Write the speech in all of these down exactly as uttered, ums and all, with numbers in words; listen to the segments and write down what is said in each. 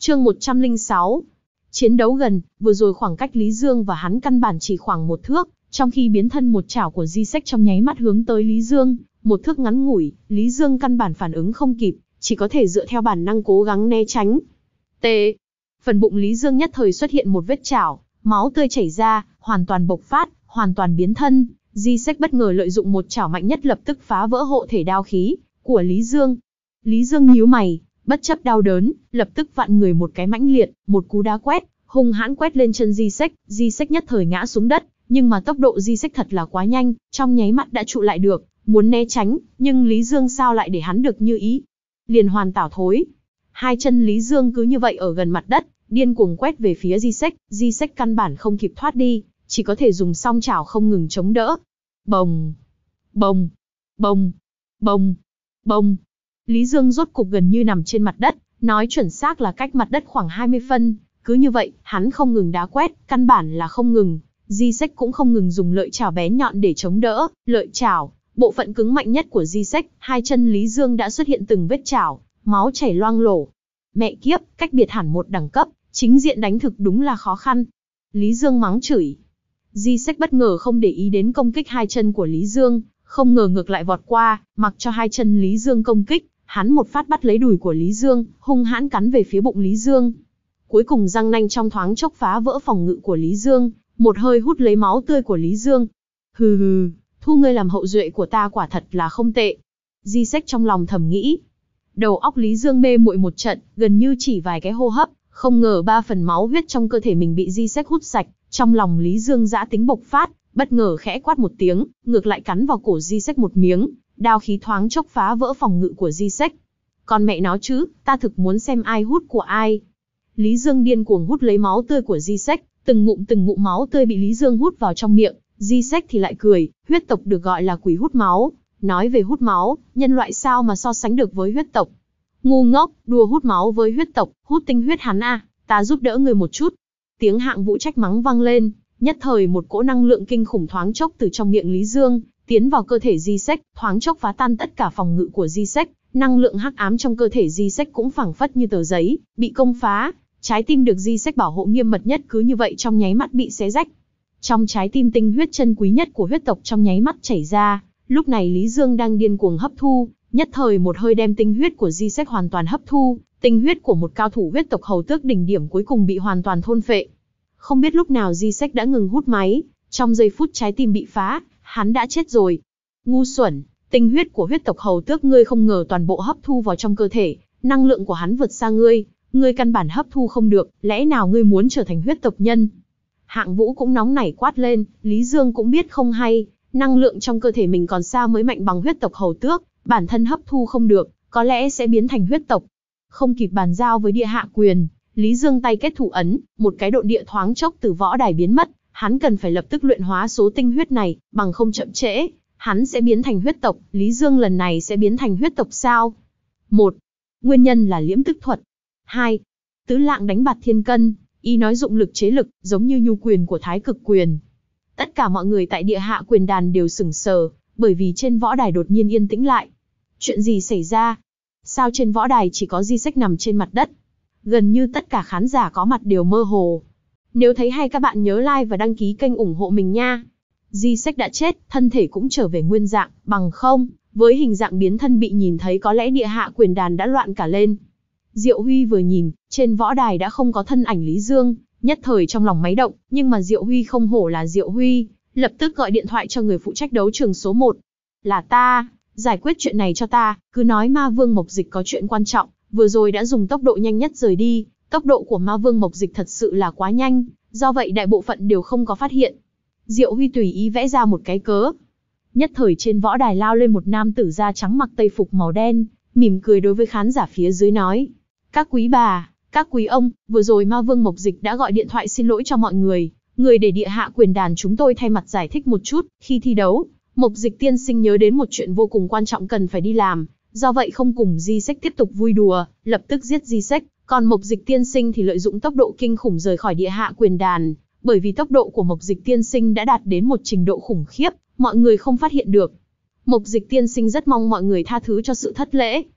Chương một trăm lẻ sáu. Chiến đấu gần, vừa rồi khoảng cách Lý Dương và hắn căn bản chỉ khoảng một thước, trong khi biến thân một chảo của Di Sách trong nháy mắt hướng tới Lý Dương, một thước ngắn ngủi, Lý Dương căn bản phản ứng không kịp, chỉ có thể dựa theo bản năng cố gắng né tránh. T. Phần bụng Lý Dương nhất thời xuất hiện một vết chảo, máu tươi chảy ra, hoàn toàn bộc phát, hoàn toàn biến thân. Di Sách bất ngờ lợi dụng một chảo mạnh nhất lập tức phá vỡ hộ thể đao khí của Lý Dương. Lý Dương nhíu mày, bất chấp đau đớn, lập tức vặn người một cái mãnh liệt, một cú đá quét, hung hãn quét lên chân Di Sách, Di Sách nhất thời ngã xuống đất, nhưng mà tốc độ Di Sách thật là quá nhanh, trong nháy mắt đã trụ lại được, muốn né tránh, nhưng Lý Dương sao lại để hắn được như ý? Liền hoàn tảo thối. Hai chân Lý Dương cứ như vậy ở gần mặt đất, điên cuồng quét về phía Di Sách, Di Sách căn bản không kịp thoát đi, chỉ có thể dùng song chảo không ngừng chống đỡ. Bồng, bồng, bồng, bồng, bồng. Lý Dương rốt cục gần như nằm trên mặt đất, nói chuẩn xác là cách mặt đất khoảng hai mươi phân. Cứ như vậy, hắn không ngừng đá quét, căn bản là không ngừng. Di Sách cũng không ngừng dùng lợi chảo bén nhọn để chống đỡ. Lợi chảo, bộ phận cứng mạnh nhất của Di Sách, hai chân Lý Dương đã xuất hiện từng vết chảo, máu chảy loang lổ. Mẹ kiếp, cách biệt hẳn một đẳng cấp, chính diện đánh thực đúng là khó khăn. Lý Dương mắng chửi. Di Sách bất ngờ không để ý đến công kích hai chân của Lý Dương, không ngờ ngược lại vọt qua, mặc cho hai chân Lý Dương công kích, hắn một phát bắt lấy đùi của Lý Dương, hung hãn cắn về phía bụng Lý Dương. Cuối cùng răng nanh trong thoáng chốc phá vỡ phòng ngự của Lý Dương, một hơi hút lấy máu tươi của Lý Dương. Hừ hừ, thu ngươi làm hậu duệ của ta quả thật là không tệ. Di Sách trong lòng thầm nghĩ. Đầu óc Lý Dương mê muội một trận, gần như chỉ vài cái hô hấp, không ngờ ba phần máu huyết trong cơ thể mình bị Di Sách hút sạch, trong lòng Lý Dương dã tính bộc phát, bất ngờ khẽ quát một tiếng, ngược lại cắn vào cổ Di Sách một miếng, đao khí thoáng chốc phá vỡ phòng ngự của Di Sách. Còn mẹ nó chứ, ta thực muốn xem ai hút của ai. Lý Dương điên cuồng hút lấy máu tươi của Di Sách, từng ngụm từng ngụm máu tươi bị Lý Dương hút vào trong miệng, Di Sách thì lại cười, huyết tộc được gọi là quỷ hút máu. Nói về hút máu, nhân loại sao mà so sánh được với huyết tộc? Ngu ngốc, đùa hút máu với huyết tộc, hút tinh huyết hắn à, ta giúp đỡ người một chút. Tiếng Hạng Vũ trách mắng vang lên, nhất thời một cỗ năng lượng kinh khủng thoáng chốc từ trong miệng Lý Dương tiến vào cơ thể Di Sách, thoáng chốc phá tan tất cả phòng ngự của Di Sách, năng lượng hắc ám trong cơ thể Di Sách cũng phảng phất như tờ giấy, bị công phá, trái tim được Di Sách bảo hộ nghiêm mật nhất cứ như vậy trong nháy mắt bị xé rách. Trong trái tim tinh huyết chân quý nhất của huyết tộc trong nháy mắt chảy ra, lúc này Lý Dương đang điên cuồng hấp thu, nhất thời một hơi đem tinh huyết của Di Sách hoàn toàn hấp thu, tinh huyết của một cao thủ huyết tộc hầu tước đỉnh điểm cuối cùng bị hoàn toàn thôn phệ. Không biết lúc nào Di Sách đã ngừng hút máy, trong giây phút trái tim bị phá, hắn đã chết rồi. Ngu xuẩn, tinh huyết của huyết tộc hầu tước ngươi không ngờ toàn bộ hấp thu vào trong cơ thể, năng lượng của hắn vượt xa ngươi, ngươi căn bản hấp thu không được, lẽ nào ngươi muốn trở thành huyết tộc nhân? Hạng Vũ cũng nóng nảy quát lên, Lý Dương cũng biết không hay, năng lượng trong cơ thể mình còn xa mới mạnh bằng huyết tộc hầu tước, bản thân hấp thu không được, có lẽ sẽ biến thành huyết tộc. Không kịp bàn giao với địa hạ quyền, Lý Dương tay kết thủ ấn, một cái độn địa thoáng chốc từ võ đài biến mất, hắn cần phải lập tức luyện hóa số tinh huyết này, bằng không chậm trễ, hắn sẽ biến thành huyết tộc, Lý Dương lần này sẽ biến thành huyết tộc sao? một. Nguyên nhân là liễm tức thuật. hai. Tứ lạng đánh bạt thiên cân, y nói dụng lực chế lực, giống như nhu quyền của thái cực quyền. Tất cả mọi người tại địa hạ quyền đàn đều sửng sờ, bởi vì trên võ đài đột nhiên yên tĩnh lại. Chuyện gì xảy ra? Sao trên võ đài chỉ có Di Sách nằm trên mặt đất? Gần như tất cả khán giả có mặt đều mơ hồ. Nếu thấy hay các bạn nhớ like và đăng ký kênh ủng hộ mình nha. Di Sách đã chết, thân thể cũng trở về nguyên dạng, bằng không, với hình dạng biến thân bị nhìn thấy có lẽ địa hạ quyền đàn đã loạn cả lên. Diệu Huy vừa nhìn, trên võ đài đã không có thân ảnh Lý Dương, nhất thời trong lòng máy động, nhưng mà Diệu Huy không hổ là Diệu Huy, lập tức gọi điện thoại cho người phụ trách đấu trường số một. Là ta, giải quyết chuyện này cho ta, cứ nói Ma Vương Mộc Dịch có chuyện quan trọng, vừa rồi đã dùng tốc độ nhanh nhất rời đi, tốc độ của Ma Vương Mộc Dịch thật sự là quá nhanh, do vậy đại bộ phận đều không có phát hiện. Diệu Huy tùy ý vẽ ra một cái cớ. Nhất thời trên võ đài lao lên một nam tử da trắng mặc tây phục màu đen, mỉm cười đối với khán giả phía dưới nói. Các quý bà, các quý ông, vừa rồi Ma Vương Mộc Dịch đã gọi điện thoại xin lỗi cho mọi người, người để địa hạ quyền đàn chúng tôi thay mặt giải thích một chút, khi thi đấu, Mộc Dịch tiên sinh nhớ đến một chuyện vô cùng quan trọng cần phải đi làm, do vậy không cùng Di Sách tiếp tục vui đùa, lập tức giết Di Sách, còn Mộc Dịch tiên sinh thì lợi dụng tốc độ kinh khủng rời khỏi địa hạ quyền đàn, bởi vì tốc độ của Mộc Dịch tiên sinh đã đạt đến một trình độ khủng khiếp, mọi người không phát hiện được. Mộc Dịch tiên sinh rất mong mọi người tha thứ cho sự thất lễ.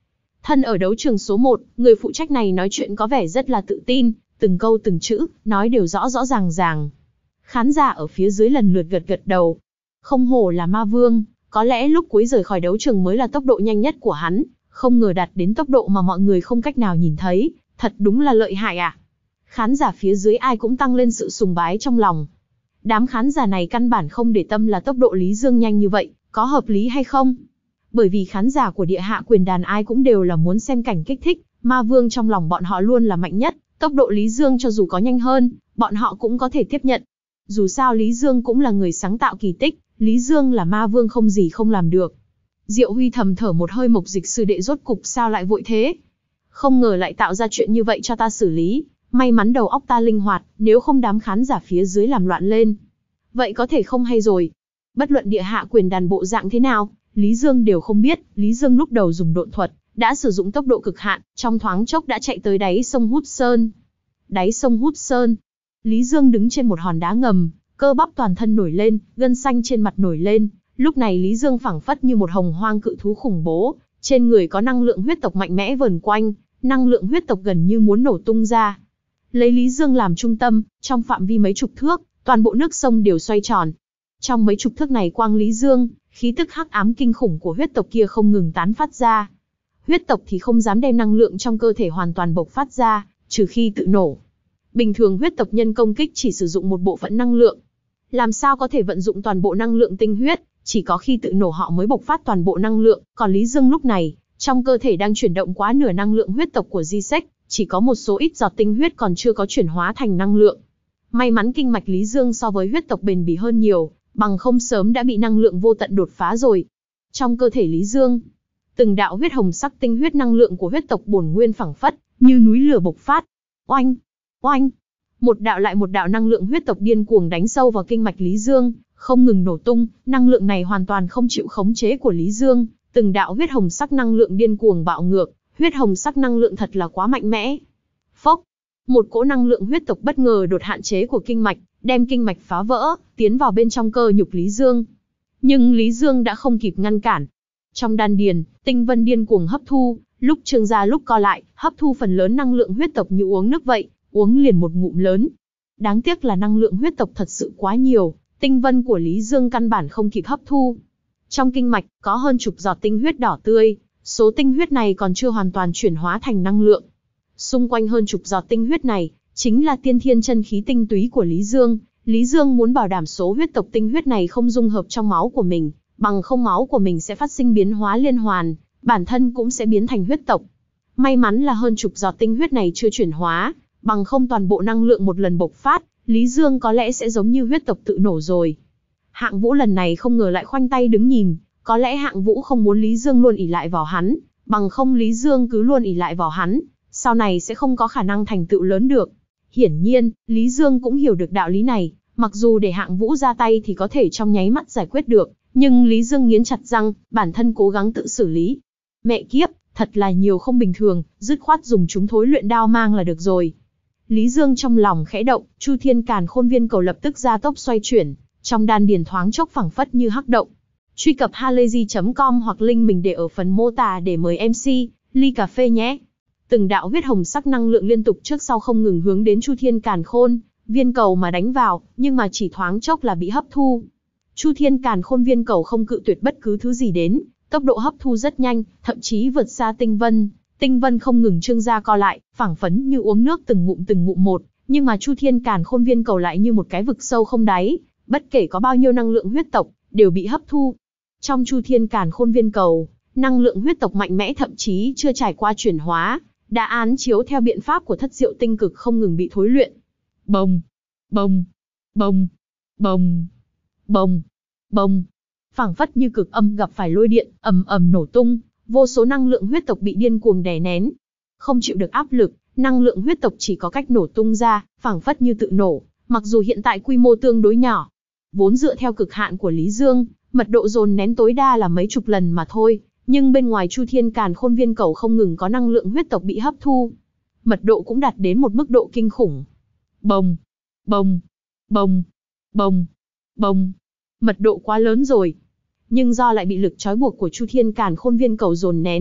Thân ở đấu trường số một, người phụ trách này nói chuyện có vẻ rất là tự tin, từng câu từng chữ, nói đều rõ rõ ràng ràng. Khán giả ở phía dưới lần lượt gật gật đầu. Không hổ là ma vương, có lẽ lúc cuối rời khỏi đấu trường mới là tốc độ nhanh nhất của hắn, không ngờ đạt đến tốc độ mà mọi người không cách nào nhìn thấy, thật đúng là lợi hại à. Khán giả phía dưới ai cũng tăng lên sự sùng bái trong lòng. Đám khán giả này căn bản không để tâm là tốc độ Lý Dương nhanh như vậy, có hợp lý hay không? Bởi vì khán giả của địa hạ quyền đàn ai cũng đều là muốn xem cảnh kích thích, ma vương trong lòng bọn họ luôn là mạnh nhất, tốc độ Lý Dương cho dù có nhanh hơn, bọn họ cũng có thể tiếp nhận. Dù sao Lý Dương cũng là người sáng tạo kỳ tích, Lý Dương là ma vương không gì không làm được. Diệu Huy thầm thở một hơi, Mộc Dịch sư đệ rốt cục sao lại vội thế? Không ngờ lại tạo ra chuyện như vậy cho ta xử lý, may mắn đầu óc ta linh hoạt, nếu không đám khán giả phía dưới làm loạn lên. Vậy có thể không hay rồi. Bất luận địa hạ quyền đàn bộ dạng thế nào, Lý Dương đều không biết, Lý Dương lúc đầu dùng độn thuật, đã sử dụng tốc độ cực hạn, trong thoáng chốc đã chạy tới đáy sông Hút Sơn. Đáy sông Hút Sơn. Lý Dương đứng trên một hòn đá ngầm, cơ bắp toàn thân nổi lên, gân xanh trên mặt nổi lên. Lúc này Lý Dương phảng phất như một hồng hoang cự thú khủng bố, trên người có năng lượng huyết tộc mạnh mẽ vờn quanh, năng lượng huyết tộc gần như muốn nổ tung ra. Lấy Lý Dương làm trung tâm, trong phạm vi mấy chục thước, toàn bộ nước sông đều xoay tròn. Trong mấy chục thước này quang Lý Dương, khí tức hắc ám kinh khủng của huyết tộc kia không ngừng tán phát ra. Huyết tộc thì không dám đem năng lượng trong cơ thể hoàn toàn bộc phát ra, trừ khi tự nổ. Bình thường huyết tộc nhân công kích chỉ sử dụng một bộ phận năng lượng. Làm sao có thể vận dụng toàn bộ năng lượng tinh huyết, chỉ có khi tự nổ họ mới bộc phát toàn bộ năng lượng, còn Lý Dương lúc này, trong cơ thể đang chuyển động quá nửa năng lượng huyết tộc của Di-Sec, chỉ có một số ít giọt tinh huyết còn chưa có chuyển hóa thành năng lượng. May mắn kinh mạch Lý Dương so với huyết tộc bền bỉ hơn nhiều, bằng không sớm đã bị năng lượng vô tận đột phá rồi. Trong cơ thể Lý Dương, từng đạo huyết hồng sắc tinh huyết năng lượng của huyết tộc bổn nguyên phảng phất, như núi lửa bộc phát. Oanh, oanh, một đạo lại một đạo năng lượng huyết tộc điên cuồng đánh sâu vào kinh mạch Lý Dương, không ngừng nổ tung, năng lượng này hoàn toàn không chịu khống chế của Lý Dương, từng đạo huyết hồng sắc năng lượng điên cuồng bạo ngược, huyết hồng sắc năng lượng thật là quá mạnh mẽ. Phốc, một cỗ năng lượng huyết tộc bất ngờ đột hạn chế của kinh mạch, đem kinh mạch phá vỡ, tiến vào bên trong cơ nhục Lý Dương. Nhưng Lý Dương đã không kịp ngăn cản. Trong đan điền, tinh vân điên cuồng hấp thu, lúc trương ra lúc co lại, hấp thu phần lớn năng lượng huyết tộc như uống nước vậy, uống liền một ngụm lớn. Đáng tiếc là năng lượng huyết tộc thật sự quá nhiều, tinh vân của Lý Dương căn bản không kịp hấp thu. Trong kinh mạch, có hơn chục giọt tinh huyết đỏ tươi, số tinh huyết này còn chưa hoàn toàn chuyển hóa thành năng lượng. Xung quanh hơn chục giọt tinh huyết này, chính là tiên thiên chân khí tinh túy của Lý Dương. Lý Dương muốn bảo đảm số huyết tộc tinh huyết này không dung hợp trong máu của mình, bằng không máu của mình sẽ phát sinh biến hóa liên hoàn, bản thân cũng sẽ biến thành huyết tộc. May mắn là hơn chục giọt tinh huyết này chưa chuyển hóa, bằng không toàn bộ năng lượng một lần bộc phát, Lý Dương có lẽ sẽ giống như huyết tộc tự nổ rồi. Hạng Vũ lần này không ngờ lại khoanh tay đứng nhìn, có lẽ Hạng Vũ không muốn Lý Dương luôn ỷ lại vào hắn, bằng không Lý Dương cứ luôn ỷ lại vào hắn, sau này sẽ không có khả năng thành tựu lớn được. Hiển nhiên, Lý Dương cũng hiểu được đạo lý này, mặc dù để Hạng Vũ ra tay thì có thể trong nháy mắt giải quyết được, nhưng Lý Dương nghiến chặt răng, bản thân cố gắng tự xử lý. Mẹ kiếp, thật là nhiều không bình thường, dứt khoát dùng chúng thối luyện đao mang là được rồi. Lý Dương trong lòng khẽ động, Chu Thiên Càn Khôn Viên Cầu lập tức gia tốc xoay chuyển, trong đan điền thoáng chốc phảng phất như hắc động. Truy cập halayzi chấm com hoặc link mình để ở phần mô tả để mời em xê, ly cà phê nhé. Từng đạo huyết hồng sắc năng lượng liên tục trước sau không ngừng hướng đến Chu Thiên Càn Khôn Viên Cầu mà đánh vào, nhưng mà chỉ thoáng chốc là bị hấp thu. Chu Thiên Càn Khôn Viên Cầu không cự tuyệt bất cứ thứ gì đến, tốc độ hấp thu rất nhanh, thậm chí vượt xa tinh vân. Tinh vân không ngừng trương ra co lại, phảng phấn như uống nước từng ngụm từng ngụm một, nhưng mà Chu Thiên Càn Khôn Viên Cầu lại như một cái vực sâu không đáy, bất kể có bao nhiêu năng lượng huyết tộc, đều bị hấp thu. Trong Chu Thiên Càn Khôn Viên Cầu, năng lượng huyết tộc mạnh mẽ thậm chí chưa trải qua chuyển hóa, đã án chiếu theo biện pháp của thất diệu tinh cực không ngừng bị thối luyện. Bồng, bồng, bồng, bồng, bồng, bồng, phảng phất như cực âm gặp phải lôi điện, ầm ầm nổ tung, vô số năng lượng huyết tộc bị điên cuồng đè nén. Không chịu được áp lực, năng lượng huyết tộc chỉ có cách nổ tung ra, phảng phất như tự nổ, mặc dù hiện tại quy mô tương đối nhỏ. Vốn dựa theo cực hạn của Lý Dương, mật độ dồn nén tối đa là mấy chục lần mà thôi, nhưng bên ngoài Chu Thiên Càn Khôn Viên Cầu không ngừng có năng lượng huyết tộc bị hấp thu. Mật độ cũng đạt đến một mức độ kinh khủng. Bồng, bồng, bồng, bồng, bồng. Mật độ quá lớn rồi. Nhưng do lại bị lực trói buộc của Chu Thiên Càn Khôn Viên Cầu dồn nén,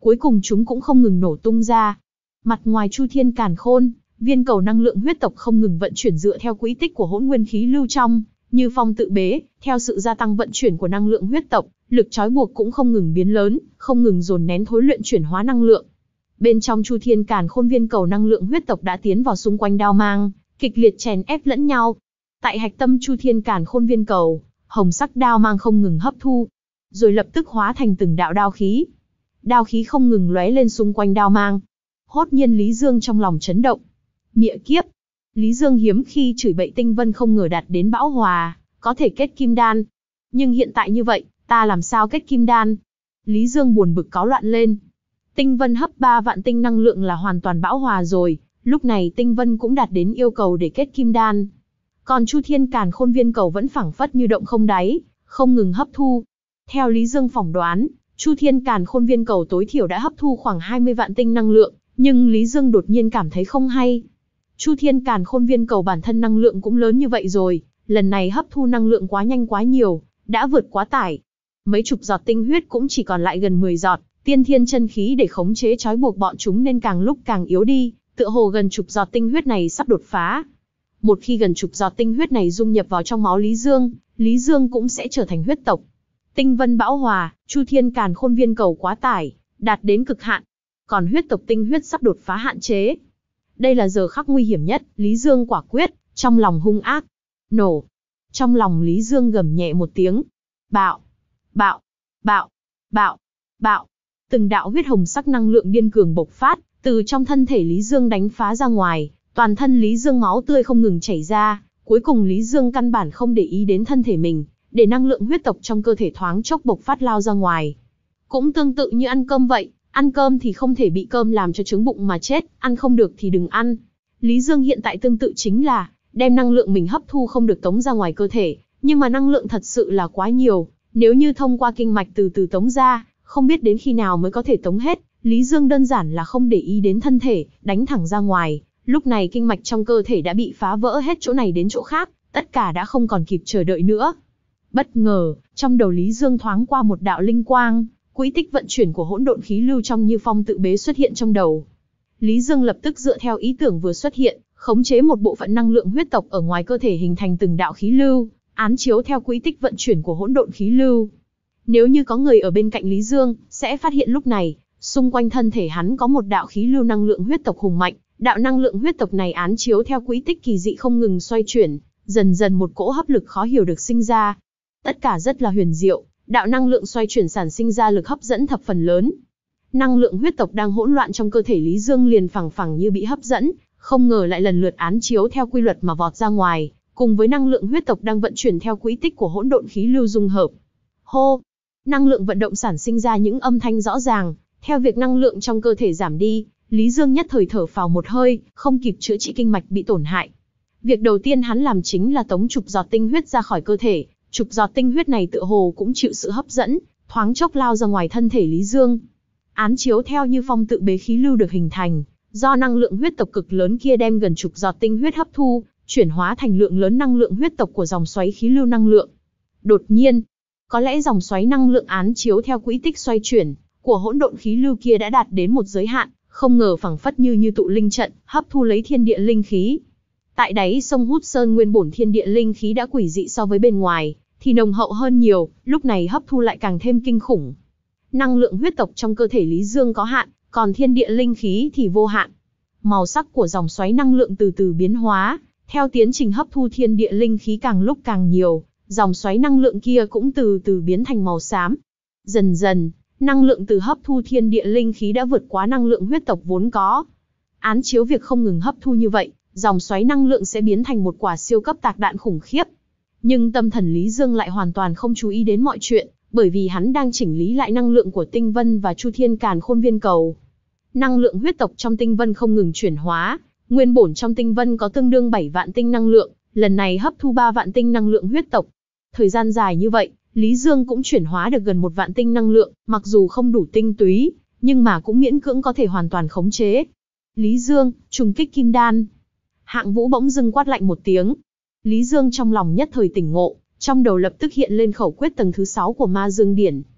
cuối cùng chúng cũng không ngừng nổ tung ra. Mặt ngoài Chu Thiên Càn Khôn, viên cầu năng lượng huyết tộc không ngừng vận chuyển dựa theo quỹ tích của hỗn nguyên khí lưu trong, như phong tự bế, theo sự gia tăng vận chuyển của năng lượng huyết tộc, lực trói buộc cũng không ngừng biến lớn, không ngừng dồn nén thối luyện chuyển hóa năng lượng. Bên trong Chu Thiên Càn Khôn viên cầu năng lượng huyết tộc đã tiến vào xung quanh đao mang, kịch liệt chèn ép lẫn nhau. Tại hạch tâm Chu Thiên Càn Khôn viên cầu, hồng sắc đao mang không ngừng hấp thu, rồi lập tức hóa thành từng đạo đao khí. Đao khí không ngừng lóe lên xung quanh đao mang. Hốt nhiên Lý Dương trong lòng chấn động. Mịa kiếp! Lý Dương hiếm khi chửi bậy Tinh Vân không ngờ đạt đến bão hòa, có thể kết kim đan. Nhưng hiện tại như vậy, ta làm sao kết kim đan? Lý Dương buồn bực cáu loạn lên. Tinh Vân hấp ba vạn tinh năng lượng là hoàn toàn bão hòa rồi, lúc này Tinh Vân cũng đạt đến yêu cầu để kết kim đan. Còn Chu Thiên Càn Khôn viên cầu vẫn phảng phất như động không đáy, không ngừng hấp thu. Theo Lý Dương phỏng đoán, Chu Thiên Càn Khôn viên cầu tối thiểu đã hấp thu khoảng hai mươi vạn tinh năng lượng, nhưng Lý Dương đột nhiên cảm thấy không hay. Chu Thiên Càn Khôn viên cầu bản thân năng lượng cũng lớn như vậy rồi, lần này hấp thu năng lượng quá nhanh quá nhiều, đã vượt quá tải. Mấy chục giọt tinh huyết cũng chỉ còn lại gần mười giọt, tiên thiên chân khí để khống chế trói buộc bọn chúng nên càng lúc càng yếu đi, tựa hồ gần chục giọt tinh huyết này sắp đột phá. Một khi gần chục giọt tinh huyết này dung nhập vào trong máu Lý Dương, Lý Dương cũng sẽ trở thành huyết tộc. Tinh Vân bão hòa, Chu Thiên Càn Khôn viên cầu quá tải, đạt đến cực hạn. Còn huyết tộc tinh huyết sắp đột phá hạn chế. Đây là giờ khắc nguy hiểm nhất, Lý Dương quả quyết, trong lòng hung ác. Nổ! Trong lòng Lý Dương gầm nhẹ một tiếng. Bạo! Bạo! Bạo! Bạo! Bạo! Từng đạo huyết hồng sắc năng lượng điên cường bộc phát, từ trong thân thể Lý Dương đánh phá ra ngoài, toàn thân Lý Dương máu tươi không ngừng chảy ra, cuối cùng Lý Dương căn bản không để ý đến thân thể mình, để năng lượng huyết tộc trong cơ thể thoáng chốc bộc phát lao ra ngoài. Cũng tương tự như ăn cơm vậy, ăn cơm thì không thể bị cơm làm cho trướng bụng mà chết, ăn không được thì đừng ăn. Lý Dương hiện tại tương tự chính là, đem năng lượng mình hấp thu không được tống ra ngoài cơ thể, nhưng mà năng lượng thật sự là quá nhiều, nếu như thông qua kinh mạch từ từ tống ra, không biết đến khi nào mới có thể tống hết, Lý Dương đơn giản là không để ý đến thân thể, đánh thẳng ra ngoài, lúc này kinh mạch trong cơ thể đã bị phá vỡ hết chỗ này đến chỗ khác, tất cả đã không còn kịp chờ đợi nữa. Bất ngờ, trong đầu Lý Dương thoáng qua một đạo linh quang, quỹ tích vận chuyển của hỗn độn khí lưu trong như phong tự bế xuất hiện trong đầu. Lý Dương lập tức dựa theo ý tưởng vừa xuất hiện, khống chế một bộ phận năng lượng huyết tộc ở ngoài cơ thể hình thành từng đạo khí lưu, án chiếu theo quỹ tích vận chuyển của hỗn độn khí lưu. Nếu như có người ở bên cạnh Lý Dương, sẽ phát hiện lúc này, xung quanh thân thể hắn có một đạo khí lưu năng lượng huyết tộc hùng mạnh, đạo năng lượng huyết tộc này án chiếu theo quỹ tích kỳ dị không ngừng xoay chuyển, dần dần một cỗ hấp lực khó hiểu được sinh ra. Tất cả rất là huyền diệu, đạo năng lượng xoay chuyển sản sinh ra lực hấp dẫn thập phần lớn. Năng lượng huyết tộc đang hỗn loạn trong cơ thể Lý Dương liền phẳng phẳng như bị hấp dẫn, không ngờ lại lần lượt án chiếu theo quy luật mà vọt ra ngoài, cùng với năng lượng huyết tộc đang vận chuyển theo quỹ tích của hỗn độn khí lưu dung hợp. Hô! Năng lượng vận động sản sinh ra những âm thanh rõ ràng, theo việc năng lượng trong cơ thể giảm đi, Lý Dương nhất thời thở phào một hơi, không kịp chữa trị kinh mạch bị tổn hại. Việc đầu tiên hắn làm chính là tống chục giọt tinh huyết ra khỏi cơ thể, chục giọt tinh huyết này tựa hồ cũng chịu sự hấp dẫn, thoáng chốc lao ra ngoài thân thể Lý Dương. Án chiếu theo như phong tự bế khí lưu được hình thành, do năng lượng huyết tộc cực lớn kia đem gần chục giọt tinh huyết hấp thu, chuyển hóa thành lượng lớn năng lượng huyết tộc của dòng xoáy khí lưu năng lượng. Đột nhiên, có lẽ dòng xoáy năng lượng án chiếu theo quỹ tích xoay chuyển của hỗn độn khí lưu kia đã đạt đến một giới hạn, không ngờ phẳng phất như như tụ linh trận, hấp thu lấy thiên địa linh khí. Tại đáy sông Hút Sơn nguyên bổn thiên địa linh khí đã quỷ dị so với bên ngoài, thì nồng hậu hơn nhiều, lúc này hấp thu lại càng thêm kinh khủng. Năng lượng huyết tộc trong cơ thể Lý Dương có hạn, còn thiên địa linh khí thì vô hạn. Màu sắc của dòng xoáy năng lượng từ từ biến hóa, theo tiến trình hấp thu thiên địa linh khí càng lúc càng nhiều, dòng xoáy năng lượng kia cũng từ từ biến thành màu xám. Dần dần, năng lượng từ hấp thu thiên địa linh khí đã vượt quá năng lượng huyết tộc vốn có. Án chiếu việc không ngừng hấp thu như vậy, dòng xoáy năng lượng sẽ biến thành một quả siêu cấp tạc đạn khủng khiếp. Nhưng tâm thần Lý Dương lại hoàn toàn không chú ý đến mọi chuyện, bởi vì hắn đang chỉnh lý lại năng lượng của Tinh Vân và Chu Thiên Càn Khôn viên cầu. Năng lượng huyết tộc trong Tinh Vân không ngừng chuyển hóa, nguyên bổn trong Tinh Vân có tương đương bảy vạn tinh năng lượng, lần này hấp thu ba vạn tinh năng lượng huyết tộc. Thời gian dài như vậy, Lý Dương cũng chuyển hóa được gần một vạn tinh năng lượng, mặc dù không đủ tinh túy, nhưng mà cũng miễn cưỡng có thể hoàn toàn khống chế. Lý Dương, trùng kích kim đan. Hạng Vũ bỗng dưng quát lạnh một tiếng. Lý Dương trong lòng nhất thời tỉnh ngộ, trong đầu lập tức hiện lên khẩu quyết tầng thứ sáu của Ma Dương Điển.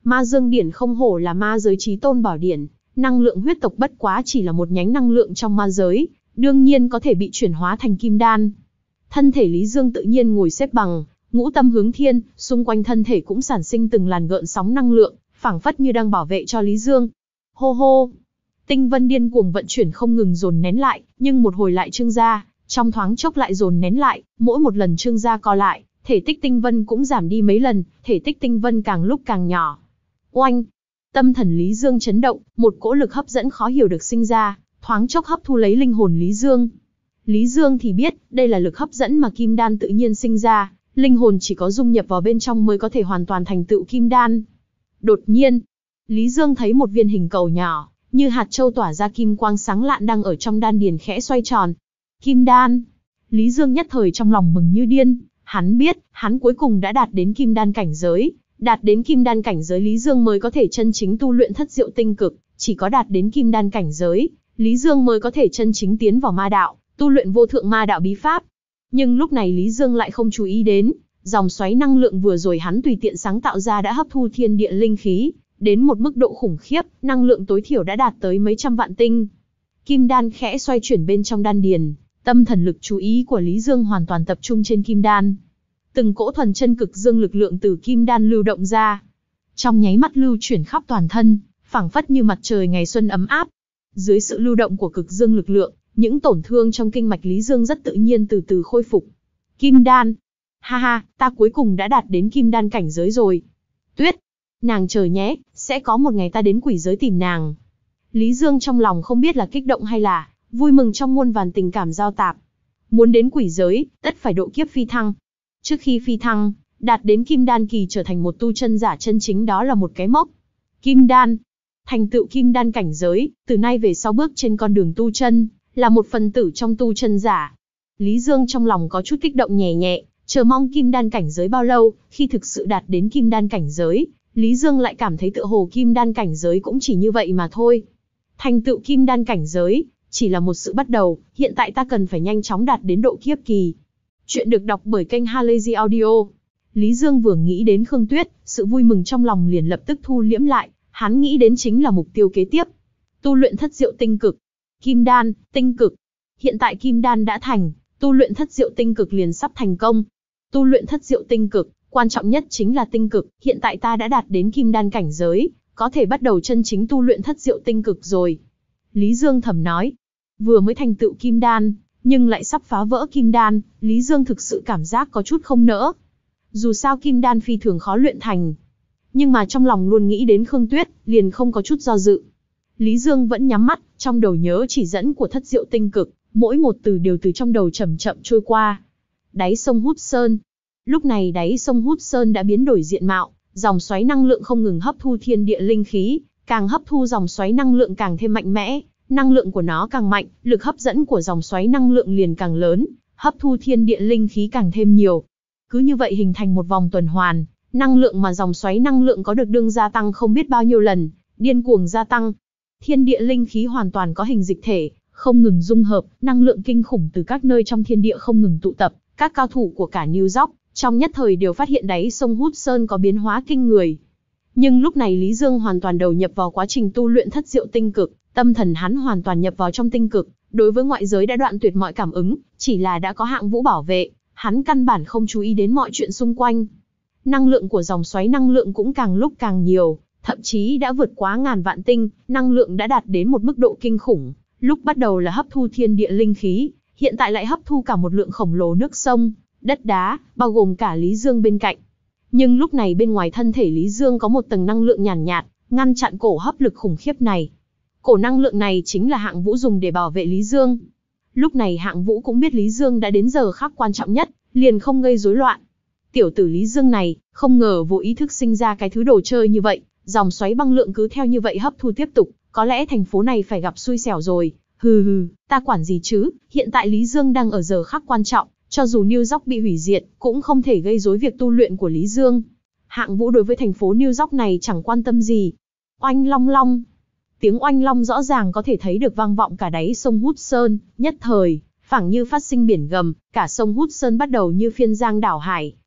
Ma Dương Điển không hổ là ma giới chí tôn bảo điển, năng lượng huyết tộc bất quá chỉ là một nhánh năng lượng trong ma giới, đương nhiên có thể bị chuyển hóa thành kim đan. Thân thể Lý Dương tự nhiên ngồi xếp bằng, ngũ tâm hướng thiên, xung quanh thân thể cũng sản sinh từng làn gợn sóng năng lượng, phảng phất như đang bảo vệ cho Lý Dương. Hô hô, tinh vân điên cuồng vận chuyển không ngừng dồn nén lại, nhưng một hồi lại trương ra, trong thoáng chốc lại dồn nén lại, mỗi một lần trương ra co lại, thể tích tinh vân cũng giảm đi mấy lần, thể tích tinh vân càng lúc càng nhỏ. Oanh! Tâm thần Lý Dương chấn động, một cỗ lực hấp dẫn khó hiểu được sinh ra, thoáng chốc hấp thu lấy linh hồn Lý Dương. Lý Dương thì biết, đây là lực hấp dẫn mà kim đan tự nhiên sinh ra, linh hồn chỉ có dung nhập vào bên trong mới có thể hoàn toàn thành tựu kim đan. Đột nhiên, Lý Dương thấy một viên hình cầu nhỏ, như hạt châu tỏa ra kim quang sáng lạn đang ở trong đan điền khẽ xoay tròn. Kim đan! Lý Dương nhất thời trong lòng mừng như điên, hắn biết, hắn cuối cùng đã đạt đến kim đan cảnh giới. Đạt đến kim đan cảnh giới Lý Dương mới có thể chân chính tu luyện thất diệu tinh cực, chỉ có đạt đến kim đan cảnh giới, Lý Dương mới có thể chân chính tiến vào ma đạo, tu luyện vô thượng ma đạo bí pháp. Nhưng lúc này Lý Dương lại không chú ý đến, dòng xoáy năng lượng vừa rồi hắn tùy tiện sáng tạo ra đã hấp thu thiên địa linh khí, đến một mức độ khủng khiếp, năng lượng tối thiểu đã đạt tới mấy trăm vạn tinh. Kim đan khẽ xoay chuyển bên trong đan điền, tâm thần lực chú ý của Lý Dương hoàn toàn tập trung trên kim đan. Từng cỗ thuần chân cực dương lực lượng từ kim đan lưu động ra, trong nháy mắt lưu chuyển khắp toàn thân, phảng phất như mặt trời ngày xuân ấm áp. Dưới sự lưu động của cực dương lực lượng, những tổn thương trong kinh mạch Lý Dương rất tự nhiên từ từ khôi phục. Kim đan, ha ha, ta cuối cùng đã đạt đến kim đan cảnh giới rồi. Tuyết, nàng chờ nhé, sẽ có một ngày ta đến quỷ giới tìm nàng. Lý Dương trong lòng không biết là kích động hay là vui mừng trong muôn vàn tình cảm giao tạp. Muốn đến quỷ giới, tất phải độ kiếp phi thăng. Trước khi phi thăng, đạt đến kim đan kỳ trở thành một tu chân giả chân chính đó là một cái mốc. Kim đan, thành tựu kim đan cảnh giới, từ nay về sau bước trên con đường tu chân, là một phần tử trong tu chân giả. Lý Dương trong lòng có chút kích động nhẹ nhẹ, chờ mong kim đan cảnh giới bao lâu, khi thực sự đạt đến kim đan cảnh giới, Lý Dương lại cảm thấy tựa hồ kim đan cảnh giới cũng chỉ như vậy mà thôi. Thành tựu kim đan cảnh giới, chỉ là một sự bắt đầu, hiện tại ta cần phải nhanh chóng đạt đến độ kiếp kỳ. Chuyện được đọc bởi kênh Halazy Audio. Lý Dương vừa nghĩ đến Khương Tuyết, sự vui mừng trong lòng liền lập tức thu liễm lại, hắn nghĩ đến chính là mục tiêu kế tiếp. Tu luyện thất diệu tinh cực, kim đan, tinh cực. Hiện tại kim đan đã thành, tu luyện thất diệu tinh cực liền sắp thành công. Tu luyện thất diệu tinh cực, quan trọng nhất chính là tinh cực, hiện tại ta đã đạt đến kim đan cảnh giới, có thể bắt đầu chân chính tu luyện thất diệu tinh cực rồi. Lý Dương thầm nói, vừa mới thành tựu kim đan, nhưng lại sắp phá vỡ kim đan, Lý Dương thực sự cảm giác có chút không nỡ. Dù sao kim đan phi thường khó luyện thành, nhưng mà trong lòng luôn nghĩ đến Khương Tuyết, liền không có chút do dự. Lý Dương vẫn nhắm mắt, trong đầu nhớ chỉ dẫn của thất diệu tinh cực, mỗi một từ đều từ trong đầu chậm chậm trôi qua. Đáy sông Hút Sơn. Lúc này đáy sông Hút Sơn đã biến đổi diện mạo, dòng xoáy năng lượng không ngừng hấp thu thiên địa linh khí, càng hấp thu dòng xoáy năng lượng càng thêm mạnh mẽ, năng lượng của nó càng mạnh, lực hấp dẫn của dòng xoáy năng lượng liền càng lớn, hấp thu thiên địa linh khí càng thêm nhiều. Cứ như vậy hình thành một vòng tuần hoàn, năng lượng mà dòng xoáy năng lượng có được đương gia tăng không biết bao nhiêu lần, điên cuồng gia tăng. Thiên địa linh khí hoàn toàn có hình dịch thể, không ngừng dung hợp, năng lượng kinh khủng từ các nơi trong thiên địa không ngừng tụ tập, các cao thủ của cả New York, trong nhất thời đều phát hiện đáy sông Hút Sơn có biến hóa kinh người. Nhưng lúc này Lý Dương hoàn toàn đầu nhập vào quá trình tu luyện thất diệu tinh cực, tâm thần hắn hoàn toàn nhập vào trong tinh cực, đối với ngoại giới đã đoạn tuyệt mọi cảm ứng, chỉ là đã có Hạng Vũ bảo vệ, hắn căn bản không chú ý đến mọi chuyện xung quanh. Năng lượng của dòng xoáy năng lượng cũng càng lúc càng nhiều, thậm chí đã vượt quá ngàn vạn tinh, năng lượng đã đạt đến một mức độ kinh khủng. Lúc bắt đầu là hấp thu thiên địa linh khí, hiện tại lại hấp thu cả một lượng khổng lồ nước sông, đất đá, bao gồm cả Lý Dương bên cạnh. Nhưng lúc này bên ngoài thân thể Lý Dương có một tầng năng lượng nhàn nhạt, nhạt, ngăn chặn cổ hấp lực khủng khiếp này. Cổ năng lượng này chính là Hạng Vũ dùng để bảo vệ Lý Dương. Lúc này Hạng Vũ cũng biết Lý Dương đã đến giờ khắc quan trọng nhất, liền không gây rối loạn. Tiểu tử Lý Dương này, không ngờ vô ý thức sinh ra cái thứ đồ chơi như vậy, dòng xoáy băng lượng cứ theo như vậy hấp thu tiếp tục, có lẽ thành phố này phải gặp xui xẻo rồi. Hừ hừ, ta quản gì chứ, hiện tại Lý Dương đang ở giờ khắc quan trọng, cho dù New York bị hủy diệt, cũng không thể gây rối việc tu luyện của Lý Dương. Hạng Vũ đối với thành phố New York này chẳng quan tâm gì. Oanh long long. Tiếng oanh long rõ ràng có thể thấy được vang vọng cả đáy sông Hút Sơn, nhất thời, phảng như phát sinh biển gầm, cả sông Hút Sơn bắt đầu như phiên giang đảo hải,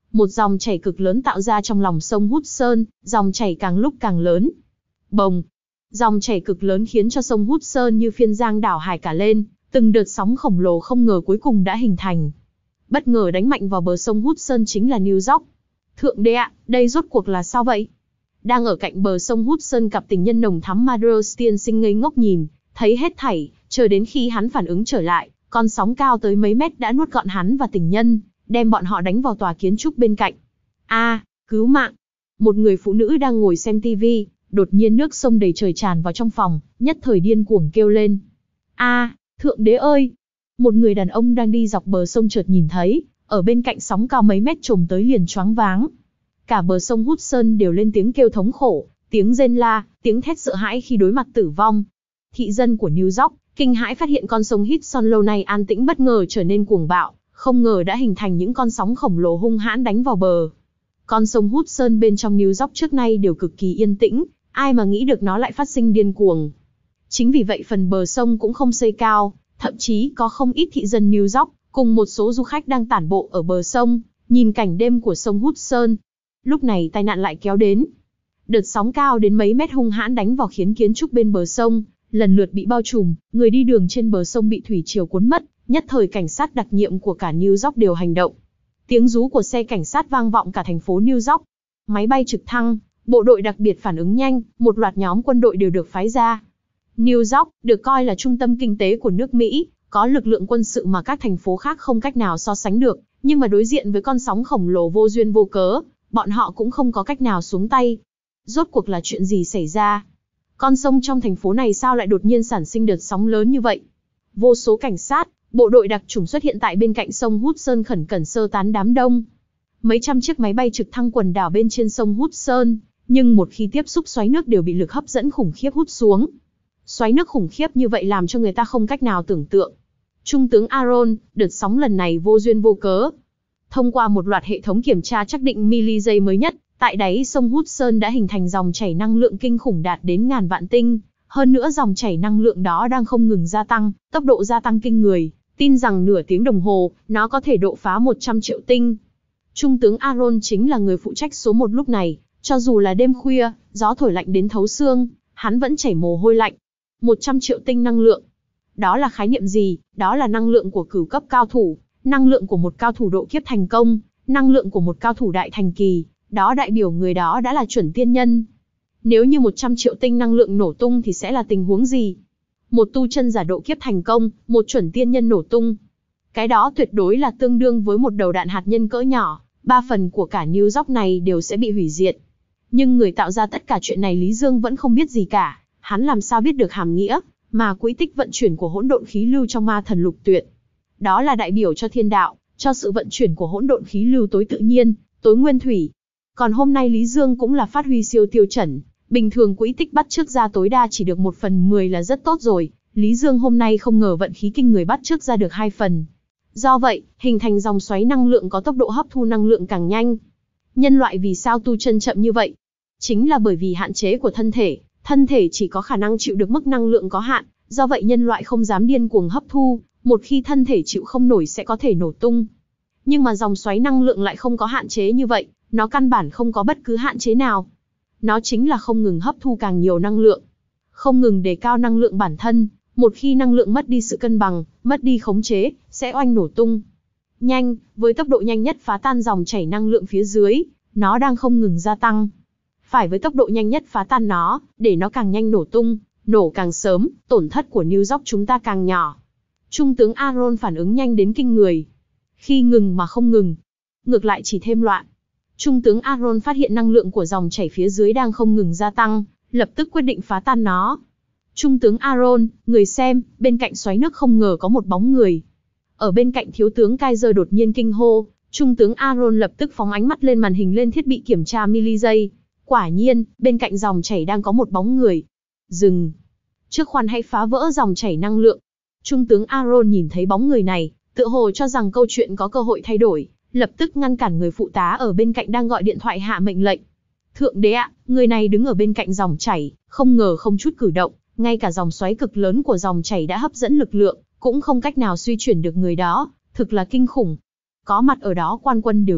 Một dòng chảy cực lớn tạo ra trong lòng sông Hút Sơn, dòng chảy càng lúc càng lớn. Bồng! Dòng chảy cực lớn khiến cho sông Hút Sơn như phiên giang đảo hải cả lên, từng đợt sóng khổng lồ không ngờ cuối cùng đã hình thành. Bất ngờ đánh mạnh vào bờ sông Hút Sơn chính là New York. Thượng đế ạ, đây rốt cuộc là sao vậy? Đang ở cạnh bờ sông Hút Sơn, cặp tình nhân nồng thắm Madros tiên sinh ngây ngốc nhìn, thấy hết thảy, chờ đến khi hắn phản ứng trở lại, con sóng cao tới mấy mét đã nuốt gọn hắn và tình nhân, đem bọn họ đánh vào tòa kiến trúc bên cạnh. A, cứu mạng! Một người phụ nữ đang ngồi xem tivi, đột nhiên nước sông đầy trời tràn vào trong phòng, nhất thời điên cuồng kêu lên. A, thượng đế ơi! Một người đàn ông đang đi dọc bờ sông chợt nhìn thấy, ở bên cạnh sóng cao mấy mét trồm tới liền choáng váng. Cả bờ sông Hút Sơn đều lên tiếng kêu thống khổ, tiếng rên la, tiếng thét sợ hãi khi đối mặt tử vong. Thị dân của New York kinh hãi phát hiện con sông Hít Son lâu nay an tĩnh bất ngờ trở nên cuồng bạo, không ngờ đã hình thành những con sóng khổng lồ hung hãn đánh vào bờ. Con sông Hút Sơn bên trong New York trước nay đều cực kỳ yên tĩnh, ai mà nghĩ được nó lại phát sinh điên cuồng. Chính vì vậy phần bờ sông cũng không xây cao, thậm chí có không ít thị dân New York cùng một số du khách đang tản bộ ở bờ sông, nhìn cảnh đêm của sông Hút Sơn. Lúc này tai nạn lại kéo đến. Đợt sóng cao đến mấy mét hung hãn đánh vào khiến kiến trúc bên bờ sông lần lượt bị bao trùm, người đi đường trên bờ sông bị thủy triều cuốn mất, nhất thời cảnh sát đặc nhiệm của cả New York đều hành động. Tiếng rú của xe cảnh sát vang vọng cả thành phố New York. Máy bay trực thăng, bộ đội đặc biệt phản ứng nhanh, một loạt nhóm quân đội đều được phái ra. New York được coi là trung tâm kinh tế của nước Mỹ, có lực lượng quân sự mà các thành phố khác không cách nào so sánh được, nhưng mà đối diện với con sóng khổng lồ vô duyên vô cớ, bọn họ cũng không có cách nào xuống tay. Rốt cuộc là chuyện gì xảy ra? Con sông trong thành phố này sao lại đột nhiên sản sinh đợt sóng lớn như vậy? Vô số cảnh sát, bộ đội đặc chủng xuất hiện tại bên cạnh sông Hút Sơn khẩn cần sơ tán đám đông. Mấy trăm chiếc máy bay trực thăng quần đảo bên trên sông Hút Sơn, nhưng một khi tiếp xúc xoáy nước đều bị lực hấp dẫn khủng khiếp hút xuống. Xoáy nước khủng khiếp như vậy làm cho người ta không cách nào tưởng tượng. Trung tướng Aaron, đợt sóng lần này vô duyên vô cớ. Thông qua một loạt hệ thống kiểm tra xác định mili-giây mới nhất, tại đáy sông Hút Sơn đã hình thành dòng chảy năng lượng kinh khủng đạt đến ngàn vạn tinh. Hơn nữa dòng chảy năng lượng đó đang không ngừng gia tăng, tốc độ gia tăng kinh người. Tin rằng nửa tiếng đồng hồ, nó có thể độ phá một trăm triệu tinh. Trung tướng Aaron chính là người phụ trách số một lúc này. Cho dù là đêm khuya, gió thổi lạnh đến thấu xương, hắn vẫn chảy mồ hôi lạnh. một trăm triệu tinh năng lượng. Đó là khái niệm gì? Đó là năng lượng của cửu cấp cao thủ, năng lượng của một cao thủ độ kiếp thành công, năng lượng của một cao thủ đại thành kỳ. Đó đại biểu người đó đã là chuẩn tiên nhân. Nếu như một trăm triệu tinh năng lượng nổ tung thì sẽ là tình huống gì? Một tu chân giả độ kiếp thành công, một chuẩn tiên nhân nổ tung. Cái đó tuyệt đối là tương đương với một đầu đạn hạt nhân cỡ nhỏ, ba phần của cả New York này đều sẽ bị hủy diệt. Nhưng người tạo ra tất cả chuyện này Lý Dương vẫn không biết gì cả, hắn làm sao biết được hàm nghĩa, mà quỹ tích vận chuyển của hỗn độn khí lưu trong ma thần lục tuyệt. Đó là đại biểu cho thiên đạo, cho sự vận chuyển của hỗn độn khí lưu tối tự nhiên, tối nguyên thủy. Còn hôm nay Lý Dương cũng là phát huy siêu tiêu chuẩn, bình thường quỹ tích bắt chước ra tối đa chỉ được một phần mười là rất tốt rồi, Lý Dương hôm nay không ngờ vận khí kinh người bắt chước ra được hai phần. Do vậy, hình thành dòng xoáy năng lượng có tốc độ hấp thu năng lượng càng nhanh. Nhân loại vì sao tu chân chậm như vậy? Chính là bởi vì hạn chế của thân thể, thân thể chỉ có khả năng chịu được mức năng lượng có hạn, do vậy nhân loại không dám điên cuồng hấp thu, một khi thân thể chịu không nổi sẽ có thể nổ tung. Nhưng mà dòng xoáy năng lượng lại không có hạn chế như vậy, nó căn bản không có bất cứ hạn chế nào. Nó chính là không ngừng hấp thu càng nhiều năng lượng, không ngừng đề cao năng lượng bản thân, một khi năng lượng mất đi sự cân bằng, mất đi khống chế, sẽ oanh nổ tung. Nhanh, với tốc độ nhanh nhất phá tan dòng chảy năng lượng phía dưới, nó đang không ngừng gia tăng. Phải với tốc độ nhanh nhất phá tan nó, để nó càng nhanh nổ tung, nổ càng sớm, tổn thất của New York chúng ta càng nhỏ. Trung tướng Aaron phản ứng nhanh đến kinh người. Khi ngừng mà không ngừng, ngược lại chỉ thêm loạn. Trung tướng Aaron phát hiện năng lượng của dòng chảy phía dưới đang không ngừng gia tăng, lập tức quyết định phá tan nó. Trung tướng Aaron, người xem, bên cạnh xoáy nước không ngờ có một bóng người. Ở bên cạnh thiếu tướng Kaiser đột nhiên kinh hô, Trung tướng Aaron lập tức phóng ánh mắt lên màn hình lên thiết bị kiểm tra mili-giây. Quả nhiên, bên cạnh dòng chảy đang có một bóng người. Dừng. Trước khoan hãy phá vỡ dòng chảy năng lượng. Trung tướng Aaron nhìn thấy bóng người này, tựa hồ cho rằng câu chuyện có cơ hội thay đổi, lập tức ngăn cản người phụ tá ở bên cạnh đang gọi điện thoại hạ mệnh lệnh. Thượng đế ạ, người này đứng ở bên cạnh dòng chảy, không ngờ không chút cử động, ngay cả dòng xoáy cực lớn của dòng chảy đã hấp dẫn lực lượng, cũng không cách nào suy chuyển được người đó, thực là kinh khủng. Có mặt ở đó quan quân đều biết,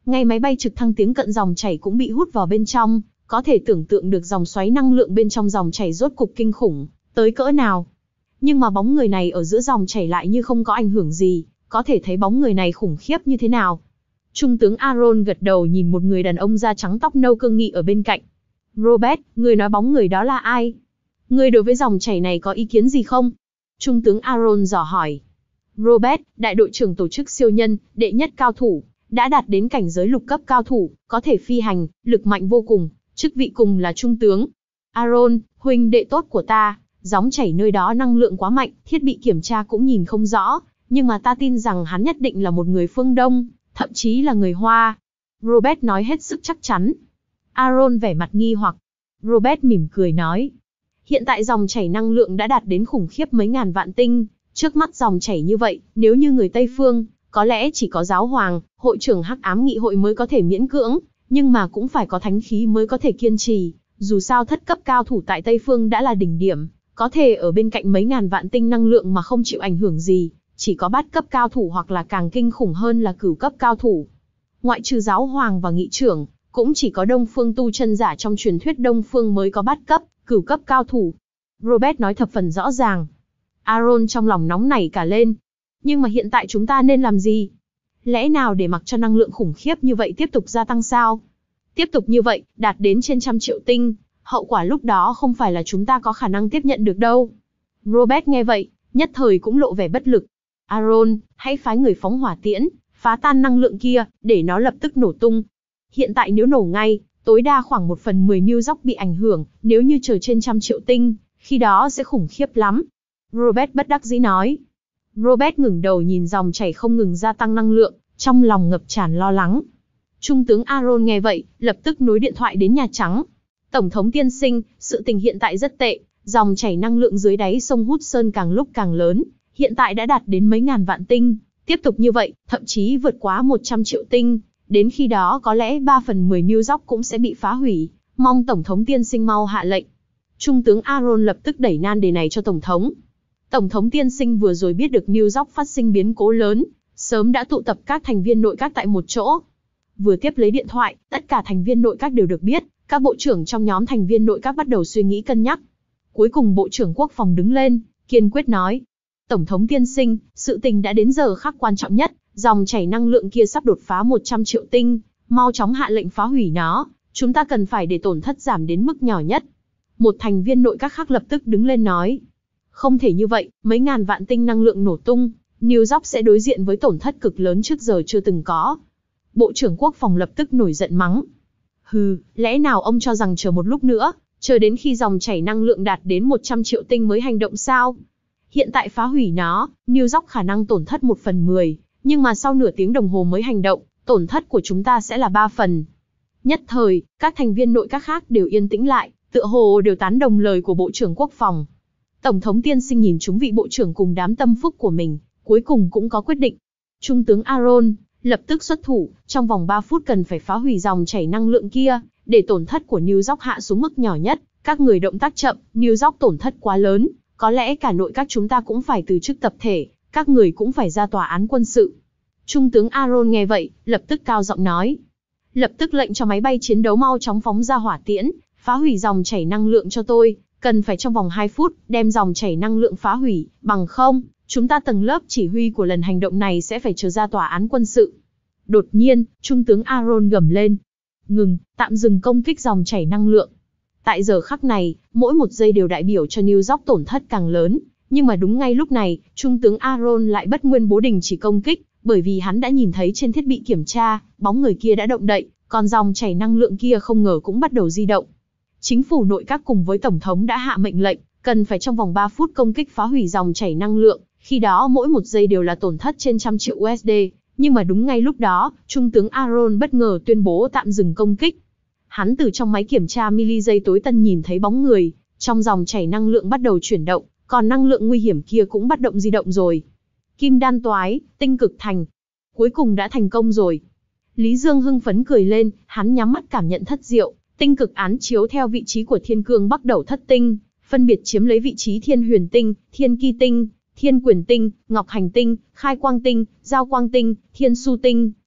Ngay máy bay trực thăng tiếng cận dòng chảy cũng bị hút vào bên trong, có thể tưởng tượng được dòng xoáy năng lượng bên trong dòng chảy rốt cục kinh khủng tới cỡ nào. Nhưng mà bóng người này ở giữa dòng chảy lại như không có ảnh hưởng gì, có thể thấy bóng người này khủng khiếp như thế nào. Trung tướng Aaron gật đầu nhìn một người đàn ông da trắng tóc nâu cương nghị ở bên cạnh. Robert, người nói bóng người đó là ai? Người đối với dòng chảy này có ý kiến gì không? Trung tướng Aaron dò hỏi. Robert, đại đội trưởng tổ chức siêu nhân, đệ nhất cao thủ, đã đạt đến cảnh giới lục cấp cao thủ, có thể phi hành, lực mạnh vô cùng, chức vị cùng là trung tướng. Aaron, huynh đệ tốt của ta, dòng chảy nơi đó năng lượng quá mạnh, thiết bị kiểm tra cũng nhìn không rõ, nhưng mà ta tin rằng hắn nhất định là một người phương Đông, thậm chí là người Hoa. Robert nói hết sức chắc chắn. Aaron vẻ mặt nghi hoặc. Robert mỉm cười nói. Hiện tại dòng chảy năng lượng đã đạt đến khủng khiếp mấy ngàn vạn tinh, trước mắt dòng chảy như vậy, nếu như người Tây Phương, có lẽ chỉ có giáo hoàng, hội trưởng Hắc Ám Nghị hội mới có thể miễn cưỡng, nhưng mà cũng phải có thánh khí mới có thể kiên trì, dù sao thất cấp cao thủ tại Tây Phương đã là đỉnh điểm, có thể ở bên cạnh mấy ngàn vạn tinh năng lượng mà không chịu ảnh hưởng gì, chỉ có bát cấp cao thủ hoặc là càng kinh khủng hơn là cửu cấp cao thủ. Ngoại trừ giáo hoàng và nghị trưởng, cũng chỉ có Đông Phương tu chân giả trong truyền thuyết Đông Phương mới có bát cấp, cửu cấp cao thủ. Robert nói thập phần rõ ràng. Aaron trong lòng nóng nảy cả lên. Nhưng mà hiện tại chúng ta nên làm gì? Lẽ nào để mặc cho năng lượng khủng khiếp như vậy tiếp tục gia tăng sao? Tiếp tục như vậy, đạt đến trên trăm triệu tinh, hậu quả lúc đó không phải là chúng ta có khả năng tiếp nhận được đâu. Robert nghe vậy, nhất thời cũng lộ vẻ bất lực. Aaron, hãy phái người phóng hỏa tiễn, phá tan năng lượng kia, để nó lập tức nổ tung. Hiện tại nếu nổ ngay, tối đa khoảng một phần mười New York bị ảnh hưởng, nếu như chờ trên trăm triệu tinh, khi đó sẽ khủng khiếp lắm. Robert bất đắc dĩ nói. Robert ngẩng đầu nhìn dòng chảy không ngừng gia tăng năng lượng, trong lòng ngập tràn lo lắng. Trung tướng Aaron nghe vậy, lập tức nối điện thoại đến Nhà Trắng. Tổng thống tiên sinh, sự tình hiện tại rất tệ, dòng chảy năng lượng dưới đáy sông Hudson càng lúc càng lớn, hiện tại đã đạt đến mấy ngàn vạn tinh, tiếp tục như vậy, thậm chí vượt quá một trăm triệu tinh, đến khi đó có lẽ ba phần mười New York cũng sẽ bị phá hủy, mong Tổng thống tiên sinh mau hạ lệnh. Trung tướng Aaron lập tức đẩy nan đề này cho Tổng thống. Tổng thống tiên sinh vừa rồi biết được New York phát sinh biến cố lớn, sớm đã tụ tập các thành viên nội các tại một chỗ. Vừa tiếp lấy điện thoại, tất cả thành viên nội các đều được biết, các bộ trưởng trong nhóm thành viên nội các bắt đầu suy nghĩ cân nhắc. Cuối cùng Bộ trưởng Quốc phòng đứng lên, kiên quyết nói. Tổng thống tiên sinh, sự tình đã đến giờ khắc quan trọng nhất, dòng chảy năng lượng kia sắp đột phá một trăm triệu tinh, mau chóng hạ lệnh phá hủy nó, chúng ta cần phải để tổn thất giảm đến mức nhỏ nhất. Một thành viên nội các khác lập tức đứng lên nói. Không thể như vậy, mấy ngàn vạn tinh năng lượng nổ tung, New York sẽ đối diện với tổn thất cực lớn trước giờ chưa từng có. Bộ trưởng Quốc phòng lập tức nổi giận mắng. Hừ, lẽ nào ông cho rằng chờ một lúc nữa, chờ đến khi dòng chảy năng lượng đạt đến một trăm triệu tinh mới hành động sao? Hiện tại phá hủy nó, New York khả năng tổn thất một phần mười, nhưng mà sau nửa tiếng đồng hồ mới hành động, tổn thất của chúng ta sẽ là ba phần. Nhất thời, các thành viên nội các khác đều yên tĩnh lại, tựa hồ đều tán đồng lời của Bộ trưởng Quốc phòng. Tổng thống tiên sinh nhìn chúng vị bộ trưởng cùng đám tâm phúc của mình, cuối cùng cũng có quyết định. Trung tướng Aaron lập tức xuất thủ, trong vòng ba phút cần phải phá hủy dòng chảy năng lượng kia, để tổn thất của New York hạ xuống mức nhỏ nhất. Các người động tác chậm, New York tổn thất quá lớn, có lẽ cả nội các chúng ta cũng phải từ chức tập thể, các người cũng phải ra tòa án quân sự. Trung tướng Aaron nghe vậy, lập tức cao giọng nói. Lập tức lệnh cho máy bay chiến đấu mau chóng phóng ra hỏa tiễn, phá hủy dòng chảy năng lượng cho tôi, cần phải trong vòng hai phút, đem dòng chảy năng lượng phá hủy, bằng không, chúng ta tầng lớp chỉ huy của lần hành động này sẽ phải chờ ra tòa án quân sự. Đột nhiên, Trung tướng Aaron gầm lên. Ngừng, tạm dừng công kích dòng chảy năng lượng. Tại giờ khắc này, mỗi một giây đều đại biểu cho New York tổn thất càng lớn, nhưng mà đúng ngay lúc này, Trung tướng Aaron lại bất nguyên bố đình chỉ công kích, bởi vì hắn đã nhìn thấy trên thiết bị kiểm tra, bóng người kia đã động đậy, còn dòng chảy năng lượng kia không ngờ cũng bắt đầu di động. Chính phủ nội các cùng với Tổng thống đã hạ mệnh lệnh, cần phải trong vòng ba phút công kích phá hủy dòng chảy năng lượng, khi đó mỗi một giây đều là tổn thất trên trăm triệu u ét đê, nhưng mà đúng ngay lúc đó, Trung tướng Aaron bất ngờ tuyên bố tạm dừng công kích. Hắn từ trong máy kiểm tra mili giây tối tân nhìn thấy bóng người, trong dòng chảy năng lượng bắt đầu chuyển động, còn năng lượng nguy hiểm kia cũng bắt động di động rồi. Kim đan toái, tinh cực thành. Cuối cùng đã thành công rồi. Lý Dương hưng phấn cười lên, hắn nhắm mắt cảm nhận thất diệu, tinh cực án chiếu theo vị trí của thiên cương bắc đẩu thất tinh, phân biệt chiếm lấy vị trí thiên huyền tinh, thiên ki tinh, thiên quyền tinh, ngọc hành tinh, khai quang tinh, giao quang tinh, thiên su tinh,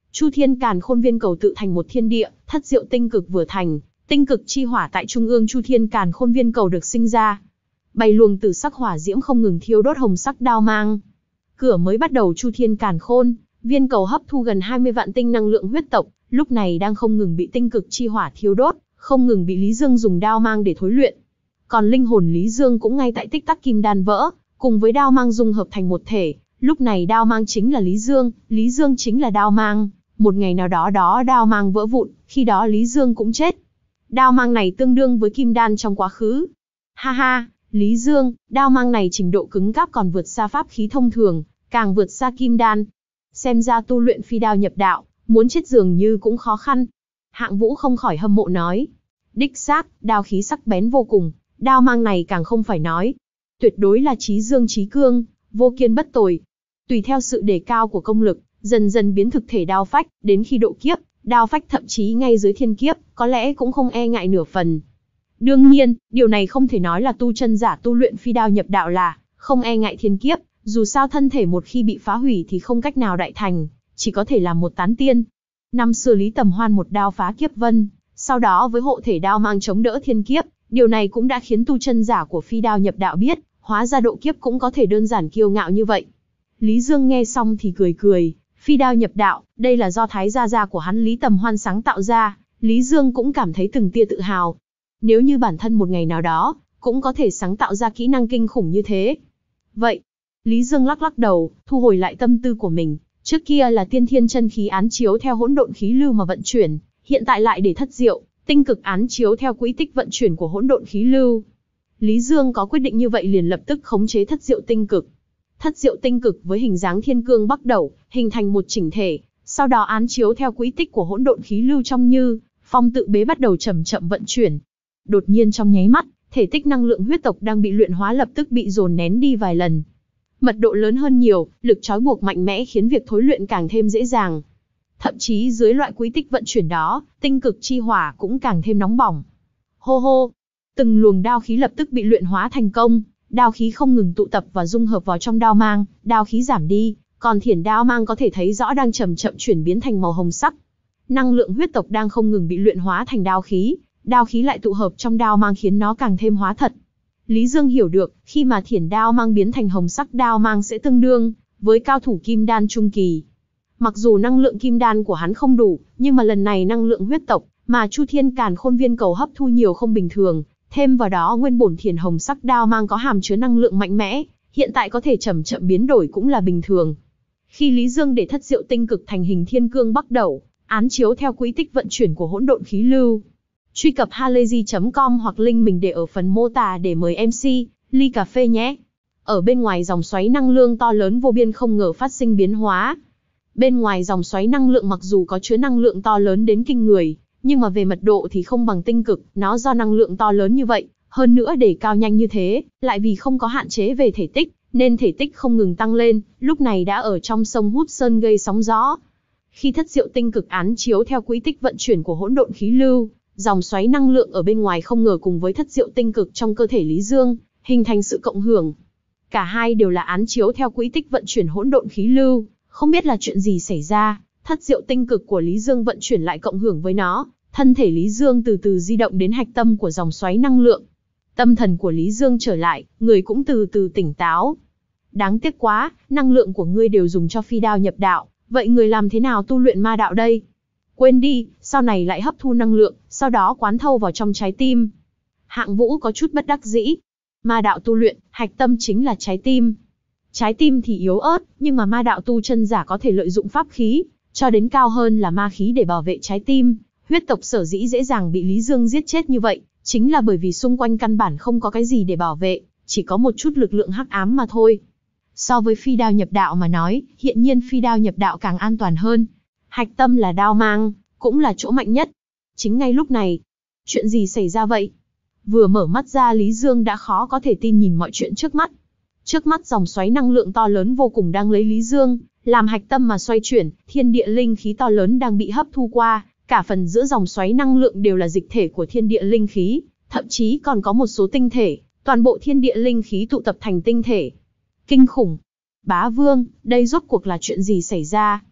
Chu Thiên Càn Khôn Viên cầu tự thành một thiên địa, thất diệu tinh cực vừa thành, tinh cực chi hỏa tại trung ương Chu Thiên Càn Khôn Viên cầu được sinh ra. Bảy luồng tử sắc hỏa diễm không ngừng thiêu đốt hồng sắc đao mang. Cửa mới bắt đầu Chu Thiên Càn Khôn Viên cầu hấp thu gần hai mươi vạn tinh năng lượng huyết tộc, lúc này đang không ngừng bị tinh cực chi hỏa thiêu đốt, không ngừng bị Lý Dương dùng đao mang để thối luyện. Còn linh hồn Lý Dương cũng ngay tại tích tắc kim đan vỡ, cùng với đao mang dung hợp thành một thể. Lúc này đao mang chính là Lý Dương, Lý Dương chính là đao mang. Một ngày nào đó đó đao mang vỡ vụn, khi đó Lý Dương cũng chết. Đao mang này tương đương với kim đan trong quá khứ. Ha ha, Lý Dương, đao mang này trình độ cứng cáp còn vượt xa pháp khí thông thường, càng vượt xa kim đan. Xem ra tu luyện phi đao nhập đạo, muốn chết dường như cũng khó khăn. Hạng Vũ không khỏi hâm mộ nói. Đích xác, đao khí sắc bén vô cùng, đao mang này càng không phải nói. Tuyệt đối là chí dương chí cương, vô kiên bất tồi. Tùy theo sự đề cao của công lực, dần dần biến thực thể đao phách, đến khi độ kiếp, đao phách thậm chí ngay dưới thiên kiếp, có lẽ cũng không e ngại nửa phần. Đương nhiên, điều này không thể nói là tu chân giả tu luyện phi đao nhập đạo là không e ngại thiên kiếp, dù sao thân thể một khi bị phá hủy thì không cách nào đại thành, chỉ có thể làm một tán tiên. Năm xưa Lý Tầm Hoan một đao phá kiếp vân, sau đó với hộ thể đao mang chống đỡ thiên kiếp, điều này cũng đã khiến tu chân giả của phi đao nhập đạo biết, hóa ra độ kiếp cũng có thể đơn giản kiêu ngạo như vậy. Lý Dương nghe xong thì cười cười, phi đao nhập đạo, đây là do thái gia gia của hắn Lý Tầm Hoan sáng tạo ra, Lý Dương cũng cảm thấy từng tia tự hào. Nếu như bản thân một ngày nào đó, cũng có thể sáng tạo ra kỹ năng kinh khủng như thế. Vậy, Lý Dương lắc lắc đầu, thu hồi lại tâm tư của mình, trước kia là tiên thiên chân khí án chiếu theo hỗn độn khí lưu mà vận chuyển, hiện tại lại để thất diệu, tinh cực án chiếu theo quỹ tích vận chuyển của hỗn độn khí lưu. Lý Dương có quyết định như vậy liền lập tức khống chế thất diệu tinh cực. Thất diệu tinh cực với hình dáng thiên cương bắc đẩu, hình thành một chỉnh thể, sau đó án chiếu theo quỹ tích của hỗn độn khí lưu trong như phong tự bế bắt đầu chậm chậm vận chuyển. Đột nhiên trong nháy mắt, thể tích năng lượng huyết tộc đang bị luyện hóa lập tức bị dồn nén đi vài lần. Mật độ lớn hơn nhiều, lực trói buộc mạnh mẽ khiến việc thối luyện càng thêm dễ dàng. Thậm chí dưới loại quỹ tích vận chuyển đó, tinh cực chi hỏa cũng càng thêm nóng bỏng. Hô hô, từng luồng đao khí lập tức bị luyện hóa thành công, đao khí không ngừng tụ tập và dung hợp vào trong đao mang, đao khí giảm đi, còn thiển đao mang có thể thấy rõ đang chậm chậm chuyển biến thành màu hồng sắc. Năng lượng huyết tộc đang không ngừng bị luyện hóa thành đao khí, đao khí lại tụ hợp trong đao mang khiến nó càng thêm hóa thật. Lý Dương hiểu được, khi mà thiển đao mang biến thành hồng sắc đao mang sẽ tương đương với cao thủ kim đan trung kỳ. Mặc dù năng lượng kim đan của hắn không đủ, nhưng mà lần này năng lượng huyết tộc mà Chu Thiên Càn Khôn Viên cầu hấp thu nhiều không bình thường, thêm vào đó nguyên bổn thiển hồng sắc đao mang có hàm chứa năng lượng mạnh mẽ, hiện tại có thể chậm chậm biến đổi cũng là bình thường. Khi Lý Dương để thất diệu tinh cực thành hình thiên cương bắc đẩu, án chiếu theo quỹ tích vận chuyển của hỗn độn khí lưu. Truy cập halayzi chấm com hoặc link mình để ở phần mô tả để mời em xê, ly cà phê nhé. Ở bên ngoài dòng xoáy năng lượng to lớn vô biên không ngờ phát sinh biến hóa. Bên ngoài dòng xoáy năng lượng mặc dù có chứa năng lượng to lớn đến kinh người, nhưng mà về mật độ thì không bằng tinh cực, nó do năng lượng to lớn như vậy, hơn nữa để cao nhanh như thế, lại vì không có hạn chế về thể tích, nên thể tích không ngừng tăng lên, lúc này đã ở trong sông hút sơn gây sóng gió. Khi thất diệu tinh cực án chiếu theo quỹ tích vận chuyển của hỗn độn khí lưu, dòng xoáy năng lượng ở bên ngoài không ngờ cùng với thất diệu tinh cực trong cơ thể Lý Dương, hình thành sự cộng hưởng. Cả hai đều là án chiếu theo quỹ tích vận chuyển hỗn độn khí lưu, không biết là chuyện gì xảy ra, thất diệu tinh cực của Lý Dương vận chuyển lại cộng hưởng với nó, thân thể Lý Dương từ từ di động đến hạch tâm của dòng xoáy năng lượng. Tâm thần của Lý Dương trở lại, người cũng từ từ tỉnh táo. Đáng tiếc quá, năng lượng của ngươi đều dùng cho phi đao nhập đạo, vậy người làm thế nào tu luyện ma đạo đây? Quên đi, sau này lại hấp thu năng lượng, sau đó quán thâu vào trong trái tim. Hạng Vũ có chút bất đắc dĩ. Ma đạo tu luyện, hạch tâm chính là trái tim. Trái tim thì yếu ớt, nhưng mà ma đạo tu chân giả có thể lợi dụng pháp khí, cho đến cao hơn là ma khí để bảo vệ trái tim. Huyết tộc sở dĩ dễ dàng bị Lý Dương giết chết như vậy, chính là bởi vì xung quanh căn bản không có cái gì để bảo vệ, chỉ có một chút lực lượng hắc ám mà thôi. So với phi đao nhập đạo mà nói, hiện nhiên phi đao nhập đạo càng an toàn hơn. Hạch tâm là đao mang, cũng là chỗ mạnh nhất. Chính ngay lúc này, chuyện gì xảy ra vậy? Vừa mở mắt ra Lý Dương đã khó có thể tin nhìn mọi chuyện trước mắt. Trước mắt dòng xoáy năng lượng to lớn vô cùng đang lấy Lý Dương làm hạch tâm mà xoay chuyển, thiên địa linh khí to lớn đang bị hấp thu qua, cả phần giữa dòng xoáy năng lượng đều là dịch thể của thiên địa linh khí, thậm chí còn có một số tinh thể, toàn bộ thiên địa linh khí tụ tập thành tinh thể. Kinh khủng! Bá Vương, đây rốt cuộc là chuyện gì xảy ra?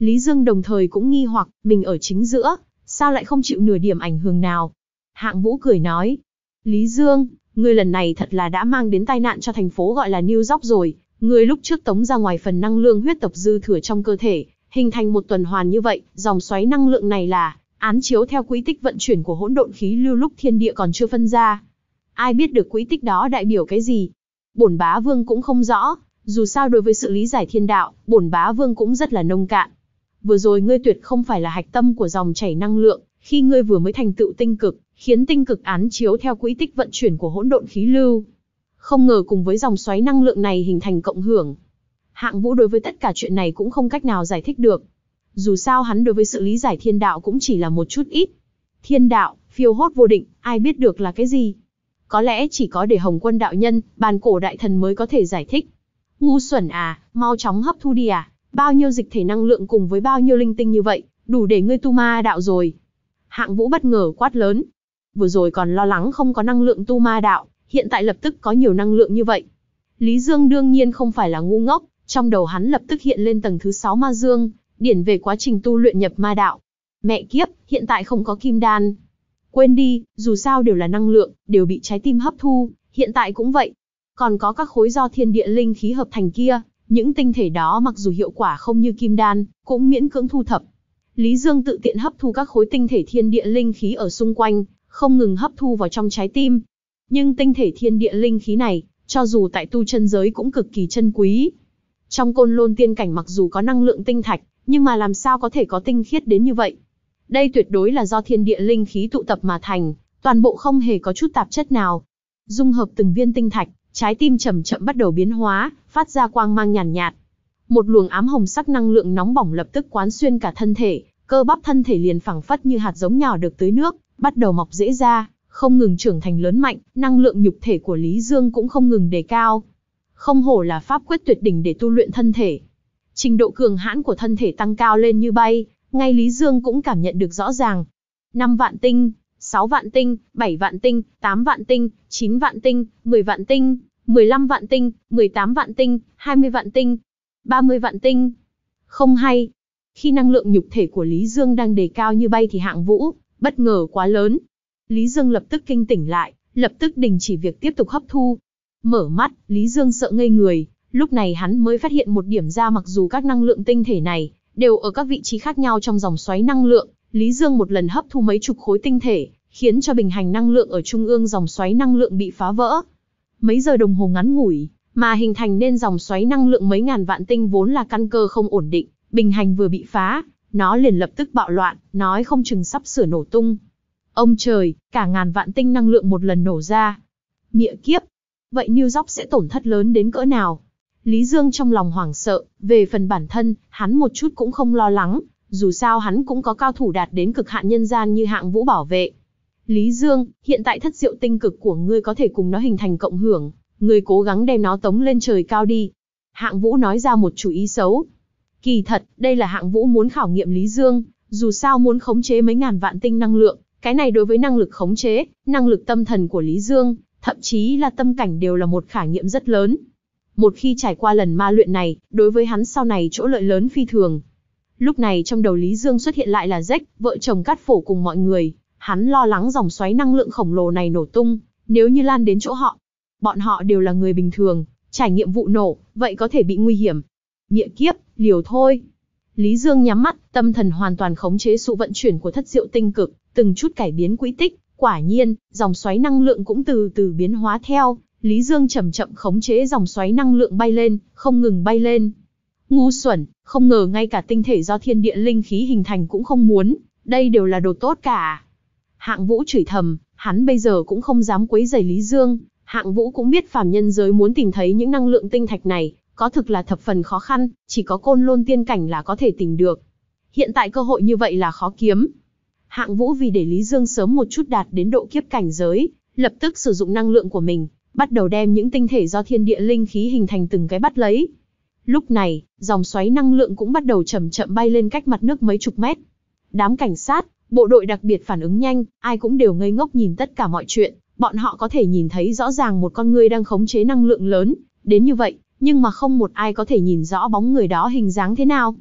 Lý Dương đồng thời cũng nghi hoặc, mình ở chính giữa, sao lại không chịu nửa điểm ảnh hưởng nào. Hạng Vũ cười nói, Lý Dương, ngươi lần này thật là đã mang đến tai nạn cho thành phố gọi là New York rồi. Ngươi lúc trước tống ra ngoài phần năng lượng huyết tộc dư thừa trong cơ thể, hình thành một tuần hoàn như vậy, dòng xoáy năng lượng này là án chiếu theo quỹ tích vận chuyển của hỗn độn khí lưu lúc thiên địa còn chưa phân ra. Ai biết được quỹ tích đó đại biểu cái gì? Bổn bá vương cũng không rõ, dù sao đối với sự lý giải thiên đạo, bổn bá vương cũng rất là nông cạn. Vừa rồi ngươi tuyệt không phải là hạch tâm của dòng chảy năng lượng, khi ngươi vừa mới thành tựu tinh cực, khiến tinh cực án chiếu theo quỹ tích vận chuyển của hỗn độn khí lưu. Không ngờ cùng với dòng xoáy năng lượng này hình thành cộng hưởng. Hạng Vũ đối với tất cả chuyện này cũng không cách nào giải thích được. Dù sao hắn đối với sự lý giải thiên đạo cũng chỉ là một chút ít. Thiên đạo, phiêu hốt vô định, ai biết được là cái gì? Có lẽ chỉ có để Hồng Quân đạo nhân, Bàn Cổ đại thần mới có thể giải thích. Ngu xuẩn à, mau chóng hấp thu đi à, bao nhiêu dịch thể năng lượng cùng với bao nhiêu linh tinh như vậy, đủ để ngươi tu ma đạo rồi. Hạng Vũ bất ngờ quát lớn. Vừa rồi còn lo lắng không có năng lượng tu ma đạo, hiện tại lập tức có nhiều năng lượng như vậy. Lý Dương đương nhiên không phải là ngu ngốc, trong đầu hắn lập tức hiện lên tầng thứ sáu ma dương, điển về quá trình tu luyện nhập ma đạo. Mẹ kiếp, hiện tại không có kim đan. Quên đi, dù sao đều là năng lượng, đều bị trái tim hấp thu, hiện tại cũng vậy. Còn có các khối do thiên địa linh khí hợp thành kia, những tinh thể đó mặc dù hiệu quả không như kim đan, cũng miễn cưỡng thu thập. Lý Dương tự tiện hấp thu các khối tinh thể thiên địa linh khí ở xung quanh, không ngừng hấp thu vào trong trái tim. Nhưng tinh thể thiên địa linh khí này, cho dù tại tu chân giới cũng cực kỳ chân quý. Trong Côn Lôn tiên cảnh mặc dù có năng lượng tinh thạch, nhưng mà làm sao có thể có tinh khiết đến như vậy? Đây tuyệt đối là do thiên địa linh khí tụ tập mà thành, toàn bộ không hề có chút tạp chất nào. Dung hợp từng viên tinh thạch, trái tim chậm chậm bắt đầu biến hóa, phát ra quang mang nhàn nhạt, nhạt. Một luồng ám hồng sắc năng lượng nóng bỏng lập tức quán xuyên cả thân thể, cơ bắp thân thể liền phẳng phất như hạt giống nhỏ được tưới nước, bắt đầu mọc rễ ra, không ngừng trưởng thành lớn mạnh, năng lượng nhục thể của Lý Dương cũng không ngừng đề cao. Không hổ là pháp quyết tuyệt đỉnh để tu luyện thân thể. Trình độ cường hãn của thân thể tăng cao lên như bay, ngay Lý Dương cũng cảm nhận được rõ ràng. năm vạn tinh, sáu vạn tinh, bảy vạn tinh, tám vạn tinh, chín vạn tinh, mười vạn tinh, mười lăm vạn tinh, mười tám vạn tinh, hai mươi vạn tinh, ba mươi vạn tinh. Không hay. Khi năng lượng nhục thể của Lý Dương đang đề cao như bay thì Hạng Vũ, bất ngờ quá lớn. Lý Dương lập tức kinh tỉnh lại, lập tức đình chỉ việc tiếp tục hấp thu. Mở mắt, Lý Dương sợ ngây người, lúc này hắn mới phát hiện một điểm ra, mặc dù các năng lượng tinh thể này đều ở các vị trí khác nhau trong dòng xoáy năng lượng, Lý Dương một lần hấp thu mấy chục khối tinh thể, khiến cho bình hành năng lượng ở trung ương dòng xoáy năng lượng bị phá vỡ. Mấy giờ đồng hồ ngắn ngủi, mà hình thành nên dòng xoáy năng lượng mấy ngàn vạn tinh vốn là căn cơ không ổn định, bình hành vừa bị phá, nó liền lập tức bạo loạn, nói không chừng sắp sửa nổ tung. Ông trời, cả ngàn vạn tinh năng lượng một lần nổ ra. Mịa kiếp, vậy New York sẽ tổn thất lớn đến cỡ nào? Lý Dương trong lòng hoảng sợ, về phần bản thân, hắn một chút cũng không lo lắng, dù sao hắn cũng có cao thủ đạt đến cực hạn nhân gian như Hạng Vũ bảo vệ. Lý Dương, hiện tại thất diệu tinh cực của ngươi có thể cùng nó hình thành cộng hưởng, ngươi cố gắng đem nó tống lên trời cao đi. Hạng Vũ nói ra một chủ ý xấu. Kỳ thật, đây là Hạng Vũ muốn khảo nghiệm Lý Dương, dù sao muốn khống chế mấy ngàn vạn tinh năng lượng, cái này đối với năng lực khống chế, năng lực tâm thần của Lý Dương, thậm chí là tâm cảnh đều là một khảo nghiệm rất lớn. Một khi trải qua lần ma luyện này, đối với hắn sau này chỗ lợi lớn phi thường. Lúc này trong đầu Lý Dương xuất hiện lại là Rách, vợ chồng Cát Phổ cùng mọi người. Hắn lo lắng dòng xoáy năng lượng khổng lồ này nổ tung, nếu như lan đến chỗ họ. Bọn họ đều là người bình thường, trải nghiệm vụ nổ, vậy có thể bị nguy hiểm. Mịa kiếp, liều thôi. Lý Dương nhắm mắt, tâm thần hoàn toàn khống chế sự vận chuyển của thất diệu tinh cực, từng chút cải biến quỹ tích. Quả nhiên, dòng xoáy năng lượng cũng từ từ biến hóa theo. Lý Dương chậm chậm khống chế dòng xoáy năng lượng bay lên, không ngừng bay lên. Ngu xuẩn, không ngờ ngay cả tinh thể do thiên địa linh khí hình thành cũng không muốn, đây đều là đồ tốt cả. Hạng Vũ chửi thầm, hắn bây giờ cũng không dám quấy rầy Lý Dương. Hạng Vũ cũng biết phàm nhân giới muốn tìm thấy những năng lượng tinh thạch này, có thực là thập phần khó khăn, chỉ có Côn Lôn tiên cảnh là có thể tìm được. Hiện tại cơ hội như vậy là khó kiếm. Hạng Vũ vì để Lý Dương sớm một chút đạt đến độ kiếp cảnh giới, lập tức sử dụng năng lượng của mình, bắt đầu đem những tinh thể do thiên địa linh khí hình thành từng cái bắt lấy. Lúc này, dòng xoáy năng lượng cũng bắt đầu chậm chậm bay lên cách mặt nước mấy chục mét. Đám cảnh sát, bộ đội đặc biệt phản ứng nhanh, ai cũng đều ngây ngốc nhìn tất cả mọi chuyện, bọn họ có thể nhìn thấy rõ ràng một con người đang khống chế năng lượng lớn, đến như vậy, nhưng mà không một ai có thể nhìn rõ bóng người đó hình dáng thế nào.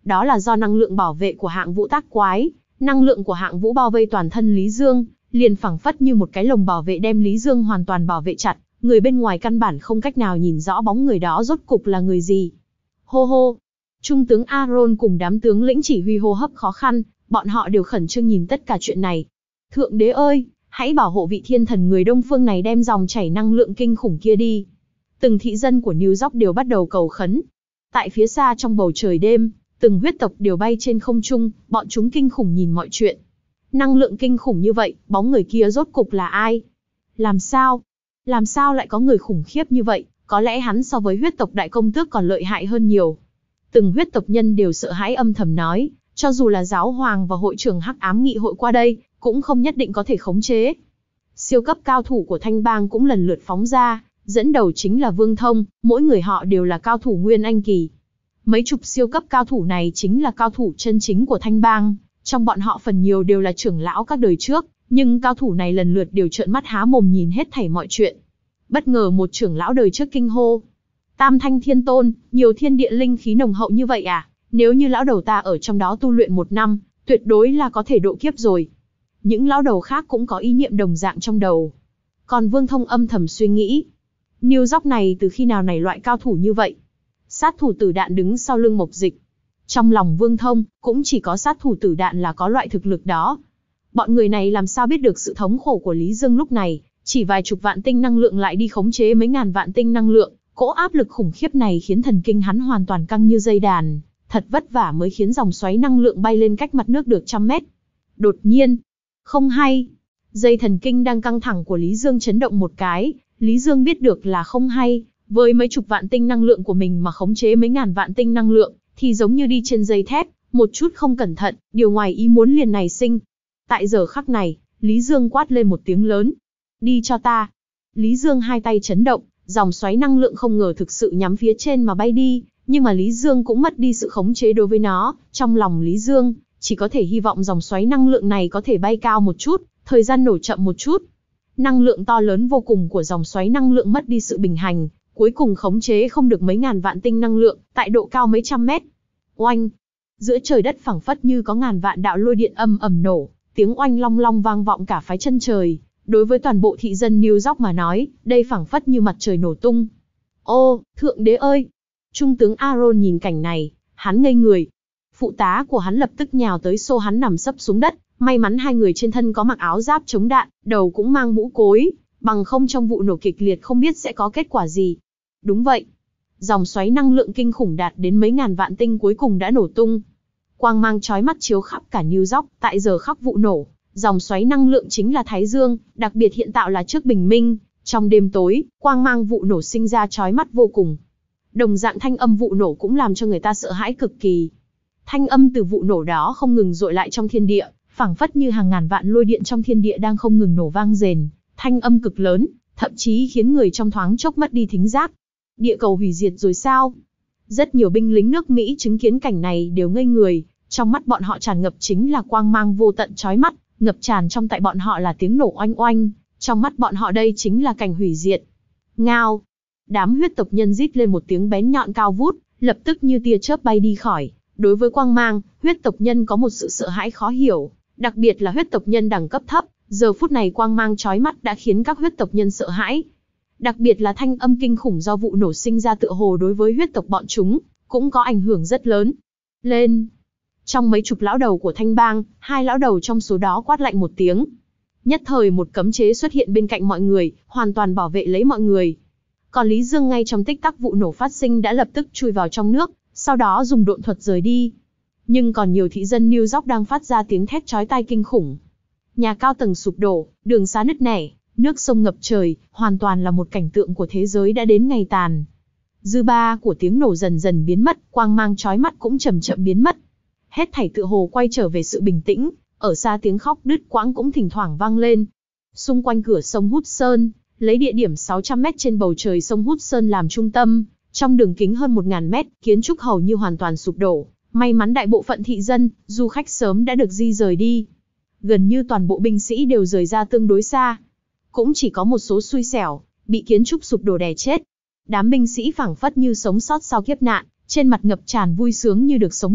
Đó là do năng lượng bảo vệ của hạng vũ tác quái, năng lượng của hạng vũ bao vây toàn thân Lý Dương, liền phảng phất như một cái lồng bảo vệ đem Lý Dương hoàn toàn bảo vệ chặt, người bên ngoài căn bản không cách nào nhìn rõ bóng người đó rốt cục là người gì. Hô hô, Trung tướng Aaron cùng đám tướng lĩnh chỉ huy hô hấp khó khăn, bọn họ đều khẩn trương nhìn tất cả chuyện này. Thượng đế ơi, hãy bảo hộ vị thiên thần người Đông Phương này đem dòng chảy năng lượng kinh khủng kia đi. Từng thị dân của New York đều bắt đầu cầu khấn. Tại phía xa trong bầu trời đêm, từng huyết tộc đều bay trên không trung, bọn chúng kinh khủng nhìn mọi chuyện. Năng lượng kinh khủng như vậy, bóng người kia rốt cục là ai? Làm sao? Làm sao lại có người khủng khiếp như vậy? Có lẽ hắn so với huyết tộc đại công tước còn lợi hại hơn nhiều. Từng huyết tộc nhân đều sợ hãi âm thầm nói, cho dù là giáo hoàng và hội trưởng Hắc Ám Nghị hội qua đây, cũng không nhất định có thể khống chế. Siêu cấp cao thủ của Thanh Bang cũng lần lượt phóng ra, dẫn đầu chính là Vương Thông, mỗi người họ đều là cao thủ Nguyên Anh kỳ. Mấy chục siêu cấp cao thủ này chính là cao thủ chân chính của Thanh Bang, trong bọn họ phần nhiều đều là trưởng lão các đời trước, nhưng cao thủ này lần lượt đều trợn mắt há mồm nhìn hết thảy mọi chuyện. Bất ngờ một trưởng lão đời trước kinh hô: Tam Thanh Thiên Tôn, nhiều thiên địa linh khí nồng hậu như vậy à? Nếu như lão đầu ta ở trong đó tu luyện một năm, tuyệt đối là có thể độ kiếp rồi. Những lão đầu khác cũng có ý niệm đồng dạng trong đầu. Còn Vương Thông âm thầm suy nghĩ, New York này từ khi nào nảy loại cao thủ như vậy? Sát thủ tử đạn đứng sau lưng Mộc Dịch. Trong lòng Vương Thông, cũng chỉ có sát thủ tử đạn là có loại thực lực đó. Bọn người này làm sao biết được sự thống khổ của Lý Dương lúc này, chỉ vài chục vạn tinh năng lượng lại đi khống chế mấy ngàn vạn tinh năng lượng, cỗ áp lực khủng khiếp này khiến thần kinh hắn hoàn toàn căng như dây đàn, thật vất vả mới khiến dòng xoáy năng lượng bay lên cách mặt nước được trăm mét. Đột nhiên, không hay, dây thần kinh đang căng thẳng của Lý Dương chấn động một cái, Lý Dương biết được là không hay, với mấy chục vạn tinh năng lượng của mình mà khống chế mấy ngàn vạn tinh năng lượng, thì giống như đi trên dây thép, một chút không cẩn thận, điều ngoài ý muốn liền nảy sinh. Tại giờ khắc này, Lý Dương quát lên một tiếng lớn. Đi cho ta. Lý Dương hai tay chấn động, dòng xoáy năng lượng không ngờ thực sự nhắm phía trên mà bay đi, nhưng mà Lý Dương cũng mất đi sự khống chế đối với nó, trong lòng Lý Dương, chỉ có thể hy vọng dòng xoáy năng lượng này có thể bay cao một chút, thời gian nổ chậm một chút. Năng lượng to lớn vô cùng của dòng xoáy năng lượng mất đi sự bình hành, cuối cùng khống chế không được mấy ngàn vạn tinh năng lượng, tại độ cao mấy trăm mét. Oanh! Giữa trời đất phẳng phất như có ngàn vạn đạo lôi điện âm ầm nổ, tiếng oanh long long vang vọng cả phái chân trời. Đối với toàn bộ thị dân New York mà nói, đây phẳng phất như mặt trời nổ tung. Ô, thượng đế ơi! Trung tướng Aaron nhìn cảnh này, hắn ngây người. Phụ tá của hắn lập tức nhào tới xô hắn nằm sấp xuống đất, may mắn hai người trên thân có mặc áo giáp chống đạn, đầu cũng mang mũ cối, bằng không trong vụ nổ kịch liệt không biết sẽ có kết quả gì. Đúng vậy. Dòng xoáy năng lượng kinh khủng đạt đến mấy ngàn vạn tinh cuối cùng đã nổ tung. Quang mang chói mắt chiếu khắp cả New York, tại giờ khắc vụ nổ, dòng xoáy năng lượng chính là Thái Dương, đặc biệt hiện tạo là trước bình minh, trong đêm tối, quang mang vụ nổ sinh ra chói mắt vô cùng. Đồng dạng thanh âm vụ nổ cũng làm cho người ta sợ hãi cực kỳ. Thanh âm từ vụ nổ đó không ngừng dội lại trong thiên địa, phảng phất như hàng ngàn vạn lôi điện trong thiên địa đang không ngừng nổ vang rền, thanh âm cực lớn, thậm chí khiến người trong thoáng chốc mất đi thính giác. Địa cầu hủy diệt rồi sao? Rất nhiều binh lính nước Mỹ chứng kiến cảnh này đều ngây người, trong mắt bọn họ tràn ngập chính là quang mang vô tận chói mắt, ngập tràn trong tại bọn họ là tiếng nổ oanh oanh, trong mắt bọn họ đây chính là cảnh hủy diệt. Ngao! Đám huyết tộc nhân rít lên một tiếng bén nhọn cao vút, lập tức như tia chớp bay đi khỏi. Đối với quang mang, huyết tộc nhân có một sự sợ hãi khó hiểu, đặc biệt là huyết tộc nhân đẳng cấp thấp, giờ phút này quang mang chói mắt đã khiến các huyết tộc nhân sợ hãi. Đặc biệt là thanh âm kinh khủng do vụ nổ sinh ra tựa hồ đối với huyết tộc bọn chúng, cũng có ảnh hưởng rất lớn. Lên! Trong mấy chục lão đầu của Thanh Bang, hai lão đầu trong số đó quát lạnh một tiếng. Nhất thời một cấm chế xuất hiện bên cạnh mọi người, hoàn toàn bảo vệ lấy mọi người. Còn Lý Dương ngay trong tích tắc vụ nổ phát sinh đã lập tức chui vào trong nước, sau đó dùng độn thuật rời đi. Nhưng còn nhiều thị dân New York đang phát ra tiếng thét chói tai kinh khủng. Nhà cao tầng sụp đổ, đường xá nứt nẻ, nước sông ngập trời, hoàn toàn là một cảnh tượng của thế giới đã đến ngày tàn. Dư ba của tiếng nổ dần dần biến mất, quang mang chói mắt cũng chậm chậm biến mất. Hết thảy tựa hồ quay trở về sự bình tĩnh, ở xa tiếng khóc đứt quãng cũng thỉnh thoảng vang lên. Xung quanh cửa sông Hudson, lấy địa điểm sáu trăm mét trên bầu trời sông Hudson làm trung tâm, trong đường kính hơn một nghìn mét, kiến trúc hầu như hoàn toàn sụp đổ. May mắn đại bộ phận thị dân, du khách sớm đã được di rời đi. Gần như toàn bộ binh sĩ đều rời ra tương đối xa. Cũng chỉ có một số xui xẻo, bị kiến trúc sụp đổ đè chết. Đám binh sĩ phảng phất như sống sót sau kiếp nạn, trên mặt ngập tràn vui sướng như được sống lại,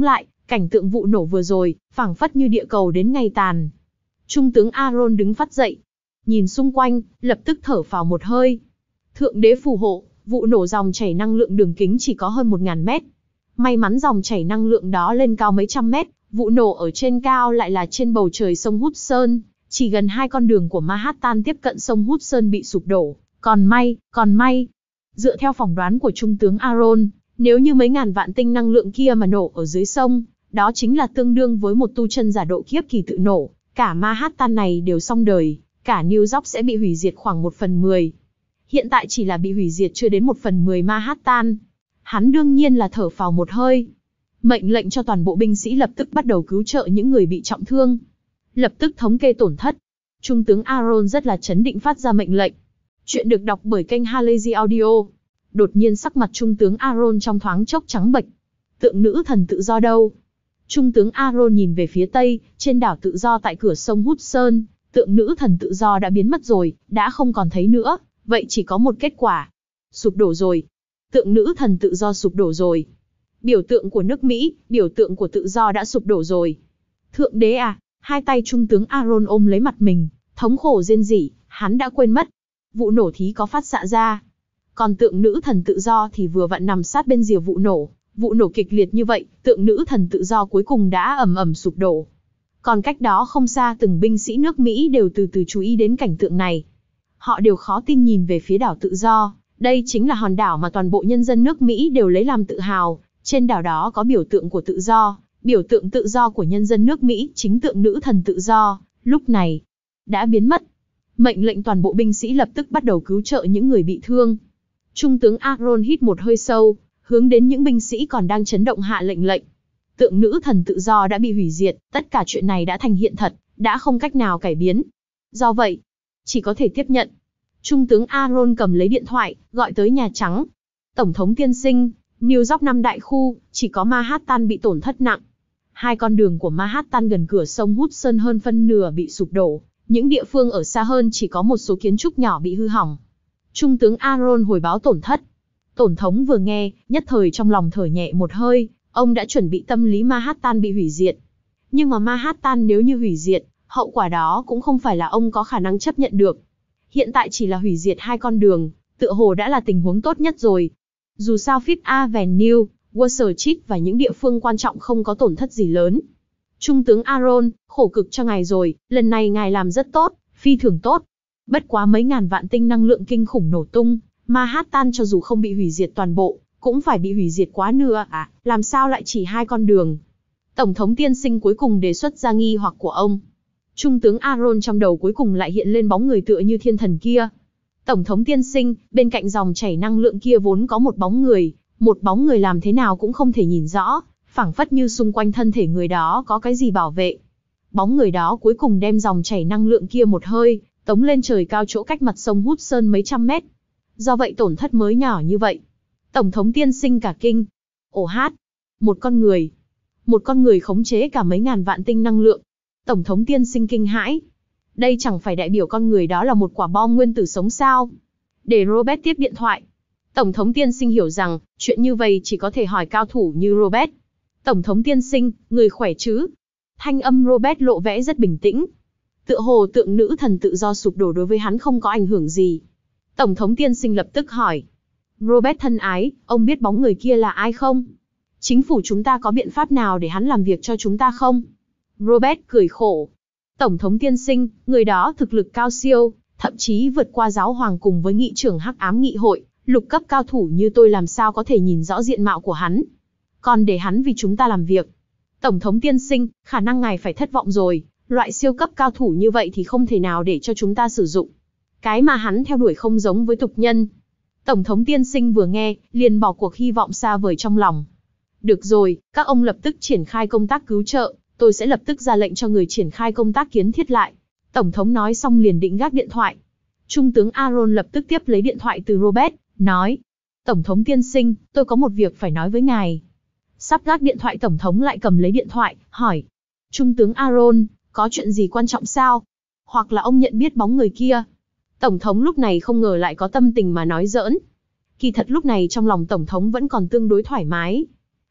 Cảnh tượng vụ nổ vừa rồi, phảng phất như địa cầu đến ngày tàn. Trung tướng Aaron đứng phắt dậy, nhìn xung quanh, lập tức thở phào một hơi. Thượng đế phù hộ, vụ nổ dòng chảy năng lượng đường kính chỉ có hơn một nghìn mét. May mắn dòng chảy năng lượng đó lên cao mấy trăm mét, vụ nổ ở trên cao lại là trên bầu trời sông Hudson, chỉ gần hai con đường của Manhattan tiếp cận sông Hudson bị sụp đổ. Còn may, còn may. Dựa theo phỏng đoán của Trung tướng Aaron, nếu như mấy ngàn vạn tinh năng lượng kia mà nổ ở dưới sông, đó chính là tương đương với một tu chân giả độ kiếp kỳ tự nổ. Cả Manhattan này đều xong đời, cả New York sẽ bị hủy diệt khoảng một phần mười. Hiện tại chỉ là bị hủy diệt chưa đến một phần mười Manhattan. Hắn đương nhiên là thở phào một hơi. Mệnh lệnh cho toàn bộ binh sĩ lập tức bắt đầu cứu trợ những người bị trọng thương. Lập tức thống kê tổn thất. Trung tướng Aaron rất là trấn định phát ra mệnh lệnh. Chuyện được đọc bởi kênh Halazy Audio. Đột nhiên sắc mặt Trung tướng Aaron trong thoáng chốc trắng bệch. Tượng nữ thần tự do đâu? Trung tướng Aaron nhìn về phía tây, trên đảo tự do tại cửa sông Hudson, tượng nữ thần tự do đã biến mất rồi, đã không còn thấy nữa, vậy chỉ có một kết quả. Sụp đổ rồi. Tượng nữ thần tự do sụp đổ rồi. Biểu tượng của nước Mỹ, biểu tượng của tự do đã sụp đổ rồi. Thượng đế à, hai tay Trung tướng Aaron ôm lấy mặt mình, thống khổ rên rỉ, hắn đã quên mất. Vụ nổ thí có phát xạ ra. Còn tượng nữ thần tự do thì vừa vặn nằm sát bên rìa vụ nổ. Vụ nổ kịch liệt như vậy, tượng nữ thần tự do cuối cùng đã ầm ầm sụp đổ. Còn cách đó không xa từng binh sĩ nước Mỹ đều từ từ chú ý đến cảnh tượng này. Họ đều khó tin nhìn về phía đảo tự do. Đây chính là hòn đảo mà toàn bộ nhân dân nước Mỹ đều lấy làm tự hào. Trên đảo đó có biểu tượng của tự do. Biểu tượng tự do của nhân dân nước Mỹ, chính tượng nữ thần tự do, lúc này đã biến mất. Mệnh lệnh toàn bộ binh sĩ lập tức bắt đầu cứu trợ những người bị thương. Trung tướng Aaron hít một hơi sâu, hướng đến những binh sĩ còn đang chấn động hạ lệnh lệnh. Tượng nữ thần tự do đã bị hủy diệt, tất cả chuyện này đã thành hiện thật, đã không cách nào cải biến. Do vậy, chỉ có thể tiếp nhận. Trung tướng Aaron cầm lấy điện thoại, gọi tới Nhà Trắng. Tổng thống tiên sinh, New York năm đại khu, chỉ có Manhattan bị tổn thất nặng. Hai con đường của Manhattan gần cửa sông Hudson hơn phân nửa bị sụp đổ. Những địa phương ở xa hơn chỉ có một số kiến trúc nhỏ bị hư hỏng. Trung tướng Aaron hồi báo tổn thất. Tổng thống vừa nghe, nhất thời trong lòng thở nhẹ một hơi, ông đã chuẩn bị tâm lý Manhattan bị hủy diệt. Nhưng mà Manhattan nếu như hủy diệt, hậu quả đó cũng không phải là ông có khả năng chấp nhận được. Hiện tại chỉ là hủy diệt hai con đường, tựa hồ đã là tình huống tốt nhất rồi. Dù sao Fifth Avenue, Wall Street và những địa phương quan trọng không có tổn thất gì lớn. Trung tướng Aaron, khổ cực cho ngài rồi, lần này ngài làm rất tốt, phi thường tốt. Bất quá mấy ngàn vạn tinh năng lượng kinh khủng nổ tung, Manhattan cho dù không bị hủy diệt toàn bộ, cũng phải bị hủy diệt quá nửa à, làm sao lại chỉ hai con đường. Tổng thống tiên sinh cuối cùng đề xuất ra nghi hoặc của ông. Trung tướng Aaron trong đầu cuối cùng lại hiện lên bóng người tựa như thiên thần kia. Tổng thống tiên sinh, bên cạnh dòng chảy năng lượng kia vốn có một bóng người, một bóng người làm thế nào cũng không thể nhìn rõ, phảng phất như xung quanh thân thể người đó có cái gì bảo vệ. Bóng người đó cuối cùng đem dòng chảy năng lượng kia một hơi, tống lên trời cao chỗ cách mặt sông Hudson mấy trăm mét. Do vậy tổn thất mới nhỏ như vậy. Tổng thống tiên sinh cả kinh. Ồ hát, một con người. Một con người khống chế cả mấy ngàn vạn tinh năng lượng. Tổng thống tiên sinh kinh hãi. Đây chẳng phải đại biểu con người đó là một quả bom nguyên tử sống sao? Để Robert tiếp điện thoại. Tổng thống tiên sinh hiểu rằng, chuyện như vậy chỉ có thể hỏi cao thủ như Robert. Tổng thống tiên sinh, người khỏe chứ? Thanh âm Robert lộ vẻ rất bình tĩnh. Tựa hồ tượng nữ thần tự do sụp đổ đối với hắn không có ảnh hưởng gì. Tổng thống tiên sinh lập tức hỏi. Robert thân ái, ông biết bóng người kia là ai không? Chính phủ chúng ta có biện pháp nào để hắn làm việc cho chúng ta không? Robert cười khổ. Tổng thống tiên sinh, người đó thực lực cao siêu, thậm chí vượt qua giáo hoàng cùng với nghị trưởng hắc ám nghị hội, lục cấp cao thủ như tôi làm sao có thể nhìn rõ diện mạo của hắn. Còn để hắn vì chúng ta làm việc. Tổng thống tiên sinh, khả năng ngài phải thất vọng rồi, loại siêu cấp cao thủ như vậy thì không thể nào để cho chúng ta sử dụng. Cái mà hắn theo đuổi không giống với tục nhân. Tổng thống tiên sinh vừa nghe, liền bỏ cuộc hy vọng xa vời trong lòng. Được rồi, các ông lập tức triển khai công tác cứu trợ, tôi sẽ lập tức ra lệnh cho người triển khai công tác kiến thiết lại. Tổng thống nói xong liền định gác điện thoại. Trung tướng Aaron lập tức tiếp lấy điện thoại từ Robert, nói. Tổng thống tiên sinh, tôi có một việc phải nói với ngài. Sắp gác điện thoại tổng thống lại cầm lấy điện thoại, hỏi. Trung tướng Aaron, có chuyện gì quan trọng sao? Hoặc là ông nhận biết bóng người kia? Tổng thống lúc này không ngờ lại có tâm tình mà nói giỡn. Kỳ thật lúc này trong lòng tổng thống vẫn còn tương đối thoải mái.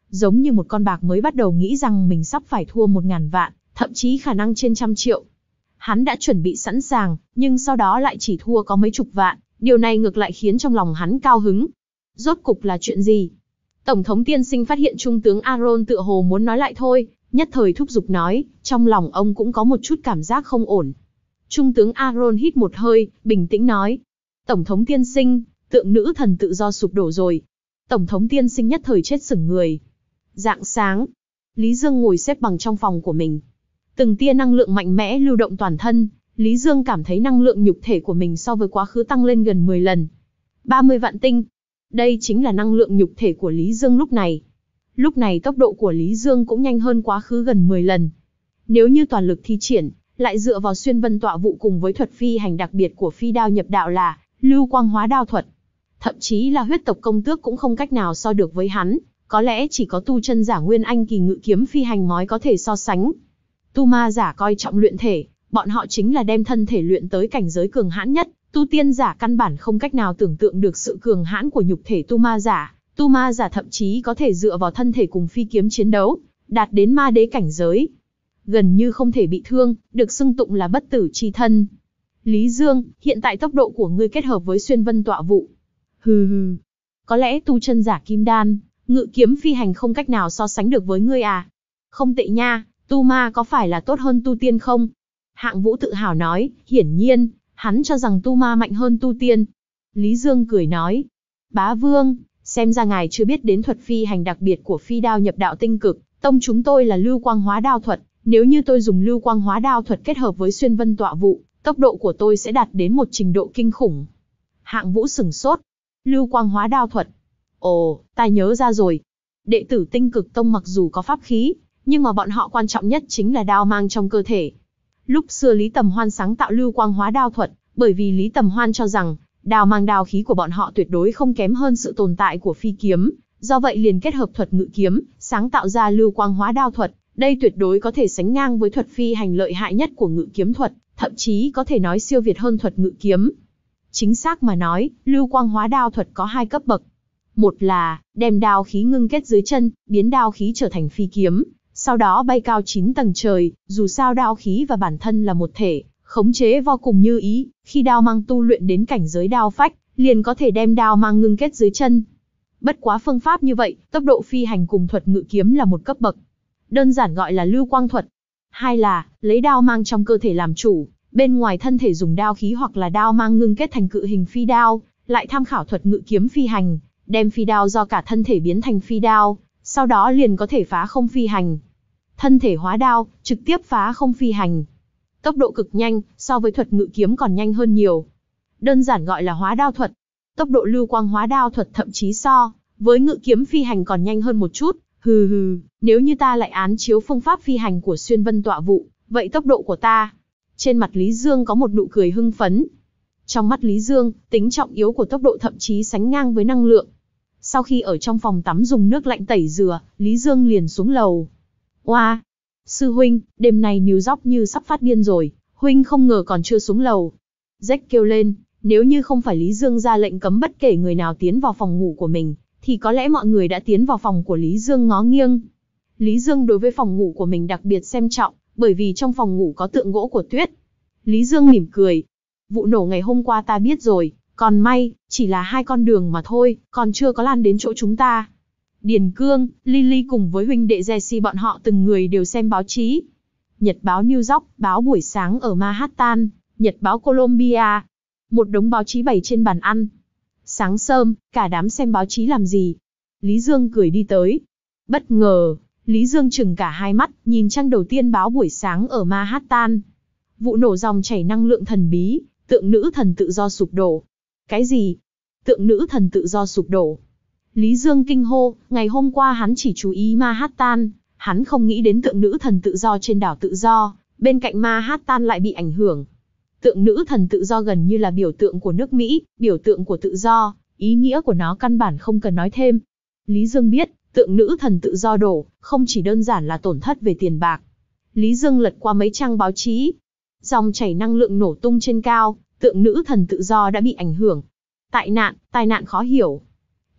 giống như một con bạc mới bắt đầu nghĩ rằng mình sắp phải thua một ngàn vạn, thậm chí khả năng trên trăm triệu. Hắn đã chuẩn bị sẵn sàng, nhưng sau đó lại chỉ thua có mấy chục vạn, điều này ngược lại khiến trong lòng hắn cao hứng. Rốt cục là chuyện gì? Tổng thống tiên sinh phát hiện Trung tướng Aaron tựa hồ muốn nói lại thôi, nhất thời thúc giục nói, trong lòng ông cũng có một chút cảm giác không ổn. Trung tướng Aaron hít một hơi, bình tĩnh nói. Tổng thống tiên sinh, tượng nữ thần tự do sụp đổ rồi. Tổng thống tiên sinh nhất thời chết sững người. Rạng sáng, Lý Dương ngồi xếp bằng trong phòng của mình. Từng tia năng lượng mạnh mẽ lưu động toàn thân, Lý Dương cảm thấy năng lượng nhục thể của mình so với quá khứ tăng lên gần mười lần. ba mươi vạn tinh. Đây chính là năng lượng nhục thể của Lý Dương lúc này. Lúc này tốc độ của Lý Dương cũng nhanh hơn quá khứ gần mười lần. Nếu như toàn lực thi triển, lại dựa vào xuyên vân tọa vụ cùng với thuật phi hành đặc biệt của phi đao nhập đạo là lưu quang hóa đao thuật. Thậm chí là huyết tộc công tước cũng không cách nào so được với hắn, có lẽ chỉ có tu chân giả nguyên anh kỳ ngự kiếm phi hành mới có thể so sánh. Tu ma giả coi trọng luyện thể, bọn họ chính là đem thân thể luyện tới cảnh giới cường hãn nhất, tu tiên giả căn bản không cách nào tưởng tượng được sự cường hãn của nhục thể tu ma giả, tu ma giả thậm chí có thể dựa vào thân thể cùng phi kiếm chiến đấu, đạt đến ma đế cảnh giới. Gần như không thể bị thương, được xưng tụng là bất tử chi thân. Lý Dương, hiện tại tốc độ của ngươi kết hợp với xuyên vân tọa vụ. Hừ hừ, có lẽ tu chân giả kim đan, ngự kiếm phi hành không cách nào so sánh được với ngươi à? Không tệ nha, tu ma có phải là tốt hơn tu tiên không? Hạng Vũ tự hào nói, hiển nhiên, hắn cho rằng tu ma mạnh hơn tu tiên. Lý Dương cười nói, bá vương, xem ra ngài chưa biết đến thuật phi hành đặc biệt của phi đao nhập đạo tinh cực, tông chúng tôi là lưu quang hóa đao thuật, nếu như tôi dùng lưu quang hóa đao thuật kết hợp với xuyên vân tọa vụ, tốc độ của tôi sẽ đạt đến một trình độ kinh khủng. Hạng Vũ sửng sốt, lưu quang hóa đao thuật. Ồ, ta nhớ ra rồi. Đệ tử tinh cực tông mặc dù có pháp khí, nhưng mà bọn họ quan trọng nhất chính là đao mang trong cơ thể. Lúc xưa Lý Tầm Hoan sáng tạo lưu quang hóa đao thuật, bởi vì Lý Tầm Hoan cho rằng, đao mang đao khí của bọn họ tuyệt đối không kém hơn sự tồn tại của phi kiếm, do vậy liền kết hợp thuật ngự kiếm, sáng tạo ra lưu quang hóa đao thuật, đây tuyệt đối có thể sánh ngang với thuật phi hành lợi hại nhất của ngự kiếm thuật, thậm chí có thể nói siêu việt hơn thuật ngự kiếm. Chính xác mà nói, lưu quang hóa đao thuật có hai cấp bậc. Một là, đem đao khí ngưng kết dưới chân, biến đao khí trở thành phi kiếm, sau đó bay cao chín tầng trời, dù sao đao khí và bản thân là một thể, khống chế vô cùng như ý, khi đao mang tu luyện đến cảnh giới đao phách, liền có thể đem đao mang ngưng kết dưới chân. Bất quá phương pháp như vậy, tốc độ phi hành cùng thuật ngự kiếm là một cấp bậc. Đơn giản gọi là lưu quang thuật. Hai là, lấy đao mang trong cơ thể làm chủ, bên ngoài thân thể dùng đao khí hoặc là đao mang ngưng kết thành cự hình phi đao, lại tham khảo thuật ngự kiếm phi hành, đem phi đao do cả thân thể biến thành phi đao, sau đó liền có thể phá không phi hành. Thân thể hóa đao, trực tiếp phá không phi hành. Tốc độ cực nhanh, so với thuật ngự kiếm còn nhanh hơn nhiều. Đơn giản gọi là hóa đao thuật. Tốc độ lưu quang hóa đao thuật thậm chí so với ngự kiếm phi hành còn nhanh hơn một chút. Hừ hừ, nếu như ta lại án chiếu phương pháp phi hành của xuyên vân tọa vụ, vậy tốc độ của ta. Trên mặt Lý Dương có một nụ cười hưng phấn. Trong mắt Lý Dương, tính trọng yếu của tốc độ thậm chí sánh ngang với năng lượng. Sau khi ở trong phòng tắm dùng nước lạnh tẩy rửa, Lý Dương liền xuống lầu. Oa, wow. Sư huynh, đêm nay New York như sắp phát điên rồi, huynh không ngờ còn chưa xuống lầu. Jack kêu lên, nếu như không phải Lý Dương ra lệnh cấm bất kể người nào tiến vào phòng ngủ của mình, thì có lẽ mọi người đã tiến vào phòng của Lý Dương ngó nghiêng. Lý Dương đối với phòng ngủ của mình đặc biệt xem trọng, bởi vì trong phòng ngủ có tượng gỗ của Tuyết. Lý Dương mỉm cười. Vụ nổ ngày hôm qua ta biết rồi, còn may, chỉ là hai con đường mà thôi, còn chưa có lan đến chỗ chúng ta. Điền Cương, Lily cùng với huynh đệ Jesse bọn họ từng người đều xem báo chí. Nhật báo New York, báo buổi sáng ở Manhattan, Nhật báo Columbia. Một đống báo chí bày trên bàn ăn. Sáng sớm, cả đám xem báo chí làm gì? Lý Dương cười đi tới. Bất ngờ, Lý Dương chừng cả hai mắt, nhìn trang đầu tiên báo buổi sáng ở Manhattan. Vụ nổ dòng chảy năng lượng thần bí, tượng nữ thần tự do sụp đổ. Cái gì? Tượng nữ thần tự do sụp đổ. Lý Dương kinh hô, ngày hôm qua hắn chỉ chú ý Manhattan, hắn không nghĩ đến tượng nữ thần tự do trên đảo tự do, bên cạnh Manhattan lại bị ảnh hưởng. Tượng nữ thần tự do gần như là biểu tượng của nước Mỹ, biểu tượng của tự do, ý nghĩa của nó căn bản không cần nói thêm. Lý Dương biết, tượng nữ thần tự do đổ, không chỉ đơn giản là tổn thất về tiền bạc. Lý Dương lật qua mấy trang báo chí. Dòng chảy năng lượng nổ tung trên cao, tượng nữ thần tự do đã bị ảnh hưởng. Tai nạn, tai nạn khó hiểu.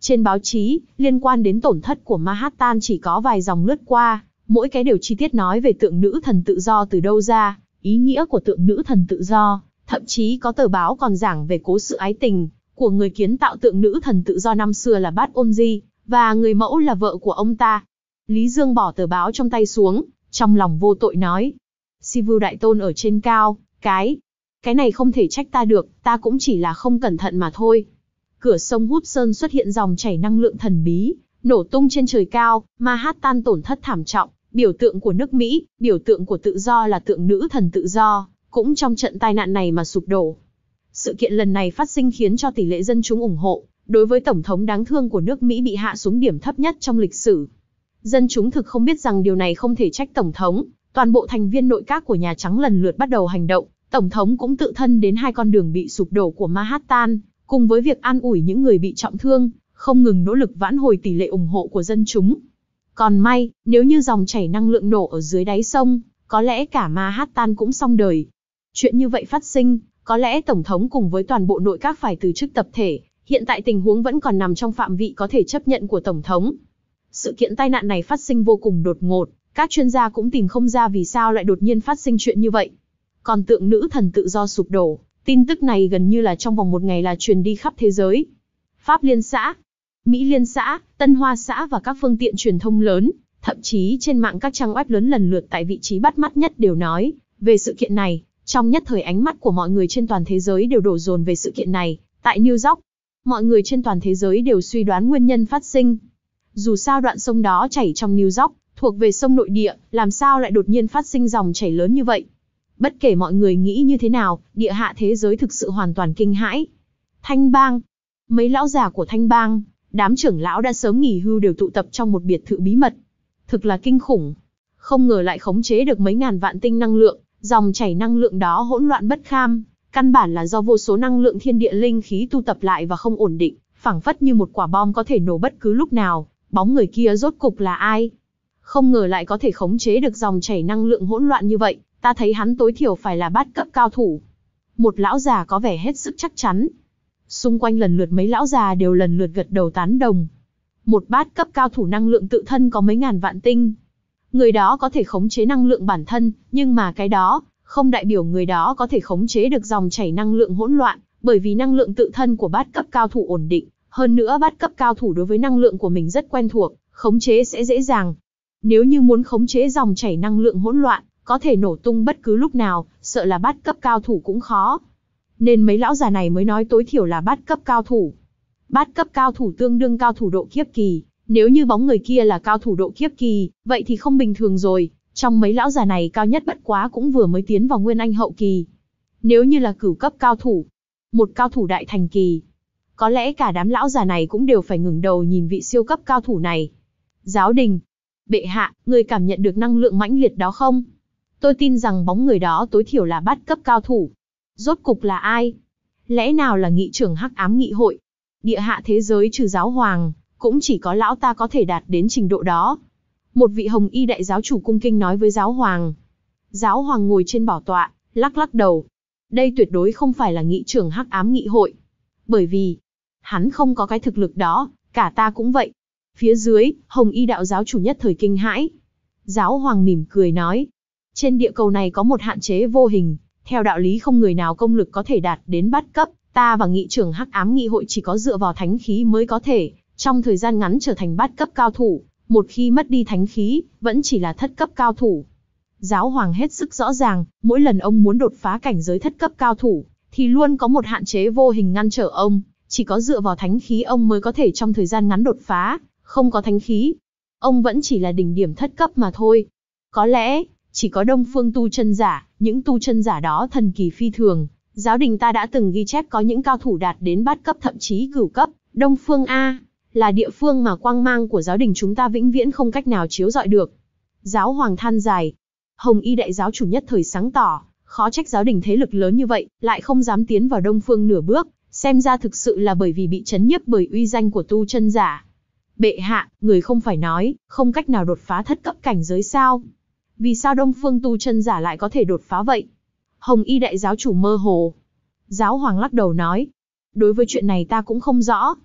Trên báo chí, liên quan đến tổn thất của Manhattan chỉ có vài dòng lướt qua, mỗi cái đều chi tiết nói về tượng nữ thần tự do từ đâu ra, ý nghĩa của tượng nữ thần tự do, thậm chí có tờ báo còn giảng về cố sự ái tình của người kiến tạo tượng nữ thần tự do năm xưa là Bát Ôn Di, và người mẫu là vợ của ông ta. Lý Dương bỏ tờ báo trong tay xuống, trong lòng vô tội nói. Si Vưu Đại Tôn ở trên cao, cái, cái này không thể trách ta được, ta cũng chỉ là không cẩn thận mà thôi. Cửa sông Hudson xuất hiện dòng chảy năng lượng thần bí, nổ tung trên trời cao, Manhattan tổn thất thảm trọng, biểu tượng của nước Mỹ, biểu tượng của tự do là tượng nữ thần tự do, cũng trong trận tai nạn này mà sụp đổ. Sự kiện lần này phát sinh khiến cho tỷ lệ dân chúng ủng hộ đối với tổng thống đáng thương của nước Mỹ bị hạ xuống điểm thấp nhất trong lịch sử. Dân chúng thực không biết rằng điều này không thể trách tổng thống, toàn bộ thành viên nội các của Nhà Trắng lần lượt bắt đầu hành động, tổng thống cũng tự thân đến hai con đường bị sụp đổ của Manhattan, cùng với việc an ủi những người bị trọng thương, không ngừng nỗ lực vãn hồi tỷ lệ ủng hộ của dân chúng. Còn may, nếu như dòng chảy năng lượng nổ ở dưới đáy sông, có lẽ cả Manhattan cũng xong đời. Chuyện như vậy phát sinh, có lẽ tổng thống cùng với toàn bộ nội các phải từ chức tập thể, hiện tại tình huống vẫn còn nằm trong phạm vị có thể chấp nhận của tổng thống. Sự kiện tai nạn này phát sinh vô cùng đột ngột, các chuyên gia cũng tìm không ra vì sao lại đột nhiên phát sinh chuyện như vậy. Còn tượng nữ thần tự do sụp đổ, tin tức này gần như là trong vòng một ngày là truyền đi khắp thế giới. Pháp Liên xã, Mỹ Liên xã, Tân Hoa xã và các phương tiện truyền thông lớn, thậm chí trên mạng các trang web lớn lần lượt tại vị trí bắt mắt nhất đều nói về sự kiện này. Trong nhất thời ánh mắt của mọi người trên toàn thế giới đều đổ dồn về sự kiện này. Tại New York, mọi người trên toàn thế giới đều suy đoán nguyên nhân phát sinh. Dù sao đoạn sông đó chảy trong New York, thuộc về sông nội địa, làm sao lại đột nhiên phát sinh dòng chảy lớn như vậy? Bất kể mọi người nghĩ như thế nào, địa hạ thế giới thực sự hoàn toàn kinh hãi. Thanh bang. Mấy lão già của Thanh bang, đám trưởng lão đã sớm nghỉ hưu đều tụ tập trong một biệt thự bí mật. Thực là kinh khủng. Không ngờ lại khống chế được mấy ngàn vạn tinh năng lượng, dòng chảy năng lượng đó hỗn loạn bất kham, căn bản là do vô số năng lượng thiên địa linh khí tu tập lại và không ổn định, phảng phất như một quả bom có thể nổ bất cứ lúc nào. Bóng người kia rốt cục là ai? Không ngờ lại có thể khống chế được dòng chảy năng lượng hỗn loạn như vậy, ta thấy hắn tối thiểu phải là bát cấp cao thủ. Một lão già có vẻ hết sức chắc chắn. Xung quanh lần lượt mấy lão già đều lần lượt gật đầu tán đồng. Một bát cấp cao thủ năng lượng tự thân có mấy ngàn vạn tinh. Người đó có thể khống chế năng lượng bản thân, nhưng mà cái đó không đại biểu người đó có thể khống chế được dòng chảy năng lượng hỗn loạn, bởi vì năng lượng tự thân của bát cấp cao thủ ổn định, hơn nữa bát cấp cao thủ đối với năng lượng của mình rất quen thuộc, khống chế sẽ dễ dàng. Nếu như muốn khống chế dòng chảy năng lượng hỗn loạn, có thể nổ tung bất cứ lúc nào, sợ là bát cấp cao thủ cũng khó. Nên mấy lão già này mới nói tối thiểu là bát cấp cao thủ. Bát cấp cao thủ tương đương cao thủ độ kiếp kỳ, nếu như bóng người kia là cao thủ độ kiếp kỳ, vậy thì không bình thường rồi. Trong mấy lão già này cao nhất bất quá cũng vừa mới tiến vào Nguyên Anh hậu kỳ. Nếu như là cửu cấp cao thủ, một cao thủ đại thành kỳ, có lẽ cả đám lão già này cũng đều phải ngẩng đầu nhìn vị siêu cấp cao thủ này. Giáo đình, bệ hạ, người cảm nhận được năng lượng mãnh liệt đó không? Tôi tin rằng bóng người đó tối thiểu là bát cấp cao thủ. Rốt cục là ai? Lẽ nào là nghị trưởng Hắc Ám Nghị hội? Địa hạ thế giới trừ giáo hoàng, cũng chỉ có lão ta có thể đạt đến trình độ đó. Một vị hồng y đại giáo chủ cung kinh nói với giáo hoàng. Giáo hoàng ngồi trên bảo tọa, lắc lắc đầu. Đây tuyệt đối không phải là nghị trưởng Hắc Ám Nghị hội. Bởi vì, hắn không có cái thực lực đó, cả ta cũng vậy. Phía dưới, hồng y đạo giáo chủ nhất thời kinh hãi. Giáo hoàng mỉm cười nói. Trên địa cầu này có một hạn chế vô hình, theo đạo lý không người nào công lực có thể đạt đến bát cấp, ta và nghị trưởng Hắc Ám Nghị hội chỉ có dựa vào thánh khí mới có thể, trong thời gian ngắn trở thành bát cấp cao thủ, một khi mất đi thánh khí, vẫn chỉ là thất cấp cao thủ. Giáo hoàng hết sức rõ ràng, mỗi lần ông muốn đột phá cảnh giới thất cấp cao thủ, thì luôn có một hạn chế vô hình ngăn trở ông, chỉ có dựa vào thánh khí ông mới có thể trong thời gian ngắn đột phá, không có thánh khí, ông vẫn chỉ là đỉnh điểm thất cấp mà thôi. Có lẽ, chỉ có Đông Phương tu chân giả, những tu chân giả đó thần kỳ phi thường, giáo đình ta đã từng ghi chép có những cao thủ đạt đến bát cấp thậm chí cửu cấp, Đông Phương A, là địa phương mà quang mang của giáo đình chúng ta vĩnh viễn không cách nào chiếu rọi được. Giáo hoàng than dài, hồng y đại giáo chủ nhất thời sáng tỏ, khó trách giáo đình thế lực lớn như vậy, lại không dám tiến vào Đông Phương nửa bước, xem ra thực sự là bởi vì bị chấn nhiếp bởi uy danh của tu chân giả. Bệ hạ, người không phải nói, không cách nào đột phá thất cấp cảnh giới sao? Vì sao Đông Phương tu chân giả lại có thể đột phá vậy? Hồng y đại giáo chủ mơ hồ. Giáo hoàng lắc đầu nói, đối với chuyện này ta cũng không rõ.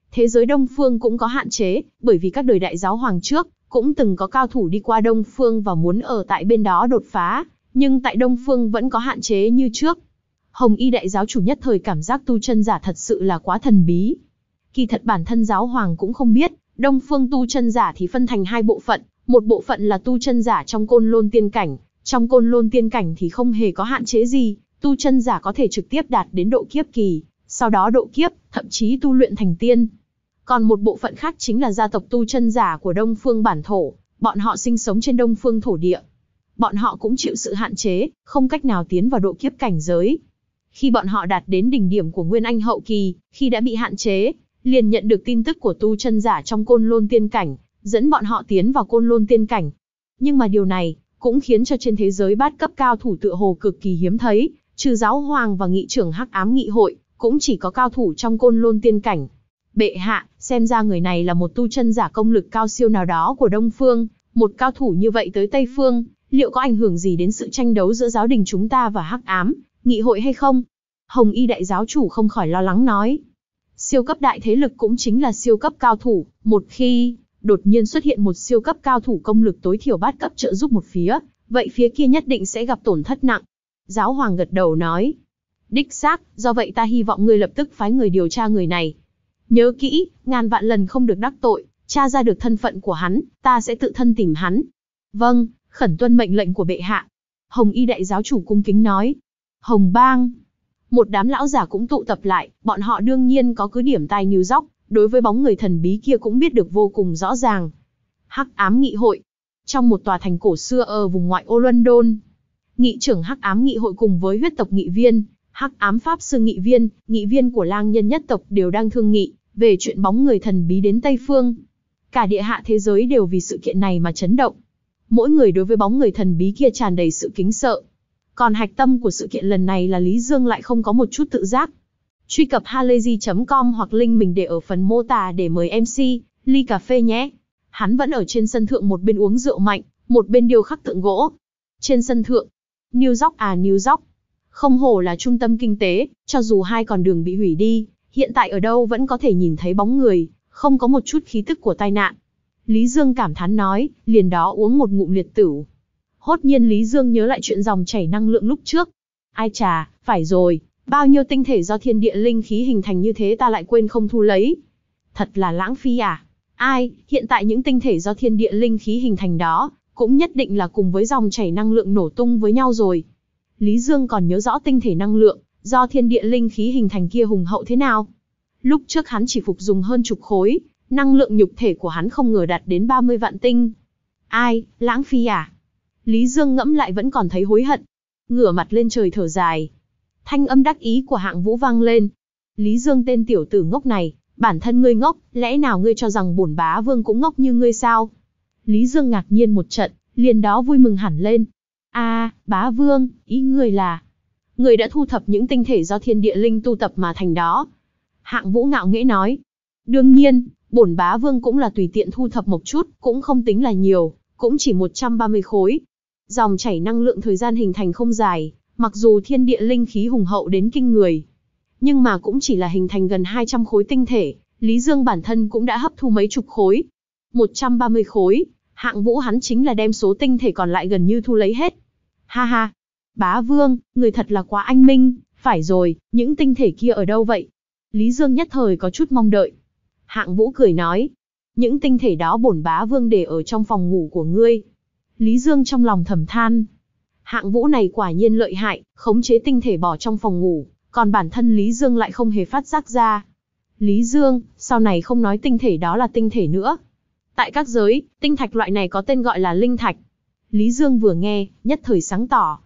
thế giới Đông Phương cũng có hạn chế, bởi vì các đời đại giáo hoàng trước, cũng từng có cao thủ đi qua Đông Phương và muốn ở tại bên đó đột phá, nhưng tại Đông Phương vẫn có hạn chế như trước. Hồng Y đại giáo chủ nhất thời cảm giác tu chân giả thật sự là quá thần bí. Kỳ thật bản thân giáo hoàng cũng không biết, Đông Phương tu chân giả thì phân thành hai bộ phận, một bộ phận là tu chân giả trong Côn Lôn tiên cảnh, trong Côn Lôn tiên cảnh thì không hề có hạn chế gì, tu chân giả có thể trực tiếp đạt đến độ kiếp kỳ, sau đó độ kiếp, thậm chí tu luyện thành tiên. Còn một bộ phận khác chính là gia tộc tu chân giả của Đông Phương bản thổ, bọn họ sinh sống trên Đông Phương thổ địa. Bọn họ cũng chịu sự hạn chế, không cách nào tiến vào độ kiếp cảnh giới. Khi bọn họ đạt đến đỉnh điểm của Nguyên Anh hậu kỳ, khi đã bị hạn chế, liền nhận được tin tức của tu chân giả trong Côn Lôn tiên cảnh, dẫn bọn họ tiến vào Côn Lôn tiên cảnh. Nhưng mà điều này cũng khiến cho trên thế giới bát cấp cao thủ tựa hồ cực kỳ hiếm thấy, trừ giáo hoàng và nghị trưởng Hắc Ám Nghị hội, cũng chỉ có cao thủ trong Côn Lôn tiên cảnh. Bệ hạ, xem ra người này là một tu chân giả công lực cao siêu nào đó của Đông Phương, một cao thủ như vậy tới Tây Phương, liệu có ảnh hưởng gì đến sự tranh đấu giữa giáo đình chúng ta và Hắc Ám Nghị hội hay không? Hồng Y đại giáo chủ không khỏi lo lắng nói. Siêu cấp đại thế lực cũng chính là siêu cấp cao thủ, một khi đột nhiên xuất hiện một siêu cấp cao thủ công lực tối thiểu bát cấp trợ giúp một phía, vậy phía kia nhất định sẽ gặp tổn thất nặng. Giáo hoàng gật đầu nói. Đích xác, do vậy ta hy vọng ngươi lập tức phái người điều tra người này. Nhớ kỹ, ngàn vạn lần không được đắc tội, tra ra được thân phận của hắn, ta sẽ tự thân tìm hắn. Vâng, khẩn tuân mệnh lệnh của bệ hạ. Hồng Y đại giáo chủ cung kính nói. Hồng Bang. Một đám lão giả cũng tụ tập lại, bọn họ đương nhiên có cứ điểm tai níu dóc, đối với bóng người thần bí kia cũng biết được vô cùng rõ ràng. Hắc Ám Nghị hội. Trong một tòa thành cổ xưa ở vùng ngoại ô London, nghị trưởng Hắc Ám Nghị hội cùng với huyết tộc nghị viên, Hắc Ám Pháp sư nghị viên, nghị viên của lang nhân nhất tộc đều đang thương nghị về chuyện bóng người thần bí đến Tây Phương. Cả địa hạ thế giới đều vì sự kiện này mà chấn động. Mỗi người đối với bóng người thần bí kia tràn đầy sự kính sợ. Còn hạch tâm của sự kiện lần này là Lý Dương lại không có một chút tự giác. Truy cập halayzi chấm com hoặc link mình để ở phần mô tả để mời em xê, ly cà phê nhé. Hắn vẫn ở trên sân thượng một bên uống rượu mạnh, một bên điêu khắc tượng gỗ. Trên sân thượng, New York à New York. Không hổ là trung tâm kinh tế, cho dù hai con đường bị hủy đi, hiện tại ở đâu vẫn có thể nhìn thấy bóng người, không có một chút khí tức của tai nạn. Lý Dương cảm thán nói, liền đó uống một ngụm liệt tửu. Hốt nhiên Lý Dương nhớ lại chuyện dòng chảy năng lượng lúc trước. Ai chà, phải rồi, bao nhiêu tinh thể do thiên địa linh khí hình thành như thế ta lại quên không thu lấy. Thật là lãng phí à. Ai, hiện tại những tinh thể do thiên địa linh khí hình thành đó, cũng nhất định là cùng với dòng chảy năng lượng nổ tung với nhau rồi. Lý Dương còn nhớ rõ tinh thể năng lượng, do thiên địa linh khí hình thành kia hùng hậu thế nào. Lúc trước hắn chỉ phục dùng hơn chục khối, năng lượng nhục thể của hắn không ngờ đạt đến ba mươi vạn tinh. Ai, lãng phí à? Lý Dương ngẫm lại vẫn còn thấy hối hận. Ngửa mặt lên trời thở dài. Thanh âm đắc ý của Hạng Vũ vang lên. Lý Dương tên tiểu tử ngốc này, bản thân ngươi ngốc, lẽ nào ngươi cho rằng bổn bá vương cũng ngốc như ngươi sao? Lý Dương ngạc nhiên một trận, liền đó vui mừng hẳn lên. A, à, bá vương, ý ngươi là người đã thu thập những tinh thể do thiên địa linh tu tập mà thành đó. Hạng Vũ ngạo nghễ nói. Đương nhiên, bổn bá vương cũng là tùy tiện thu thập một chút, cũng không tính là nhiều, cũng chỉ một trăm ba mươi khối. Dòng chảy năng lượng thời gian hình thành không dài, mặc dù thiên địa linh khí hùng hậu đến kinh người, nhưng mà cũng chỉ là hình thành gần hai trăm khối tinh thể, Lý Dương bản thân cũng đã hấp thu mấy chục khối. một trăm ba mươi khối, Hạng Vũ hắn chính là đem số tinh thể còn lại gần như thu lấy hết. Ha ha, bá vương, người thật là quá anh minh, phải rồi, những tinh thể kia ở đâu vậy? Lý Dương nhất thời có chút mong đợi. Hạng Vũ cười nói, những tinh thể đó bổn bá vương để ở trong phòng ngủ của ngươi. Lý Dương trong lòng thầm than. Hạng Vũ này quả nhiên lợi hại, khống chế tinh thể bỏ trong phòng ngủ, còn bản thân Lý Dương lại không hề phát giác ra. Lý Dương, sau này không nói tinh thể đó là tinh thể nữa. Tại các giới, tinh thạch loại này có tên gọi là linh thạch. Lý Dương vừa nghe, nhất thời sáng tỏ.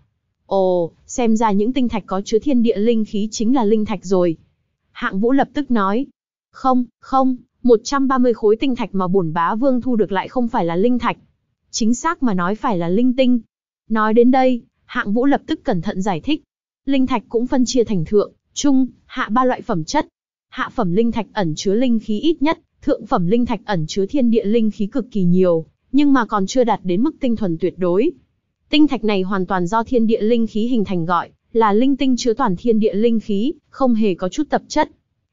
Ồ, xem ra những tinh thạch có chứa thiên địa linh khí chính là linh thạch rồi. Hạng Vũ lập tức nói. Không, không, một trăm ba mươi khối tinh thạch mà bổn bá vương thu được lại không phải là linh thạch. Chính xác mà nói phải là linh tinh. Nói đến đây, Hạng Vũ lập tức cẩn thận giải thích. Linh thạch cũng phân chia thành thượng, trung, hạ ba loại phẩm chất. Hạ phẩm linh thạch ẩn chứa linh khí ít nhất, thượng phẩm linh thạch ẩn chứa thiên địa linh khí cực kỳ nhiều, nhưng mà còn chưa đạt đến mức tinh thuần tuyệt đối. Tinh thạch này hoàn toàn do thiên địa linh khí hình thành gọi là linh tinh chứa toàn thiên địa linh khí, không hề có chút tập chất.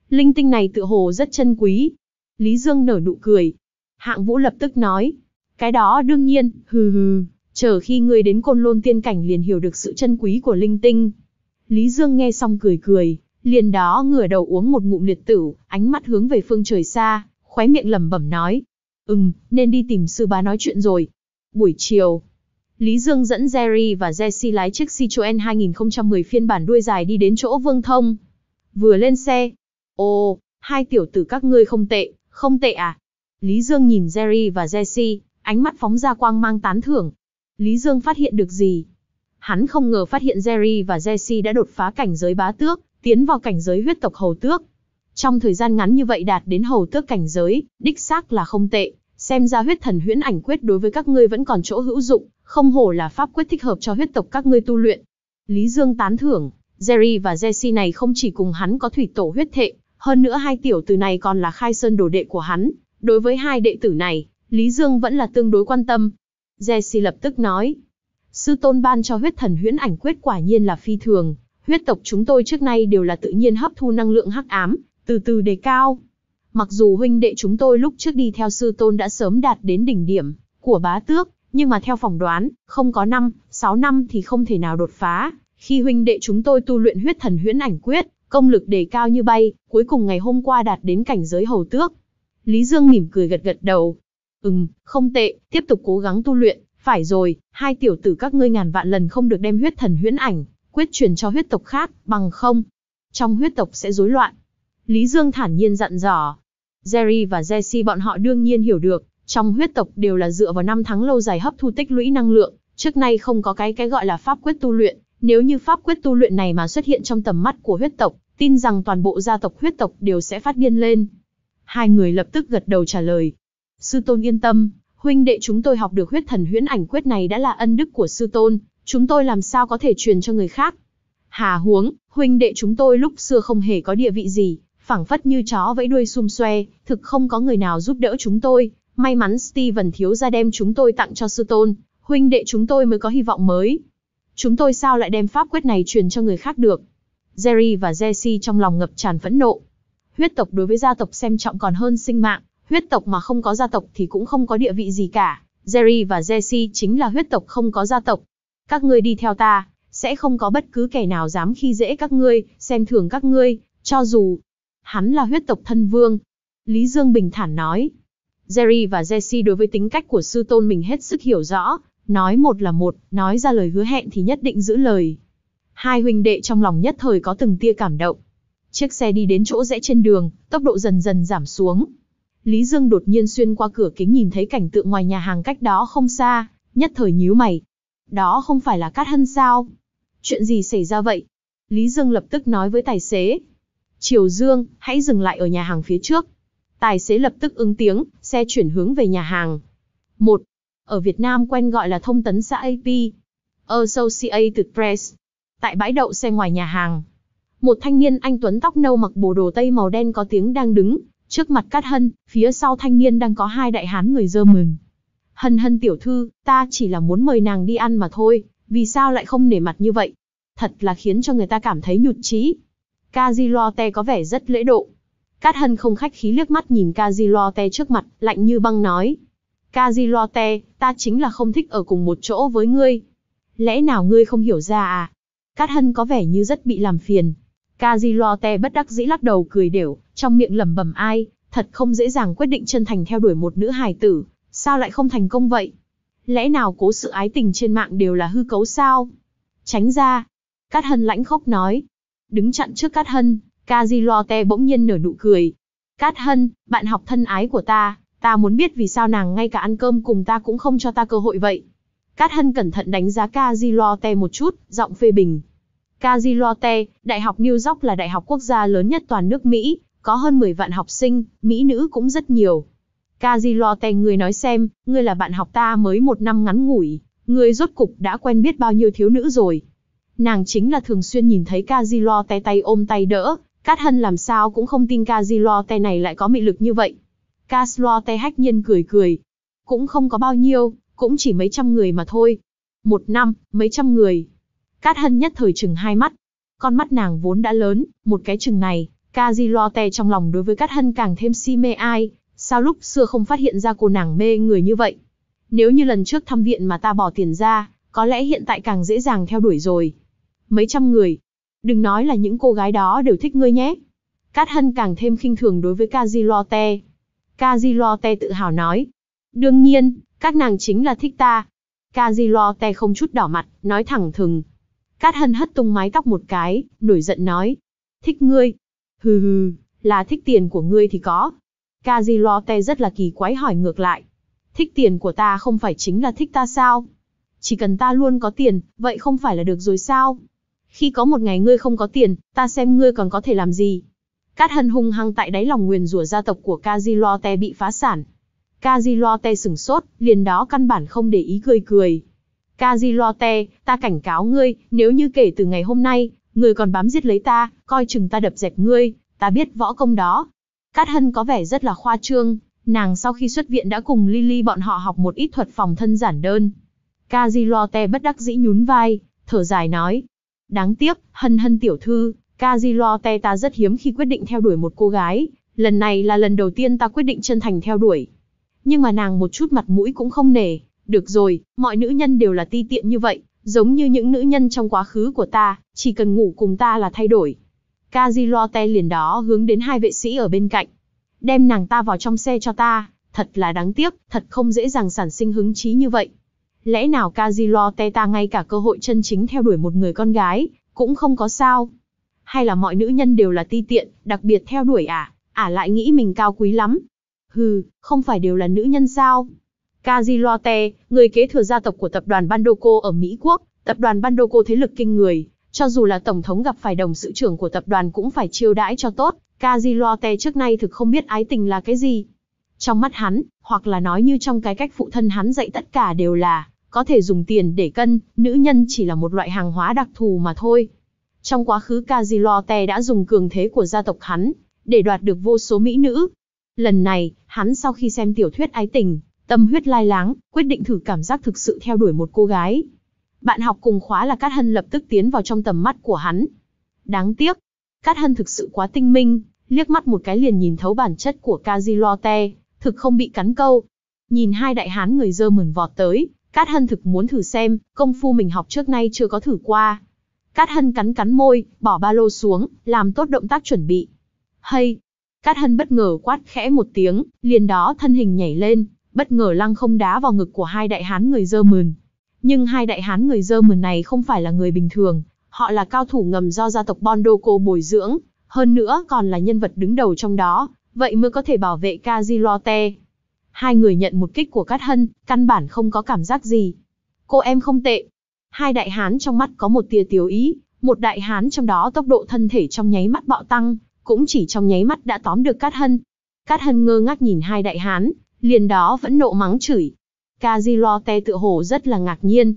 Linh tinh này tựa hồ rất chân quý. Lý Dương nở nụ cười. Hạng Vũ lập tức nói. Cái đó đương nhiên, hừ hừ, chờ khi ngươi đến Côn Lôn tiên cảnh liền hiểu được sự chân quý của linh tinh. Lý Dương nghe xong cười cười, liền đó ngửa đầu uống một ngụm liệt tửu, ánh mắt hướng về phương trời xa, khóe miệng lẩm bẩm nói. Ừm, nên đi tìm sư bá nói chuyện rồi. Buổi chiều, Lý Dương dẫn Jerry và Jesse lái chiếc Citroen hai không một không phiên bản đuôi dài đi đến chỗ Vương Thông. Vừa lên xe. Ồ, hai tiểu tử các ngươi không tệ, không tệ à? Lý Dương nhìn Jerry và Jesse, ánh mắt phóng ra quang mang tán thưởng. Lý Dương phát hiện được gì? Hắn không ngờ phát hiện Jerry và Jesse đã đột phá cảnh giới bá tước, tiến vào cảnh giới huyết tộc hầu tước. Trong thời gian ngắn như vậy đạt đến hầu tước cảnh giới, đích xác là không tệ. Xem ra huyết thần huyễn ảnh quyết đối với các ngươi vẫn còn chỗ hữu dụng, không hổ là pháp quyết thích hợp cho huyết tộc các ngươi tu luyện. Lý Dương tán thưởng, Jerry và Jesse này không chỉ cùng hắn có thủy tổ huyết thệ, hơn nữa hai tiểu tử này còn là khai sơn đồ đệ của hắn. Đối với hai đệ tử này, Lý Dương vẫn là tương đối quan tâm. Jesse lập tức nói, sư tôn ban cho huyết thần huyễn ảnh quyết quả nhiên là phi thường, huyết tộc chúng tôi trước nay đều là tự nhiên hấp thu năng lượng hắc ám, từ từ đề cao. Mặc dù huynh đệ chúng tôi lúc trước đi theo sư tôn đã sớm đạt đến đỉnh điểm của bá tước, nhưng mà theo phỏng đoán, không có năm, sáu năm thì không thể nào đột phá. Khi huynh đệ chúng tôi tu luyện huyết thần huyễn ảnh quyết, công lực đề cao như bay, cuối cùng ngày hôm qua đạt đến cảnh giới hầu tước. Lý Dương mỉm cười gật gật đầu. Ừm, không tệ, tiếp tục cố gắng tu luyện. Phải rồi, hai tiểu tử các ngươi ngàn vạn lần không được đem huyết thần huyễn ảnh quyết truyền cho huyết tộc khác, bằng không, trong huyết tộc sẽ rối loạn. Lý Dương thản nhiên dặn dò. Jerry và Jesse bọn họ đương nhiên hiểu được, trong huyết tộc đều là dựa vào năm tháng lâu dài hấp thu tích lũy năng lượng, trước nay không có cái cái gọi là pháp quyết tu luyện. Nếu như pháp quyết tu luyện này mà xuất hiện trong tầm mắt của huyết tộc, tin rằng toàn bộ gia tộc huyết tộc đều sẽ phát điên lên. Hai người lập tức gật đầu trả lời. Sư tôn yên tâm, huynh đệ chúng tôi học được huyết thần huyễn ảnh quyết này đã là ân đức của sư tôn, chúng tôi làm sao có thể truyền cho người khác. Hà huống, huynh đệ chúng tôi lúc xưa không hề có địa vị gì, phảng phất như chó vẫy đuôi xum xoe, thực không có người nào giúp đỡ chúng tôi. May mắn Steven thiếu gia đem chúng tôi tặng cho sư tôn, huynh đệ chúng tôi mới có hy vọng mới. Chúng tôi sao lại đem pháp quyết này truyền cho người khác được? Jerry và Jesse trong lòng ngập tràn phẫn nộ. Huyết tộc đối với gia tộc xem trọng còn hơn sinh mạng, huyết tộc mà không có gia tộc thì cũng không có địa vị gì cả. Jerry và Jesse chính là huyết tộc không có gia tộc. Các ngươi đi theo ta, sẽ không có bất cứ kẻ nào dám khi dễ các ngươi, xem thường các ngươi, cho dù hắn là huyết tộc thân vương. Lý Dương bình thản nói. Jerry và Jesse đối với tính cách của sư tôn mình hết sức hiểu rõ, nói một là một, nói ra lời hứa hẹn thì nhất định giữ lời. Hai huynh đệ trong lòng nhất thời có từng tia cảm động. Chiếc xe đi đến chỗ rẽ trên đường, tốc độ dần dần giảm xuống. Lý Dương đột nhiên xuyên qua cửa kính nhìn thấy cảnh tượng ngoài nhà hàng cách đó không xa, nhất thời nhíu mày. Đó không phải là Cát Hân sao? Chuyện gì xảy ra vậy? Lý Dương lập tức nói với tài xế. Triều Dương, hãy dừng lại ở nhà hàng phía trước. Tài xế lập tức ứng tiếng, xe chuyển hướng về nhà hàng. Một. Ở Việt Nam quen gọi là thông tấn xã a pê. Associated Press. Tại bãi đậu xe ngoài nhà hàng. Một thanh niên anh tuấn tóc nâu mặc bộ đồ tây màu đen có tiếng đang đứng trước mặt Cát Hân, phía sau thanh niên đang có hai đại hán người dơ mừng. Hân Hân tiểu thư, ta chỉ là muốn mời nàng đi ăn mà thôi, vì sao lại không nể mặt như vậy? Thật là khiến cho người ta cảm thấy nhụt chí. Cazilote có vẻ rất lễ độ. Cát Hân không khách khí liếc mắt nhìn Cazilote trước mặt, lạnh như băng nói. Cazilote, ta chính là không thích ở cùng một chỗ với ngươi. Lẽ nào ngươi không hiểu ra à? Cát Hân có vẻ như rất bị làm phiền. Cazilote bất đắc dĩ lắc đầu cười đểu, trong miệng lẩm bẩm ai, thật không dễ dàng quyết định chân thành theo đuổi một nữ hài tử, sao lại không thành công vậy? Lẽ nào cố sự ái tình trên mạng đều là hư cấu sao? Tránh ra. Cát Hân lãnh khốc nói. Đứng chặn trước Cát Hân, Cazilote bỗng nhiên nở nụ cười. Cát Hân, bạn học thân ái của ta, ta muốn biết vì sao nàng ngay cả ăn cơm cùng ta cũng không cho ta cơ hội vậy. Cát Hân cẩn thận đánh giá Cazilote một chút, giọng phê bình. Cazilote, Đại học New York là đại học quốc gia lớn nhất toàn nước Mỹ, có hơn mười vạn học sinh, mỹ nữ cũng rất nhiều. Cazilote, ngươi nói xem, ngươi là bạn học ta mới một năm ngắn ngủi, ngươi rốt cục đã quen biết bao nhiêu thiếu nữ rồi. Nàng chính là thường xuyên nhìn thấy Cazilote tay ôm tay đỡ, Cát Hân làm sao cũng không tin Cazilote này lại có mị lực như vậy. Cazilote hách nhiên cười cười. Cũng không có bao nhiêu, cũng chỉ mấy trăm người mà thôi. Một năm, mấy trăm người. Cát Hân nhất thời chừng hai mắt. Con mắt nàng vốn đã lớn, một cái chừng này, Cazilote trong lòng đối với Cát Hân càng thêm si mê ai, sao lúc xưa không phát hiện ra cô nàng mê người như vậy. Nếu như lần trước thăm viện mà ta bỏ tiền ra, có lẽ hiện tại càng dễ dàng theo đuổi rồi. Mấy trăm người. Đừng nói là những cô gái đó đều thích ngươi nhé. Cát Hân càng thêm khinh thường đối với Cazilote. Cazilote tự hào nói. Đương nhiên, các nàng chính là thích ta. Cazilote không chút đỏ mặt, nói thẳng thừng. Cát Hân hất tung mái tóc một cái, nổi giận nói. Thích ngươi. Hừ hừ, là thích tiền của ngươi thì có. Cazilote rất là kỳ quái hỏi ngược lại. Thích tiền của ta không phải chính là thích ta sao? Chỉ cần ta luôn có tiền, vậy không phải là được rồi sao? Khi có một ngày ngươi không có tiền, ta xem ngươi còn có thể làm gì? Cát Hân hung hăng tại đáy lòng nguyền rủa gia tộc của Cazilote bị phá sản. Cazilote sửng sốt, liền đó căn bản không để ý cười cười. Cazilote, ta cảnh cáo ngươi, nếu như kể từ ngày hôm nay, ngươi còn bám giết lấy ta, coi chừng ta đập dẹp ngươi, ta biết võ công đó. Cát Hân có vẻ rất là khoa trương, nàng sau khi xuất viện đã cùng Lily bọn họ học một ít thuật phòng thân giản đơn. Cazilote bất đắc dĩ nhún vai, thở dài nói. Đáng tiếc, Hân Hân tiểu thư, Cazilote ta rất hiếm khi quyết định theo đuổi một cô gái, lần này là lần đầu tiên ta quyết định chân thành theo đuổi. Nhưng mà nàng một chút mặt mũi cũng không nể, được rồi, mọi nữ nhân đều là ti tiện như vậy, giống như những nữ nhân trong quá khứ của ta, chỉ cần ngủ cùng ta là thay đổi. Cazilote liền đó hướng đến hai vệ sĩ ở bên cạnh. Đem nàng ta vào trong xe cho ta, thật là đáng tiếc, thật không dễ dàng sản sinh hứng chí như vậy. Lẽ nào Cazilote ta ngay cả cơ hội chân chính theo đuổi một người con gái, cũng không có sao? Hay là mọi nữ nhân đều là ti tiện, đặc biệt theo đuổi à, ả lại nghĩ mình cao quý lắm? Hừ, không phải đều là nữ nhân sao? Cazilote, người kế thừa gia tộc của tập đoàn Bandoko ở Mỹ Quốc, tập đoàn Bandoko thế lực kinh người, cho dù là tổng thống gặp phải đồng sự trưởng của tập đoàn cũng phải chiêu đãi cho tốt. Cazilote trước nay thực không biết ái tình là cái gì. Trong mắt hắn, hoặc là nói như trong cái cách phụ thân hắn dạy tất cả đều là, có thể dùng tiền để cân, nữ nhân chỉ là một loại hàng hóa đặc thù mà thôi. Trong quá khứ Cazilote đã dùng cường thế của gia tộc hắn, để đoạt được vô số mỹ nữ. Lần này, hắn sau khi xem tiểu thuyết ái tình, tâm huyết lai láng, quyết định thử cảm giác thực sự theo đuổi một cô gái. Bạn học cùng khóa là Cát Hân lập tức tiến vào trong tầm mắt của hắn. Đáng tiếc, Cát Hân thực sự quá tinh minh, liếc mắt một cái liền nhìn thấu bản chất của Cazilote, thực không bị cắn câu. Nhìn hai đại hán người dơ mờn vọt tới, Cát Hân thực muốn thử xem, công phu mình học trước nay chưa có thử qua. Cát Hân cắn cắn môi, bỏ ba lô xuống, làm tốt động tác chuẩn bị. Hay! Cát Hân bất ngờ quát khẽ một tiếng, liền đó thân hình nhảy lên, bất ngờ lăng không đá vào ngực của hai đại hán người dơ mờn. Nhưng hai đại hán người dơ mờn này không phải là người bình thường, họ là cao thủ ngầm do gia tộc Bandoko bồi dưỡng, hơn nữa còn là nhân vật đứng đầu trong đó, vậy mới có thể bảo vệ Cazilote. Hai người nhận một kích của Cát Hân, căn bản không có cảm giác gì. Cô em không tệ. Hai đại hán trong mắt có một tia tiếu ý, một đại hán trong đó tốc độ thân thể trong nháy mắt bạo tăng, cũng chỉ trong nháy mắt đã tóm được Cát Hân. Cát Hân ngơ ngác nhìn hai đại hán, liền đó vẫn nộ mắng chửi. Cazilote tựa hồ rất là ngạc nhiên.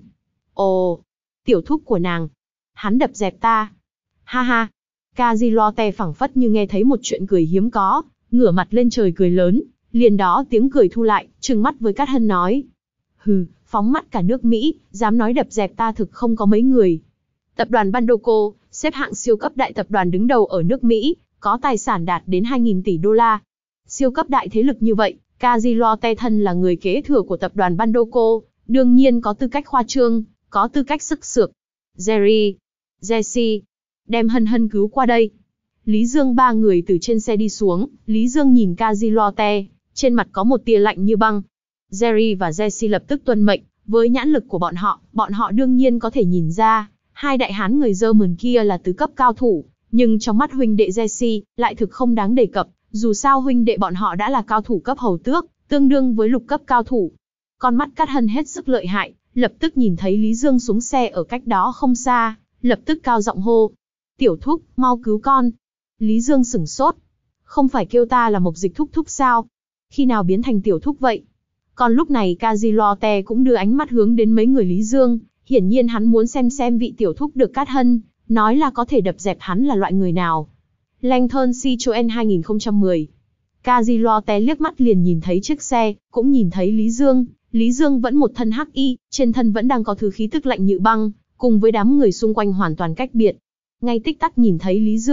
Ồ, tiểu thúc của nàng. Hắn đập dẹp ta. Ha ha. Cazilote phảng phất như nghe thấy một chuyện cười hiếm có, ngửa mặt lên trời cười lớn, liền đó tiếng cười thu lại, trừng mắt với Cát Hân nói. Hừ, phóng mắt cả nước Mỹ, dám nói đập dẹp ta thực không có mấy người. Tập đoàn Bandoko, xếp hạng siêu cấp đại tập đoàn đứng đầu ở nước Mỹ, có tài sản đạt đến hai nghìn tỷ đô la. Siêu cấp đại thế lực như vậy, Cazilote thân là người kế thừa của tập đoàn Bandoko, đương nhiên có tư cách khoa trương, có tư cách sức sược. Jerry, Jesse, đem Hân Hân cứu qua đây. Lý Dương ba người từ trên xe đi xuống, Lý Dương nhìn Cazilote, trên mặt có một tia lạnh như băng. Jerry và Jesse lập tức tuân mệnh, với nhãn lực của bọn họ, bọn họ đương nhiên có thể nhìn ra, hai đại hán người dơ mờn kia là tứ cấp cao thủ, nhưng trong mắt huynh đệ Jesse, lại thực không đáng đề cập, dù sao huynh đệ bọn họ đã là cao thủ cấp hầu tước, tương đương với lục cấp cao thủ. Con mắt Cát Hân hết sức lợi hại, lập tức nhìn thấy Lý Dương xuống xe ở cách đó không xa, lập tức cao giọng hô. Tiểu thúc, mau cứu con. Lý Dương sửng sốt. Không phải kêu ta là Mộc Dịch thúc thúc sao? Khi nào biến thành tiểu thúc vậy? Còn lúc này Cazilote cũng đưa ánh mắt hướng đến mấy người Lý Dương, hiển nhiên hắn muốn xem xem vị tiểu thúc được Cát Hân nói là có thể đập dẹp hắn là loại người nào. Lanthorn Citroen hai nghìn không trăm mười. Cazilote liếc mắt liền nhìn thấy chiếc xe, cũng nhìn thấy Lý Dương. Lý Dương vẫn một thân hắc y, trên thân vẫn đang có thứ khí tức lạnh như băng, cùng với đám người xung quanh hoàn toàn cách biệt. Ngay tích tắc nhìn thấy Lý Dương,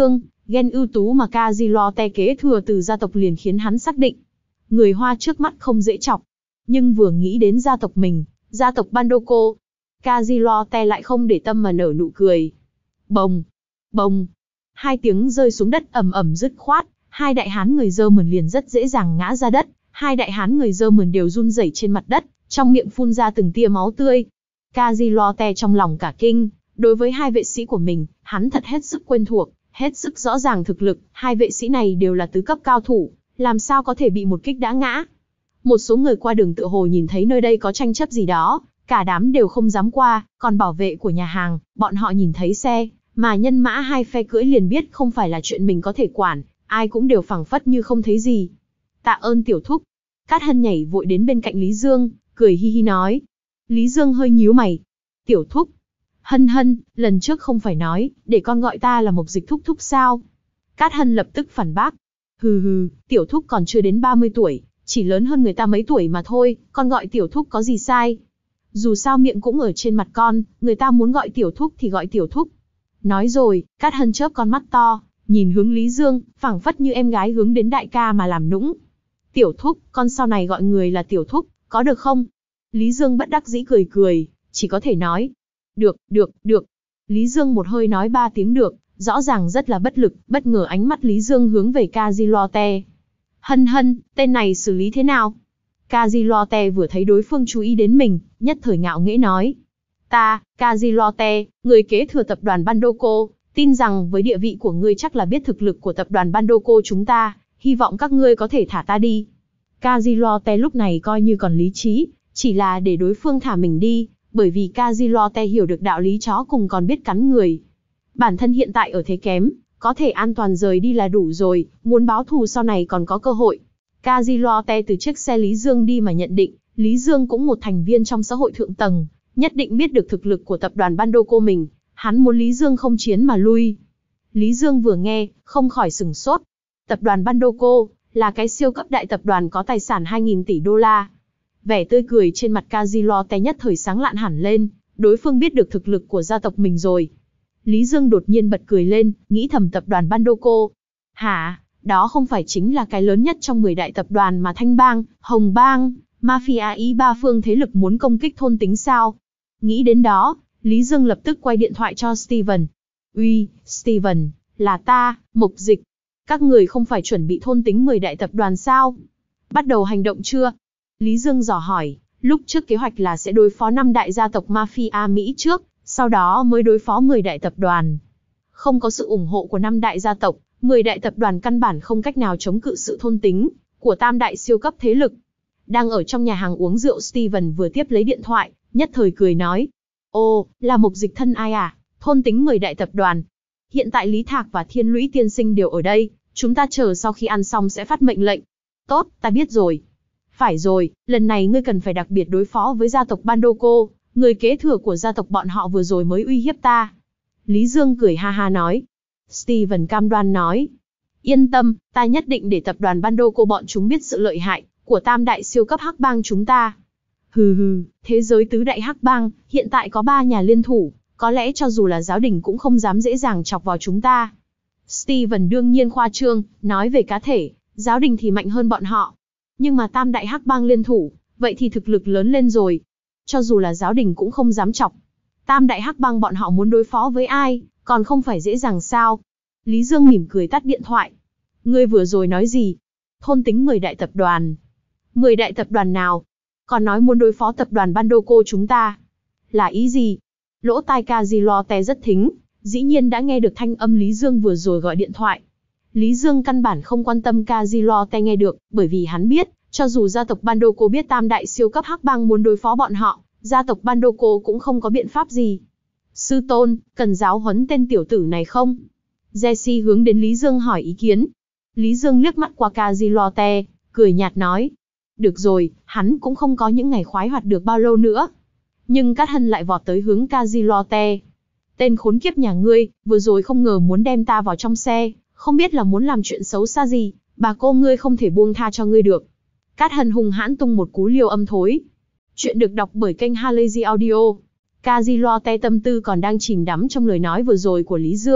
Gen ưu tú mà Kazilote kế thừa từ gia tộc liền khiến hắn xác định. Người Hoa trước mắt không dễ chọc. Nhưng vừa nghĩ đến gia tộc mình, gia tộc Bandoko, Kazilote lại không để tâm mà nở nụ cười. Bồng, bồng. Hai tiếng rơi xuống đất ầm ầm dứt khoát, hai đại hán người dơ mườn liền rất dễ dàng ngã ra đất, hai đại hán người dơ mườn đều run rẩy trên mặt đất, trong miệng phun ra từng tia máu tươi. Kazilote trong lòng cả kinh, đối với hai vệ sĩ của mình, hắn thật hết sức quen thuộc, hết sức rõ ràng thực lực, hai vệ sĩ này đều là tứ cấp cao thủ, làm sao có thể bị một kích đã ngã. Một số người qua đường tựa hồ nhìn thấy nơi đây có tranh chấp gì đó, cả đám đều không dám qua, còn bảo vệ của nhà hàng, bọn họ nhìn thấy xe, mà nhân mã hai phe cưỡi liền biết không phải là chuyện mình có thể quản, ai cũng đều phảng phất như không thấy gì. Tạ ơn tiểu thúc. Cát Hân nhảy vội đến bên cạnh Lý Dương, cười hi hi nói. Lý Dương hơi nhíu mày. Tiểu thúc. Hân Hân, lần trước không phải nói, để con gọi ta là Mộc Dịch thúc thúc sao? Cát Hân lập tức phản bác. Hừ hừ, tiểu thúc còn chưa đến ba mươi tuổi, chỉ lớn hơn người ta mấy tuổi mà thôi, con gọi tiểu thúc có gì sai? Dù sao miệng cũng ở trên mặt con, người ta muốn gọi tiểu thúc thì gọi tiểu thúc. Nói rồi, Cát Hân chớp con mắt to, nhìn hướng Lý Dương, phảng phất như em gái hướng đến đại ca mà làm nũng. Tiểu thúc, con sau này gọi người là tiểu thúc, có được không? Lý Dương bất đắc dĩ cười cười, chỉ có thể nói. Được, được, được. Lý Dương một hơi nói ba tiếng được, rõ ràng rất là bất lực, bất ngờ ánh mắt Lý Dương hướng về Kazilote. Hân Hân, tên này xử lý thế nào? Kazilote vừa thấy đối phương chú ý đến mình, nhất thời ngạo nghễ nói. Ta, Kazilote, người kế thừa tập đoàn Bandoko, tin rằng với địa vị của ngươi chắc là biết thực lực của tập đoàn Bandoko chúng ta, hy vọng các ngươi có thể thả ta đi. Kazilote lúc này coi như còn lý trí, chỉ là để đối phương thả mình đi, bởi vì Kazilote hiểu được đạo lý chó cùng còn biết cắn người. Bản thân hiện tại ở thế kém, có thể an toàn rời đi là đủ rồi, muốn báo thù sau này còn có cơ hội. Kazilote từ chiếc xe Lý Dương đi mà nhận định, Lý Dương cũng một thành viên trong xã hội thượng tầng, nhất định biết được thực lực của tập đoàn Bandoko mình, hắn muốn Lý Dương không chiến mà lui. Lý Dương vừa nghe, không khỏi sửng sốt. Tập đoàn Bandoko là cái siêu cấp đại tập đoàn có tài sản hai nghìn tỷ đô la. Vẻ tươi cười trên mặt Kazilote nhất thời sáng lạn hẳn lên, đối phương biết được thực lực của gia tộc mình rồi. Lý Dương đột nhiên bật cười lên, nghĩ thầm tập đoàn Bandoko. Hả, đó không phải chính là cái lớn nhất trong mười đại tập đoàn mà Thanh Bang, Hồng Bang, Mafia Ý ba phương thế lực muốn công kích thôn tính sao? Nghĩ đến đó, Lý Dương lập tức quay điện thoại cho Steven. Uy, Steven, là ta, Mộc Dịch. Các người không phải chuẩn bị thôn tính mười đại tập đoàn sao? Bắt đầu hành động chưa? Lý Dương dò hỏi, lúc trước kế hoạch là sẽ đối phó năm đại gia tộc Mafia Mỹ trước, sau đó mới đối phó mười đại tập đoàn. Không có sự ủng hộ của năm đại gia tộc, mười đại tập đoàn căn bản không cách nào chống cự sự thôn tính của tam đại siêu cấp thế lực. Đang ở trong nhà hàng uống rượu, Steven vừa tiếp lấy điện thoại, nhất thời cười nói. Ô, là Mộc Dịch thân ai à? Thôn tính mười đại tập đoàn. Hiện tại Lý Thạc và Thiên Lũy tiên sinh đều ở đây, chúng ta chờ sau khi ăn xong sẽ phát mệnh lệnh. Tốt, ta biết rồi. Phải rồi, lần này ngươi cần phải đặc biệt đối phó với gia tộc Bandoko, người kế thừa của gia tộc bọn họ vừa rồi mới uy hiếp ta. Lý Dương cười ha ha nói. Steven cam đoan nói. Yên tâm, ta nhất định để tập đoàn Bandoko bọn chúng biết sự lợi hại của tam đại siêu cấp hắc bang chúng ta. Hừ hừ, thế giới tứ đại hắc bang, hiện tại có ba nhà liên thủ, có lẽ cho dù là giáo đình cũng không dám dễ dàng chọc vào chúng ta. Steven đương nhiên khoa trương, nói về cá thể, giáo đình thì mạnh hơn bọn họ. Nhưng mà tam đại hắc bang liên thủ, vậy thì thực lực lớn lên rồi. Cho dù là giáo đình cũng không dám chọc. Tam đại hắc bang bọn họ muốn đối phó với ai, còn không phải dễ dàng sao? Lý Dương mỉm cười tắt điện thoại. Ngươi vừa rồi nói gì? Thôn tính mười đại tập đoàn. mười đại tập đoàn nào? Còn nói muốn đối phó tập đoàn Bandoko chúng ta. Là ý gì? Lỗ tai Kazilote rất thính, dĩ nhiên đã nghe được thanh âm Lý Dương vừa rồi gọi điện thoại. Lý Dương căn bản không quan tâm Kazilote nghe được, bởi vì hắn biết, cho dù gia tộc Bandoko biết tam đại siêu cấp hắc bang muốn đối phó bọn họ, gia tộc Bandoko cũng không có biện pháp gì. Sư tôn, cần giáo huấn tên tiểu tử này không? Jesse hướng đến Lý Dương hỏi ý kiến. Lý Dương liếc mắt qua Kazilote, cười nhạt nói. Được rồi, hắn cũng không có những ngày khoái hoạt được bao lâu nữa. Nhưng Cát Hân lại vọt tới hướng Kazilote. Tên khốn kiếp nhà ngươi, vừa rồi không ngờ muốn đem ta vào trong xe, không biết là muốn làm chuyện xấu xa gì, bà cô ngươi không thể buông tha cho ngươi được. Cát Hân hung hãn tung một cú liều âm thối. Chuyện được đọc bởi kênh Halazy Audio. Kazilote tâm tư còn đang chìm đắm trong lời nói vừa rồi của Lý Dương,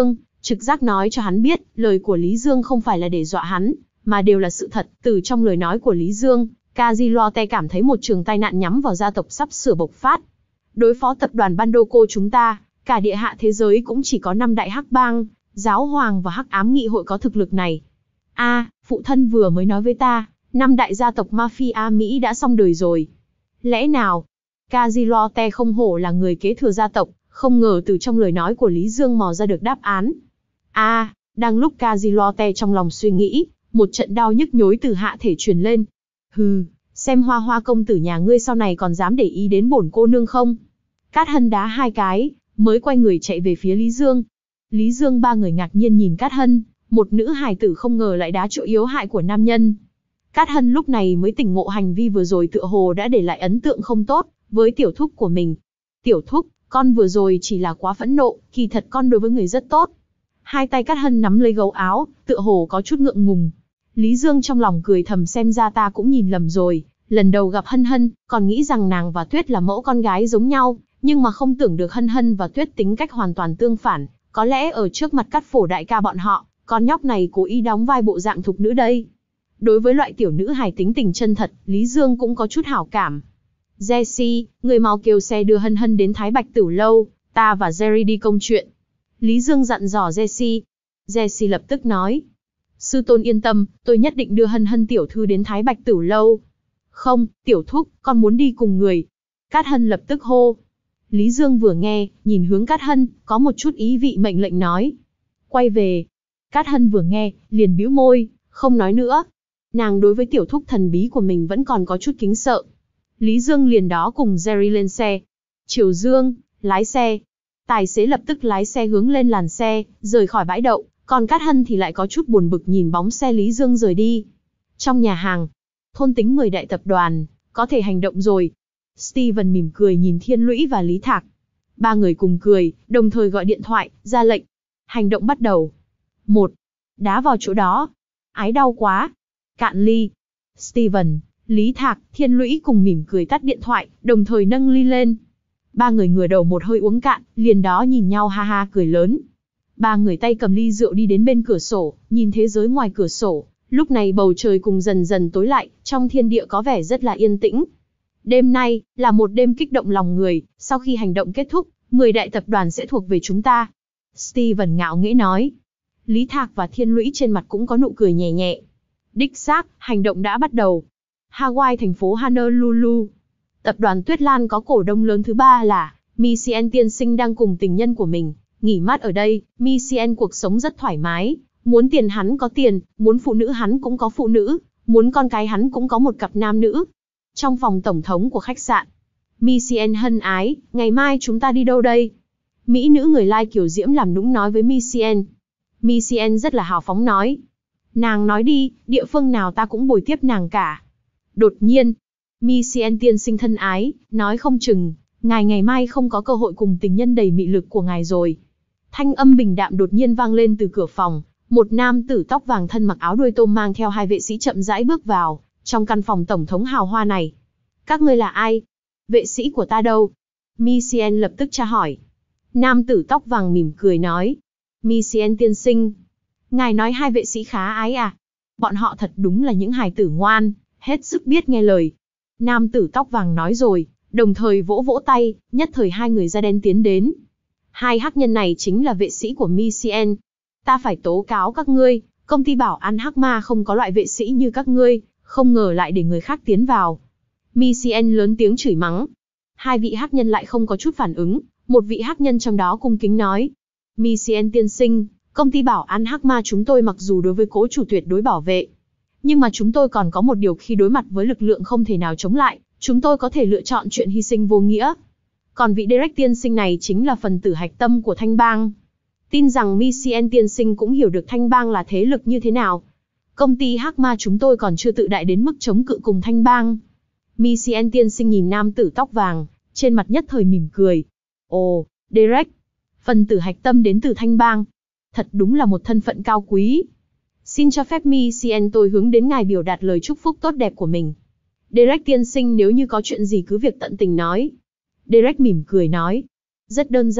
Trực giác nói cho hắn biết, lời của Lý Dương không phải là để dọa hắn, mà đều là sự thật. Từ trong lời nói của Lý Dương, Cazilote cảm thấy một trường tai nạn nhắm vào gia tộc sắp sửa bộc phát. Đối phó tập đoàn Bandoko chúng ta, cả địa hạ thế giới cũng chỉ có năm đại hắc bang, giáo hoàng và hắc ám nghị hội có thực lực này. A, à, phụ thân vừa mới nói với ta, năm đại gia tộc mafia Mỹ đã xong đời rồi. Lẽ nào? Cazilote không hổ là người kế thừa gia tộc, không ngờ từ trong lời nói của Lý Dương mò ra được đáp án. A, à, đang lúc Cazilote trong lòng suy nghĩ, một trận đau nhức nhối từ hạ thể truyền lên. Hừ, xem Hoa Hoa công tử nhà ngươi sau này còn dám để ý đến bổn cô nương không? Cát Hân đá hai cái, mới quay người chạy về phía Lý Dương. Lý Dương ba người ngạc nhiên nhìn Cát Hân, một nữ hài tử không ngờ lại đá chỗ yếu hại của nam nhân. Cát Hân lúc này mới tỉnh ngộ hành vi vừa rồi tựa hồ đã để lại ấn tượng không tốt với tiểu thúc của mình. Tiểu thúc, con vừa rồi chỉ là quá phẫn nộ, kỳ thật con đối với người rất tốt. Hai tay Cát Hân nắm lấy gấu áo, tựa hồ có chút ngượng ngùng. Lý Dương trong lòng cười thầm, xem ra ta cũng nhìn lầm rồi, lần đầu gặp Hân Hân, còn nghĩ rằng nàng và Tuyết là mẫu con gái giống nhau, nhưng mà không tưởng được Hân Hân và Tuyết tính cách hoàn toàn tương phản, có lẽ ở trước mặt Cát Phổ đại ca bọn họ, con nhóc này cố ý đóng vai bộ dạng thục nữ đây. Đối với loại tiểu nữ hài tính tình chân thật, Lý Dương cũng có chút hảo cảm. Jessie, người mau kêu xe đưa Hân Hân đến Thái Bạch Tử Lâu, ta và Jerry đi công chuyện. Lý Dương dặn dò Jessie. Jessie lập tức nói. Sư tôn yên tâm, tôi nhất định đưa Hân Hân tiểu thư đến Thái Bạch Tử Lâu. Không, tiểu thúc, con muốn đi cùng người. Cát Hân lập tức hô. Lý Dương vừa nghe, nhìn hướng Cát Hân, có một chút ý vị mệnh lệnh nói. Quay về. Cát Hân vừa nghe, liền bĩu môi, không nói nữa. Nàng đối với tiểu thúc thần bí của mình vẫn còn có chút kính sợ. Lý Dương liền đó cùng Jerry lên xe. Triều Dương, lái xe. Tài xế lập tức lái xe hướng lên làn xe, rời khỏi bãi đậu, còn Cát Hân thì lại có chút buồn bực nhìn bóng xe Lý Dương rời đi. Trong nhà hàng, thôn tính mười đại tập đoàn, có thể hành động rồi. Steven mỉm cười nhìn Thiên Lũy và Lý Thạc. Ba người cùng cười, đồng thời gọi điện thoại, ra lệnh. Hành động bắt đầu. Một, đá vào chỗ đó. Ái đau quá. Cạn ly. Steven, Lý Thạc, Thiên Lũy cùng mỉm cười tắt điện thoại, đồng thời nâng ly lên. Ba người ngửa đầu một hơi uống cạn, liền đó nhìn nhau ha ha cười lớn. Ba người tay cầm ly rượu đi đến bên cửa sổ, nhìn thế giới ngoài cửa sổ. Lúc này bầu trời cùng dần dần tối lại, trong thiên địa có vẻ rất là yên tĩnh. Đêm nay, là một đêm kích động lòng người, sau khi hành động kết thúc, mười đại tập đoàn sẽ thuộc về chúng ta. Steven ngạo nghễ nói. Lý Thạc và Thiên Lũy trên mặt cũng có nụ cười nhẹ nhẹ. Đích xác, hành động đã bắt đầu. Hawaii thành phố Honolulu. Tập đoàn Tuyết Lan có cổ đông lớn thứ ba là Micien tiên sinh đang cùng tình nhân của mình nghỉ mát ở đây. Micien cuộc sống rất thoải mái, muốn tiền hắn có tiền, muốn phụ nữ hắn cũng có phụ nữ, muốn con cái hắn cũng có một cặp nam nữ. Trong phòng tổng thống của khách sạn, Micien hân ái, ngày mai chúng ta đi đâu đây? Mỹ nữ người lai kiểu diễm làm nũng nói với Micien. Micien rất là hào phóng nói. Nàng nói đi, địa phương nào ta cũng bồi tiếp nàng cả. Đột nhiên, Micien tiên sinh thân ái, nói không chừng, ngài ngày mai không có cơ hội cùng tình nhân đầy mị lực của ngài rồi. Thanh âm bình đạm đột nhiên vang lên từ cửa phòng, một nam tử tóc vàng thân mặc áo đuôi tôm mang theo hai vệ sĩ chậm rãi bước vào, trong căn phòng tổng thống hào hoa này. Các ngươi là ai? Vệ sĩ của ta đâu? Micien lập tức tra hỏi. Nam tử tóc vàng mỉm cười nói. Micien tiên sinh, ngài nói hai vệ sĩ khá ái à? Bọn họ thật đúng là những hài tử ngoan, hết sức biết nghe lời. Nam tử tóc vàng nói rồi, đồng thời vỗ vỗ tay, nhất thời hai người da đen tiến đến. Hai hắc nhân này chính là vệ sĩ của Micien. Ta phải tố cáo các ngươi, công ty bảo an Hắc Ma không có loại vệ sĩ như các ngươi, không ngờ lại để người khác tiến vào. Micien lớn tiếng chửi mắng. Hai vị hắc nhân lại không có chút phản ứng, một vị hắc nhân trong đó cung kính nói. Micien tiên sinh, công ty bảo an Hắc Ma chúng tôi mặc dù đối với cố chủ tuyệt đối bảo vệ, nhưng mà chúng tôi còn có một điều, khi đối mặt với lực lượng không thể nào chống lại, chúng tôi có thể lựa chọn chuyện hy sinh vô nghĩa. Còn vị Derek tiên sinh này chính là phần tử hạch tâm của Thanh Bang. Tin rằng Micien tiên sinh cũng hiểu được Thanh Bang là thế lực như thế nào. Công ty Hắc Ma chúng tôi còn chưa tự đại đến mức chống cự cùng Thanh Bang. Micien tiên sinh nhìn nam tử tóc vàng, trên mặt nhất thời mỉm cười. Ồ, Derek, phần tử hạch tâm đến từ Thanh Bang. Thật đúng là một thân phận cao quý. Xin cho phép Micien tôi hướng đến ngài biểu đạt lời chúc phúc tốt đẹp của mình. Derek tiên sinh, nếu như có chuyện gì cứ việc tận tình nói. Derek mỉm cười nói. Rất đơn giản,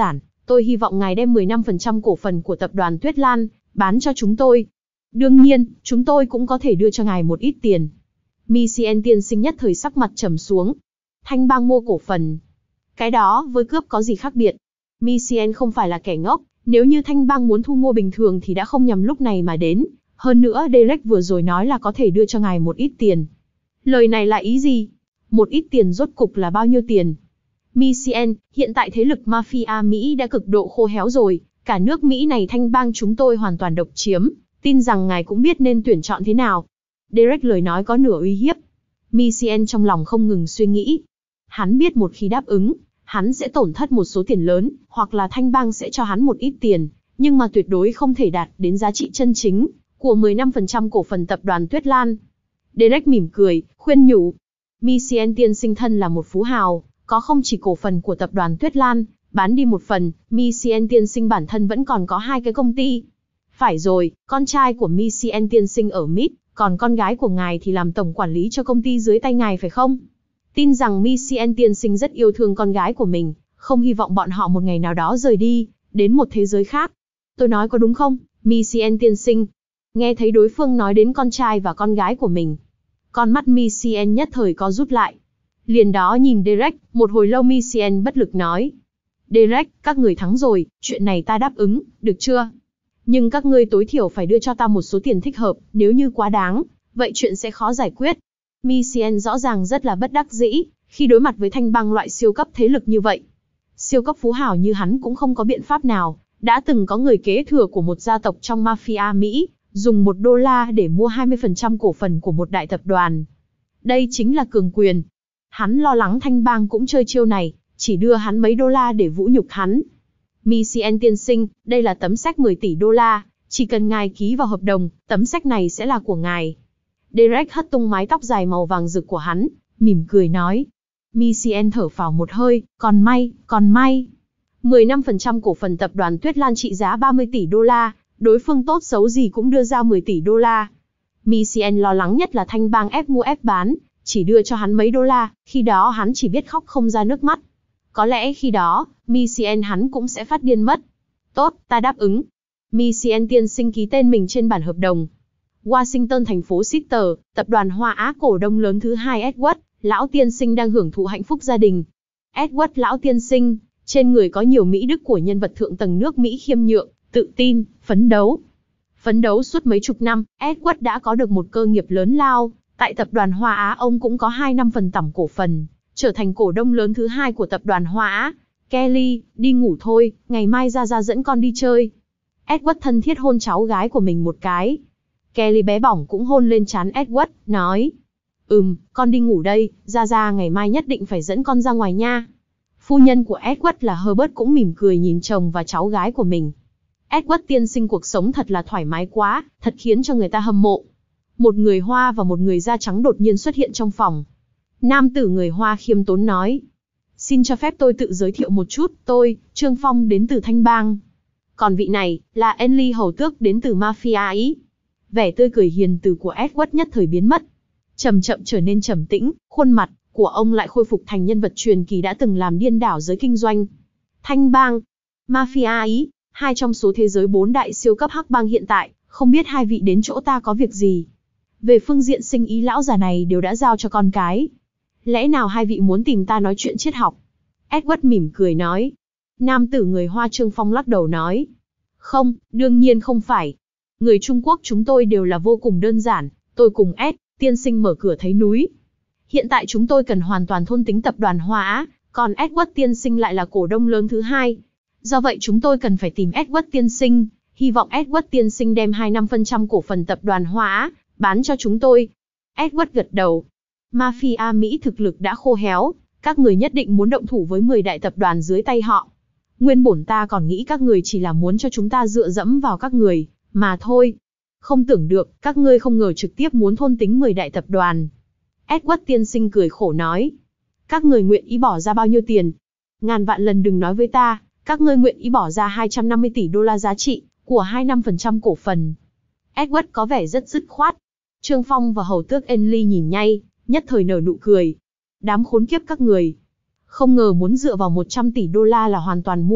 Tôi hy vọng ngài đem mười lăm phần trăm cổ phần của tập đoàn Tuyết Lan, bán cho chúng tôi. Đương nhiên, chúng tôi cũng có thể đưa cho ngài một ít tiền. Mi Cien tiên sinh nhất thời sắc mặt trầm xuống. Thanh bang mua cổ phần. Cái đó với cướp có gì khác biệt? Mi Cien không phải là kẻ ngốc, nếu như Thanh bang muốn thu mua bình thường thì đã không nhằm lúc này mà đến. Hơn nữa Derek vừa rồi nói là có thể đưa cho ngài một ít tiền. Lời này là ý gì? Một ít tiền rốt cục là bao nhiêu tiền? Mi Cien, hiện tại thế lực mafia Mỹ đã cực độ khô héo rồi, cả nước Mỹ này Thanh bang chúng tôi hoàn toàn độc chiếm, tin rằng ngài cũng biết nên tuyển chọn thế nào. Derek lời nói có nửa uy hiếp. Mi Cien trong lòng không ngừng suy nghĩ. Hắn biết một khi đáp ứng, hắn sẽ tổn thất một số tiền lớn, hoặc là Thanh bang sẽ cho hắn một ít tiền, nhưng mà tuyệt đối không thể đạt đến giá trị chân chính của mười lăm phần trăm cổ phần tập đoàn Tuyết Lan. Derek mỉm cười, khuyên nhủ. Mi Cien tiên sinh thân là một phú hào, có không chỉ cổ phần của tập đoàn Tuyết Lan, bán đi một phần, Mi Cien tiên sinh bản thân vẫn còn có hai cái công ty. Phải rồi, con trai của Mi Cien tiên sinh ở Mít, còn con gái của ngài thì làm tổng quản lý cho công ty dưới tay ngài phải không? Tin rằng Mi Cien tiên sinh rất yêu thương con gái của mình, không hy vọng bọn họ một ngày nào đó rời đi, đến một thế giới khác. Tôi nói có đúng không, Mi Cien tiên sinh? Nghe thấy đối phương nói đến con trai và con gái của mình, con mắt Mi Cien nhất thời co rút lại. Liền đó nhìn Derek, một hồi lâu Mi Cien bất lực nói. Derek, các người thắng rồi, chuyện này ta đáp ứng, được chưa? Nhưng các ngươi tối thiểu phải đưa cho ta một số tiền thích hợp, nếu như quá đáng, vậy chuyện sẽ khó giải quyết. Mi Cien rõ ràng rất là bất đắc dĩ, khi đối mặt với Thanh bang loại siêu cấp thế lực như vậy. Siêu cấp phú hào như hắn cũng không có biện pháp nào, đã từng có người kế thừa của một gia tộc trong mafia Mỹ, dùng một đô la để mua hai mươi phần trăm cổ phần của một đại tập đoàn. Đây chính là cường quyền. Hắn lo lắng Thanh bang cũng chơi chiêu này, chỉ đưa hắn mấy đô la để vũ nhục hắn. Mi Cien tiên sinh, đây là tấm séc mười tỷ đô la, chỉ cần ngài ký vào hợp đồng, tấm séc này sẽ là của ngài. Derek hất tung mái tóc dài màu vàng rực của hắn, mỉm cười nói. Mi Cien thở phào một hơi, còn may, còn may. mười lăm phần trăm cổ phần tập đoàn Tuyết Lan trị giá ba mươi tỷ đô la, đối phương tốt xấu gì cũng đưa ra mười tỷ đô la. Mi Cien lo lắng nhất là Thanh bang ép mua ép bán, chỉ đưa cho hắn mấy đô la, khi đó hắn chỉ biết khóc không ra nước mắt. Có lẽ khi đó, Mi Cien hắn cũng sẽ phát điên mất. Tốt, ta đáp ứng. Mi Cien tiên sinh ký tên mình trên bản hợp đồng. Washington thành phố Seattle, tập đoàn Hoa Á cổ đông lớn thứ hai Edward, lão tiên sinh đang hưởng thụ hạnh phúc gia đình. Edward lão tiên sinh, trên người có nhiều mỹ đức của nhân vật thượng tầng nước Mỹ khiêm nhượng, tự tin, phấn đấu. Phấn đấu suốt mấy chục năm, Edward đã có được một cơ nghiệp lớn lao. Tại tập đoàn Hoa Á ông cũng có hai năm phần tẩm cổ phần, trở thành cổ đông lớn thứ hai của tập đoàn Hoa Á. Kelly, đi ngủ thôi, ngày mai ra ra dẫn con đi chơi. Edward thân thiết hôn cháu gái của mình một cái. Kelly bé bỏng cũng hôn lên trán Edward, nói. Ừm, con đi ngủ đây, ra ra ngày mai nhất định phải dẫn con ra ngoài nha. Phu nhân của Edward là Herbert cũng mỉm cười nhìn chồng và cháu gái của mình. Edward tiên sinh cuộc sống thật là thoải mái quá, thật khiến cho người ta hâm mộ. Một người Hoa và một người da trắng đột nhiên xuất hiện trong phòng. Nam tử người Hoa khiêm tốn nói. Xin cho phép tôi tự giới thiệu một chút, tôi, Trương Phong đến từ Thanh bang. Còn vị này, là Enly hầu tước đến từ Mafia Ý. Vẻ tươi cười hiền từ của Edward nhất thời biến mất. Chậm chậm trở nên trầm tĩnh, khuôn mặt của ông lại khôi phục thành nhân vật truyền kỳ đã từng làm điên đảo giới kinh doanh. Thanh bang, Mafia Ý, hai trong số thế giới bốn đại siêu cấp hắc bang hiện tại, không biết hai vị đến chỗ ta có việc gì. Về phương diện sinh ý lão già này đều đã giao cho con cái. Lẽ nào hai vị muốn tìm ta nói chuyện triết học? Edward mỉm cười nói. Nam tử người Hoa Trương Phong lắc đầu nói. Không, đương nhiên không phải. Người Trung Quốc chúng tôi đều là vô cùng đơn giản, tôi cùng Ed, tiên sinh mở cửa thấy núi. Hiện tại chúng tôi cần hoàn toàn thôn tính tập đoàn Hoa Á, còn Edward tiên sinh lại là cổ đông lớn thứ hai. Do vậy chúng tôi cần phải tìm Edward tiên sinh, hy vọng Edward tiên sinh đem hai mươi lăm phần trăm cổ phần tập đoàn Hoa Á, bán cho chúng tôi. Edward gật đầu. Mafia Mỹ thực lực đã khô héo, các người nhất định muốn động thủ với mười đại tập đoàn dưới tay họ. Nguyên bổn ta còn nghĩ các người chỉ là muốn cho chúng ta dựa dẫm vào các người, mà thôi. Không tưởng được, các ngươi không ngờ trực tiếp muốn thôn tính mười đại tập đoàn. Edward tiên sinh cười khổ nói. Các người nguyện ý bỏ ra bao nhiêu tiền? Ngàn vạn lần đừng nói với ta, các ngươi nguyện ý bỏ ra hai trăm năm mươi tỷ đô la giá trị của hai mươi lăm phần trăm cổ phần. Edward có vẻ rất dứt khoát. Trương Phong và hầu tước Enly nhìn nhay, nhất thời nở nụ cười. Đám khốn kiếp các người. Không ngờ muốn dựa vào một trăm tỷ đô la là hoàn toàn mua,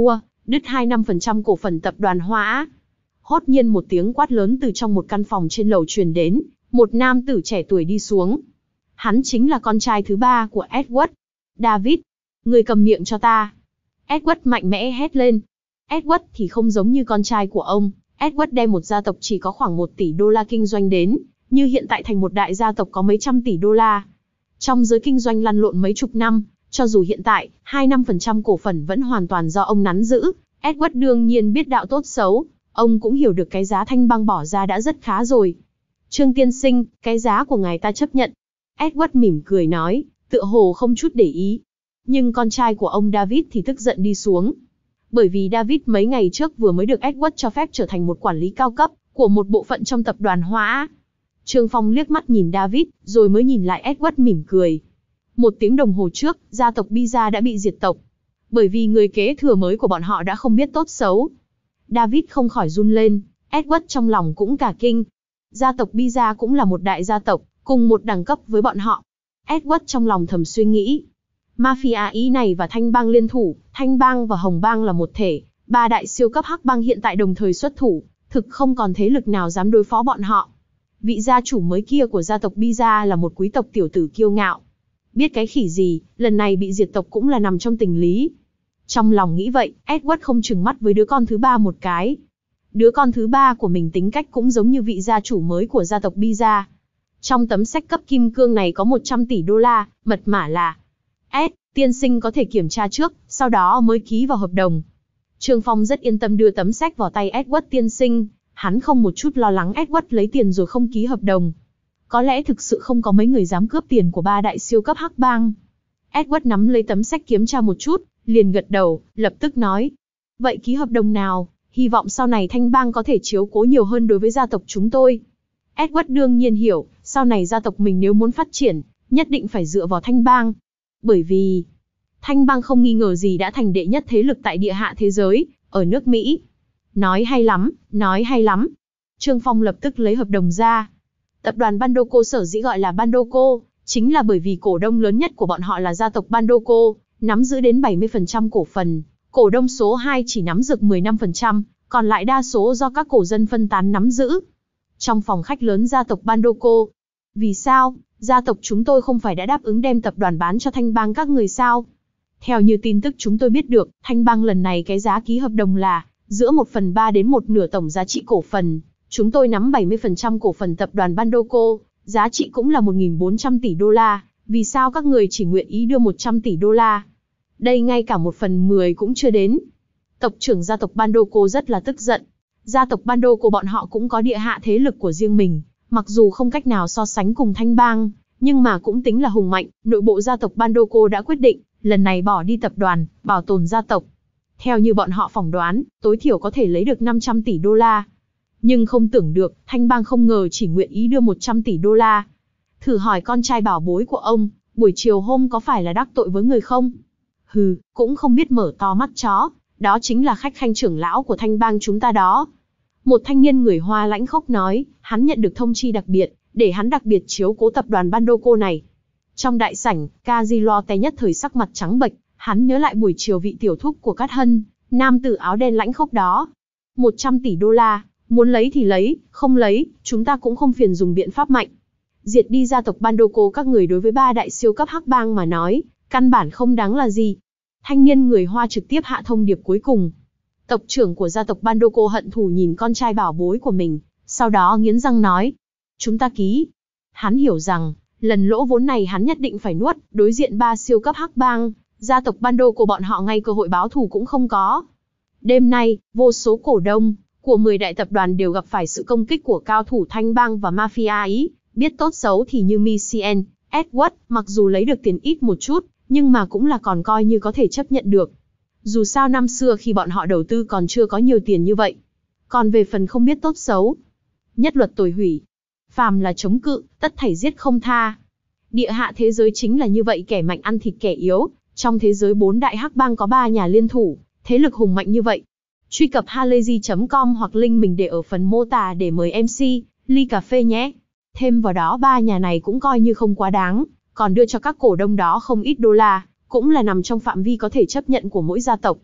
đứt hai mươi lăm phần trăm cổ phần tập đoàn Hoa Á. Hốt nhiên một tiếng quát lớn từ trong một căn phòng trên lầu truyền đến, một nam tử trẻ tuổi đi xuống. Hắn chính là con trai thứ ba của Edward. David, người cầm miệng cho ta. Edward mạnh mẽ hét lên. Edward thì không giống như con trai của ông. Edward đem một gia tộc chỉ có khoảng một tỷ đô la kinh doanh đến, như hiện tại thành một đại gia tộc có mấy trăm tỷ đô la. Trong giới kinh doanh lăn lộn mấy chục năm, cho dù hiện tại, hai mươi lăm phần trăm cổ phần vẫn hoàn toàn do ông nắm giữ. Edward đương nhiên biết đạo tốt xấu, ông cũng hiểu được cái giá Thanh Bang bỏ ra đã rất khá rồi. Trương tiên sinh, cái giá của ngài ta chấp nhận. Edward mỉm cười nói, tựa hồ không chút để ý. Nhưng con trai của ông David thì tức giận đi xuống. Bởi vì David mấy ngày trước vừa mới được Edward cho phép trở thành một quản lý cao cấp của một bộ phận trong tập đoàn Hoa Á. Trương Phong liếc mắt nhìn David, rồi mới nhìn lại Edward mỉm cười. Một tiếng đồng hồ trước, gia tộc Biza đã bị diệt tộc. Bởi vì người kế thừa mới của bọn họ đã không biết tốt xấu. David không khỏi run lên, Edward trong lòng cũng cả kinh. Gia tộc Biza cũng là một đại gia tộc, cùng một đẳng cấp với bọn họ. Edward trong lòng thầm suy nghĩ. Mafia Ý này và Thanh Bang liên thủ, Thanh Bang và Hồng Bang là một thể, ba đại siêu cấp hắc bang hiện tại đồng thời xuất thủ, thực không còn thế lực nào dám đối phó bọn họ. Vị gia chủ mới kia của gia tộc Biza là một quý tộc tiểu tử kiêu ngạo. Biết cái khỉ gì, lần này bị diệt tộc cũng là nằm trong tình lý. Trong lòng nghĩ vậy, Edward không trừng mắt với đứa con thứ ba một cái. Đứa con thứ ba của mình tính cách cũng giống như vị gia chủ mới của gia tộc Biza. Trong tấm sách cấp kim cương này có một trăm tỷ đô la, mật mã là S, tiên sinh có thể kiểm tra trước, sau đó mới ký vào hợp đồng. Trương Phong rất yên tâm đưa tấm sách vào tay Edward tiên sinh, hắn không một chút lo lắng Edward lấy tiền rồi không ký hợp đồng. Có lẽ thực sự không có mấy người dám cướp tiền của ba đại siêu cấp hắc bang. Edward nắm lấy tấm sách kiểm tra một chút, liền gật đầu, lập tức nói. Vậy ký hợp đồng nào, hy vọng sau này Thanh Bang có thể chiếu cố nhiều hơn đối với gia tộc chúng tôi. Edward đương nhiên hiểu, sau này gia tộc mình nếu muốn phát triển, nhất định phải dựa vào Thanh Bang. Bởi vì, Thanh Bang không nghi ngờ gì đã thành đệ nhất thế lực tại địa hạ thế giới, ở nước Mỹ. Nói hay lắm, nói hay lắm. Trương Phong lập tức lấy hợp đồng ra. Tập đoàn Bandoco sở dĩ gọi là Bandoco, chính là bởi vì cổ đông lớn nhất của bọn họ là gia tộc Bandoco, nắm giữ đến bảy mươi phần trăm cổ phần. Cổ đông số hai chỉ nắm giữ mười lăm phần trăm, còn lại đa số do các cổ dân phân tán nắm giữ. Trong phòng khách lớn gia tộc Bandoco. Vì sao, gia tộc chúng tôi không phải đã đáp ứng đem tập đoàn bán cho Thanh Bang các người sao? Theo như tin tức chúng tôi biết được, Thanh Bang lần này cái giá ký hợp đồng là giữa một phần ba đến một nửa tổng giá trị cổ phần. Chúng tôi nắm bảy mươi phần trăm cổ phần tập đoàn Bandoco, giá trị cũng là một nghìn bốn trăm tỷ đô la. Vì sao các người chỉ nguyện ý đưa một trăm tỷ đô la? Đây ngay cả một phần mười cũng chưa đến. Tộc trưởng gia tộc Bandoco rất là tức giận. Gia tộc Bandoco bọn họ cũng có địa hạ thế lực của riêng mình, mặc dù không cách nào so sánh cùng Thanh Bang, nhưng mà cũng tính là hùng mạnh. Nội bộ gia tộc Bandoco đã quyết định, lần này bỏ đi tập đoàn, bảo tồn gia tộc. Theo như bọn họ phỏng đoán, tối thiểu có thể lấy được năm trăm tỷ đô la. Nhưng không tưởng được, Thanh Bang không ngờ chỉ nguyện ý đưa một trăm tỷ đô la. Thử hỏi con trai bảo bối của ông, buổi chiều hôm có phải là đắc tội với người không? Hừ, cũng không biết mở to mắt chó, đó chính là khách khanh trưởng lão của Thanh Bang chúng ta đó. Một thanh niên người Hoa lãnh khốc nói, hắn nhận được thông chi đặc biệt, để hắn đặc biệt chiếu cố tập đoàn Bandoco này. Trong đại sảnh, Kazilote nhất thời sắc mặt trắng bệch, hắn nhớ lại buổi chiều vị tiểu thúc của Cát Hân, nam tử áo đen lãnh khốc đó. một trăm tỷ đô la, muốn lấy thì lấy, không lấy, chúng ta cũng không phiền dùng biện pháp mạnh. Diệt đi gia tộc Bandoco các người đối với ba đại siêu cấp hắc bang mà nói, căn bản không đáng là gì. Thanh niên người Hoa trực tiếp hạ thông điệp cuối cùng. Tộc trưởng của gia tộc Bandoco hận thù nhìn con trai bảo bối của mình, sau đó nghiến răng nói. Chúng ta ký. Hắn hiểu rằng, lần lỗ vốn này hắn nhất định phải nuốt, đối diện ba siêu cấp hắc bang, gia tộc Bandoco bọn họ ngay cơ hội báo thù cũng không có. Đêm nay, vô số cổ đông của mười đại tập đoàn đều gặp phải sự công kích của cao thủ Thanh Bang và Mafia Ý, biết tốt xấu thì như Micien, Edward, mặc dù lấy được tiền ít một chút, nhưng mà cũng là còn coi như có thể chấp nhận được. Dù sao năm xưa khi bọn họ đầu tư còn chưa có nhiều tiền như vậy. Còn về phần không biết tốt xấu, nhất luật tồi hủy. Phàm là chống cự, tất thảy giết không tha. Địa hạ thế giới chính là như vậy, kẻ mạnh ăn thịt kẻ yếu. Trong thế giới bốn đại hắc bang có ba nhà liên thủ, thế lực hùng mạnh như vậy. Truy cập halayzi chấm com hoặc link mình để ở phần mô tả để mời em xê, ly cà phê nhé. Thêm vào đó ba nhà này cũng coi như không quá đáng, còn đưa cho các cổ đông đó không ít đô la, cũng là nằm trong phạm vi có thể chấp nhận của mỗi gia tộc.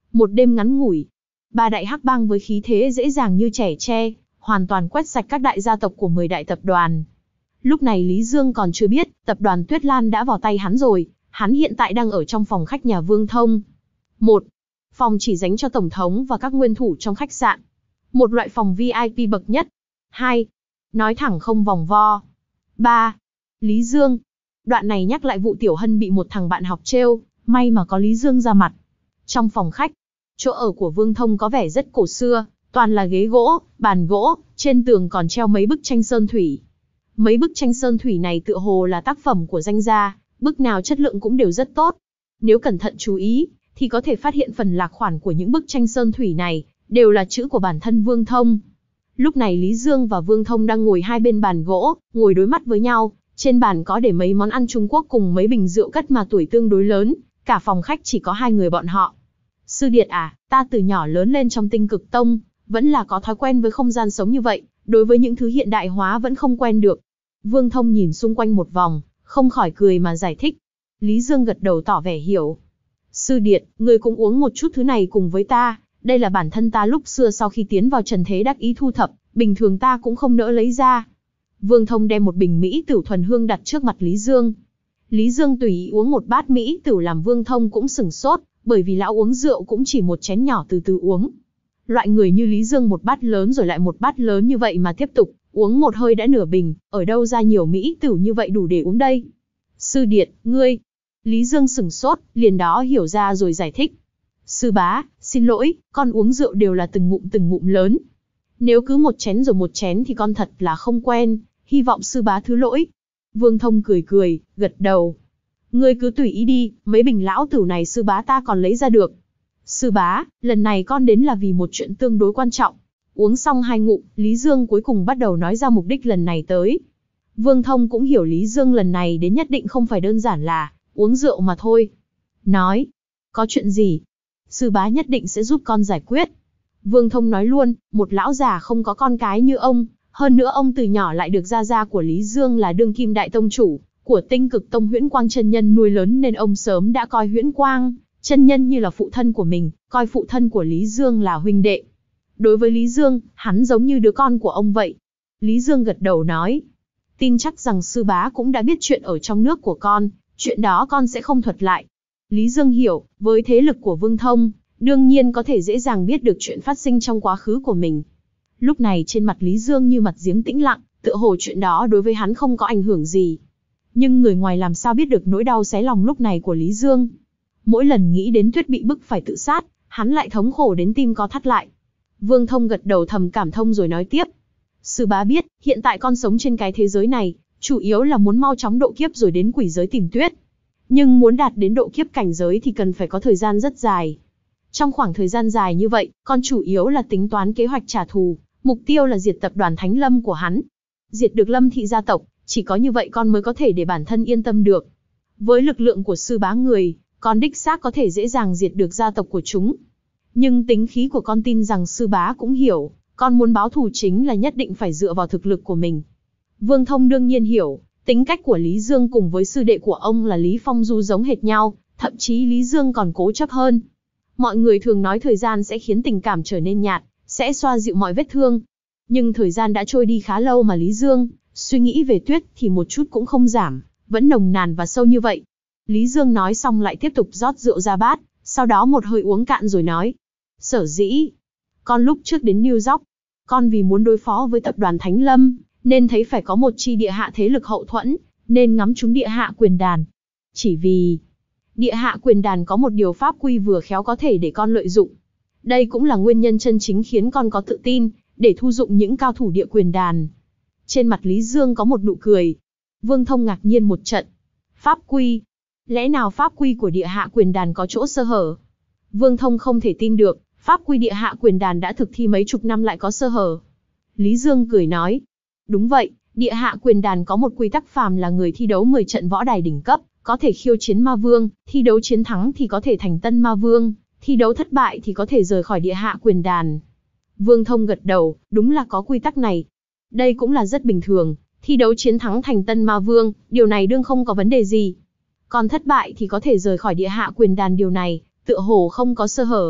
Một đêm ngắn ngủi, ba đại hắc bang với khí thế dễ dàng như chẻ tre, hoàn toàn quét sạch các đại gia tộc của mười đại tập đoàn. Lúc này Lý Dương còn chưa biết, tập đoàn Tuyết Lan đã vào tay hắn rồi, hắn hiện tại đang ở trong phòng khách nhà Vương Thông. một. Phòng chỉ dành cho Tổng thống và các nguyên thủ trong khách sạn. Một loại phòng vi ai pi bậc nhất. hai. Nói thẳng không vòng vo. ba. Lý Dương. Đoạn này nhắc lại vụ Tiểu Hân bị một thằng bạn học trêu, may mà có Lý Dương ra mặt. Trong phòng khách, chỗ ở của Vương Thông có vẻ rất cổ xưa, toàn là ghế gỗ, bàn gỗ, trên tường còn treo mấy bức tranh sơn thủy. Mấy bức tranh sơn thủy này tựa hồ là tác phẩm của danh gia, bức nào chất lượng cũng đều rất tốt. Nếu cẩn thận chú ý, thì có thể phát hiện phần lạc khoản của những bức tranh sơn thủy này, đều là chữ của bản thân Vương Thông. Lúc này Lý Dương và Vương Thông đang ngồi hai bên bàn gỗ, ngồi đối mắt với nhau, trên bàn có để mấy món ăn Trung Quốc cùng mấy bình rượu cất mà tuổi tương đối lớn, cả phòng khách chỉ có hai người bọn họ. Sư điệt à, ta từ nhỏ lớn lên trong Tinh Cực Tông, vẫn là có thói quen với không gian sống như vậy, đối với những thứ hiện đại hóa vẫn không quen được. Vương Thông nhìn xung quanh một vòng, không khỏi cười mà giải thích. Lý Dương gật đầu tỏ vẻ hiểu. Sư điệt, người cũng uống một chút thứ này cùng với ta, đây là bản thân ta lúc xưa sau khi tiến vào trần thế đắc ý thu thập, bình thường ta cũng không nỡ lấy ra. Vương Thông đem một bình Mỹ Tửu thuần hương đặt trước mặt Lý Dương. Lý Dương tùy ý uống một bát Mỹ Tửu làm Vương Thông cũng sửng sốt, bởi vì lão uống rượu cũng chỉ một chén nhỏ từ từ uống. Loại người như Lý Dương một bát lớn rồi lại một bát lớn như vậy mà tiếp tục, uống một hơi đã nửa bình, ở đâu ra nhiều Mỹ Tửu như vậy đủ để uống đây? Sư điệt, ngươi... Lý Dương sửng sốt, liền đó hiểu ra rồi giải thích. Sư bá, xin lỗi, con uống rượu đều là từng ngụm từng ngụm lớn. Nếu cứ một chén rồi một chén thì con thật là không quen, hy vọng sư bá thứ lỗi. Vương Thông cười cười, gật đầu. Ngươi cứ tùy ý đi, mấy bình lão tửu này sư bá ta còn lấy ra được. Sư bá, lần này con đến là vì một chuyện tương đối quan trọng. Uống xong hai ngụm, Lý Dương cuối cùng bắt đầu nói ra mục đích lần này tới. Vương Thông cũng hiểu Lý Dương lần này đến nhất định không phải đơn giản là uống rượu mà thôi. Nói, có chuyện gì? Sư bá nhất định sẽ giúp con giải quyết. Vương Thông nói luôn, một lão già không có con cái như ông, hơn nữa ông từ nhỏ lại được gia gia của Lý Dương là đương kim đại tông chủ của Tinh Cực Tông Huyễn Quang chân nhân nuôi lớn, nên ông sớm đã coi Huyễn Quang chân nhân như là phụ thân của mình, coi phụ thân của Lý Dương là huynh đệ. Đối với Lý Dương, hắn giống như đứa con của ông vậy. Lý Dương gật đầu nói, tin chắc rằng sư bá cũng đã biết chuyện ở trong nước của con, chuyện đó con sẽ không thuật lại. Lý Dương hiểu, với thế lực của Vương Thông, đương nhiên có thể dễ dàng biết được chuyện phát sinh trong quá khứ của mình. Lúc này trên mặt Lý Dương như mặt giếng tĩnh lặng, tựa hồ chuyện đó đối với hắn không có ảnh hưởng gì. Nhưng người ngoài làm sao biết được nỗi đau xé lòng lúc này của Lý Dương. Mỗi lần nghĩ đến Tuyết bị bức phải tự sát, hắn lại thống khổ đến tim co thắt lại. Vương Thông gật đầu thầm cảm thông rồi nói tiếp. Sư bá biết, hiện tại con sống trên cái thế giới này, chủ yếu là muốn mau chóng độ kiếp rồi đến quỷ giới tìm Tuyết. Nhưng muốn đạt đến độ kiếp cảnh giới thì cần phải có thời gian rất dài. Trong khoảng thời gian dài như vậy, con chủ yếu là tính toán kế hoạch trả thù, mục tiêu là diệt tập đoàn Thánh Lâm của hắn. Diệt được Lâm thị gia tộc, chỉ có như vậy con mới có thể để bản thân yên tâm được. Với lực lượng của sư bá người, con đích xác có thể dễ dàng diệt được gia tộc của chúng. Nhưng tính khí của con tin rằng sư bá cũng hiểu, con muốn báo thù chính là nhất định phải dựa vào thực lực của mình. Vương Thông đương nhiên hiểu, tính cách của Lý Dương cùng với sư đệ của ông là Lý Phong Du giống hệt nhau, thậm chí Lý Dương còn cố chấp hơn. Mọi người thường nói thời gian sẽ khiến tình cảm trở nên nhạt, sẽ xoa dịu mọi vết thương. Nhưng thời gian đã trôi đi khá lâu mà Lý Dương suy nghĩ về Tuyết thì một chút cũng không giảm, vẫn nồng nàn và sâu như vậy. Lý Dương nói xong lại tiếp tục rót rượu ra bát, sau đó một hơi uống cạn rồi nói. Sở dĩ, con lúc trước đến New York, con vì muốn đối phó với tập đoàn Thánh Lâm, nên thấy phải có một chi địa hạ thế lực hậu thuẫn, nên ngắm trúng địa hạ quyền đàn. Chỉ vì địa hạ quyền đàn có một điều pháp quy vừa khéo có thể để con lợi dụng. Đây cũng là nguyên nhân chân chính khiến con có tự tin, để thu dụng những cao thủ địa quyền đàn. Trên mặt Lý Dương có một nụ cười. Vương Thông ngạc nhiên một trận. Pháp quy? Lẽ nào pháp quy của địa hạ quyền đàn có chỗ sơ hở? Vương Thông không thể tin được, pháp quy địa hạ quyền đàn đã thực thi mấy chục năm lại có sơ hở. Lý Dương cười nói. Đúng vậy, địa hạ quyền đàn có một quy tắc phàm là người thi đấu mười trận võ đài đỉnh cấp, có thể khiêu chiến ma vương, thi đấu chiến thắng thì có thể thành tân ma vương, thi đấu thất bại thì có thể rời khỏi địa hạ quyền đàn. Vương Thông gật đầu, đúng là có quy tắc này. Đây cũng là rất bình thường, thi đấu chiến thắng thành tân ma vương, điều này đương không có vấn đề gì. Còn thất bại thì có thể rời khỏi địa hạ quyền đàn, điều này, tựa hồ không có sơ hở.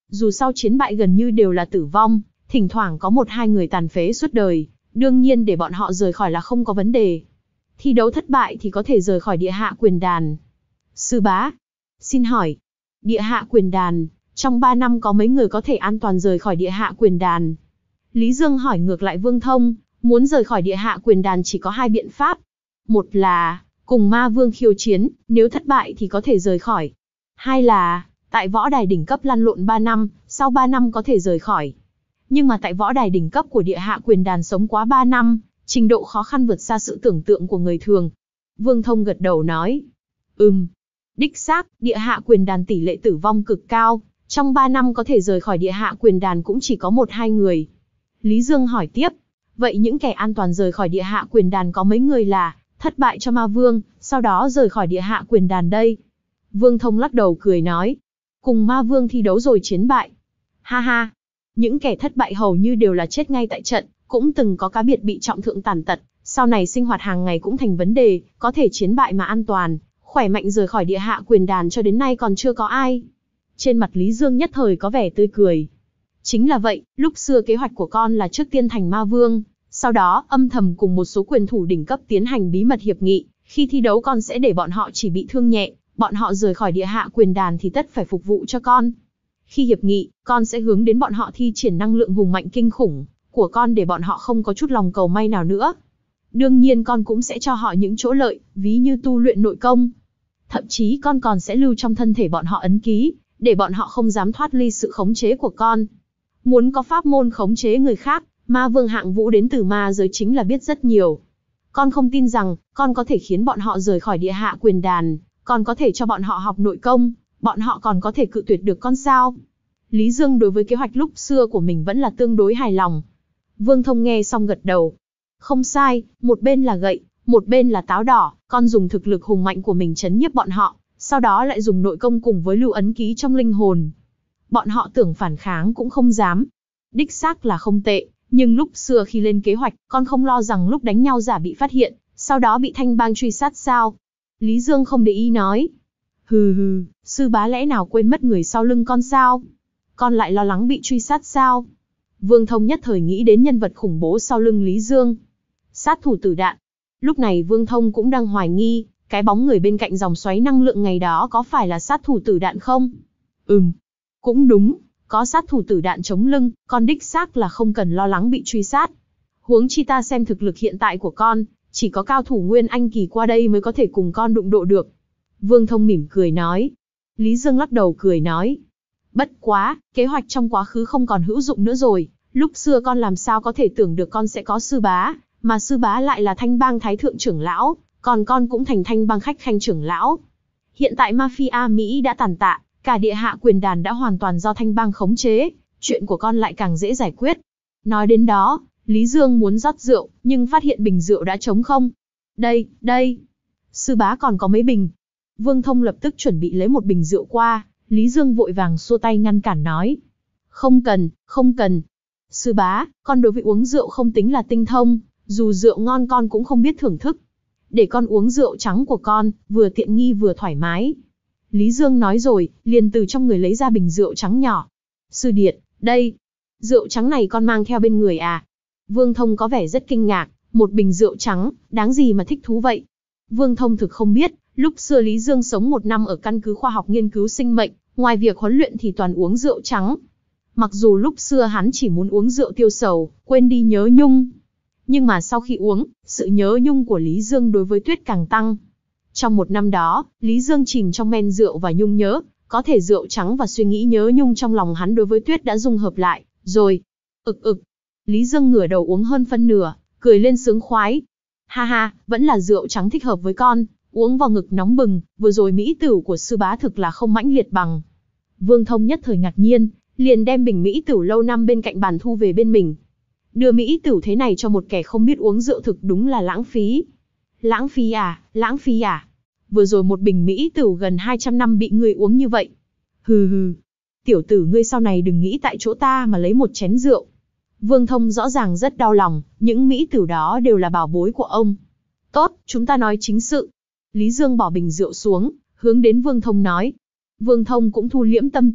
Dù sau chiến bại gần như đều là tử vong, thỉnh thoảng có một hai người tàn phế suốt đời, đương nhiên để bọn họ rời khỏi là không có vấn đề. Thi đấu thất bại thì có thể rời khỏi địa hạ quyền đàn. Sư bá, xin hỏi, địa hạ quyền đàn, trong ba năm có mấy người có thể an toàn rời khỏi địa hạ quyền đàn? Lý Dương hỏi ngược lại Vương Thông, muốn rời khỏi địa hạ quyền đàn chỉ có hai biện pháp. Một là, cùng ma vương khiêu chiến, nếu thất bại thì có thể rời khỏi. Hai là, tại võ đài đỉnh cấp lăn lộn ba năm, sau ba năm có thể rời khỏi. Nhưng mà tại võ đài đỉnh cấp của địa hạ quyền đàn sống quá ba năm, trình độ khó khăn vượt xa sự tưởng tượng của người thường. Vương Thông gật đầu nói, ừm, đích xác, địa hạ quyền đàn tỷ lệ tử vong cực cao, trong ba năm có thể rời khỏi địa hạ quyền đàn cũng chỉ có một hai người. Lý Dương hỏi tiếp, vậy những kẻ an toàn rời khỏi địa hạ quyền đàn có mấy người là thất bại cho ma vương, sau đó rời khỏi địa hạ quyền đàn đây? Vương Thông lắc đầu cười nói, cùng ma vương thi đấu rồi chiến bại. Ha ha, những kẻ thất bại hầu như đều là chết ngay tại trận, cũng từng có cá biệt bị trọng thương tàn tật, sau này sinh hoạt hàng ngày cũng thành vấn đề, có thể chiến bại mà an toàn, khỏe mạnh rời khỏi địa hạ quyền đàn cho đến nay còn chưa có ai. Trên mặt Lý Dương nhất thời có vẻ tươi cười. Chính là vậy, lúc xưa kế hoạch của con là trước tiên thành ma vương, sau đó âm thầm cùng một số quyền thủ đỉnh cấp tiến hành bí mật hiệp nghị, khi thi đấu con sẽ để bọn họ chỉ bị thương nhẹ, bọn họ rời khỏi địa hạ quyền đàn thì tất phải phục vụ cho con. Khi hiệp nghị, con sẽ hướng đến bọn họ thi triển năng lượng hùng mạnh kinh khủng của con để bọn họ không có chút lòng cầu may nào nữa. Đương nhiên con cũng sẽ cho họ những chỗ lợi, ví như tu luyện nội công. Thậm chí con còn sẽ lưu trong thân thể bọn họ ấn ký, để bọn họ không dám thoát ly sự khống chế của con. Muốn có pháp môn khống chế người khác, ma vương hạng vũ đến từ ma giới chính là biết rất nhiều. Con không tin rằng, con có thể khiến bọn họ rời khỏi địa hạ quyền đàn, còn có thể cho bọn họ học nội công, bọn họ còn có thể cự tuyệt được con sao? Lý Dương đối với kế hoạch lúc xưa của mình vẫn là tương đối hài lòng. Vương Thông nghe xong gật đầu. Không sai, một bên là gậy, một bên là táo đỏ, con dùng thực lực hùng mạnh của mình trấn nhiếp bọn họ, sau đó lại dùng nội công cùng với lưu ấn ký trong linh hồn. Bọn họ tưởng phản kháng cũng không dám. Đích xác là không tệ, nhưng lúc xưa khi lên kế hoạch, con không lo rằng lúc đánh nhau giả bị phát hiện, sau đó bị thanh bang truy sát sao? Lý Dương không để ý nói. Hừ hừ, sư bá lẽ nào quên mất người sau lưng con sao? Con lại lo lắng bị truy sát sao? Vương Thông nhất thời nghĩ đến nhân vật khủng bố sau lưng Lý Dương. Sát thủ tử đạn. Lúc này Vương Thông cũng đang hoài nghi, cái bóng người bên cạnh dòng xoáy năng lượng ngày đó có phải là sát thủ tử đạn không? Ừm, cũng đúng, có sát thủ tử đạn chống lưng, con đích xác là không cần lo lắng bị truy sát. Huống chi ta xem thực lực hiện tại của con, chỉ có cao thủ Nguyên Anh kỳ qua đây mới có thể cùng con đụng độ được. Vương Thông mỉm cười nói. Lý Dương lắc đầu cười nói. Bất quá, kế hoạch trong quá khứ không còn hữu dụng nữa rồi, lúc xưa con làm sao có thể tưởng được con sẽ có sư bá, mà sư bá lại là Thanh bang thái thượng trưởng lão, còn con cũng thành Thanh bang khách khanh trưởng lão. Hiện tại mafia Mỹ đã tàn tạ, cả địa hạ quyền đàn đã hoàn toàn do Thanh bang khống chế, chuyện của con lại càng dễ giải quyết. Nói đến đó, Lý Dương muốn rót rượu, nhưng phát hiện bình rượu đã trống không. Đây, đây, sư bá còn có mấy bình. Vương Thông lập tức chuẩn bị lấy một bình rượu qua, Lý Dương vội vàng xua tay ngăn cản nói. Không cần, không cần. Sư bá, con đối với uống rượu không tính là tinh thông, dù rượu ngon con cũng không biết thưởng thức. Để con uống rượu trắng của con, vừa tiện nghi vừa thoải mái. Lý Dương nói rồi, liền từ trong người lấy ra bình rượu trắng nhỏ. Sư điệt, đây, rượu trắng này con mang theo bên người à? Vương Thông có vẻ rất kinh ngạc, một bình rượu trắng, đáng gì mà thích thú vậy? Vương Thông thực không biết, lúc xưa Lý Dương sống một năm ở căn cứ khoa học nghiên cứu sinh mệnh, ngoài việc huấn luyện thì toàn uống rượu trắng. Mặc dù lúc xưa hắn chỉ muốn uống rượu tiêu sầu, quên đi nhớ nhung. Nhưng mà sau khi uống, sự nhớ nhung của Lý Dương đối với Tuyết càng tăng. Trong một năm đó, Lý Dương chìm trong men rượu và nhung nhớ, có thể rượu trắng và suy nghĩ nhớ nhung trong lòng hắn đối với Tuyết đã dung hợp lại, rồi. Ực ực. Lý Dương ngửa đầu uống hơn phân nửa, cười lên sướng khoái. Ha ha, vẫn là rượu trắng thích hợp với con, uống vào ngực nóng bừng, vừa rồi mỹ tửu của sư bá thực là không mãnh liệt bằng. Vương Thông nhất thời ngạc nhiên, liền đem bình mỹ tửu lâu năm bên cạnh bàn thu về bên mình. Đưa mỹ tửu thế này cho một kẻ không biết uống rượu thực đúng là lãng phí. Lãng phí à, lãng phí à. Vừa rồi một bình mỹ tửu gần hai trăm năm bị ngươi uống như vậy. Hừ hừ. Tiểu tử ngươi sau này đừng nghĩ tại chỗ ta mà lấy một chén rượu. Vương Thông rõ ràng rất đau lòng, những mỹ tửu đó đều là bảo bối của ông. Tốt, chúng ta nói chính sự. Lý Dương bỏ bình rượu xuống, hướng đến Vương Thông nói. Vương Thông cũng thu liễm tâm tư,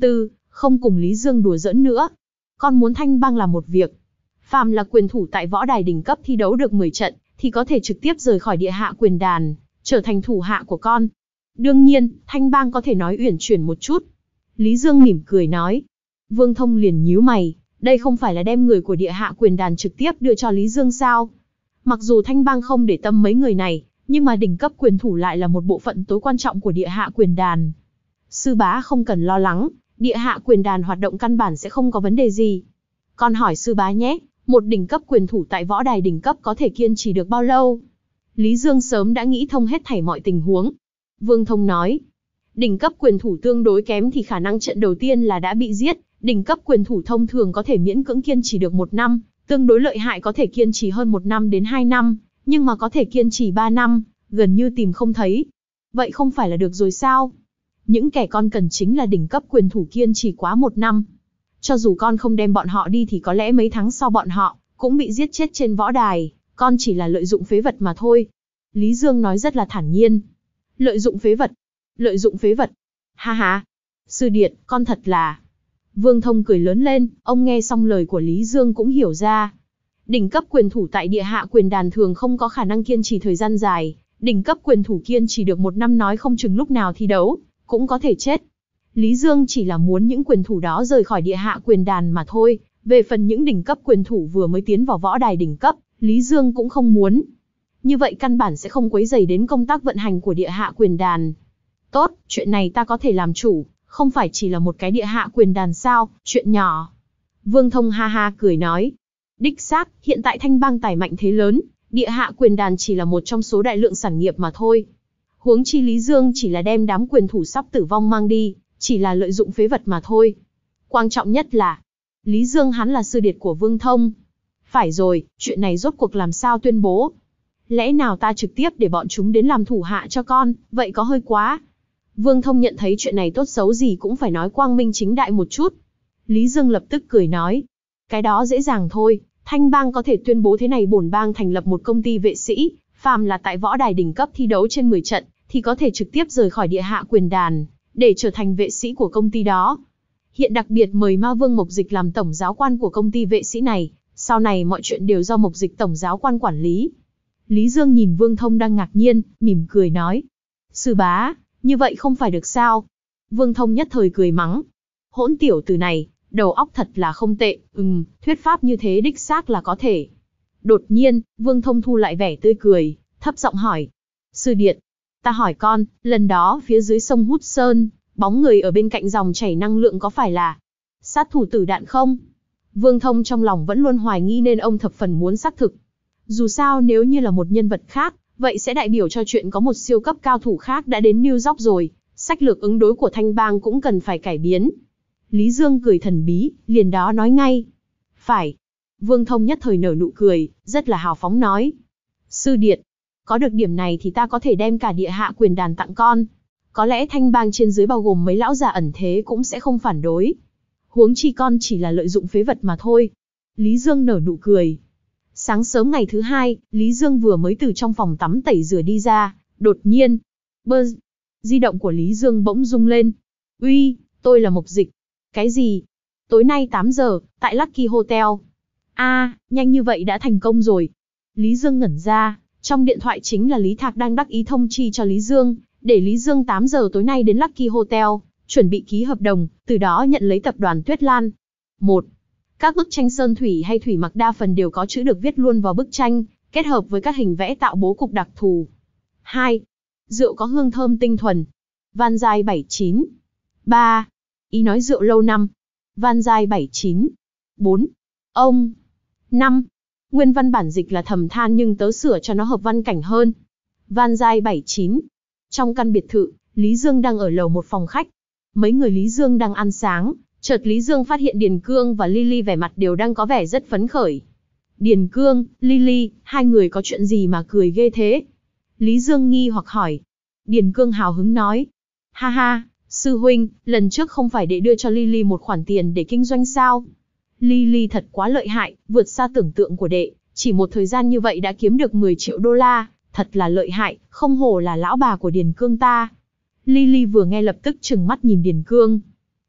không cùng Lý Dương đùa giỡn nữa. Con muốn Thanh Bang làm một việc. Phàm là quyền thủ tại võ đài đỉnh cấp thi đấu được mười trận, thì có thể trực tiếp rời khỏi địa hạ quyền đàn, trở thành thủ hạ của con. Đương nhiên, Thanh Bang có thể nói uyển chuyển một chút. Lý Dương mỉm cười nói. Vương Thông liền nhíu mày, đây không phải là đem người của địa hạ quyền đàn trực tiếp đưa cho Lý Dương sao? Mặc dù Thanh Bang không để tâm mấy người này, nhưng mà đỉnh cấp quyền thủ lại là một bộ phận tối quan trọng của địa hạ quyền đàn. Sư bá không cần lo lắng, địa hạ quyền đàn hoạt động căn bản sẽ không có vấn đề gì. Con hỏi sư bá nhé, một đỉnh cấp quyền thủ tại võ đài đỉnh cấp có thể kiên trì được bao lâu? Lý Dương sớm đã nghĩ thông hết thảy mọi tình huống. Vương Thông nói, đỉnh cấp quyền thủ tương đối kém thì khả năng trận đầu tiên là đã bị giết, đỉnh cấp quyền thủ thông thường có thể miễn cưỡng kiên trì được một năm, tương đối lợi hại có thể kiên trì hơn một năm đến hai năm, nhưng mà có thể kiên trì ba năm, gần như tìm không thấy. Vậy không phải là được rồi sao? Những kẻ con cần chính là đỉnh cấp quyền thủ kiên trì quá một năm. Cho dù con không đem bọn họ đi thì có lẽ mấy tháng sau bọn họ cũng bị giết chết trên võ đài, con chỉ là lợi dụng phế vật mà thôi. Lý Dương nói rất là thản nhiên. Lợi dụng phế vật? Lợi dụng phế vật? Ha ha! Sư điệt, con thật là... Vương Thông cười lớn lên, ông nghe xong lời của Lý Dương cũng hiểu ra. Đỉnh cấp quyền thủ tại địa hạ quyền đàn thường không có khả năng kiên trì thời gian dài, đỉnh cấp quyền thủ kiên trì được một năm nói không chừng lúc nào thi đấu, cũng có thể chết. Lý Dương chỉ là muốn những quyền thủ đó rời khỏi địa hạ quyền đàn mà thôi, về phần những đỉnh cấp quyền thủ vừa mới tiến vào võ đài đỉnh cấp, Lý Dương cũng không muốn. Như vậy căn bản sẽ không quấy rầy đến công tác vận hành của địa hạ quyền đàn. Tốt, chuyện này ta có thể làm chủ, không phải chỉ là một cái địa hạ quyền đàn sao, chuyện nhỏ. Vương Thông ha ha cười nói. Đích xác, hiện tại Thanh Bang tài mạnh thế lớn, địa hạ quyền đàn chỉ là một trong số đại lượng sản nghiệp mà thôi. Huống chi Lý Dương chỉ là đem đám quyền thủ sắp tử vong mang đi, chỉ là lợi dụng phế vật mà thôi. Quan trọng nhất là, Lý Dương hắn là sư điệt của Vương Thông. Phải rồi, chuyện này rốt cuộc làm sao tuyên bố? Lẽ nào ta trực tiếp để bọn chúng đến làm thủ hạ cho con, vậy có hơi quá. Vương Thông nhận thấy chuyện này tốt xấu gì cũng phải nói quang minh chính đại một chút. Lý Dương lập tức cười nói. Cái đó dễ dàng thôi, Thanh Bang có thể tuyên bố thế này, bổn bang thành lập một công ty vệ sĩ, phàm là tại võ đài đỉnh cấp thi đấu trên mười trận, thì có thể trực tiếp rời khỏi địa hạ quyền đàn, để trở thành vệ sĩ của công ty đó. Hiện đặc biệt mời Ma Vương Mộc Dịch làm tổng giáo quan của công ty vệ sĩ này, sau này mọi chuyện đều do Mộc Dịch tổng giáo quan quản lý. Lý Dương nhìn Vương Thông đang ngạc nhiên, mỉm cười nói. Sư bá, như vậy không phải được sao? Vương Thông nhất thời cười mắng. Hỗn tiểu tử này, đầu óc thật là không tệ, ừm, thuyết pháp như thế đích xác là có thể. Đột nhiên, Vương Thông thu lại vẻ tươi cười, thấp giọng hỏi. Sư điệt, ta hỏi con, lần đó phía dưới sông Hút Sơn, bóng người ở bên cạnh dòng chảy năng lượng có phải là sát thủ tử đạn không? Vương Thông trong lòng vẫn luôn hoài nghi nên ông thập phần muốn xác thực. Dù sao nếu như là một nhân vật khác, vậy sẽ đại biểu cho chuyện có một siêu cấp cao thủ khác đã đến New York rồi, sách lược ứng đối của Thanh Bang cũng cần phải cải biến. Lý Dương cười thần bí, liền đó nói ngay. Phải. Vương Thông nhất thời nở nụ cười, rất là hào phóng nói. Sư điệt, có được điểm này thì ta có thể đem cả địa hạ quyền đàn tặng con. Có lẽ Thanh Bang trên dưới bao gồm mấy lão già ẩn thế cũng sẽ không phản đối. Huống chi con chỉ là lợi dụng phế vật mà thôi. Lý Dương nở nụ cười. Sáng sớm ngày thứ hai, Lý Dương vừa mới từ trong phòng tắm tẩy rửa đi ra, đột nhiên. Buzz. Di động của Lý Dương bỗng rung lên. Uy, tôi là Mộc Dịch. Cái gì? Tối nay tám giờ, tại Lucky Hotel. A, à, nhanh như vậy đã thành công rồi. Lý Dương ngẩn ra, trong điện thoại chính là Lý Thạc đang đắc ý thông chi cho Lý Dương, để Lý Dương tám giờ tối nay đến Lucky Hotel, chuẩn bị ký hợp đồng, từ đó nhận lấy tập đoàn Tuyết Lan. một. Các bức tranh sơn thủy hay thủy mặc đa phần đều có chữ được viết luôn vào bức tranh, kết hợp với các hình vẽ tạo bố cục đặc thù. hai. Rượu có hương thơm tinh thuần. Van Giai bảy chín. ba. Ý nói rượu lâu năm. Van Giai bảy chín. bốn. Ông. năm. Nguyên văn bản dịch là thầm than nhưng tớ sửa cho nó hợp văn cảnh hơn. Van Giai bảy chín. Trong căn biệt thự, Lý Dương đang ở lầu một phòng khách. Mấy người Lý Dương đang ăn sáng, chợt Lý Dương phát hiện Điền Cương và Lily vẻ mặt đều đang có vẻ rất phấn khởi. Điền Cương, Lily, hai người có chuyện gì mà cười ghê thế? Lý Dương nghi hoặc hỏi. Điền Cương hào hứng nói. Ha ha, sư huynh, lần trước không phải để đưa cho Lily một khoản tiền để kinh doanh sao? Lily thật quá lợi hại, vượt xa tưởng tượng của đệ, chỉ một thời gian như vậy đã kiếm được mười triệu đô la, thật là lợi hại, không hổ là lão bà của Điền Cương ta. Lily vừa nghe lập tức trừng mắt nhìn Điền Cương.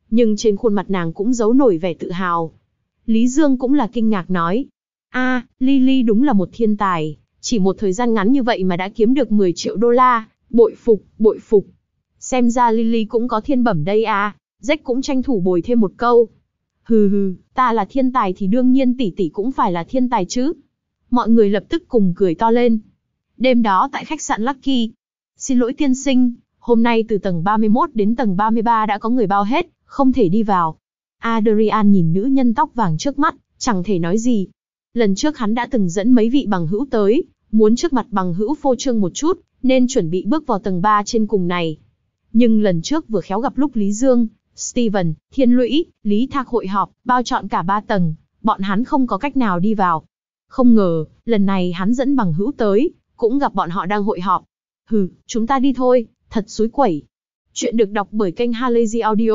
nhưng trên khuôn mặt nàng cũng giấu nổi vẻ tự hào. Lý Dương cũng là kinh ngạc nói, a, Lily đúng là một thiên tài, chỉ một thời gian ngắn như vậy mà đã kiếm được mười triệu đô la, bội phục, bội phục. Xem ra Lily cũng có thiên bẩm đây à, Jack cũng tranh thủ bồi thêm một câu. Hừ hừ, ta là thiên tài thì đương nhiên tỷ tỷ cũng phải là thiên tài chứ. Mọi người lập tức cùng cười to lên. Đêm đó tại khách sạn Lucky. Xin lỗi tiên sinh, hôm nay từ tầng ba mươi mốt đến tầng ba mươi ba đã có người bao hết, không thể đi vào. Adrian nhìn nữ nhân tóc vàng trước mắt, chẳng thể nói gì. Lần trước hắn đã từng dẫn mấy vị bằng hữu tới, muốn trước mặt bằng hữu phô trương một chút, nên chuẩn bị bước vào tầng ba trên cùng này. Nhưng lần trước vừa khéo gặp lúc Lý Dương, Steven, Thiên Lũy, Lý Thạc hội họp, bao trọn cả ba tầng, bọn hắn không có cách nào đi vào. Không ngờ, lần này hắn dẫn bằng hữu tới, cũng gặp bọn họ đang hội họp. Hừ, chúng ta đi thôi, thật xúi quẩy. Chuyện được đọc bởi kênh Halazy Audio.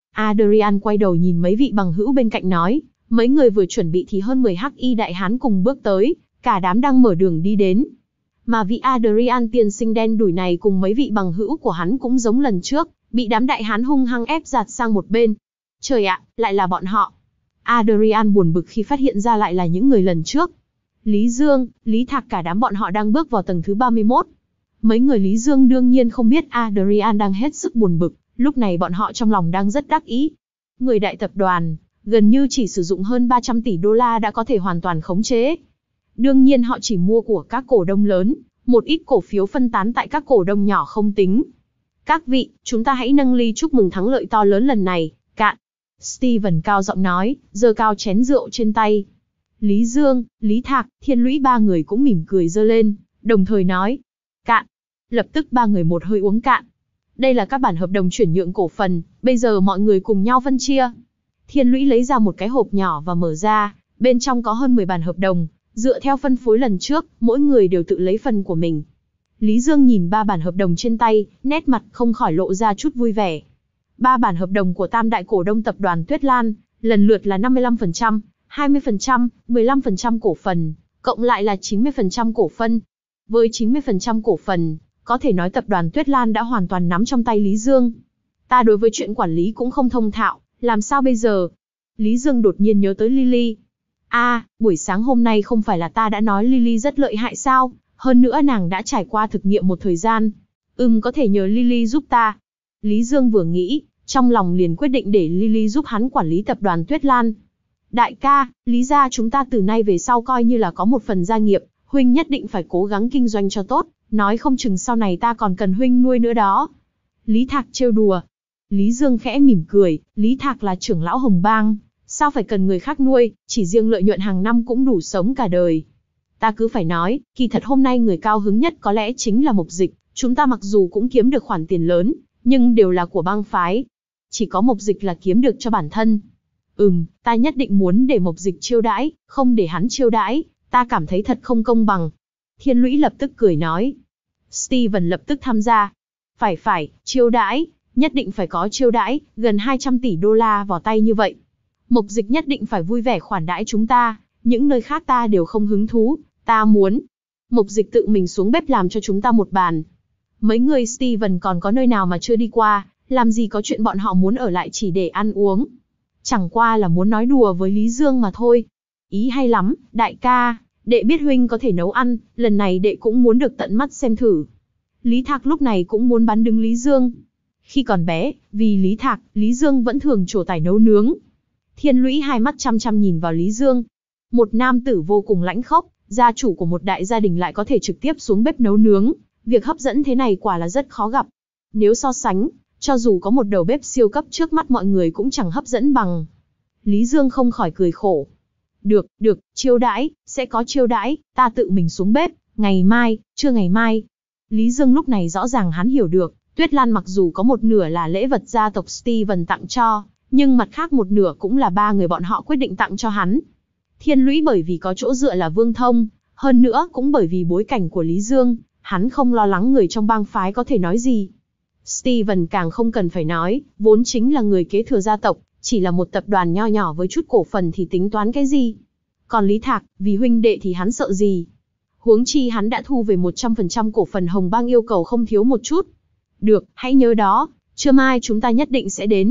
Adrian quay đầu nhìn mấy vị bằng hữu bên cạnh nói, mấy người vừa chuẩn bị thì hơn mười hắc y đại hán cùng bước tới, cả đám đang mở đường đi đến. Mà vị Adrian tiên sinh đen đủi này cùng mấy vị bằng hữu của hắn cũng giống lần trước, bị đám đại hán hung hăng ép giạt sang một bên. Trời ạ, lại là bọn họ. Adrian buồn bực khi phát hiện ra lại là những người lần trước. Lý Dương, Lý Thạc cả đám bọn họ đang bước vào tầng thứ ba mươi mốt. Mấy người Lý Dương đương nhiên không biết Adrian đang hết sức buồn bực, lúc này bọn họ trong lòng đang rất đắc ý. Người đại tập đoàn, gần như chỉ sử dụng hơn ba trăm tỷ đô la đã có thể hoàn toàn khống chế. Đương nhiên họ chỉ mua của các cổ đông lớn, một ít cổ phiếu phân tán tại các cổ đông nhỏ không tính. Các vị, chúng ta hãy nâng ly chúc mừng thắng lợi to lớn lần này, cạn. Steven cao giọng nói, giơ cao chén rượu trên tay. Lý Dương, Lý Thạc, Thiên Lũy ba người cũng mỉm cười giơ lên, đồng thời nói, cạn. Lập tức ba người một hơi uống cạn. Đây là các bản hợp đồng chuyển nhượng cổ phần, bây giờ mọi người cùng nhau phân chia. Thiên Lũy lấy ra một cái hộp nhỏ và mở ra, bên trong có hơn mười bản hợp đồng, dựa theo phân phối lần trước, mỗi người đều tự lấy phần của mình. Lý Dương nhìn ba bản hợp đồng trên tay, nét mặt không khỏi lộ ra chút vui vẻ. Ba bản hợp đồng của tam đại cổ đông tập đoàn Tuyết Lan, lần lượt là năm mươi lăm phần trăm, hai mươi phần trăm, mười lăm phần trăm cổ phần, cộng lại là chín mươi phần trăm cổ phân. Với chín mươi phần trăm cổ phần, có thể nói tập đoàn Tuyết Lan đã hoàn toàn nắm trong tay Lý Dương. Ta đối với chuyện quản lý cũng không thông thạo, làm sao bây giờ? Lý Dương đột nhiên nhớ tới Lily. À, buổi sáng hôm nay không phải là ta đã nói Lily rất lợi hại sao? Hơn nữa nàng đã trải qua thực nghiệm một thời gian. Ừm, có thể nhờ Lily giúp ta. Lý Dương vừa nghĩ, trong lòng liền quyết định để Lily giúp hắn quản lý tập đoàn Tuyết Lan. Đại ca, Lý gia chúng ta từ nay về sau coi như là có một phần gia nghiệp, huynh nhất định phải cố gắng kinh doanh cho tốt, nói không chừng sau này ta còn cần huynh nuôi nữa đó. Lý Thạc trêu đùa. Lý Dương khẽ mỉm cười, Lý Thạc là trưởng lão Hồng Bang, sao phải cần người khác nuôi, chỉ riêng lợi nhuận hàng năm cũng đủ sống cả đời. Ta cứ phải nói, kỳ thật hôm nay người cao hứng nhất có lẽ chính là Mộc Dịch, chúng ta mặc dù cũng kiếm được khoản tiền lớn, nhưng đều là của bang phái. Chỉ có Mộc Dịch là kiếm được cho bản thân. Ừm, ta nhất định muốn để Mộc Dịch chiêu đãi, không để hắn chiêu đãi, ta cảm thấy thật không công bằng. Thiên Lũy lập tức cười nói. Steven lập tức tham gia. Phải phải, chiêu đãi, nhất định phải có chiêu đãi, gần hai trăm tỷ đô la vào tay như vậy. Mộc Dịch nhất định phải vui vẻ khoản đãi chúng ta, những nơi khác ta đều không hứng thú, ta muốn. Mộc Dịch tự mình xuống bếp làm cho chúng ta một bàn. Mấy người Steven còn có nơi nào mà chưa đi qua, làm gì có chuyện bọn họ muốn ở lại chỉ để ăn uống. Chẳng qua là muốn nói đùa với Lý Dương mà thôi. Ý hay lắm, đại ca, đệ biết huynh có thể nấu ăn, lần này đệ cũng muốn được tận mắt xem thử. Lý Thạc lúc này cũng muốn bắn đứng Lý Dương. Khi còn bé, vì Lý Thạc, Lý Dương vẫn thường trổ tài nấu nướng. Thiên Lũy hai mắt chăm chăm nhìn vào Lý Dương. Một nam tử vô cùng lãnh khốc, gia chủ của một đại gia đình lại có thể trực tiếp xuống bếp nấu nướng. Việc hấp dẫn thế này quả là rất khó gặp. Nếu so sánh, cho dù có một đầu bếp siêu cấp trước mắt mọi người cũng chẳng hấp dẫn bằng. Lý Dương không khỏi cười khổ. Được, được, chiêu đãi, sẽ có chiêu đãi, ta tự mình xuống bếp, ngày mai, chưa ngày mai. Lý Dương lúc này rõ ràng hắn hiểu được, Tuyết Lan mặc dù có một nửa là lễ vật gia tộc Steven tặng cho, nhưng mặt khác một nửa cũng là ba người bọn họ quyết định tặng cho hắn. Thiên Lũy bởi vì có chỗ dựa là Vương Thông, hơn nữa cũng bởi vì bối cảnh của Lý Dương, hắn không lo lắng người trong bang phái có thể nói gì. Steven càng không cần phải nói, vốn chính là người kế thừa gia tộc, chỉ là một tập đoàn nho nhỏ với chút cổ phần thì tính toán cái gì. Còn Lý Thạc, vì huynh đệ thì hắn sợ gì. Huống chi hắn đã thu về một trăm phần trăm cổ phần Hồng Bang yêu cầu không thiếu một chút. Được, hãy nhớ đó, trưa mai chúng ta nhất định sẽ đến.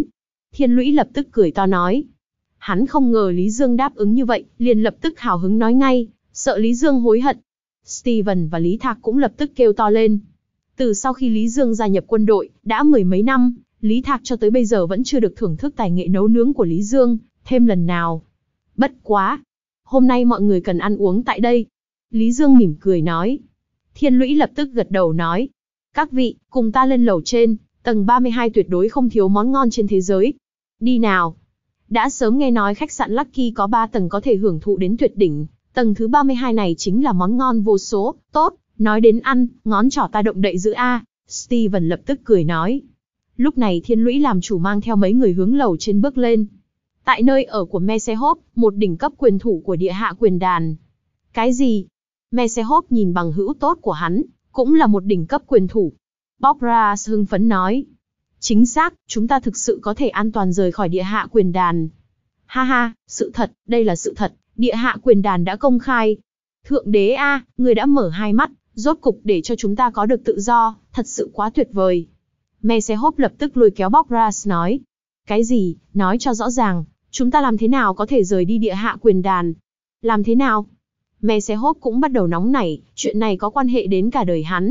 Thiên Lũy lập tức cười to nói. Hắn không ngờ Lý Dương đáp ứng như vậy, liền lập tức hào hứng nói ngay, sợ Lý Dương hối hận. Steven và Lý Thạc cũng lập tức kêu to lên. Từ sau khi Lý Dương gia nhập quân đội, đã mười mấy năm, Lý Thạc cho tới bây giờ vẫn chưa được thưởng thức tài nghệ nấu nướng của Lý Dương, thêm lần nào. Bất quá, hôm nay mọi người cần ăn uống tại đây. Lý Dương mỉm cười nói. Thiên Lũy lập tức gật đầu nói. Các vị, cùng ta lên lầu trên, tầng ba mươi hai tuyệt đối không thiếu món ngon trên thế giới. Đi nào. Đã sớm nghe nói khách sạn Lucky có ba tầng có thể hưởng thụ đến tuyệt đỉnh. Tầng thứ ba mươi hai này chính là món ngon vô số. Tốt, nói đến ăn, ngón trỏ ta động đậy dữ a. Steven lập tức cười nói. Lúc này Thiên Lũy làm chủ mang theo mấy người hướng lầu trên bước lên. Tại nơi ở của Mesehop, một đỉnh cấp quyền thủ của địa hạ quyền đàn. Cái gì? Mesehop nhìn bằng hữu tốt của hắn, cũng là một đỉnh cấp quyền thủ. Bogras hưng phấn nói. Chính xác, chúng ta thực sự có thể an toàn rời khỏi địa hạ quyền đàn. Ha ha, sự thật, đây là sự thật, địa hạ quyền đàn đã công khai. Thượng đế a, người đã mở hai mắt, rốt cục để cho chúng ta có được tự do, thật sự quá tuyệt vời. Mesehop lập tức lôi kéo Bogras nói. Cái gì, nói cho rõ ràng, chúng ta làm thế nào có thể rời đi địa hạ quyền đàn? Làm thế nào? Mesehop cũng bắt đầu nóng nảy, chuyện này có quan hệ đến cả đời hắn.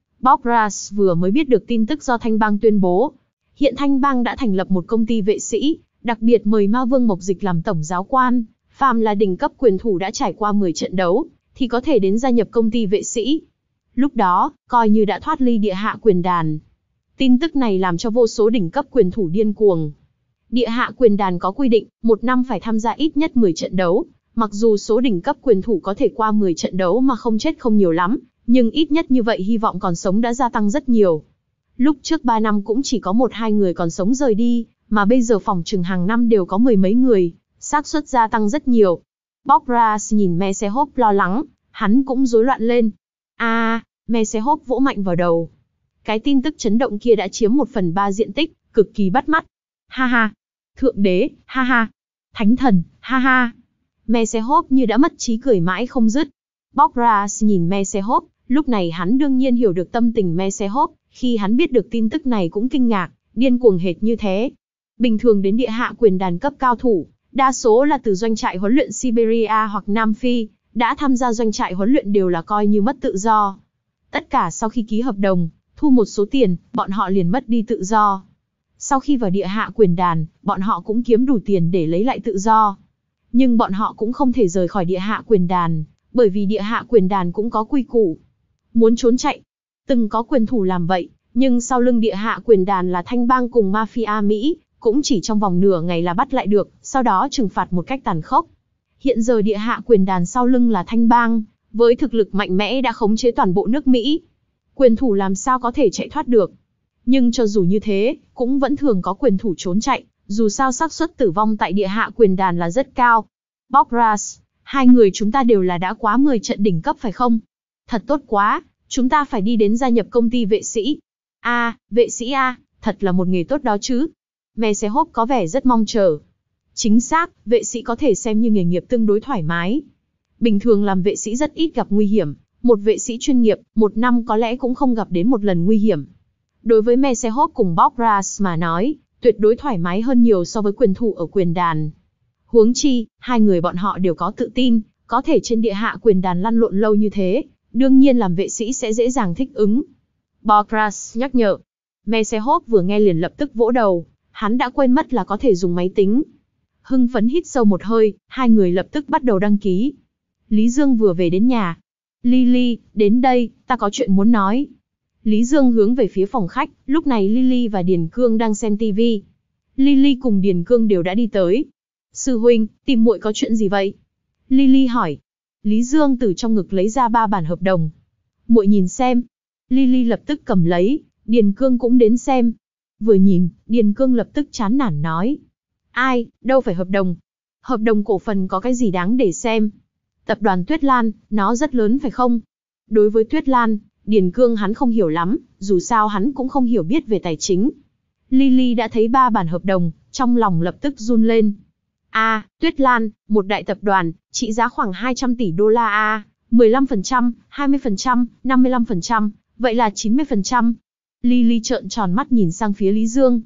Bogras vừa mới biết được tin tức do Thanh Bang tuyên bố. Hiện Thanh Bang đã thành lập một công ty vệ sĩ, đặc biệt mời Ma Vương Mộc Dịch làm tổng giáo quan. Phàm là đỉnh cấp quyền thủ đã trải qua mười trận đấu, thì có thể đến gia nhập công ty vệ sĩ. Lúc đó, coi như đã thoát ly địa hạ quyền đàn. Tin tức này làm cho vô số đỉnh cấp quyền thủ điên cuồng. Địa hạ quyền đàn có quy định, một năm phải tham gia ít nhất mười trận đấu. Mặc dù số đỉnh cấp quyền thủ có thể qua mười trận đấu mà không chết không nhiều lắm, nhưng ít nhất như vậy hy vọng còn sống đã gia tăng rất nhiều. Lúc trước ba năm cũng chỉ có một hai người còn sống rời đi, mà bây giờ phòng trừng hàng năm đều có mười mấy người, xác suất gia tăng rất nhiều. Bogras nhìn Mesehop lo lắng, hắn cũng rối loạn lên. A, à, Mesehop vỗ mạnh vào đầu. Cái tin tức chấn động kia đã chiếm một phần ba diện tích, cực kỳ bắt mắt. Ha ha, thượng đế, ha ha, thánh thần, ha ha. Mesehop như đã mất trí cười mãi không dứt. Bogras nhìn Mesehop, lúc này hắn đương nhiên hiểu được tâm tình Mesehop, khi hắn biết được tin tức này cũng kinh ngạc, điên cuồng hệt như thế. Bình thường đến địa hạ quyền đàn cấp cao thủ, đa số là từ doanh trại huấn luyện Siberia hoặc Nam Phi, đã tham gia doanh trại huấn luyện đều là coi như mất tự do. Tất cả sau khi ký hợp đồng, thu một số tiền, bọn họ liền mất đi tự do. Sau khi vào địa hạ quyền đàn, bọn họ cũng kiếm đủ tiền để lấy lại tự do. Nhưng bọn họ cũng không thể rời khỏi địa hạ quyền đàn, bởi vì địa hạ quyền đàn cũng có quy củ. Muốn trốn chạy, từng có quyền thủ làm vậy, nhưng sau lưng địa hạ quyền đàn là Thanh Bang cùng Mafia Mỹ, cũng chỉ trong vòng nửa ngày là bắt lại được, sau đó trừng phạt một cách tàn khốc. Hiện giờ địa hạ quyền đàn sau lưng là Thanh Bang, với thực lực mạnh mẽ đã khống chế toàn bộ nước Mỹ. Quyền thủ làm sao có thể chạy thoát được. Nhưng cho dù như thế, cũng vẫn thường có quyền thủ trốn chạy, dù sao xác suất tử vong tại địa hạ quyền đàn là rất cao. Bogras, hai người chúng ta đều là đã quá mười trận đỉnh cấp phải không? Thật tốt quá, chúng ta phải đi đến gia nhập công ty vệ sĩ. A, à, vệ sĩ A, thật là một nghề tốt đó chứ. Mesehop có vẻ rất mong chờ. Chính xác, vệ sĩ có thể xem như nghề nghiệp tương đối thoải mái. Bình thường làm vệ sĩ rất ít gặp nguy hiểm. Một vệ sĩ chuyên nghiệp, một năm có lẽ cũng không gặp đến một lần nguy hiểm. Đối với Mesehop cùng Bogras mà nói, tuyệt đối thoải mái hơn nhiều so với quyền thủ ở quyền đàn. Huống chi, hai người bọn họ đều có tự tin, có thể trên địa hạ quyền đàn lăn lộn lâu như thế, đương nhiên làm vệ sĩ sẽ dễ dàng thích ứng. Bogras nhắc nhở. Mesehop vừa nghe liền lập tức vỗ đầu, hắn đã quên mất là có thể dùng máy tính. Hưng phấn hít sâu một hơi, hai người lập tức bắt đầu đăng ký. Lý Dương vừa về đến nhà. Lily, đến đây, ta có chuyện muốn nói. Lý Dương hướng về phía phòng khách, lúc này Lily và Điền Cương đang xem tivi. Lily cùng Điền Cương đều đã đi tới. Sư huynh, tìm muội có chuyện gì vậy? Lily hỏi. Lý Dương từ trong ngực lấy ra ba bản hợp đồng. Muội nhìn xem. Lily lập tức cầm lấy, Điền Cương cũng đến xem. Vừa nhìn, Điền Cương lập tức chán nản nói. Ai, đâu phải hợp đồng. Hợp đồng cổ phần có cái gì đáng để xem. Tập đoàn Tuyết Lan, nó rất lớn phải không? Đối với Tuyết Lan, Điền Cương hắn không hiểu lắm, dù sao hắn cũng không hiểu biết về tài chính. Lily đã thấy ba bản hợp đồng, trong lòng lập tức run lên. A, à, Tuyết Lan, một đại tập đoàn, trị giá khoảng hai trăm tỷ đô la A, mười lăm phần trăm, hai mươi phần trăm, năm mươi lăm phần trăm, vậy là chín mươi phần trăm. Lily trợn tròn mắt nhìn sang phía Lý Dương.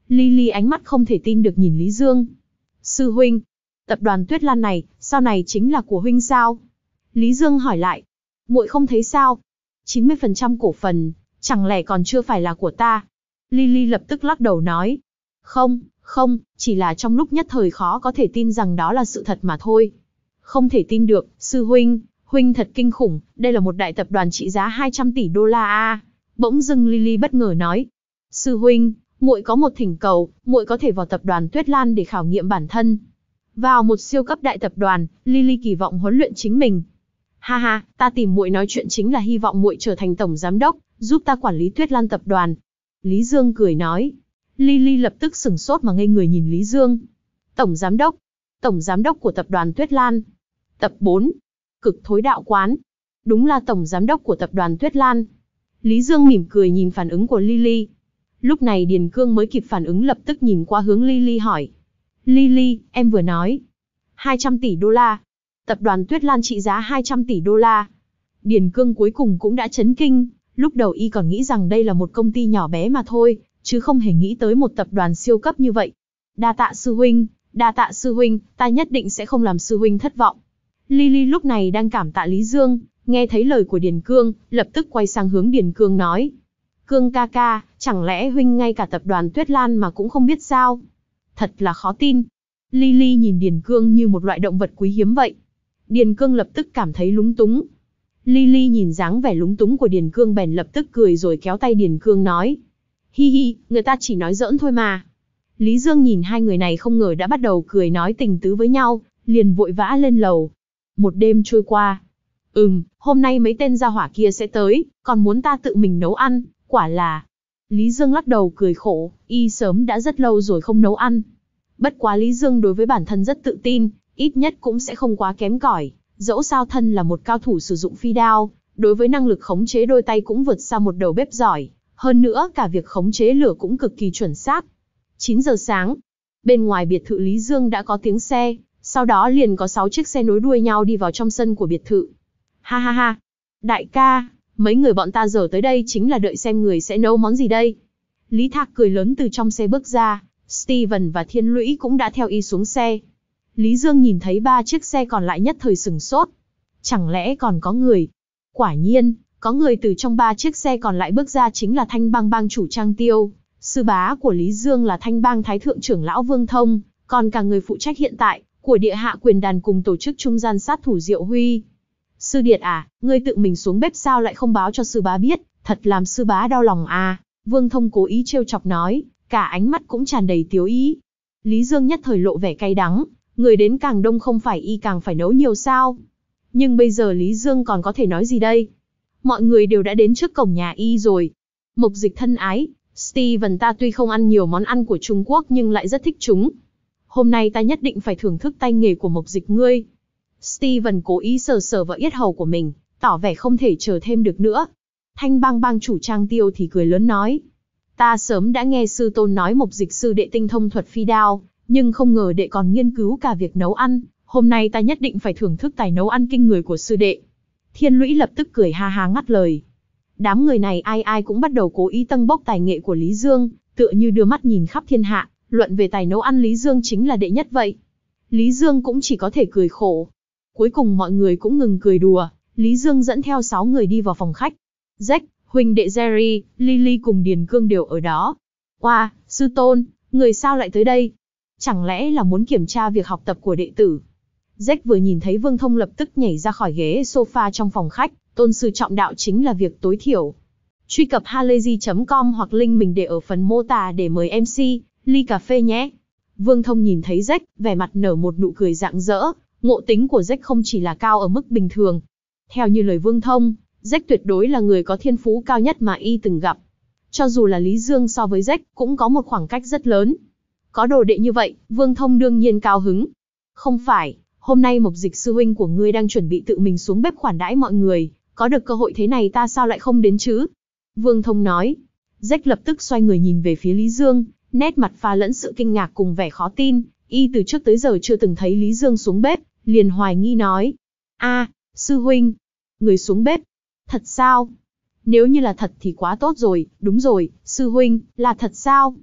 Lily ánh mắt không thể tin được nhìn Lý Dương. Sư huynh, tập đoàn Tuyết Lan này, sau này chính là của huynh sao? Lý Dương hỏi lại. Muội không thấy sao? chín mươi phần trăm cổ phần, chẳng lẽ còn chưa phải là của ta? Lily lập tức lắc đầu nói. Không, không, chỉ là trong lúc nhất thời khó có thể tin rằng đó là sự thật mà thôi. Không thể tin được, sư huynh, huynh thật kinh khủng, đây là một đại tập đoàn trị giá hai trăm tỷ đô la a. Bỗng dưng Lily bất ngờ nói. Sư huynh, muội có một thỉnh cầu, muội có thể vào tập đoàn Tuyết Lan để khảo nghiệm bản thân. Vào một siêu cấp đại tập đoàn, Lily kỳ vọng huấn luyện chính mình. Ha ha, ta tìm muội nói chuyện chính là hy vọng muội trở thành tổng giám đốc, giúp ta quản lý Tuyết Lan tập đoàn. Lý Dương cười nói. Lily lập tức sửng sốt mà ngây người nhìn Lý Dương. Tổng giám đốc, tổng giám đốc của tập đoàn Tuyết Lan. Tập bốn. Cực thối đạo quán. Đúng là tổng giám đốc của tập đoàn Tuyết Lan. Lý Dương mỉm cười nhìn phản ứng của Lily. Lúc này Điền Cương mới kịp phản ứng lập tức nhìn qua hướng Lily hỏi. Lily, em vừa nói. hai trăm tỷ đô la. Tập đoàn Tuyết Lan trị giá hai trăm tỷ đô la. Điền Cương cuối cùng cũng đã chấn kinh. Lúc đầu y còn nghĩ rằng đây là một công ty nhỏ bé mà thôi, chứ không hề nghĩ tới một tập đoàn siêu cấp như vậy. Đa tạ sư huynh, đa tạ sư huynh, ta nhất định sẽ không làm sư huynh thất vọng. Lily lúc này đang cảm tạ Lý Dương, nghe thấy lời của Điền Cương, lập tức quay sang hướng Điền Cương nói. Cương ca ca, chẳng lẽ huynh ngay cả tập đoàn Tuyết Lan mà cũng không biết sao? Thật là khó tin. Lily nhìn Điền Cương như một loại động vật quý hiếm vậy. Điền Cương lập tức cảm thấy lúng túng. Lily nhìn dáng vẻ lúng túng của Điền Cương bèn lập tức cười rồi kéo tay Điền Cương nói. Hi hi, người ta chỉ nói giỡn thôi mà. Lý Dương nhìn hai người này không ngờ đã bắt đầu cười nói tình tứ với nhau, liền vội vã lên lầu. Một đêm trôi qua. Ừm, hôm nay mấy tên gia hỏa kia sẽ tới, còn muốn ta tự mình nấu ăn, quả là... Lý Dương lắc đầu cười khổ, y sớm đã rất lâu rồi không nấu ăn. Bất quá Lý Dương đối với bản thân rất tự tin, ít nhất cũng sẽ không quá kém cỏi. Dẫu sao thân là một cao thủ sử dụng phi đao, đối với năng lực khống chế đôi tay cũng vượt xa một đầu bếp giỏi. Hơn nữa cả việc khống chế lửa cũng cực kỳ chuẩn xác. chín giờ sáng, bên ngoài biệt thự Lý Dương đã có tiếng xe, sau đó liền có sáu chiếc xe nối đuôi nhau đi vào trong sân của biệt thự. Ha ha ha, đại ca, mấy người bọn ta giờ tới đây chính là đợi xem người sẽ nấu món gì đây. Lý Thạc cười lớn từ trong xe bước ra, Steven và Thiên Lũy cũng đã theo y xuống xe. Lý Dương nhìn thấy ba chiếc xe còn lại nhất thời sửng sốt. Chẳng lẽ còn có người? Quả nhiên, có người từ trong ba chiếc xe còn lại bước ra chính là Thanh Bang bang chủ Trang Tiêu. Sư bá của Lý Dương là Thanh Bang Thái Thượng trưởng lão Vương Thông, còn cả người phụ trách hiện tại của địa hạ quyền đàn cùng tổ chức trung gian sát thủ Diệu Huy. Sư điệt à, ngươi tự mình xuống bếp sao lại không báo cho sư bá biết, thật làm sư bá đau lòng à. Vương Thông cố ý trêu chọc nói, cả ánh mắt cũng tràn đầy tiếu ý. Lý Dương nhất thời lộ vẻ cay đắng, người đến càng đông không phải y càng phải nấu nhiều sao. Nhưng bây giờ Lý Dương còn có thể nói gì đây? Mọi người đều đã đến trước cổng nhà y rồi. Mộc Dịch thân ái, Steven ta tuy không ăn nhiều món ăn của Trung Quốc nhưng lại rất thích chúng. Hôm nay ta nhất định phải thưởng thức tay nghề của Mộc Dịch ngươi. Steven cố ý sờ sờ vào yết hầu của mình, tỏ vẻ không thể chờ thêm được nữa. Thanh Bang bang chủ Trang Tiêu thì cười lớn nói. Ta sớm đã nghe sư tôn nói Mộc Dịch sư đệ tinh thông thuật phi đao, nhưng không ngờ đệ còn nghiên cứu cả việc nấu ăn. Hôm nay ta nhất định phải thưởng thức tài nấu ăn kinh người của sư đệ. Thiên Lũy lập tức cười ha ha ngắt lời. Đám người này ai ai cũng bắt đầu cố ý tâng bốc tài nghệ của Lý Dương, tựa như đưa mắt nhìn khắp thiên hạ, luận về tài nấu ăn Lý Dương chính là đệ nhất vậy. Lý Dương cũng chỉ có thể cười khổ. Cuối cùng mọi người cũng ngừng cười đùa, Lý Dương dẫn theo sáu người đi vào phòng khách. Jack, huynh đệ Jerry, Lily cùng Điền Cương đều ở đó. Oa, wow, sư tôn, người sao lại tới đây? Chẳng lẽ là muốn kiểm tra việc học tập của đệ tử? Jack vừa nhìn thấy Vương Thông lập tức nhảy ra khỏi ghế sofa trong phòng khách, tôn sư trọng đạo chính là việc tối thiểu. Truy cập halayzi chấm com hoặc link mình để ở phần mô tả để mời em xê, ly cà phê nhé. Vương Thông nhìn thấy Jack, vẻ mặt nở một nụ cười rạng rỡ, ngộ tính của Jack không chỉ là cao ở mức bình thường. Theo như lời Vương Thông, Jack tuyệt đối là người có thiên phú cao nhất mà y từng gặp. Cho dù là Lý Dương so với Jack cũng có một khoảng cách rất lớn. Có đồ đệ như vậy, Vương Thông đương nhiên cao hứng. Không phải, hôm nay Mộc Dịch sư huynh của ngươi đang chuẩn bị tự mình xuống bếp khoản đãi mọi người, có được cơ hội thế này ta sao lại không đến chứ? Vương Thông nói. Jack lập tức xoay người nhìn về phía Lý Dương, nét mặt pha lẫn sự kinh ngạc cùng vẻ khó tin, y từ trước tới giờ chưa từng thấy Lý Dương xuống bếp, liền hoài nghi nói. A, sư huynh, người xuống bếp, thật sao? Nếu như là thật thì quá tốt rồi, đúng rồi, sư huynh, là thật sao?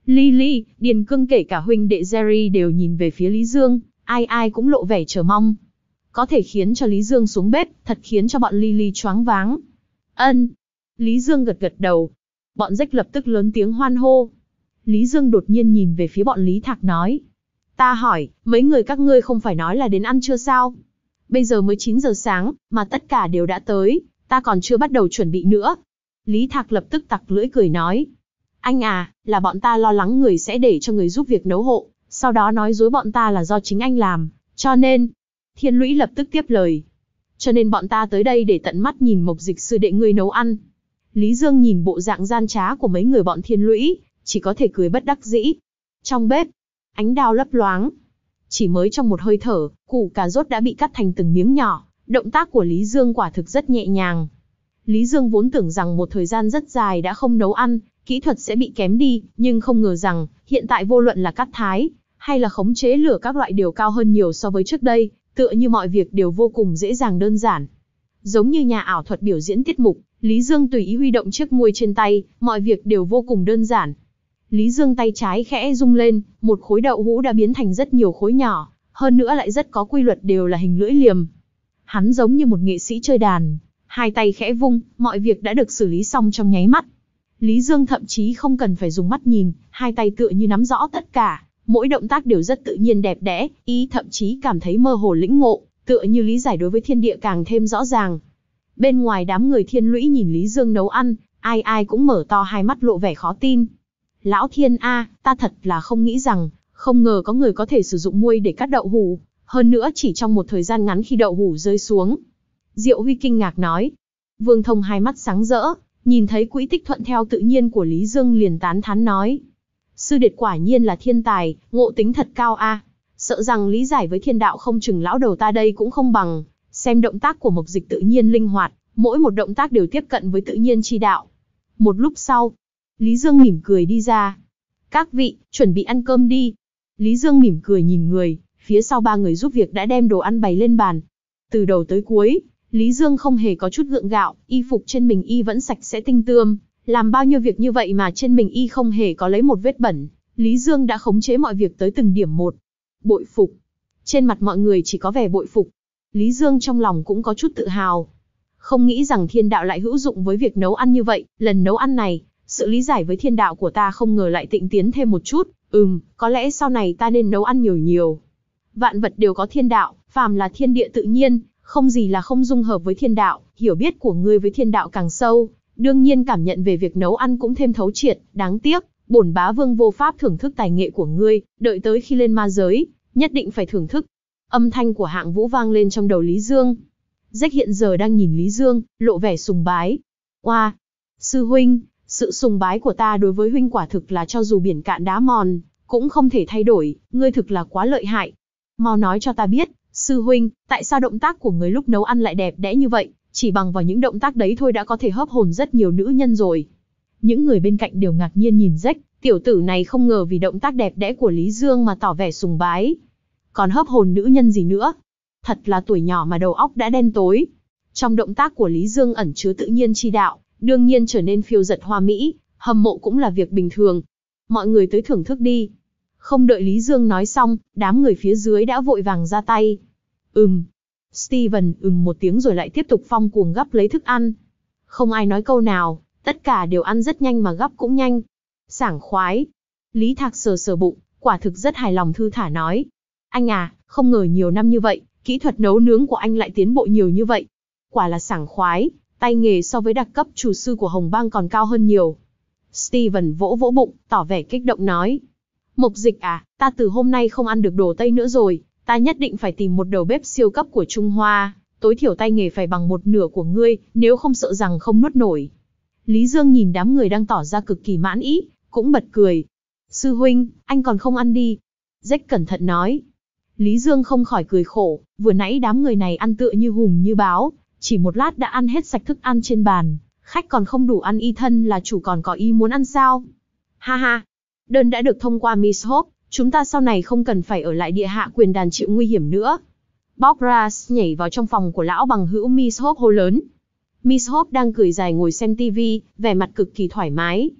Lily, Điền Cương kể cả huynh đệ Jerry đều nhìn về phía Lý Dương, ai ai cũng lộ vẻ chờ mong. Có thể khiến cho Lý Dương xuống bếp, thật khiến cho bọn Lily choáng váng. Ân. Lý Dương gật gật đầu. Bọn Rách lập tức lớn tiếng hoan hô. Lý Dương đột nhiên nhìn về phía bọn Lý Thạc nói. Ta hỏi, mấy người các ngươi không phải nói là đến ăn trưa sao? Bây giờ mới chín giờ sáng, mà tất cả đều đã tới, ta còn chưa bắt đầu chuẩn bị nữa. Lý Thạc lập tức tặc lưỡi cười nói. Anh à, là bọn ta lo lắng người sẽ để cho người giúp việc nấu hộ, sau đó nói dối bọn ta là do chính anh làm, cho nên... Thiên Lũy lập tức tiếp lời. Cho nên bọn ta tới đây để tận mắt nhìn Mộc Dịch sư đệ ngươi nấu ăn. Lý Dương nhìn bộ dạng gian trá của mấy người bọn Thiên Lũy, chỉ có thể cười bất đắc dĩ. Trong bếp, ánh đao lấp loáng. Chỉ mới trong một hơi thở, củ cà rốt đã bị cắt thành từng miếng nhỏ, động tác của Lý Dương quả thực rất nhẹ nhàng. Lý Dương vốn tưởng rằng một thời gian rất dài đã không nấu ăn, kỹ thuật sẽ bị kém đi, nhưng không ngờ rằng, hiện tại vô luận là cắt thái, hay là khống chế lửa các loại đều cao hơn nhiều so với trước đây, tựa như mọi việc đều vô cùng dễ dàng đơn giản. Giống như nhà ảo thuật biểu diễn tiết mục, Lý Dương tùy ý huy động chiếc muôi trên tay, mọi việc đều vô cùng đơn giản. Lý Dương tay trái khẽ rung lên, một khối đậu hũ đã biến thành rất nhiều khối nhỏ, hơn nữa lại rất có quy luật đều là hình lưỡi liềm. Hắn giống như một nghệ sĩ chơi đàn, hai tay khẽ vung, mọi việc đã được xử lý xong trong nháy mắt. Lý Dương thậm chí không cần phải dùng mắt nhìn, hai tay tựa như nắm rõ tất cả, mỗi động tác đều rất tự nhiên đẹp đẽ, ý thậm chí cảm thấy mơ hồ lĩnh ngộ, tựa như lý giải đối với thiên địa càng thêm rõ ràng. Bên ngoài đám người Thiên Lũy nhìn Lý Dương nấu ăn, ai ai cũng mở to hai mắt lộ vẻ khó tin. Lão Thiên A, ta thật là không nghĩ rằng, không ngờ có người có thể sử dụng muôi để cắt đậu hũ, hơn nữa chỉ trong một thời gian ngắn khi đậu hũ rơi xuống. Diệu Huy kinh ngạc nói. Vương Thông hai mắt sáng rỡ, nhìn thấy quỹ tích thuận theo tự nhiên của Lý Dương liền tán thán nói. Sư đệ quả nhiên là thiên tài, ngộ tính thật cao a. Sợ rằng lý giải với thiên đạo không chừng lão đầu ta đây cũng không bằng, xem động tác của Mộc Dịch tự nhiên linh hoạt, mỗi một động tác đều tiếp cận với tự nhiên chi đạo. Một lúc sau, Lý Dương mỉm cười đi ra. Các vị, chuẩn bị ăn cơm đi. Lý Dương mỉm cười nhìn người, phía sau ba người giúp việc đã đem đồ ăn bày lên bàn. Từ đầu tới cuối, Lý Dương không hề có chút gượng gạo, y phục trên mình y vẫn sạch sẽ tinh tươm, làm bao nhiêu việc như vậy mà trên mình y không hề có lấy một vết bẩn. Lý Dương đã khống chế mọi việc tới từng điểm một. Bội phục. Trên mặt mọi người chỉ có vẻ bội phục. Lý Dương trong lòng cũng có chút tự hào. Không nghĩ rằng thiên đạo lại hữu dụng với việc nấu ăn như vậy, lần nấu ăn này, sự lý giải với thiên đạo của ta không ngờ lại tịnh tiến thêm một chút, ừm, có lẽ sau này ta nên nấu ăn nhiều nhiều. Vạn vật đều có thiên đạo, phàm là thiên địa tự nhiên, không gì là không dung hợp với thiên đạo, hiểu biết của ngươi với thiên đạo càng sâu, đương nhiên cảm nhận về việc nấu ăn cũng thêm thấu triệt, đáng tiếc, bổn bá vương vô pháp thưởng thức tài nghệ của ngươi, đợi tới khi lên ma giới, nhất định phải thưởng thức. Âm thanh của Hạng Vũ vang lên trong đầu Lý Dương. Rách hiện giờ đang nhìn Lý Dương, lộ vẻ sùng bái. Oa, sư huynh, sự sùng bái của ta đối với huynh quả thực là cho dù biển cạn đá mòn, cũng không thể thay đổi, ngươi thực là quá lợi hại. Mau nói cho ta biết, sư huynh, tại sao động tác của ngươi lúc nấu ăn lại đẹp đẽ như vậy, chỉ bằng vào những động tác đấy thôi đã có thể hấp hồn rất nhiều nữ nhân rồi. Những người bên cạnh đều ngạc nhiên nhìn Rách, tiểu tử này không ngờ vì động tác đẹp đẽ của Lý Dương mà tỏ vẻ sùng bái. Còn hấp hồn nữ nhân gì nữa? Thật là tuổi nhỏ mà đầu óc đã đen tối. Trong động tác của Lý Dương ẩn chứa tự nhiên chi đạo, đương nhiên trở nên phiêu dật hoa mỹ, hâm mộ cũng là việc bình thường. Mọi người tới thưởng thức đi. Không đợi Lý Dương nói xong, đám người phía dưới đã vội vàng ra tay. Ừm. Steven ừm một tiếng rồi lại tiếp tục phong cuồng gắp lấy thức ăn. Không ai nói câu nào, tất cả đều ăn rất nhanh mà gắp cũng nhanh. Sảng khoái. Lý Thạc sờ sờ bụng, quả thực rất hài lòng thư thả nói. Anh à, không ngờ nhiều năm như vậy, kỹ thuật nấu nướng của anh lại tiến bộ nhiều như vậy. Quả là sảng khoái, tay nghề so với đặc cấp chủ sư của Hồng Bang còn cao hơn nhiều. Steven vỗ vỗ bụng, tỏ vẻ kích động nói. Mộc Dịch à, ta từ hôm nay không ăn được đồ Tây nữa rồi, ta nhất định phải tìm một đầu bếp siêu cấp của Trung Hoa, tối thiểu tay nghề phải bằng một nửa của ngươi, nếu không sợ rằng không nuốt nổi. Lý Dương nhìn đám người đang tỏ ra cực kỳ mãn ý, cũng bật cười. Sư huynh, anh còn không ăn đi. Rách cẩn thận nói. Lý Dương không khỏi cười khổ, vừa nãy đám người này ăn tựa như hùm như báo, chỉ một lát đã ăn hết sạch thức ăn trên bàn, khách còn không đủ ăn y thân là chủ còn có ý muốn ăn sao. Ha ha, đơn đã được thông qua Miss Hope, chúng ta sau này không cần phải ở lại địa hạ quyền đàn chịu nguy hiểm nữa. Bob Ross nhảy vào trong phòng của lão bằng hữu Miss Hope hô lớn. Miss Hope đang cười dài ngồi xem tivi, vẻ mặt cực kỳ thoải mái.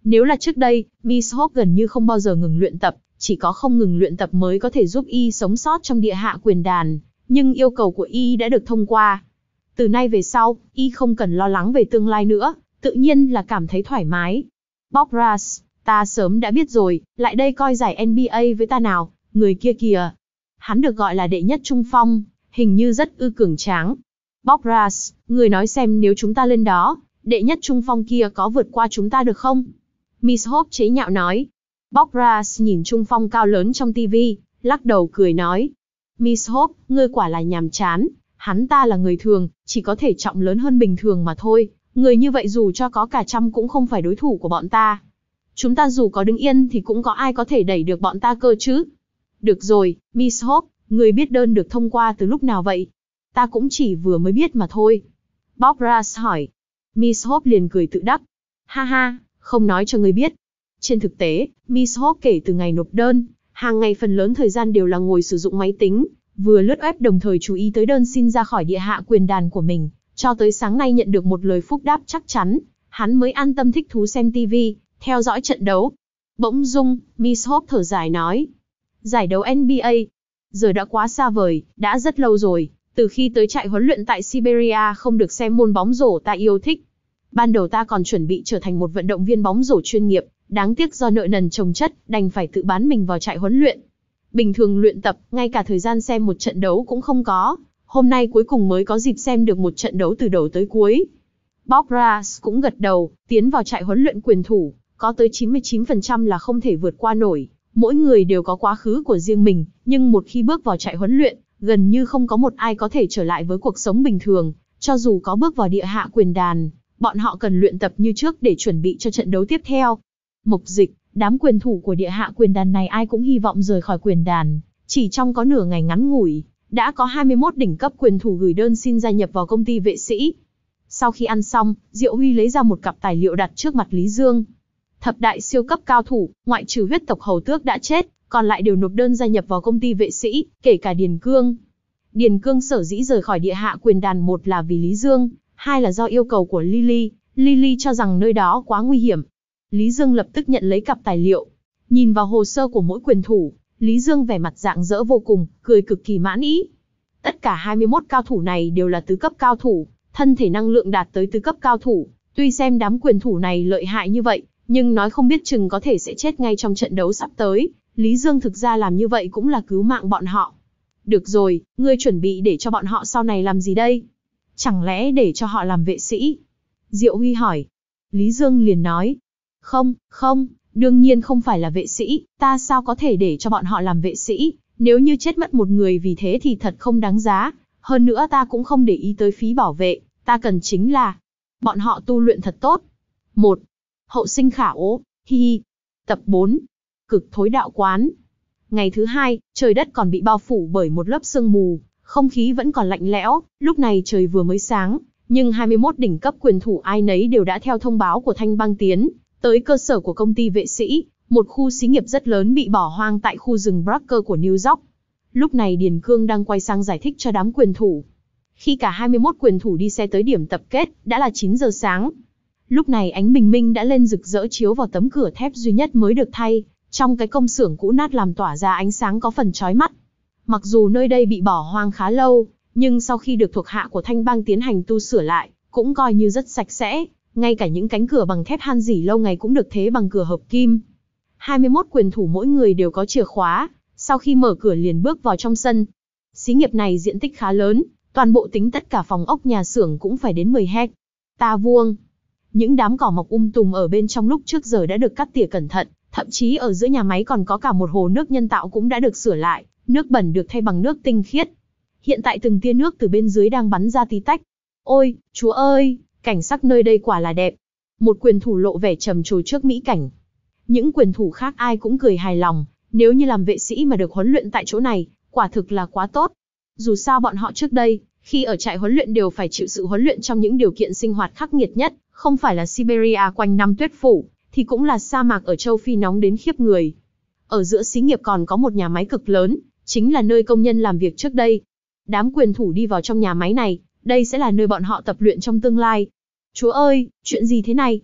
Nếu là trước đây, Miss Hope gần như không bao giờ ngừng luyện tập, chỉ có không ngừng luyện tập mới có thể giúp y sống sót trong địa hạ quyền đàn, nhưng yêu cầu của y đã được thông qua. Từ nay về sau, y không cần lo lắng về tương lai nữa, tự nhiên là cảm thấy thoải mái. Bob Ross, ta sớm đã biết rồi, lại đây coi giải N B A với ta nào, người kia kìa. Hắn được gọi là đệ nhất trung phong, hình như rất ư cường tráng. Bob Ross, người nói xem nếu chúng ta lên đó, đệ nhất trung phong kia có vượt qua chúng ta được không? Miss Hope chế nhạo nói. Bob Ross nhìn trung phong cao lớn trong tivi, lắc đầu cười nói. Miss Hope, ngươi quả là nhàm chán, hắn ta là người thường, chỉ có thể trọng lớn hơn bình thường mà thôi. Người như vậy dù cho có cả trăm cũng không phải đối thủ của bọn ta. Chúng ta dù có đứng yên thì cũng có ai có thể đẩy được bọn ta cơ chứ. Được rồi, Miss Hope, người biết đơn được thông qua từ lúc nào vậy? Ta cũng chỉ vừa mới biết mà thôi. Bob Ross hỏi. Miss Hope liền cười tự đắc. Ha ha, không nói cho người biết. Trên thực tế, Miss Hope kể từ ngày nộp đơn, hàng ngày phần lớn thời gian đều là ngồi sử dụng máy tính, vừa lướt web đồng thời chú ý tới đơn xin ra khỏi địa hạ quyền đàn của mình. Cho tới sáng nay nhận được một lời phúc đáp chắc chắn, hắn mới an tâm thích thú xem tivi, theo dõi trận đấu. Bỗng dưng, Miss Hope thở dài nói. Giải đấu N B A, giờ đã quá xa vời, đã rất lâu rồi, từ khi tới trại huấn luyện tại Siberia không được xem môn bóng rổ ta yêu thích. Ban đầu ta còn chuẩn bị trở thành một vận động viên bóng rổ chuyên nghiệp, đáng tiếc do nợ nần chồng chất, đành phải tự bán mình vào trại huấn luyện. Bình thường luyện tập, ngay cả thời gian xem một trận đấu cũng không có. Hôm nay cuối cùng mới có dịp xem được một trận đấu từ đầu tới cuối. Bob Ross cũng gật đầu, tiến vào trại huấn luyện quyền thủ, có tới chín mươi chín phần trăm là không thể vượt qua nổi. Mỗi người đều có quá khứ của riêng mình, nhưng một khi bước vào trại huấn luyện, gần như không có một ai có thể trở lại với cuộc sống bình thường. Cho dù có bước vào địa hạ quyền đàn, bọn họ cần luyện tập như trước để chuẩn bị cho trận đấu tiếp theo. Mục Dịch, đám quyền thủ của địa hạ quyền đàn này ai cũng hy vọng rời khỏi quyền đàn. Chỉ trong có nửa ngày ngắn ngủi, đã có hai mươi mốt đỉnh cấp quyền thủ gửi đơn xin gia nhập vào công ty vệ sĩ. Sau khi ăn xong, Diệu Huy lấy ra một cặp tài liệu đặt trước mặt Lý Dương. Thập đại siêu cấp cao thủ, ngoại trừ huyết tộc hầu tước đã chết, còn lại đều nộp đơn gia nhập vào công ty vệ sĩ, kể cả Điền Cương. Điền Cương sở dĩ rời khỏi địa hạ quyền đàn, một là vì Lý Dương, hai là do yêu cầu của Lily. Lily cho rằng nơi đó quá nguy hiểm. Lý Dương lập tức nhận lấy cặp tài liệu. Nhìn vào hồ sơ của mỗi quyền thủ, Lý Dương vẻ mặt rạng rỡ vô cùng, cười cực kỳ mãn ý. Tất cả hai mươi mốt cao thủ này đều là tứ cấp cao thủ, thân thể năng lượng đạt tới tứ cấp cao thủ. Tuy xem đám quyền thủ này lợi hại như vậy, nhưng nói không biết chừng có thể sẽ chết ngay trong trận đấu sắp tới. Lý Dương thực ra làm như vậy cũng là cứu mạng bọn họ. Được rồi, ngươi chuẩn bị để cho bọn họ sau này làm gì đây? Chẳng lẽ để cho họ làm vệ sĩ? Diệu Huy hỏi. Lý Dương liền nói. Không, không, đương nhiên không phải là vệ sĩ, ta sao có thể để cho bọn họ làm vệ sĩ, nếu như chết mất một người vì thế thì thật không đáng giá, hơn nữa ta cũng không để ý tới phí bảo vệ, ta cần chính là bọn họ tu luyện thật tốt. một. Hậu sinh khả ố, hi hi. Tập bốn. Cực thối đạo quán. Ngày thứ hai, trời đất còn bị bao phủ bởi một lớp sương mù, không khí vẫn còn lạnh lẽo, lúc này trời vừa mới sáng, nhưng hai mươi mốt đỉnh cấp quyền thủ ai nấy đều đã theo thông báo của Thanh Bang tiến tới cơ sở của công ty vệ sĩ, một khu xí nghiệp rất lớn bị bỏ hoang tại khu rừng Barker của New York. Lúc này Điền Cương đang quay sang giải thích cho đám quyền thủ. Khi cả hai mươi mốt quyền thủ đi xe tới điểm tập kết, đã là chín giờ sáng. Lúc này ánh bình minh đã lên rực rỡ chiếu vào tấm cửa thép duy nhất mới được thay, trong cái công xưởng cũ nát làm tỏa ra ánh sáng có phần chói mắt. Mặc dù nơi đây bị bỏ hoang khá lâu, nhưng sau khi được thuộc hạ của Thanh Bang tiến hành tu sửa lại, cũng coi như rất sạch sẽ. Ngay cả những cánh cửa bằng thép han rỉ lâu ngày cũng được thế bằng cửa hợp kim. hai mươi mốt quyền thủ mỗi người đều có chìa khóa, sau khi mở cửa liền bước vào trong sân. Xí nghiệp này diện tích khá lớn, toàn bộ tính tất cả phòng ốc nhà xưởng cũng phải đến mười héc ta vuông. Những đám cỏ mọc um tùm ở bên trong lúc trước giờ đã được cắt tỉa cẩn thận, thậm chí ở giữa nhà máy còn có cả một hồ nước nhân tạo cũng đã được sửa lại, nước bẩn được thay bằng nước tinh khiết. Hiện tại từng tia nước từ bên dưới đang bắn ra tí tách. Ôi, Chúa ơi! Cảnh sắc nơi đây quả là đẹp. Một quyền thủ lộ vẻ trầm trồ trước mỹ cảnh. Những quyền thủ khác ai cũng cười hài lòng, nếu như làm vệ sĩ mà được huấn luyện tại chỗ này, quả thực là quá tốt. Dù sao bọn họ trước đây, khi ở trại huấn luyện đều phải chịu sự huấn luyện trong những điều kiện sinh hoạt khắc nghiệt nhất, không phải là Siberia quanh năm tuyết phủ, thì cũng là sa mạc ở châu Phi nóng đến khiếp người. Ở giữa xí nghiệp còn có một nhà máy cực lớn, chính là nơi công nhân làm việc trước đây. Đám quyền thủ đi vào trong nhà máy này, đây sẽ là nơi bọn họ tập luyện trong tương lai. Chúa ơi, chuyện gì thế này?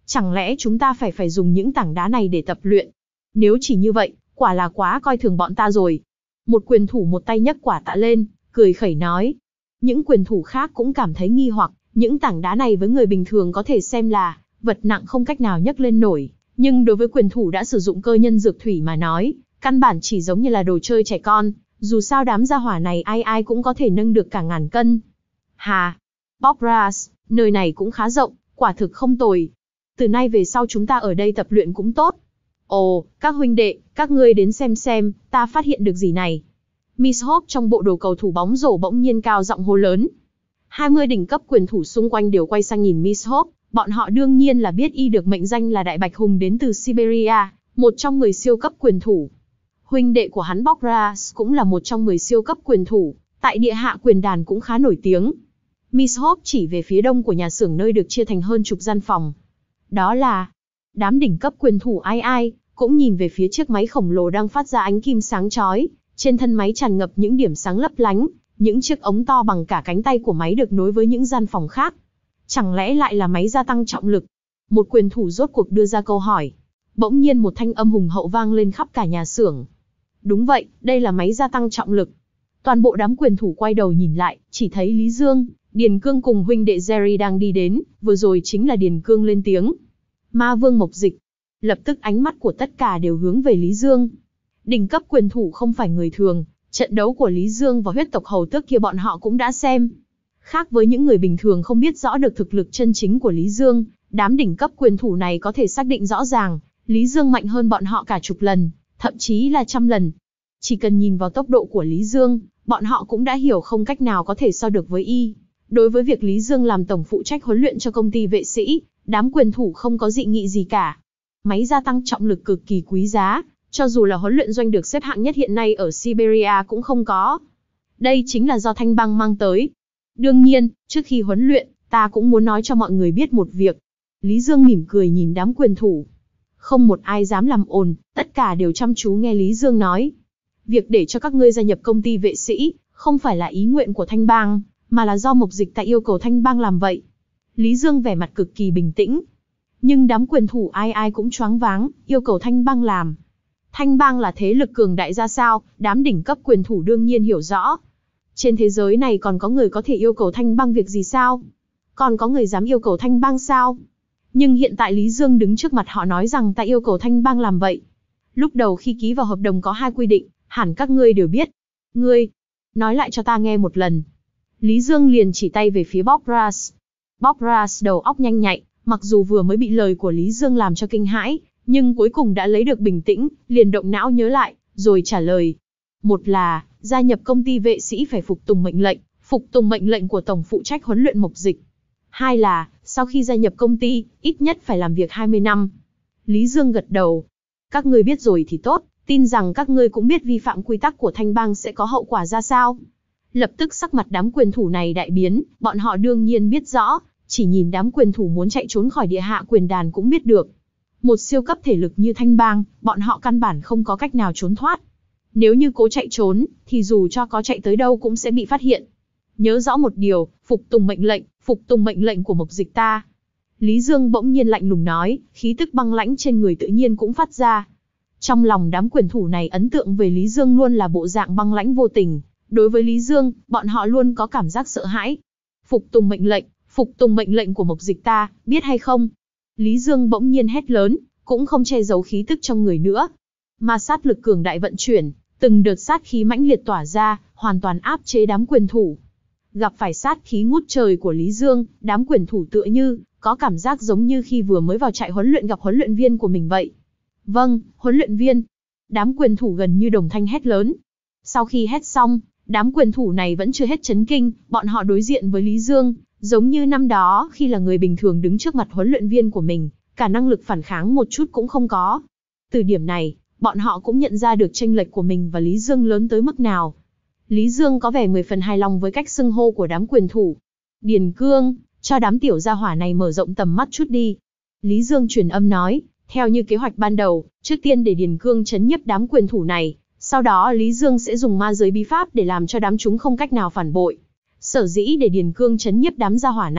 Chẳng lẽ chúng ta phải phải dùng những tảng đá này để tập luyện? Nếu chỉ như vậy, quả là quá coi thường bọn ta rồi. Một quyền thủ một tay nhấc quả tạ lên, cười khẩy nói. Những quyền thủ khác cũng cảm thấy nghi hoặc, những tảng đá này với người bình thường có thể xem là vật nặng không cách nào nhấc lên nổi, nhưng đối với quyền thủ đã sử dụng cơ nhân dược thủy mà nói, căn bản chỉ giống như là đồ chơi trẻ con, dù sao đám gia hỏa này ai ai cũng có thể nâng được cả ngàn cân. Hà, Bobras, nơi này cũng khá rộng, quả thực không tồi. Từ nay về sau chúng ta ở đây tập luyện cũng tốt. Ồ, các huynh đệ, các ngươi đến xem xem, ta phát hiện được gì này. Miss Hope trong bộ đồ cầu thủ bóng rổ bỗng nhiên cao giọng hô lớn. hai mươi đỉnh cấp quyền thủ xung quanh đều quay sang nhìn Miss Hope, bọn họ đương nhiên là biết y được mệnh danh là Đại Bạch Hùng đến từ Siberia, một trong mười siêu cấp quyền thủ. Huynh đệ của hắn Bobras cũng là một trong mười siêu cấp quyền thủ, tại địa hạ quyền đàn cũng khá nổi tiếng. Miss Hope chỉ về phía đông của nhà xưởng nơi được chia thành hơn chục gian phòng. Đó là đám đỉnh cấp quyền thủ ai ai, cũng nhìn về phía chiếc máy khổng lồ đang phát ra ánh kim sáng chói, trên thân máy tràn ngập những điểm sáng lấp lánh, những chiếc ống to bằng cả cánh tay của máy được nối với những gian phòng khác. Chẳng lẽ lại là máy gia tăng trọng lực? Một quyền thủ rốt cuộc đưa ra câu hỏi. Bỗng nhiên một thanh âm hùng hậu vang lên khắp cả nhà xưởng. Đúng vậy, đây là máy gia tăng trọng lực. Toàn bộ đám quyền thủ quay đầu nhìn lại, chỉ thấy Lý Dương, Điền Cương cùng huynh đệ Jerry đang đi đến, vừa rồi chính là Điền Cương lên tiếng. Ma Vương Mộc Dịch. Lập tức ánh mắt của tất cả đều hướng về Lý Dương. Đỉnh cấp quyền thủ không phải người thường, trận đấu của Lý Dương và huyết tộc hầu tước kia bọn họ cũng đã xem. Khác với những người bình thường không biết rõ được thực lực chân chính của Lý Dương, đám đỉnh cấp quyền thủ này có thể xác định rõ ràng, Lý Dương mạnh hơn bọn họ cả chục lần, thậm chí là trăm lần. Chỉ cần nhìn vào tốc độ của Lý Dương, bọn họ cũng đã hiểu không cách nào có thể so được với y. Đối với việc Lý Dương làm tổng phụ trách huấn luyện cho công ty vệ sĩ, đám quyền thủ không có dị nghị gì cả. Máy gia tăng trọng lực cực kỳ quý giá, cho dù là huấn luyện doanh được xếp hạng nhất hiện nay ở Siberia cũng không có. Đây chính là do Thanh Bang mang tới. Đương nhiên, trước khi huấn luyện, ta cũng muốn nói cho mọi người biết một việc. Lý Dương mỉm cười nhìn đám quyền thủ. Không một ai dám làm ồn, tất cả đều chăm chú nghe Lý Dương nói. Việc để cho các ngươi gia nhập công ty vệ sĩ, không phải là ý nguyện của Thanh Bang, mà là do Mộc Dịch ta yêu cầu Thanh Bang làm vậy. Lý Dương vẻ mặt cực kỳ bình tĩnh. Nhưng đám quyền thủ ai ai cũng choáng váng, yêu cầu Thanh Bang làm. Thanh Bang là thế lực cường đại ra sao, đám đỉnh cấp quyền thủ đương nhiên hiểu rõ. Trên thế giới này còn có người có thể yêu cầu Thanh Bang việc gì sao? Còn có người dám yêu cầu Thanh Bang sao? Nhưng hiện tại Lý Dương đứng trước mặt họ nói rằng ta yêu cầu Thanh Bang làm vậy. Lúc đầu khi ký vào hợp đồng có hai quy định, hẳn các ngươi đều biết. Ngươi, nói lại cho ta nghe một lần. Lý Dương liền chỉ tay về phía Bobras. Bobras đầu óc nhanh nhạy, mặc dù vừa mới bị lời của Lý Dương làm cho kinh hãi, nhưng cuối cùng đã lấy được bình tĩnh, liền động não nhớ lại, rồi trả lời. Một là, gia nhập công ty vệ sĩ phải phục tùng mệnh lệnh, phục tùng mệnh lệnh của tổng phụ trách huấn luyện Mộc Dịch. Hai là, sau khi gia nhập công ty, ít nhất phải làm việc hai mươi năm. Lý Dương gật đầu. Các ngươi biết rồi thì tốt, tin rằng các ngươi cũng biết vi phạm quy tắc của Thanh Bang sẽ có hậu quả ra sao. Lập tức sắc mặt đám quyền thủ này đại biến, bọn họ đương nhiên biết rõ, chỉ nhìn đám quyền thủ muốn chạy trốn khỏi địa hạ quyền đàn cũng biết được. Một siêu cấp thể lực như Thanh Bang, bọn họ căn bản không có cách nào trốn thoát. Nếu như cố chạy trốn, thì dù cho có chạy tới đâu cũng sẽ bị phát hiện. Nhớ rõ một điều, phục tùng mệnh lệnh, phục tùng mệnh lệnh của Mộc Dịch ta. Lý Dương bỗng nhiên lạnh lùng nói, khí tức băng lãnh trên người tự nhiên cũng phát ra. Trong lòng đám quyền thủ này ấn tượng về Lý Dương luôn là bộ dạng băng lãnh vô tình. Đối với Lý Dương, bọn họ luôn có cảm giác sợ hãi. Phục tùng mệnh lệnh, phục tùng mệnh lệnh của Mộc Dịch ta, biết hay không? Lý Dương bỗng nhiên hét lớn, cũng không che giấu khí tức trong người nữa. Ma sát lực cường đại vận chuyển, từng đợt sát khí mãnh liệt tỏa ra, hoàn toàn áp chế đám quyền thủ. Gặp phải sát khí ngút trời của Lý Dương, đám quyền thủ tựa như có cảm giác giống như khi vừa mới vào trại huấn luyện gặp huấn luyện viên của mình vậy. Vâng, huấn luyện viên. Đám quyền thủ gần như đồng thanh hét lớn. Sau khi hét xong, đám quyền thủ này vẫn chưa hết chấn kinh, bọn họ đối diện với Lý Dương, giống như năm đó khi là người bình thường đứng trước mặt huấn luyện viên của mình, cả năng lực phản kháng một chút cũng không có. Từ điểm này, bọn họ cũng nhận ra được chênh lệch của mình và Lý Dương lớn tới mức nào. Lý Dương có vẻ mười phần hài lòng với cách xưng hô của đám quyền thủ. Điền Cương, cho đám tiểu gia hỏa này mở rộng tầm mắt chút đi. Lý Dương truyền âm nói, theo như kế hoạch ban đầu, trước tiên để Điền Cương trấn nhiếp đám quyền thủ này, sau đó Lý Dương sẽ dùng ma giới bí pháp để làm cho đám chúng không cách nào phản bội. Sở dĩ để Điền Cương trấn nhiếp đám gia hỏa này,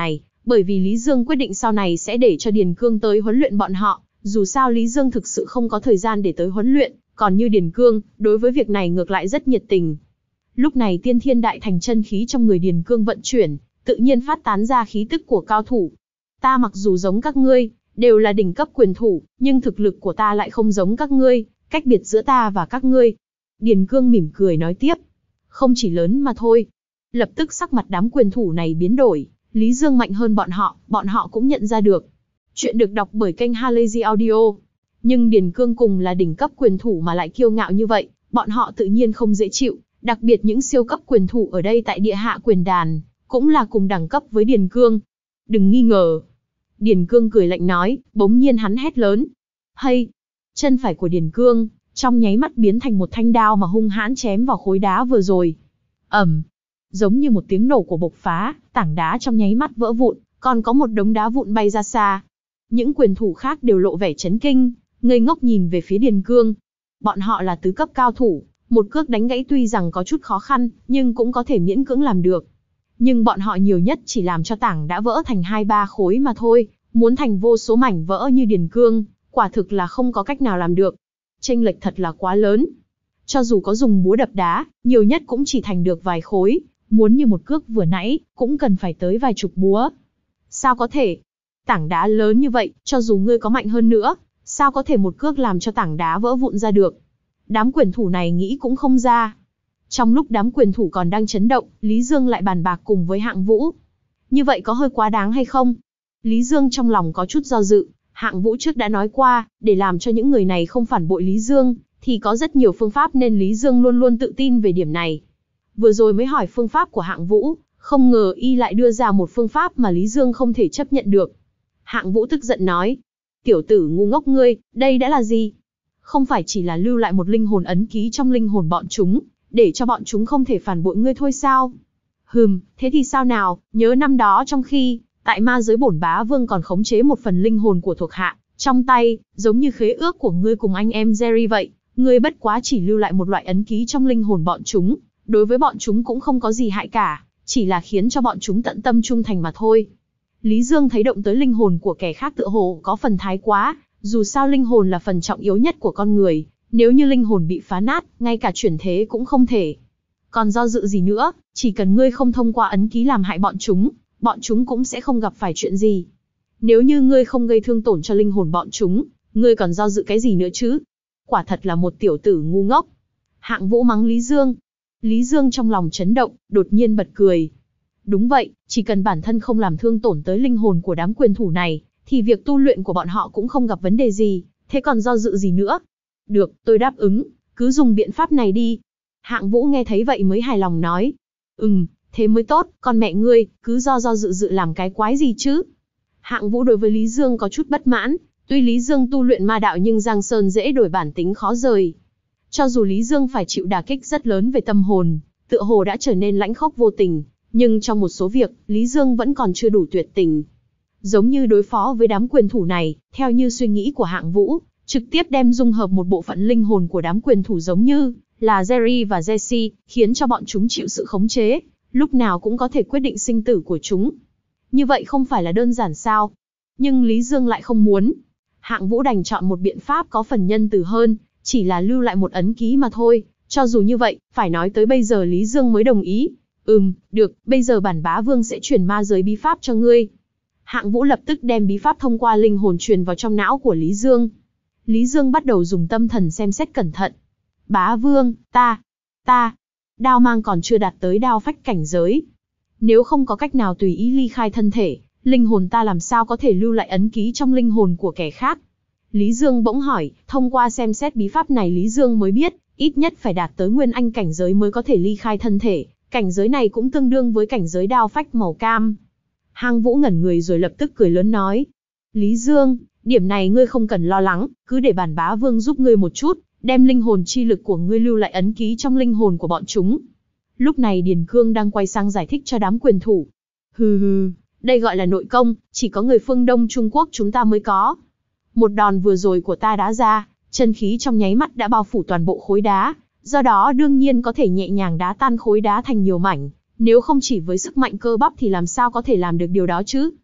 Bởi vì Lý Dương quyết định sau này sẽ để cho Điền Cương tới huấn luyện bọn họ, dù sao Lý Dương thực sự không có thời gian để tới huấn luyện, còn như Điền Cương, đối với việc này ngược lại rất nhiệt tình. Lúc này Tiên Thiên Đại Thành chân khí trong người Điền Cương vận chuyển, tự nhiên phát tán ra khí tức của cao thủ. Ta mặc dù giống các ngươi, đều là đỉnh cấp quyền thủ, nhưng thực lực của ta lại không giống các ngươi, cách biệt giữa ta và các ngươi. Điền Cương mỉm cười nói tiếp, không chỉ lớn mà thôi. Lập tức sắc mặt đám quyền thủ này biến đổi, Lý Dương mạnh hơn bọn họ, bọn họ cũng nhận ra được. Chuyện được đọc bởi kênh Halazy Audio. Nhưng Điền Cương cùng là đỉnh cấp quyền thủ mà lại kiêu ngạo như vậy, bọn họ tự nhiên không dễ chịu, đặc biệt những siêu cấp quyền thủ ở đây tại địa hạ quyền đàn, cũng là cùng đẳng cấp với Điền Cương. Đừng nghi ngờ. Điền Cương cười lạnh nói, bỗng nhiên hắn hét lớn. Hay! Chân phải của Điền Cương, trong nháy mắt biến thành một thanh đao mà hung hãn chém vào khối đá vừa rồi. Ầm! Giống như một tiếng nổ của bộc phá, tảng đá trong nháy mắt vỡ vụn, còn có một đống đá vụn bay ra xa. Những quyền thủ khác đều lộ vẻ chấn kinh, ngây ngốc nhìn về phía Điền Cương. Bọn họ là tứ cấp cao thủ, một cước đánh gãy tuy rằng có chút khó khăn, nhưng cũng có thể miễn cưỡng làm được. Nhưng bọn họ nhiều nhất chỉ làm cho tảng đã vỡ thành hai ba khối mà thôi, muốn thành vô số mảnh vỡ như Điền Cương, quả thực là không có cách nào làm được. Chênh lệch thật là quá lớn. Cho dù có dùng búa đập đá, nhiều nhất cũng chỉ thành được vài khối, muốn như một cước vừa nãy, cũng cần phải tới vài chục búa. Sao có thể? Tảng đá lớn như vậy, cho dù ngươi có mạnh hơn nữa, sao có thể một cước làm cho tảng đá vỡ vụn ra được? Đám quyền thủ này nghĩ cũng không ra. Trong lúc đám quyền thủ còn đang chấn động, Lý Dương lại bàn bạc cùng với Hạng Vũ. Như vậy có hơi quá đáng hay không? Lý Dương trong lòng có chút do dự, Hạng Vũ trước đã nói qua, để làm cho những người này không phản bội Lý Dương, thì có rất nhiều phương pháp nên Lý Dương luôn luôn tự tin về điểm này. Vừa rồi mới hỏi phương pháp của Hạng Vũ, không ngờ y lại đưa ra một phương pháp mà Lý Dương không thể chấp nhận được. Hạng Vũ tức giận nói, tiểu tử ngu ngốc ngươi, đây đã là gì? Không phải chỉ là lưu lại một linh hồn ấn ký trong linh hồn bọn chúng, để cho bọn chúng không thể phản bội ngươi thôi sao? Hừm, thế thì sao nào, nhớ năm đó trong khi, tại ma giới bổn bá vương còn khống chế một phần linh hồn của thuộc hạ, trong tay, giống như khế ước của ngươi cùng anh em Jerry vậy, ngươi bất quá chỉ lưu lại một loại ấn ký trong linh hồn bọn chúng, đối với bọn chúng cũng không có gì hại cả, chỉ là khiến cho bọn chúng tận tâm trung thành mà thôi. Lý Dương thấy động tới linh hồn của kẻ khác tựa hồ có phần thái quá, dù sao linh hồn là phần trọng yếu nhất của con người, nếu như linh hồn bị phá nát, ngay cả chuyển thế cũng không thể. Còn do dự gì nữa, chỉ cần ngươi không thông qua ấn ký làm hại bọn chúng, bọn chúng cũng sẽ không gặp phải chuyện gì. Nếu như ngươi không gây thương tổn cho linh hồn bọn chúng, ngươi còn do dự cái gì nữa chứ? Quả thật là một tiểu tử ngu ngốc. Hạng Vũ mắng Lý Dương. Lý Dương trong lòng chấn động, đột nhiên bật cười. Đúng vậy, chỉ cần bản thân không làm thương tổn tới linh hồn của đám quyền thủ này, thì việc tu luyện của bọn họ cũng không gặp vấn đề gì, thế còn do dự gì nữa? Được, tôi đáp ứng, cứ dùng biện pháp này đi. Hạng Vũ nghe thấy vậy mới hài lòng nói. Ừm, thế mới tốt, con mẹ ngươi, cứ do do dự dự làm cái quái gì chứ? Hạng Vũ đối với Lý Dương có chút bất mãn, tuy Lý Dương tu luyện ma đạo nhưng Giang Sơn dễ đổi bản tính khó rời. Cho dù Lý Dương phải chịu đả kích rất lớn về tâm hồn, tựa hồ đã trở nên lãnh khốc vô tình, nhưng trong một số việc, Lý Dương vẫn còn chưa đủ tuyệt tình. Giống như đối phó với đám quyền thủ này, theo như suy nghĩ của Hạng Vũ, trực tiếp đem dung hợp một bộ phận linh hồn của đám quyền thủ giống như là Jerry và Jesse, khiến cho bọn chúng chịu sự khống chế, lúc nào cũng có thể quyết định sinh tử của chúng. Như vậy không phải là đơn giản sao? Nhưng Lý Dương lại không muốn. Hạng Vũ đành chọn một biện pháp có phần nhân từ hơn, chỉ là lưu lại một ấn ký mà thôi. Cho dù như vậy, phải nói tới bây giờ Lý Dương mới đồng ý. Ừm, được, bây giờ bản bá vương sẽ truyền ma giới bí pháp cho ngươi. Hạng Vũ lập tức đem bí pháp thông qua linh hồn truyền vào trong não của Lý Dương. Lý Dương bắt đầu dùng tâm thần xem xét cẩn thận. Bá vương, ta, ta, đao mang còn chưa đạt tới đao phách cảnh giới. Nếu không có cách nào tùy ý ly khai thân thể, linh hồn ta làm sao có thể lưu lại ấn ký trong linh hồn của kẻ khác? Lý Dương bỗng hỏi, thông qua xem xét bí pháp này Lý Dương mới biết, ít nhất phải đạt tới nguyên anh cảnh giới mới có thể ly khai thân thể, cảnh giới này cũng tương đương với cảnh giới đao phách màu cam. Hạng Vũ ngẩn người rồi lập tức cười lớn nói, Lý Dương, điểm này ngươi không cần lo lắng, cứ để bản bá vương giúp ngươi một chút, đem linh hồn chi lực của ngươi lưu lại ấn ký trong linh hồn của bọn chúng. Lúc này Điền Cương đang quay sang giải thích cho đám quyền thủ. Hừ hừ, đây gọi là nội công, chỉ có người phương Đông Trung Quốc chúng ta mới có. Một đòn vừa rồi của ta đá ra, chân khí trong nháy mắt đã bao phủ toàn bộ khối đá, do đó đương nhiên có thể nhẹ nhàng đá tan khối đá thành nhiều mảnh, nếu không chỉ với sức mạnh cơ bắp thì làm sao có thể làm được điều đó chứ?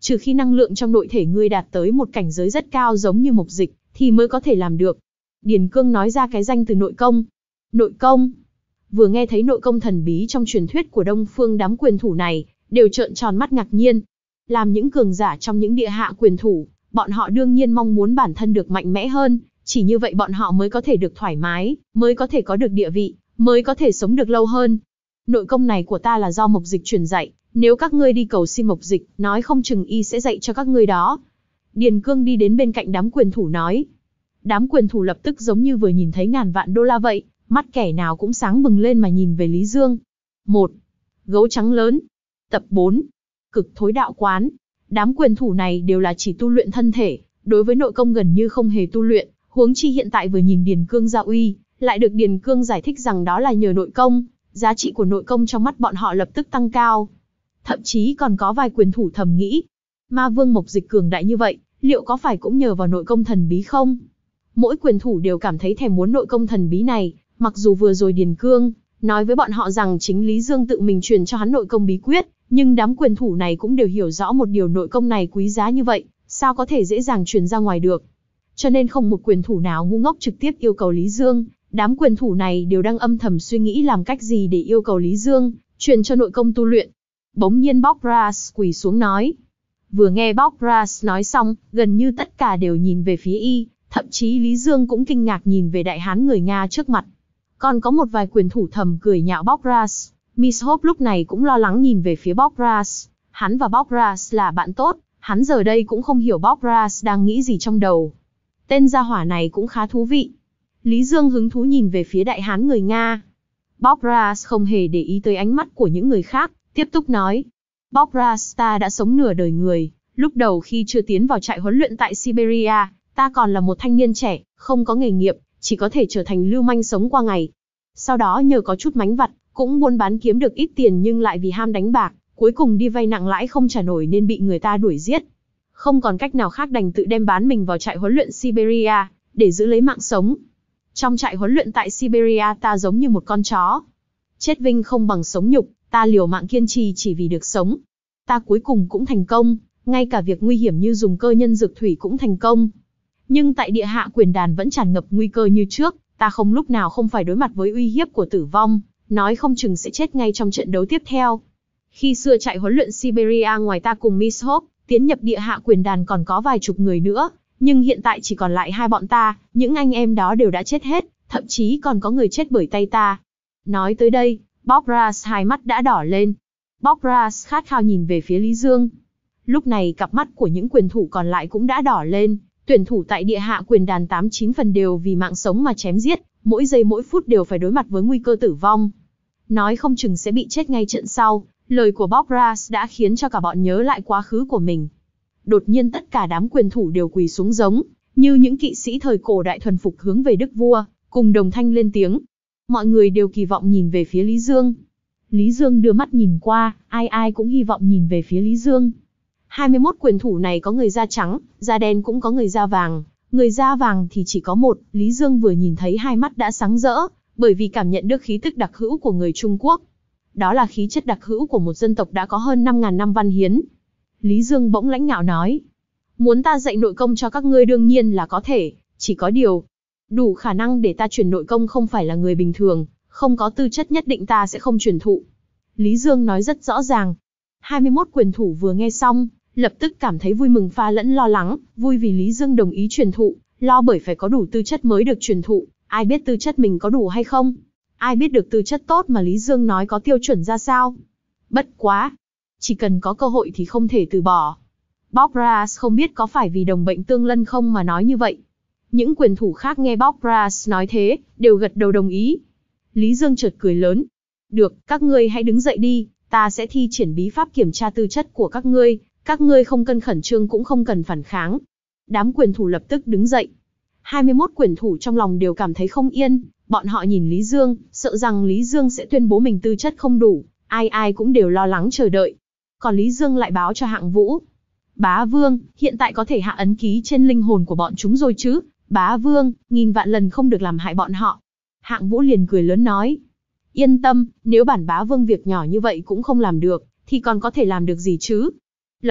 Trừ khi năng lượng trong nội thể ngươi đạt tới một cảnh giới rất cao giống như mộc dịch, thì mới có thể làm được. Điền Cương nói ra cái danh từ nội công. Nội công? Vừa nghe thấy nội công thần bí trong truyền thuyết của Đông Phương, đám quyền thủ này đều trợn tròn mắt ngạc nhiên. Làm những cường giả trong những địa hạ quyền thủ, bọn họ đương nhiên mong muốn bản thân được mạnh mẽ hơn, chỉ như vậy bọn họ mới có thể được thoải mái, mới có thể có được địa vị, mới có thể sống được lâu hơn. Nội công này của ta là do mộc dịch truyền dạy, nếu các ngươi đi cầu xin mộc dịch, nói không chừng y sẽ dạy cho các ngươi đó. Điền Cương đi đến bên cạnh đám quyền thủ nói. Đám quyền thủ lập tức giống như vừa nhìn thấy ngàn vạn đô la vậy, mắt kẻ nào cũng sáng bừng lên mà nhìn về Lý Dương. một. Gấu trắng lớn. Tập bốn. Cực thối đạo quán. Đám quyền thủ này đều là chỉ tu luyện thân thể, đối với nội công gần như không hề tu luyện, huống chi hiện tại vừa nhìn Điền Cương ra uy, lại được Điền Cương giải thích rằng đó là nhờ nội công, giá trị của nội công trong mắt bọn họ lập tức tăng cao. Thậm chí còn có vài quyền thủ thầm nghĩ, Ma Vương mộc dịch cường đại như vậy, liệu có phải cũng nhờ vào nội công thần bí không? Mỗi quyền thủ đều cảm thấy thèm muốn nội công thần bí này, mặc dù vừa rồi Điền Cương nói với bọn họ rằng chính Lý Dương tự mình truyền cho hắn nội công bí quyết, nhưng đám quyền thủ này cũng đều hiểu rõ một điều, nội công này quý giá như vậy, sao có thể dễ dàng truyền ra ngoài được. Cho nên không một quyền thủ nào ngu ngốc trực tiếp yêu cầu Lý Dương, đám quyền thủ này đều đang âm thầm suy nghĩ làm cách gì để yêu cầu Lý Dương truyền cho nội công tu luyện. Bỗng nhiên Bokras quỳ xuống nói. Vừa nghe Bokras nói xong, gần như tất cả đều nhìn về phía y, thậm chí Lý Dương cũng kinh ngạc nhìn về đại hán người Nga trước mặt. Còn có một vài quyền thủ thầm cười nhạo Bokras. Miss Hope lúc này cũng lo lắng nhìn về phía Bokras. Hắn và Bokras là bạn tốt, hắn giờ đây cũng không hiểu Bokras đang nghĩ gì trong đầu. Tên gia hỏa này cũng khá thú vị. Lý Dương hứng thú nhìn về phía đại hán người Nga. Bokras không hề để ý tới ánh mắt của những người khác, tiếp tục nói. Bokras, ta đã sống nửa đời người, lúc đầu khi chưa tiến vào trại huấn luyện tại Siberia, ta còn là một thanh niên trẻ, không có nghề nghiệp, chỉ có thể trở thành lưu manh sống qua ngày. Sau đó nhờ có chút mánh vặt, cũng buôn bán kiếm được ít tiền nhưng lại vì ham đánh bạc, cuối cùng đi vay nặng lãi không trả nổi nên bị người ta đuổi giết. Không còn cách nào khác đành tự đem bán mình vào trại huấn luyện Siberia, để giữ lấy mạng sống. Trong trại huấn luyện tại Siberia ta giống như một con chó. Chết vinh không bằng sống nhục, ta liều mạng kiên trì chỉ vì được sống. Ta cuối cùng cũng thành công, ngay cả việc nguy hiểm như dùng cơ nhân dược thủy cũng thành công. Nhưng tại địa hạ quyền đàn vẫn tràn ngập nguy cơ như trước, ta không lúc nào không phải đối mặt với uy hiếp của tử vong, nói không chừng sẽ chết ngay trong trận đấu tiếp theo. Khi xưa trại huấn luyện Siberia ngoài ta cùng Miss Hope, tiến nhập địa hạ quyền đàn còn có vài chục người nữa, nhưng hiện tại chỉ còn lại hai bọn ta, những anh em đó đều đã chết hết, thậm chí còn có người chết bởi tay ta. Nói tới đây, Bokras hai mắt đã đỏ lên. Bokras khát khao nhìn về phía Lý Dương. Lúc này cặp mắt của những quyền thủ còn lại cũng đã đỏ lên, tuyển thủ tại địa hạ quyền đàn tám chín phần đều vì mạng sống mà chém giết, mỗi giây mỗi phút đều phải đối mặt với nguy cơ tử vong. Nói không chừng sẽ bị chết ngay trận sau, lời của Bokras đã khiến cho cả bọn nhớ lại quá khứ của mình. Đột nhiên tất cả đám quyền thủ đều quỳ xuống giống, như những kỵ sĩ thời cổ đại thuần phục hướng về đức vua, cùng đồng thanh lên tiếng. Mọi người đều kỳ vọng nhìn về phía Lý Dương. Lý Dương đưa mắt nhìn qua, ai ai cũng hy vọng nhìn về phía Lý Dương. hai mươi mốt quyền thủ này có người da trắng, da đen cũng có người da vàng. Người da vàng thì chỉ có một, Lý Dương vừa nhìn thấy hai mắt đã sáng rỡ, bởi vì cảm nhận được khí tức đặc hữu của người Trung Quốc. Đó là khí chất đặc hữu của một dân tộc đã có hơn năm nghìn năm văn hiến. Lý Dương bỗng lãnh ngạo nói. Muốn ta dạy nội công cho các ngươi đương nhiên là có thể, chỉ có điều. Đủ khả năng để ta truyền nội công không phải là người bình thường, không có tư chất nhất định ta sẽ không truyền thụ. Lý Dương nói rất rõ ràng. hai mươi mốt quyền thủ vừa nghe xong, lập tức cảm thấy vui mừng pha lẫn lo lắng, vui vì Lý Dương đồng ý truyền thụ, lo bởi phải có đủ tư chất mới được truyền thụ, ai biết tư chất mình có đủ hay không? Ai biết được tư chất tốt mà Lý Dương nói có tiêu chuẩn ra sao? Bất quá, chỉ cần có cơ hội thì không thể từ bỏ. Bokras không biết có phải vì đồng bệnh tương lân không mà nói như vậy. Những quyền thủ khác nghe Bokras nói thế, đều gật đầu đồng ý. Lý Dương chợt cười lớn. Được, các ngươi hãy đứng dậy đi, ta sẽ thi triển bí pháp kiểm tra tư chất của các ngươi, các ngươi không cần khẩn trương cũng không cần phản kháng. Đám quyền thủ lập tức đứng dậy. hai mươi mốt quyền thủ trong lòng đều cảm thấy không yên, bọn họ nhìn Lý Dương, sợ rằng Lý Dương sẽ tuyên bố mình tư chất không đủ, ai ai cũng đều lo lắng chờ đợi. Còn Lý Dương lại báo cho Hạng Vũ. Bá Vương, hiện tại có thể hạ ấn ký trên linh hồn của bọn chúng rồi chứ? Bá Vương, nghìn vạn lần không được làm hại bọn họ. Hạng Vũ liền cười lớn nói. Yên tâm, nếu bản Bá Vương việc nhỏ như vậy cũng không làm được, thì còn có thể làm được gì chứ? Lập tức,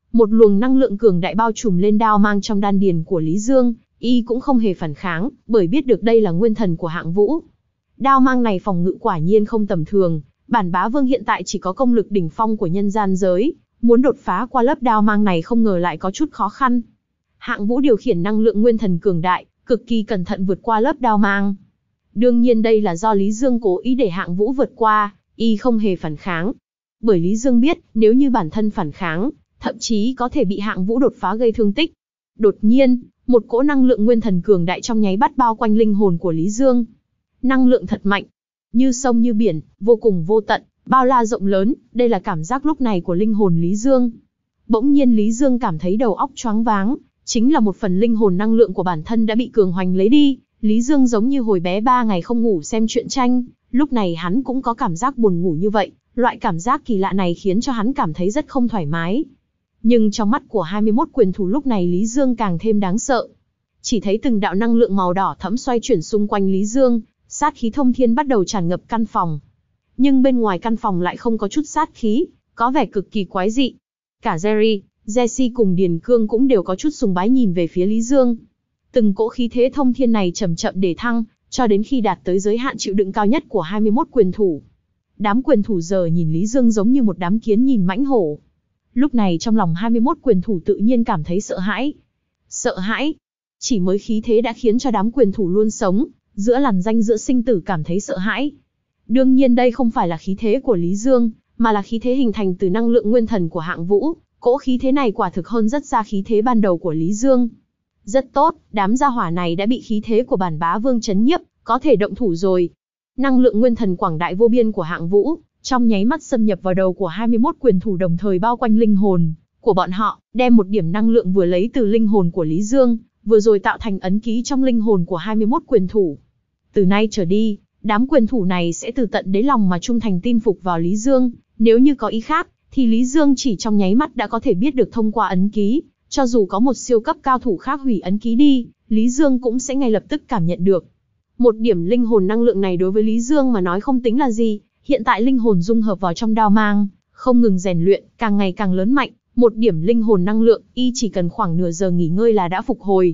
Một luồng năng lượng cường đại bao trùm lên đao mang trong đan điền của Lý Dương, y cũng không hề phản kháng, bởi biết được đây là nguyên thần của Hạng Vũ. Đao mang này phòng ngự quả nhiên không tầm thường, bản bá vương hiện tại chỉ có công lực đỉnh phong của nhân gian giới, muốn đột phá qua lớp đao mang này không ngờ lại có chút khó khăn. Hạng Vũ điều khiển năng lượng nguyên thần cường đại, cực kỳ cẩn thận vượt qua lớp đao mang. Đương nhiên đây là do Lý Dương cố ý để Hạng Vũ vượt qua, y không hề phản kháng. Bởi Lý Dương biết, nếu như bản thân phản kháng, thậm chí có thể bị Hạng Vũ đột phá gây thương tích. Đột nhiên, một cỗ năng lượng nguyên thần cường đại trong nháy bắt bao quanh linh hồn của Lý Dương. Năng lượng thật mạnh, như sông như biển, vô cùng vô tận, bao la rộng lớn, đây là cảm giác lúc này của linh hồn Lý Dương. Bỗng nhiên Lý Dương cảm thấy đầu óc choáng váng, chính là một phần linh hồn năng lượng của bản thân đã bị cường hoành lấy đi. Lý Dương giống như hồi bé ba ngày không ngủ xem truyện tranh, lúc này hắn cũng có cảm giác buồn ngủ như vậy, loại cảm giác kỳ lạ này khiến cho hắn cảm thấy rất không thoải mái. Nhưng trong mắt của hai mươi mốt quyền thủ lúc này Lý Dương càng thêm đáng sợ. Chỉ thấy từng đạo năng lượng màu đỏ thẫm xoay chuyển xung quanh Lý Dương, sát khí thông thiên bắt đầu tràn ngập căn phòng. Nhưng bên ngoài căn phòng lại không có chút sát khí, có vẻ cực kỳ quái dị. Cả Jerry, Jesse cùng Điền Cương cũng đều có chút sùng bái nhìn về phía Lý Dương. Từng cỗ khí thế thông thiên này chậm chậm để thăng, cho đến khi đạt tới giới hạn chịu đựng cao nhất của hai mươi mốt quyền thủ. Đám quyền thủ giờ nhìn Lý Dương giống như một đám kiến nhìn mãnh hổ. Lúc này trong lòng hai mươi mốt quyền thủ tự nhiên cảm thấy sợ hãi. Sợ hãi? Chỉ mới khí thế đã khiến cho đám quyền thủ luôn sống, giữa lằn ranh giữa sinh tử cảm thấy sợ hãi. Đương nhiên đây không phải là khí thế của Lý Dương, mà là khí thế hình thành từ năng lượng nguyên thần của Hạng Vũ. Cỗ khí thế này quả thực hơn rất xa khí thế ban đầu của Lý Dương. Rất tốt, đám gia hỏa này đã bị khí thế của bản bá vương chấn nhiếp, có thể động thủ rồi. Năng lượng nguyên thần quảng đại vô biên của Hạng Vũ, trong nháy mắt xâm nhập vào đầu của hai mươi mốt quyền thủ đồng thời bao quanh linh hồn của bọn họ, đem một điểm năng lượng vừa lấy từ linh hồn của Lý Dương, vừa rồi tạo thành ấn ký trong linh hồn của hai mươi mốt quyền thủ. Từ nay trở đi, đám quyền thủ này sẽ từ tận đáy lòng mà trung thành tin phục vào Lý Dương, nếu như có ý khác, thì Lý Dương chỉ trong nháy mắt đã có thể biết được thông qua ấn ký, cho dù có một siêu cấp cao thủ khác hủy ấn ký đi, Lý Dương cũng sẽ ngay lập tức cảm nhận được. Một điểm linh hồn năng lượng này đối với Lý Dương mà nói không tính là gì, hiện tại linh hồn dung hợp vào trong đao mang, không ngừng rèn luyện, càng ngày càng lớn mạnh, một điểm linh hồn năng lượng, y chỉ cần khoảng nửa giờ nghỉ ngơi là đã phục hồi.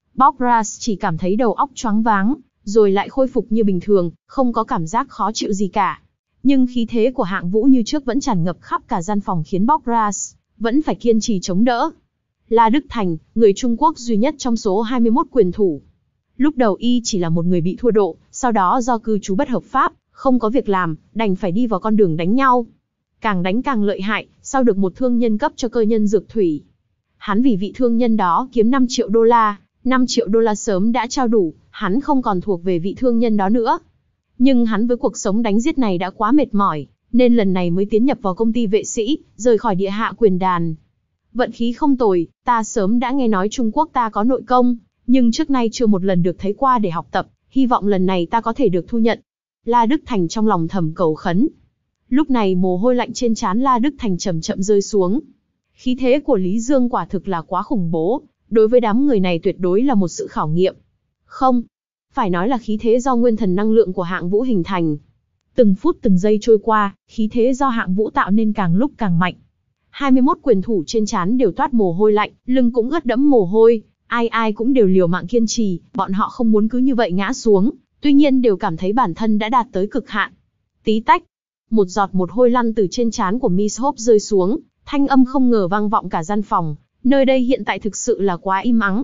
Bogras chỉ cảm thấy đầu óc choáng váng, rồi lại khôi phục như bình thường, không có cảm giác khó chịu gì cả. Nhưng khí thế của Hạng Vũ như trước vẫn tràn ngập khắp cả gian phòng khiến Bogras vẫn phải kiên trì chống đỡ. La Đức Thành, người Trung Quốc duy nhất trong số hai mươi mốt quyền thủ. Lúc đầu y chỉ là một người bị thua độ, sau đó do cư trú bất hợp pháp, không có việc làm, đành phải đi vào con đường đánh nhau. Càng đánh càng lợi hại, sau được một thương nhân cấp cho cơ nhân dược thủy. Hắn vì vị thương nhân đó kiếm năm triệu đô la, năm triệu đô la sớm đã trao đủ, hắn không còn thuộc về vị thương nhân đó nữa. Nhưng hắn với cuộc sống đánh giết này đã quá mệt mỏi, nên lần này mới tiến nhập vào công ty vệ sĩ, rời khỏi địa hạ quyền đàn. Vận khí không tồi, ta sớm đã nghe nói Trung Quốc ta có nội công, nhưng trước nay chưa một lần được thấy qua để học tập, hy vọng lần này ta có thể được thu nhận. La Đức Thành trong lòng thầm cầu khấn. Lúc này mồ hôi lạnh trên trán La Đức Thành chậm chậm rơi xuống. Khí thế của Lý Dương quả thực là quá khủng bố, đối với đám người này tuyệt đối là một sự khảo nghiệm. Không, phải nói là khí thế do nguyên thần năng lượng của Hạng Vũ hình thành. Từng phút từng giây trôi qua, khí thế do Hạng Vũ tạo nên càng lúc càng mạnh. hai mươi mốt quyền thủ trên trán đều toát mồ hôi lạnh, lưng cũng ướt đẫm mồ hôi, ai ai cũng đều liều mạng kiên trì, bọn họ không muốn cứ như vậy ngã xuống, tuy nhiên đều cảm thấy bản thân đã đạt tới cực hạn. Tí tách, một giọt một hôi lăn từ trên trán của Miss Hope rơi xuống, thanh âm không ngờ vang vọng cả gian phòng, nơi đây hiện tại thực sự là quá im ắng.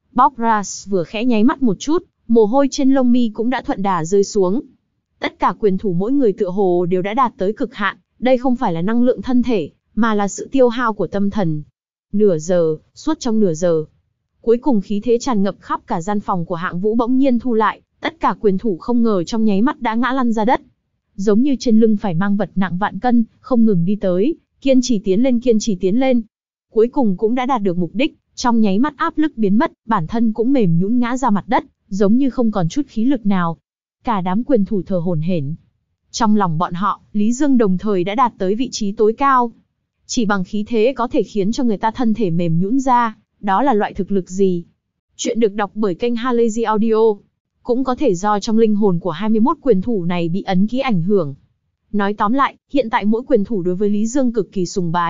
Bogras vừa khẽ nháy mắt một chút, mồ hôi trên lông mi cũng đã thuận đà rơi xuống. Tất cả quyền thủ mỗi người tựa hồ đều đã đạt tới cực hạn, đây không phải là năng lượng thân thể, mà là sự tiêu hao của tâm thần. Nửa giờ, suốt trong nửa giờ, cuối cùng khí thế tràn ngập khắp cả gian phòng của Hạng Vũ bỗng nhiên thu lại, tất cả quyền thủ không ngờ trong nháy mắt đã ngã lăn ra đất. Giống như trên lưng phải mang vật nặng vạn cân, không ngừng đi tới, kiên trì tiến lên kiên trì tiến lên. Cuối cùng cũng đã đạt được mục đích, trong nháy mắt áp lực biến mất, bản thân cũng mềm nhũn ngã ra mặt đất, giống như không còn chút khí lực nào. Cả đám quyền thủ thở hổn hển. Trong lòng bọn họ, Lý Dương đồng thời đã đạt tới vị trí tối cao. Chỉ bằng khí thế có thể khiến cho người ta thân thể mềm nhũn ra, đó là loại thực lực gì? Chuyện được đọc bởi kênh Halazy Audio. Cũng có thể do trong linh hồn của hai mươi mốt quyền thủ này bị ấn ký ảnh hưởng. Nói tóm lại, hiện tại mỗi quyền thủ đối với Lý Dương cực kỳ sùng bái,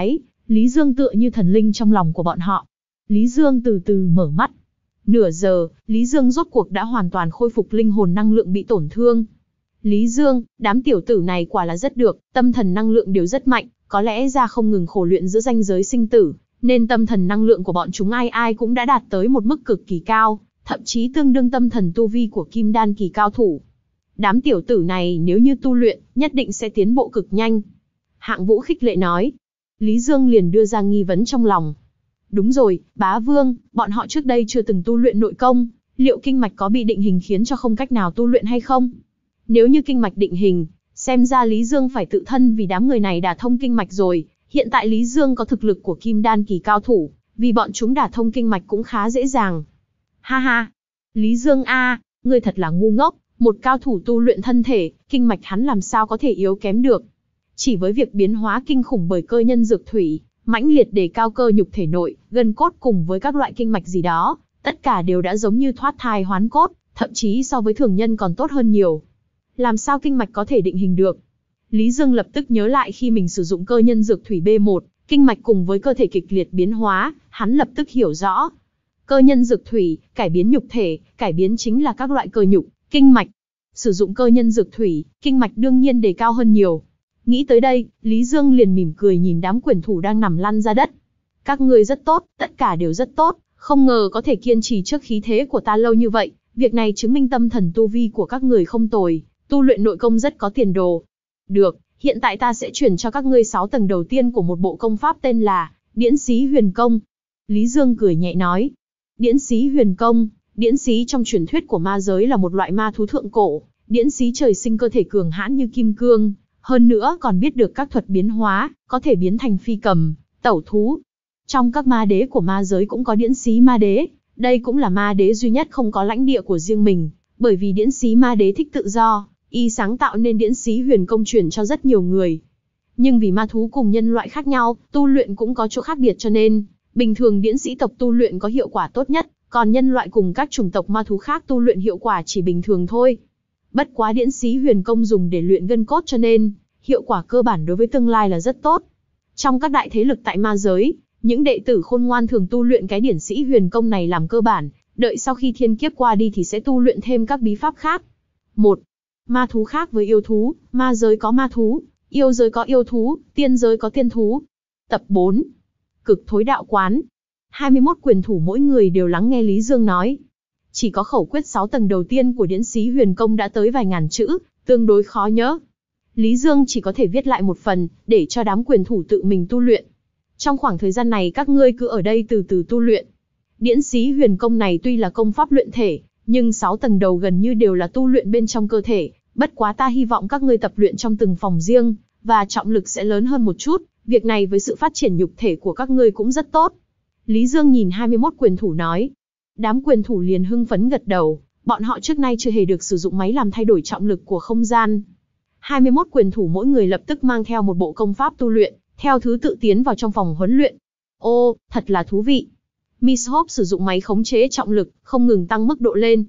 Lý Dương tựa như thần linh trong lòng của bọn họ. Lý Dương từ từ mở mắt. Nửa giờ, Lý Dương rốt cuộc đã hoàn toàn khôi phục linh hồn năng lượng bị tổn thương. Lý Dương, đám tiểu tử này quả là rất được, tâm thần năng lượng đều rất mạnh, có lẽ ra không ngừng khổ luyện giữa ranh giới sinh tử, nên tâm thần năng lượng của bọn chúng ai ai cũng đã đạt tới một mức cực kỳ cao, thậm chí tương đương tâm thần tu vi của kim đan kỳ cao thủ. Đám tiểu tử này nếu như tu luyện, nhất định sẽ tiến bộ cực nhanh. Hạng Vũ khích lệ nói. Lý Dương liền đưa ra nghi vấn trong lòng. Đúng rồi, bá vương, bọn họ trước đây chưa từng tu luyện nội công, liệu kinh mạch có bị định hình khiến cho không cách nào tu luyện hay không? Nếu như kinh mạch định hình, xem ra Lý Dương phải tự thân vì đám người này đả thông kinh mạch rồi. Hiện tại Lý Dương có thực lực của kim đan kỳ cao thủ, vì bọn chúng đả thông kinh mạch cũng khá dễ dàng. Ha ha, Lý Dương a, ngươi thật là ngu ngốc, một cao thủ tu luyện thân thể, kinh mạch hắn làm sao có thể yếu kém được. Chỉ với việc biến hóa kinh khủng bởi cơ nhân dược thủy, mãnh liệt đề cao cơ nhục thể nội, gân cốt cùng với các loại kinh mạch gì đó, tất cả đều đã giống như thoát thai hoán cốt, thậm chí so với thường nhân còn tốt hơn nhiều. Làm sao kinh mạch có thể định hình được? Lý Dương lập tức nhớ lại khi mình sử dụng cơ nhân dược thủy B một, kinh mạch cùng với cơ thể kịch liệt biến hóa, hắn lập tức hiểu rõ. Cơ nhân dược thủy, cải biến nhục thể, cải biến chính là các loại cơ nhục, kinh mạch. Sử dụng cơ nhân dược thủy, kinh mạch đương nhiên đề cao hơn nhiều. Nghĩ tới đây, Lý Dương liền mỉm cười nhìn đám quyển thủ đang nằm lăn ra đất. Các ngươi rất tốt, tất cả đều rất tốt, không ngờ có thể kiên trì trước khí thế của ta lâu như vậy. Việc này chứng minh tâm thần tu vi của các người không tồi, tu luyện nội công rất có tiền đồ. Được, hiện tại ta sẽ chuyển cho các ngươi sáu tầng đầu tiên của một bộ công pháp tên là Điễn Xí Huyền Công. Lý Dương cười nhẹ nói. Điễn Xí Huyền Công, điễn xí trong truyền thuyết của ma giới là một loại ma thú thượng cổ. Điễn xí trời sinh cơ thể cường hãn như kim cương, hơn nữa còn biết được các thuật biến hóa, có thể biến thành phi cầm, tẩu thú. Trong các ma đế của ma giới cũng có điễn xí ma đế, đây cũng là ma đế duy nhất không có lãnh địa của riêng mình, bởi vì điễn xí ma đế thích tự do, y sáng tạo nên điễn xí huyền công truyền cho rất nhiều người. Nhưng vì ma thú cùng nhân loại khác nhau, tu luyện cũng có chỗ khác biệt cho nên, bình thường điễn sĩ tộc tu luyện có hiệu quả tốt nhất, còn nhân loại cùng các chủng tộc ma thú khác tu luyện hiệu quả chỉ bình thường thôi. Bất quá điễn xí huyền công dùng để luyện gân cốt cho nên, hiệu quả cơ bản đối với tương lai là rất tốt. Trong các đại thế lực tại ma giới, những đệ tử khôn ngoan thường tu luyện cái điển sĩ huyền công này làm cơ bản, đợi sau khi thiên kiếp qua đi thì sẽ tu luyện thêm các bí pháp khác. một. Ma thú khác với yêu thú, ma giới có ma thú, yêu giới có yêu thú, tiên giới có tiên thú. Tập bốn. Cực thối đạo quán. hai mươi mốt quyền thủ mỗi người đều lắng nghe Lý Dương nói. Chỉ có khẩu quyết sáu tầng đầu tiên của điễn xí huyền công đã tới vài ngàn chữ, tương đối khó nhớ. Lý Dương chỉ có thể viết lại một phần, để cho đám quyền thủ tự mình tu luyện. Trong khoảng thời gian này các ngươi cứ ở đây từ từ tu luyện. Điễn xí huyền công này tuy là công pháp luyện thể, nhưng sáu tầng đầu gần như đều là tu luyện bên trong cơ thể. Bất quá ta hy vọng các ngươi tập luyện trong từng phòng riêng, và trọng lực sẽ lớn hơn một chút. Việc này với sự phát triển nhục thể của các ngươi cũng rất tốt. Lý Dương nhìn hai mươi mốt quyền thủ nói. Đám quyền thủ liền hưng phấn gật đầu, bọn họ trước nay chưa hề được sử dụng máy làm thay đổi trọng lực của không gian. hai mươi mốt quyền thủ mỗi người lập tức mang theo một bộ công pháp tu luyện, theo thứ tự tiến vào trong phòng huấn luyện. Ô, thật là thú vị. Miss Hope sử dụng máy khống chế trọng lực, không ngừng tăng mức độ lên.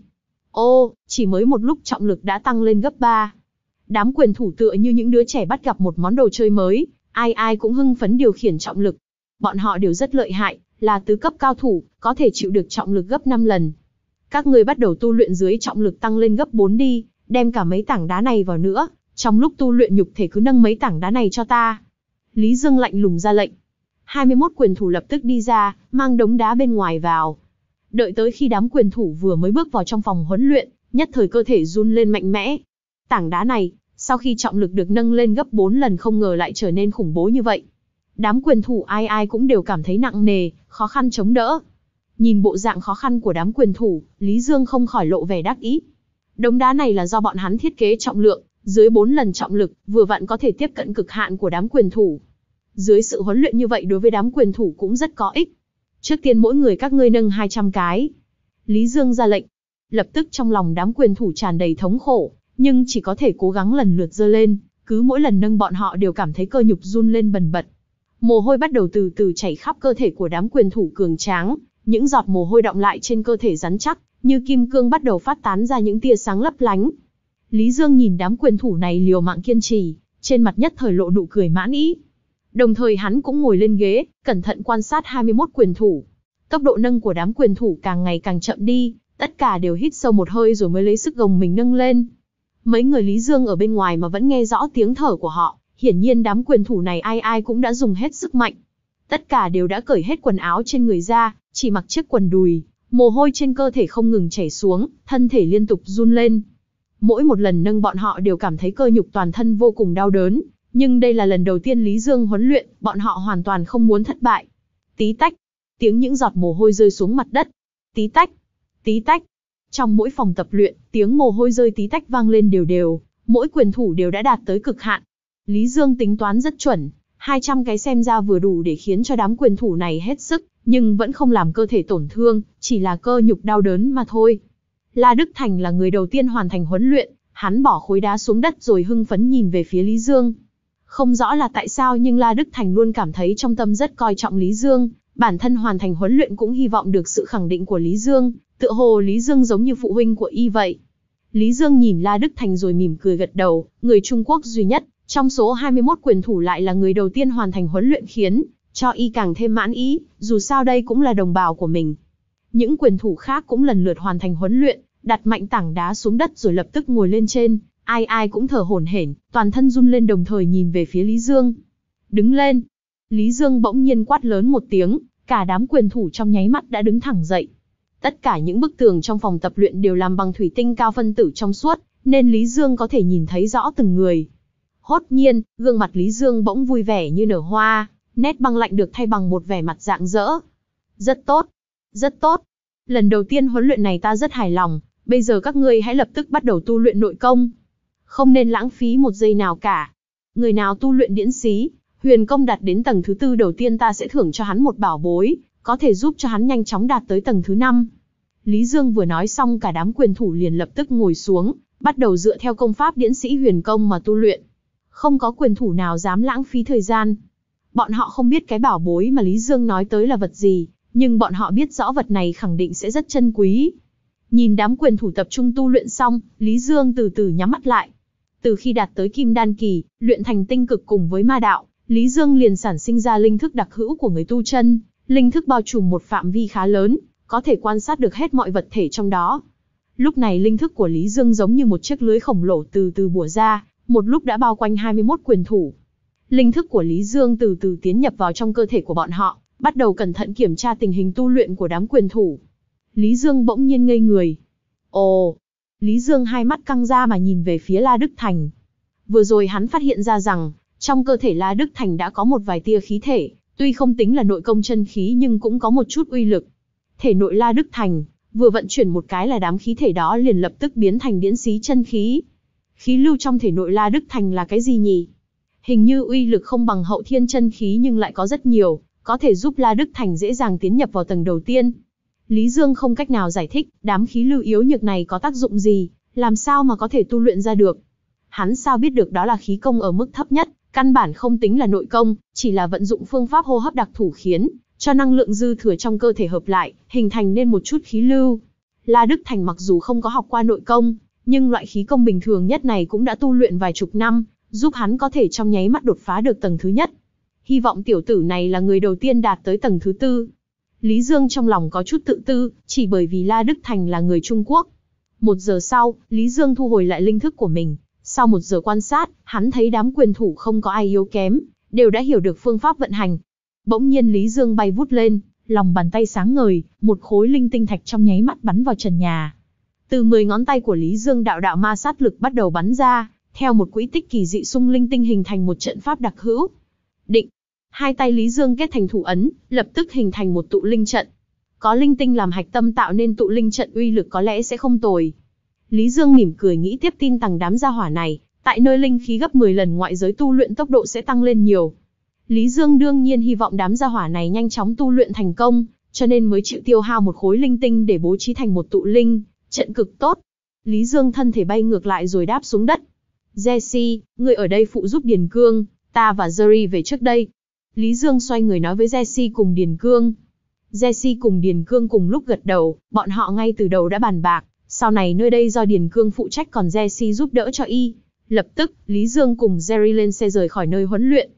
Ô, chỉ mới một lúc trọng lực đã tăng lên gấp ba. Đám quyền thủ tựa như những đứa trẻ bắt gặp một món đồ chơi mới, ai ai cũng hưng phấn điều khiển trọng lực. Bọn họ đều rất lợi hại, là tứ cấp cao thủ, có thể chịu được trọng lực gấp năm lần. Các ngươi bắt đầu tu luyện dưới trọng lực tăng lên gấp bốn đi, đem cả mấy tảng đá này vào nữa, trong lúc tu luyện nhục thể cứ nâng mấy tảng đá này cho ta. Lý Dương lạnh lùng ra lệnh. hai mươi mốt quyền thủ lập tức đi ra, mang đống đá bên ngoài vào. Đợi tới khi đám quyền thủ vừa mới bước vào trong phòng huấn luyện, nhất thời cơ thể run lên mạnh mẽ. Tảng đá này, sau khi trọng lực được nâng lên gấp bốn lần không ngờ lại trở nên khủng bố như vậy. Đám quyền thủ ai ai cũng đều cảm thấy nặng nề, khó khăn chống đỡ. Nhìn bộ dạng khó khăn của đám quyền thủ, Lý Dương không khỏi lộ vẻ đắc ý. Đống đá này là do bọn hắn thiết kế trọng lượng, dưới bốn lần trọng lực, vừa vặn có thể tiếp cận cực hạn của đám quyền thủ. Dưới sự huấn luyện như vậy đối với đám quyền thủ cũng rất có ích. Trước tiên mỗi người các ngươi nâng hai trăm cái. Lý Dương ra lệnh. Lập tức trong lòng đám quyền thủ tràn đầy thống khổ, nhưng chỉ có thể cố gắng lần lượt giơ lên, cứ mỗi lần nâng bọn họ đều cảm thấy cơ nhục run lên bần bật. Mồ hôi bắt đầu từ từ chảy khắp cơ thể của đám quyền thủ cường tráng, những giọt mồ hôi đọng lại trên cơ thể rắn chắc, như kim cương bắt đầu phát tán ra những tia sáng lấp lánh. Lý Dương nhìn đám quyền thủ này liều mạng kiên trì, trên mặt nhất thời lộ nụ cười mãn ý. Đồng thời hắn cũng ngồi lên ghế, cẩn thận quan sát hai mươi mốt quyền thủ. Tốc độ nâng của đám quyền thủ càng ngày càng chậm đi, tất cả đều hít sâu một hơi rồi mới lấy sức gồng mình nâng lên. Mấy người Lý Dương ở bên ngoài mà vẫn nghe rõ tiếng thở của họ, hiển nhiên đám quyền thủ này ai ai cũng đã dùng hết sức mạnh. Tất cả đều đã cởi hết quần áo trên người ra, chỉ mặc chiếc quần đùi, mồ hôi trên cơ thể không ngừng chảy xuống, thân thể liên tục run lên. Mỗi một lần nâng bọn họ đều cảm thấy cơ nhục toàn thân vô cùng đau đớn, nhưng đây là lần đầu tiên Lý Dương huấn luyện, bọn họ hoàn toàn không muốn thất bại. Tí tách, tiếng những giọt mồ hôi rơi xuống mặt đất. Tí tách, tí tách. Trong mỗi phòng tập luyện, tiếng mồ hôi rơi tí tách vang lên đều đều, mỗi quyền thủ đều đã đạt tới cực hạn. Lý Dương tính toán rất chuẩn, hai trăm cái xem ra vừa đủ để khiến cho đám quyền thủ này hết sức, nhưng vẫn không làm cơ thể tổn thương, chỉ là cơ nhục đau đớn mà thôi. La Đức Thành là người đầu tiên hoàn thành huấn luyện, hắn bỏ khối đá xuống đất rồi hưng phấn nhìn về phía Lý Dương. Không rõ là tại sao nhưng La Đức Thành luôn cảm thấy trong tâm rất coi trọng Lý Dương, bản thân hoàn thành huấn luyện cũng hy vọng được sự khẳng định của Lý Dương, tựa hồ Lý Dương giống như phụ huynh của y vậy. Lý Dương nhìn La Đức Thành rồi mỉm cười gật đầu, người Trung Quốc duy nhất, trong số hai mươi mốt quyền thủ lại là người đầu tiên hoàn thành huấn luyện khiến cho y càng thêm mãn ý, dù sao đây cũng là đồng bào của mình. Những quyền thủ khác cũng lần lượt hoàn thành huấn luyện, đặt mạnh tảng đá xuống đất rồi lập tức ngồi lên trên, ai ai cũng thở hổn hển, toàn thân run lên đồng thời nhìn về phía Lý Dương. Đứng lên! Lý Dương bỗng nhiên quát lớn một tiếng, cả đám quyền thủ trong nháy mắt đã đứng thẳng dậy. Tất cả những bức tường trong phòng tập luyện đều làm bằng thủy tinh cao phân tử trong suốt, nên Lý Dương có thể nhìn thấy rõ từng người. Hốt nhiên, gương mặt Lý Dương bỗng vui vẻ như nở hoa, nét băng lạnh được thay bằng một vẻ mặt rạng rỡ. Rất tốt, rất tốt. Lần đầu tiên huấn luyện này ta rất hài lòng, bây giờ các ngươi hãy lập tức bắt đầu tu luyện nội công. Không nên lãng phí một giây nào cả. Người nào tu luyện điễn xí, huyền công đạt đến tầng thứ tư đầu tiên ta sẽ thưởng cho hắn một bảo bối, có thể giúp cho hắn nhanh chóng đạt tới tầng thứ năm. Lý Dương vừa nói xong cả đám quyền thủ liền lập tức ngồi xuống, bắt đầu dựa theo công pháp điễn sĩ huyền công mà tu luyện. Không có quyền thủ nào dám lãng phí thời gian. Bọn họ không biết cái bảo bối mà Lý Dương nói tới là vật gì, nhưng bọn họ biết rõ vật này khẳng định sẽ rất chân quý. Nhìn đám quyền thủ tập trung tu luyện xong, Lý Dương từ từ nhắm mắt lại. Từ khi đạt tới Kim Đan kỳ, luyện thành tinh cực cùng với ma đạo, Lý Dương liền sản sinh ra linh thức đặc hữu của người tu chân. Linh thức bao trùm một phạm vi khá lớn, có thể quan sát được hết mọi vật thể trong đó. Lúc này linh thức của Lý Dương giống như một chiếc lưới khổng lồ từ từ bủa ra, một lúc đã bao quanh hai mươi mốt quyền thủ. Linh thức của Lý Dương từ từ tiến nhập vào trong cơ thể của bọn họ, bắt đầu cẩn thận kiểm tra tình hình tu luyện của đám quyền thủ. Lý Dương bỗng nhiên ngây người. Ồ! Lý Dương hai mắt căng ra mà nhìn về phía La Đức Thành. Vừa rồi hắn phát hiện ra rằng, trong cơ thể La Đức Thành đã có một vài tia khí thể, tuy không tính là nội công chân khí nhưng cũng có một chút uy lực. Thể nội La Đức Thành, vừa vận chuyển một cái là đám khí thể đó liền lập tức biến thành điễn xí chân khí. Khí lưu trong thể nội La Đức Thành là cái gì nhỉ? Hình như uy lực không bằng hậu thiên chân khí nhưng lại có rất nhiều, có thể giúp La Đức Thành dễ dàng tiến nhập vào tầng đầu tiên. Lý Dương không cách nào giải thích, đám khí lưu yếu nhược này có tác dụng gì, làm sao mà có thể tu luyện ra được. Hắn sao biết được đó là khí công ở mức thấp nhất, căn bản không tính là nội công, chỉ là vận dụng phương pháp hô hấp đặc thủ khiến cho năng lượng dư thừa trong cơ thể hợp lại, hình thành nên một chút khí lưu. La Đức Thành mặc dù không có học qua nội công, nhưng loại khí công bình thường nhất này cũng đã tu luyện vài chục năm, giúp hắn có thể trong nháy mắt đột phá được tầng thứ nhất. Hy vọng tiểu tử này là người đầu tiên đạt tới tầng thứ tư. Lý Dương trong lòng có chút tự tư, chỉ bởi vì La Đức Thành là người Trung Quốc. Một giờ sau, Lý Dương thu hồi lại linh thức của mình. Sau một giờ quan sát, hắn thấy đám quyền thủ không có ai yếu kém, đều đã hiểu được phương pháp vận hành. Bỗng nhiên Lý Dương bay vút lên, lòng bàn tay sáng ngời, một khối linh tinh thạch trong nháy mắt bắn vào trần nhà. Từ mười ngón tay của Lý Dương đạo đạo ma sát lực bắt đầu bắn ra, theo một quỹ tích kỳ dị xung linh tinh hình thành một trận pháp đặc hữu. Định. Hai tay Lý Dương kết thành thủ ấn, lập tức hình thành một tụ linh trận. Có linh tinh làm hạch tâm tạo nên tụ linh trận uy lực có lẽ sẽ không tồi. Lý Dương mỉm cười nghĩ tiếp tin rằng đám gia hỏa này, tại nơi linh khí gấp mười lần ngoại giới tu luyện tốc độ sẽ tăng lên nhiều. Lý Dương đương nhiên hy vọng đám gia hỏa này nhanh chóng tu luyện thành công, cho nên mới chịu tiêu hao một khối linh tinh để bố trí thành một tụ linh trận cực tốt. Lý Dương thân thể bay ngược lại rồi đáp xuống đất. Jesse, người ở đây phụ giúp Điền Cương, ta và Jerry về trước đây. Lý Dương xoay người nói với Jesse cùng Điền Cương. Jesse cùng Điền Cương cùng lúc gật đầu, bọn họ ngay từ đầu đã bàn bạc, sau này nơi đây do Điền Cương phụ trách còn Jesse giúp đỡ cho y. Lập tức, Lý Dương cùng Jerry lên xe rời khỏi nơi huấn luyện.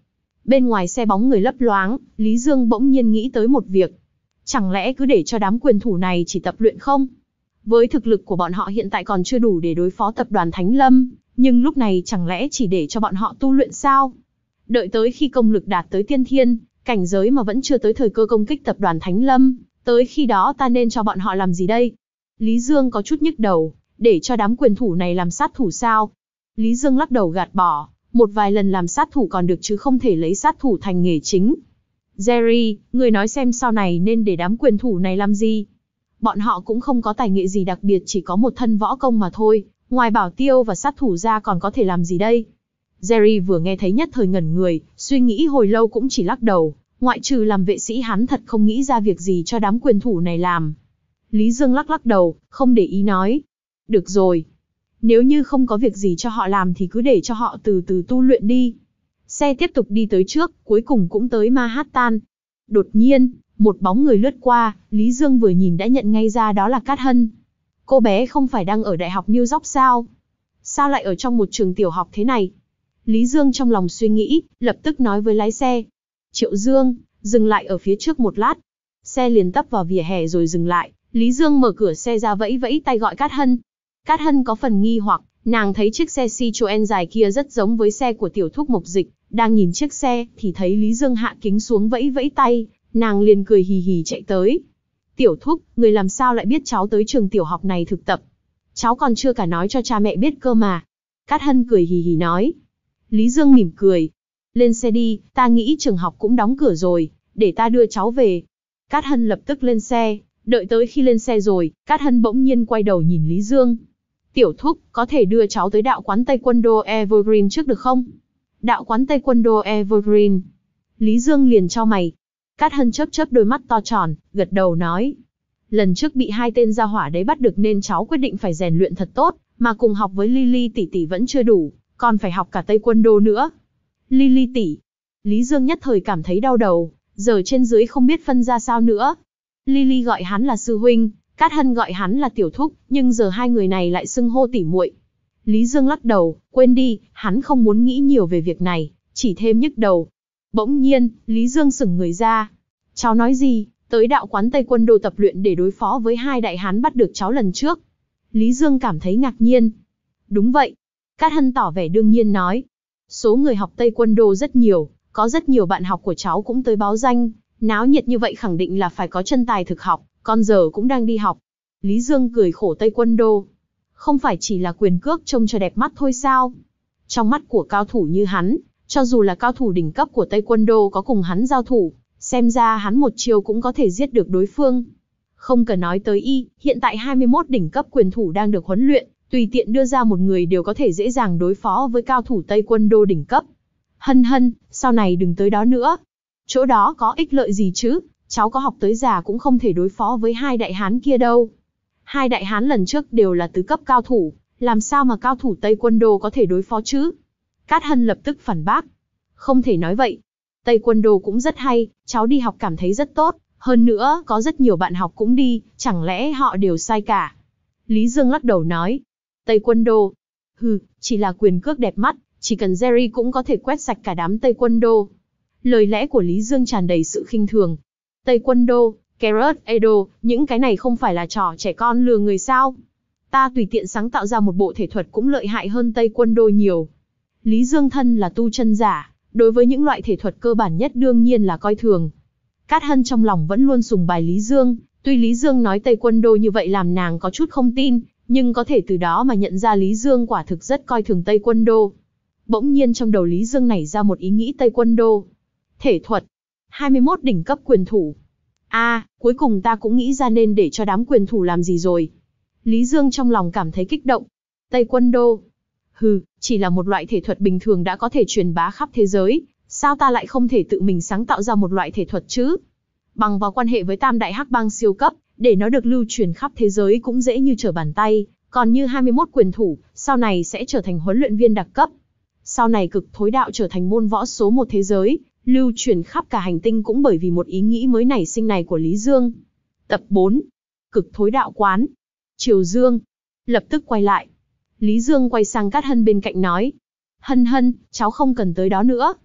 Bên ngoài xe bóng người lấp loáng, Lý Dương bỗng nhiên nghĩ tới một việc. Chẳng lẽ cứ để cho đám quyền thủ này chỉ tập luyện không? Với thực lực của bọn họ hiện tại còn chưa đủ để đối phó tập đoàn Thánh Lâm, nhưng lúc này chẳng lẽ chỉ để cho bọn họ tu luyện sao? Đợi tới khi công lực đạt tới tiên thiên, cảnh giới mà vẫn chưa tới thời cơ công kích tập đoàn Thánh Lâm, tới khi đó ta nên cho bọn họ làm gì đây? Lý Dương có chút nhức đầu, để cho đám quyền thủ này làm sát thủ sao? Lý Dương lắc đầu gạt bỏ, một vài lần làm sát thủ còn được chứ không thể lấy sát thủ thành nghề chính. Jerry, người nói xem sau này nên để đám quyền thủ này làm gì? Bọn họ cũng không có tài nghệ gì đặc biệt, chỉ có một thân võ công mà thôi, ngoài bảo tiêu và sát thủ ra còn có thể làm gì đây? Jerry vừa nghe thấy nhất thời ngẩn người, suy nghĩ hồi lâu cũng chỉ lắc đầu, ngoại trừ làm vệ sĩ hắn thật không nghĩ ra việc gì cho đám quyền thủ này làm. Lý Dương lắc lắc đầu, không để ý nói. Được rồi. Nếu như không có việc gì cho họ làm thì cứ để cho họ từ từ tu luyện đi. Xe tiếp tục đi tới trước, cuối cùng cũng tới Manhattan. Đột nhiên, một bóng người lướt qua, Lý Dương vừa nhìn đã nhận ngay ra đó là Cát Hân. Cô bé không phải đang ở Đại học New York sao? Sao lại ở trong một trường tiểu học thế này? Lý Dương trong lòng suy nghĩ, lập tức nói với lái xe. Triệu Dương, dừng lại ở phía trước một lát. Xe liền tấp vào vỉa hè rồi dừng lại, Lý Dương mở cửa xe ra vẫy vẫy tay gọi Cát Hân. Cát Hân có phần nghi hoặc, nàng thấy chiếc xe Citroen dài kia rất giống với xe của tiểu thúc Mộc Dịch, đang nhìn chiếc xe thì thấy Lý Dương hạ kính xuống vẫy vẫy tay, nàng liền cười hì hì chạy tới. Tiểu thúc, người làm sao lại biết cháu tới trường tiểu học này thực tập? Cháu còn chưa cả nói cho cha mẹ biết cơ mà. Cát Hân cười hì hì nói. Lý Dương mỉm cười. Lên xe đi, ta nghĩ trường học cũng đóng cửa rồi, để ta đưa cháu về. Cát Hân lập tức lên xe, đợi tới khi lên xe rồi, Cát Hân bỗng nhiên quay đầu nhìn Lý Dương. Tiểu thúc, có thể đưa cháu tới đạo quán Taekwondo Evergreen trước được không? Đạo quán Taekwondo Evergreen. Lý Dương liền chau mày. Cát Hân chớp chớp đôi mắt to tròn, gật đầu nói. Lần trước bị hai tên gia hỏa đấy bắt được nên cháu quyết định phải rèn luyện thật tốt, mà cùng học với Lily tỷ tỷ vẫn chưa đủ, còn phải học cả Taekwondo nữa. Lily tỷ. Lý Dương nhất thời cảm thấy đau đầu, giờ trên dưới không biết phân ra sao nữa. Lily gọi hắn là sư huynh, Cát Hân gọi hắn là tiểu thúc, nhưng giờ hai người này lại xưng hô tỉ muội. Lý Dương lắc đầu, quên đi, hắn không muốn nghĩ nhiều về việc này, chỉ thêm nhức đầu. Bỗng nhiên, Lý Dương sững người ra. Cháu nói gì, tới đạo quán Taekwondo tập luyện để đối phó với hai đại hán bắt được cháu lần trước? Lý Dương cảm thấy ngạc nhiên. Đúng vậy. Cát Hân tỏ vẻ đương nhiên nói. Số người học Taekwondo rất nhiều, có rất nhiều bạn học của cháu cũng tới báo danh, náo nhiệt như vậy khẳng định là phải có chân tài thực học, con giờ cũng đang đi học. Lý Dương cười khổ Taekwondo. Không phải chỉ là quyền cước trông cho đẹp mắt thôi sao? Trong mắt của cao thủ như hắn, cho dù là cao thủ đỉnh cấp của Taekwondo có cùng hắn giao thủ, xem ra hắn một chiêu cũng có thể giết được đối phương. Không cần nói tới y, hiện tại hai mươi mốt đỉnh cấp quyền thủ đang được huấn luyện, tùy tiện đưa ra một người đều có thể dễ dàng đối phó với cao thủ Taekwondo đỉnh cấp. Hân hân, sau này đừng tới đó nữa. Chỗ đó có ích lợi gì chứ, cháu có học tới già cũng không thể đối phó với hai đại hán kia đâu. Hai đại hán lần trước đều là tứ cấp cao thủ, làm sao mà cao thủ Taekwondo có thể đối phó chứ? Cát Hân lập tức phản bác. Không thể nói vậy. Taekwondo cũng rất hay, cháu đi học cảm thấy rất tốt, hơn nữa có rất nhiều bạn học cũng đi, chẳng lẽ họ đều sai cả? Lý Dương lắc đầu nói. Taekwondo. Hừ, chỉ là quyền cước đẹp mắt, chỉ cần Jerry cũng có thể quét sạch cả đám Taekwondo. Lời lẽ của Lý Dương tràn đầy sự khinh thường. Taekwondo, Karate, Edo, những cái này không phải là trò trẻ con lừa người sao? Ta tùy tiện sáng tạo ra một bộ thể thuật cũng lợi hại hơn Taekwondo nhiều. Lý Dương thân là tu chân giả, đối với những loại thể thuật cơ bản nhất đương nhiên là coi thường. Cát Hân trong lòng vẫn luôn sùng bài Lý Dương, tuy Lý Dương nói Taekwondo như vậy làm nàng có chút không tin, nhưng có thể từ đó mà nhận ra Lý Dương quả thực rất coi thường Taekwondo. Bỗng nhiên trong đầu Lý Dương nảy ra một ý nghĩ Taekwondo. Thể thuật. hai mươi mốt đỉnh cấp quyền thủ. a à, cuối cùng ta cũng nghĩ ra nên để cho đám quyền thủ làm gì rồi. Lý Dương trong lòng cảm thấy kích động. Taekwondo. Hừ, chỉ là một loại thể thuật bình thường đã có thể truyền bá khắp thế giới, sao ta lại không thể tự mình sáng tạo ra một loại thể thuật chứ? Bằng vào quan hệ với tam đại hắc bang siêu cấp, để nó được lưu truyền khắp thế giới cũng dễ như trở bàn tay, còn như hai mươi mốt quyền thủ, sau này sẽ trở thành huấn luyện viên đặc cấp. Sau này cực thối đạo trở thành môn võ số một thế giới, lưu truyền khắp cả hành tinh cũng bởi vì một ý nghĩ mới nảy sinh này của Lý Dương. Tập bốn. Cực thối đạo quán. Triều Dương. Lập tức quay lại. Lý Dương quay sang Cát Hân bên cạnh nói. Hân hân, cháu không cần tới đó nữa.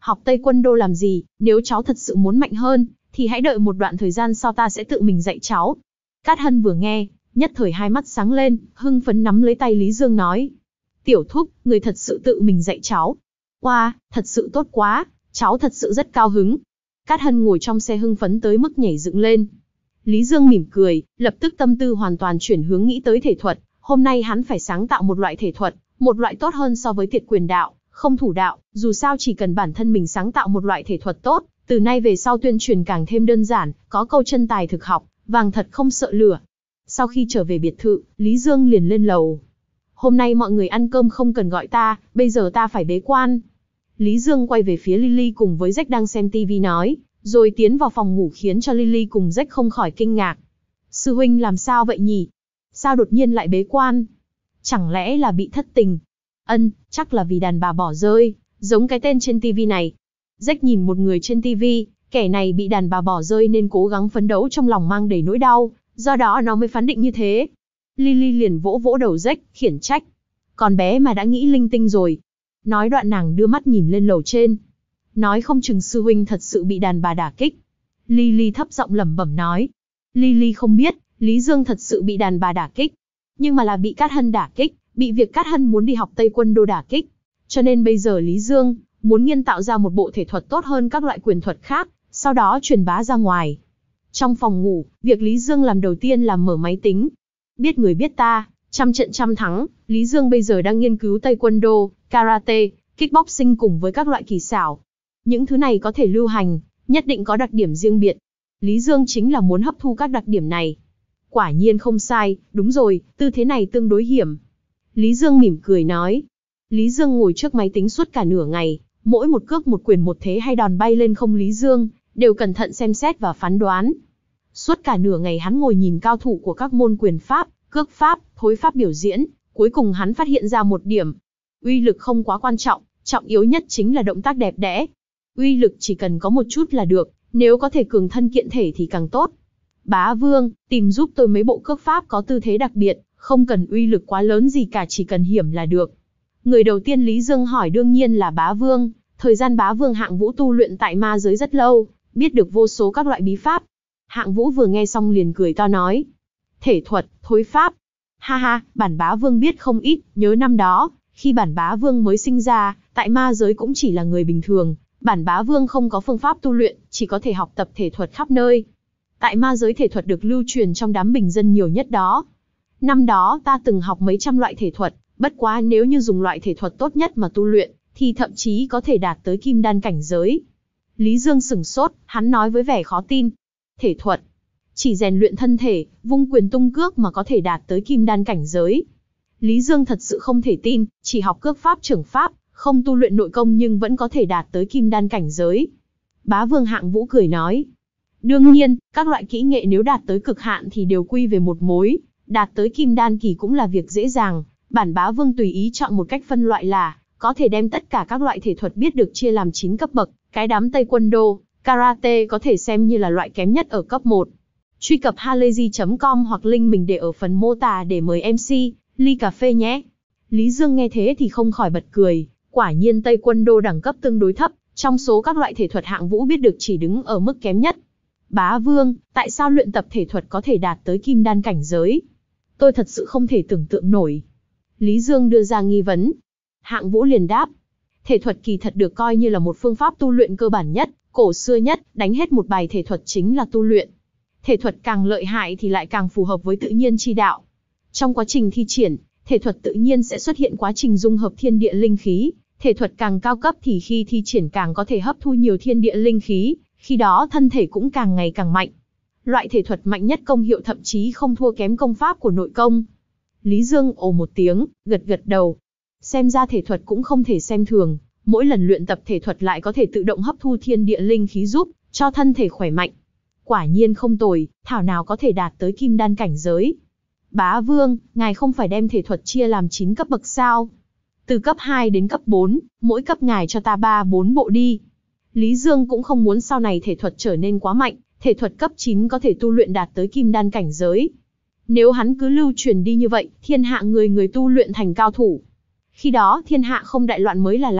học taekwondo làm gì, nếu cháu thật sự muốn mạnh hơn, thì hãy đợi một đoạn thời gian sau ta sẽ tự mình dạy cháu. Cát Hân vừa nghe, nhất thời hai mắt sáng lên, hưng phấn nắm lấy tay Lý Dương nói. Tiểu thúc, người thật sự tự mình dạy cháu. Wow, thật sự tốt quá, cháu thật sự rất cao hứng. Cát Hân ngồi trong xe hưng phấn tới mức nhảy dựng lên. Lý Dương mỉm cười, lập tức tâm tư hoàn toàn chuyển hướng nghĩ tới thể thuật. Hôm nay hắn phải sáng tạo một loại thể thuật, một loại tốt hơn so với Tiệt Quyền đạo, không thủ đạo. Dù sao chỉ cần bản thân mình sáng tạo một loại thể thuật tốt, từ nay về sau tuyên truyền càng thêm đơn giản, có câu chân tài thực học, vàng thật không sợ lửa. Sau khi trở về biệt thự, Lý Dương liền lên lầu. Hôm nay mọi người ăn cơm không cần gọi ta, bây giờ ta phải bế quan. Lý Dương quay về phía Lily cùng với Jack đang xem tivi nói, rồi tiến vào phòng ngủ khiến cho Lily cùng Jack không khỏi kinh ngạc. Sư huynh làm sao vậy nhỉ? Sao đột nhiên lại bế quan? Chẳng lẽ là bị thất tình? Ân, chắc là vì đàn bà bỏ rơi, giống cái tên trên tivi này. Jack nhìn một người trên tivi, kẻ này bị đàn bà bỏ rơi nên cố gắng phấn đấu trong lòng mang đầy nỗi đau, do đó nó mới phán định như thế. Lily liền vỗ vỗ đầu Jack, khiển trách. Con bé mà đã nghĩ linh tinh rồi. Nói đoạn nàng đưa mắt nhìn lên lầu trên. Nói không chừng sư huynh thật sự bị đàn bà đả kích. Lily thấp giọng lẩm bẩm nói. Lily không biết, Lý Dương thật sự bị đàn bà đả kích. Nhưng mà là bị Cát Hân đả kích, bị việc Cát Hân muốn đi học taekwondo đả kích. Cho nên bây giờ Lý Dương muốn nghiên tạo ra một bộ thể thuật tốt hơn các loại quyền thuật khác, sau đó truyền bá ra ngoài. Trong phòng ngủ, việc Lý Dương làm đầu tiên là mở máy tính. Biết người biết ta, trăm trận trăm thắng, Lý Dương bây giờ đang nghiên cứu taekwondo, karate, kickboxing cùng với các loại kỳ xảo. Những thứ này có thể lưu hành, nhất định có đặc điểm riêng biệt. Lý Dương chính là muốn hấp thu các đặc điểm này. Quả nhiên không sai, đúng rồi, tư thế này tương đối hiểm. Lý Dương mỉm cười nói. Lý Dương ngồi trước máy tính suốt cả nửa ngày, mỗi một cước một quyền một thế hay đòn bay lên không Lý Dương đều cẩn thận xem xét và phán đoán. Suốt cả nửa ngày hắn ngồi nhìn cao thủ của các môn quyền pháp, cước pháp, thối pháp biểu diễn, cuối cùng hắn phát hiện ra một điểm. Uy lực không quá quan trọng, trọng yếu nhất chính là động tác đẹp đẽ. Uy lực chỉ cần có một chút là được, nếu có thể cường thân kiện thể thì càng tốt. Bá Vương, tìm giúp tôi mấy bộ cước pháp có tư thế đặc biệt, không cần uy lực quá lớn gì cả, chỉ cần hiểm là được. Người đầu tiên Lý Dương hỏi đương nhiên là Bá Vương. Thời gian Bá Vương Hạng Vũ tu luyện tại ma giới rất lâu, biết được vô số các loại bí pháp. Hạng Vũ vừa nghe xong liền cười to nói. Thể thuật, thối pháp. Ha ha, bản Bá Vương biết không ít, nhớ năm đó, khi bản Bá Vương mới sinh ra, tại ma giới cũng chỉ là người bình thường. Bản Bá Vương không có phương pháp tu luyện, chỉ có thể học tập thể thuật khắp nơi. Tại ma giới thể thuật được lưu truyền trong đám bình dân nhiều nhất đó. Năm đó ta từng học mấy trăm loại thể thuật, bất quá nếu như dùng loại thể thuật tốt nhất mà tu luyện, thì thậm chí có thể đạt tới kim đan cảnh giới. Lý Dương sửng sốt, hắn nói với vẻ khó tin. Thể thuật, chỉ rèn luyện thân thể, vung quyền tung cước mà có thể đạt tới kim đan cảnh giới. Lý Dương thật sự không thể tin, chỉ học cước pháp trưởng pháp, không tu luyện nội công nhưng vẫn có thể đạt tới kim đan cảnh giới. Bá Vương Hạng Vũ cười nói. Đương nhiên, các loại kỹ nghệ nếu đạt tới cực hạn thì đều quy về một mối, đạt tới kim đan kỳ cũng là việc dễ dàng. Bản Bá Vương tùy ý chọn một cách phân loại là, có thể đem tất cả các loại thể thuật biết được chia làm chín cấp bậc, cái đám taekwondo, karate có thể xem như là loại kém nhất ở cấp một. Truy cập halayzi chấm com hoặc link mình để ở phần mô tả để mời em xê, ly cà phê nhé. Lý Dương nghe thế thì không khỏi bật cười, quả nhiên taekwondo đẳng cấp tương đối thấp, trong số các loại thể thuật Hạng Vũ biết được chỉ đứng ở mức kém nhất. Bá Vương, tại sao luyện tập thể thuật có thể đạt tới kim đan cảnh giới? Tôi thật sự không thể tưởng tượng nổi. Lý Dương đưa ra nghi vấn. Hạng Vũ liền đáp. Thể thuật kỳ thật được coi như là một phương pháp tu luyện cơ bản nhất, cổ xưa nhất, đánh hết một bài thể thuật chính là tu luyện. Thể thuật càng lợi hại thì lại càng phù hợp với tự nhiên chi đạo. Trong quá trình thi triển, thể thuật tự nhiên sẽ xuất hiện quá trình dung hợp thiên địa linh khí. Thể thuật càng cao cấp thì khi thi triển càng có thể hấp thu nhiều thiên địa linh khí, khi đó thân thể cũng càng ngày càng mạnh. Loại thể thuật mạnh nhất công hiệu thậm chí không thua kém công pháp của nội công. Lý Dương ồ một tiếng, gật gật đầu. Xem ra thể thuật cũng không thể xem thường, mỗi lần luyện tập thể thuật lại có thể tự động hấp thu thiên địa linh khí giúp cho thân thể khỏe mạnh. Quả nhiên không tồi, thảo nào có thể đạt tới kim đan cảnh giới. Bá Vương, ngài không phải đem thể thuật chia làm chín cấp bậc sao? Từ cấp hai đến cấp bốn, mỗi cấp ngài cho ta ba bốn bộ đi. Lý Dương cũng không muốn sau này thể thuật trở nên quá mạnh, thể thuật cấp chín có thể tu luyện đạt tới kim đan cảnh giới. Nếu hắn cứ lưu truyền đi như vậy, thiên hạ người người tu luyện thành cao thủ. Khi đó thiên hạ không đại loạn mới là lạ,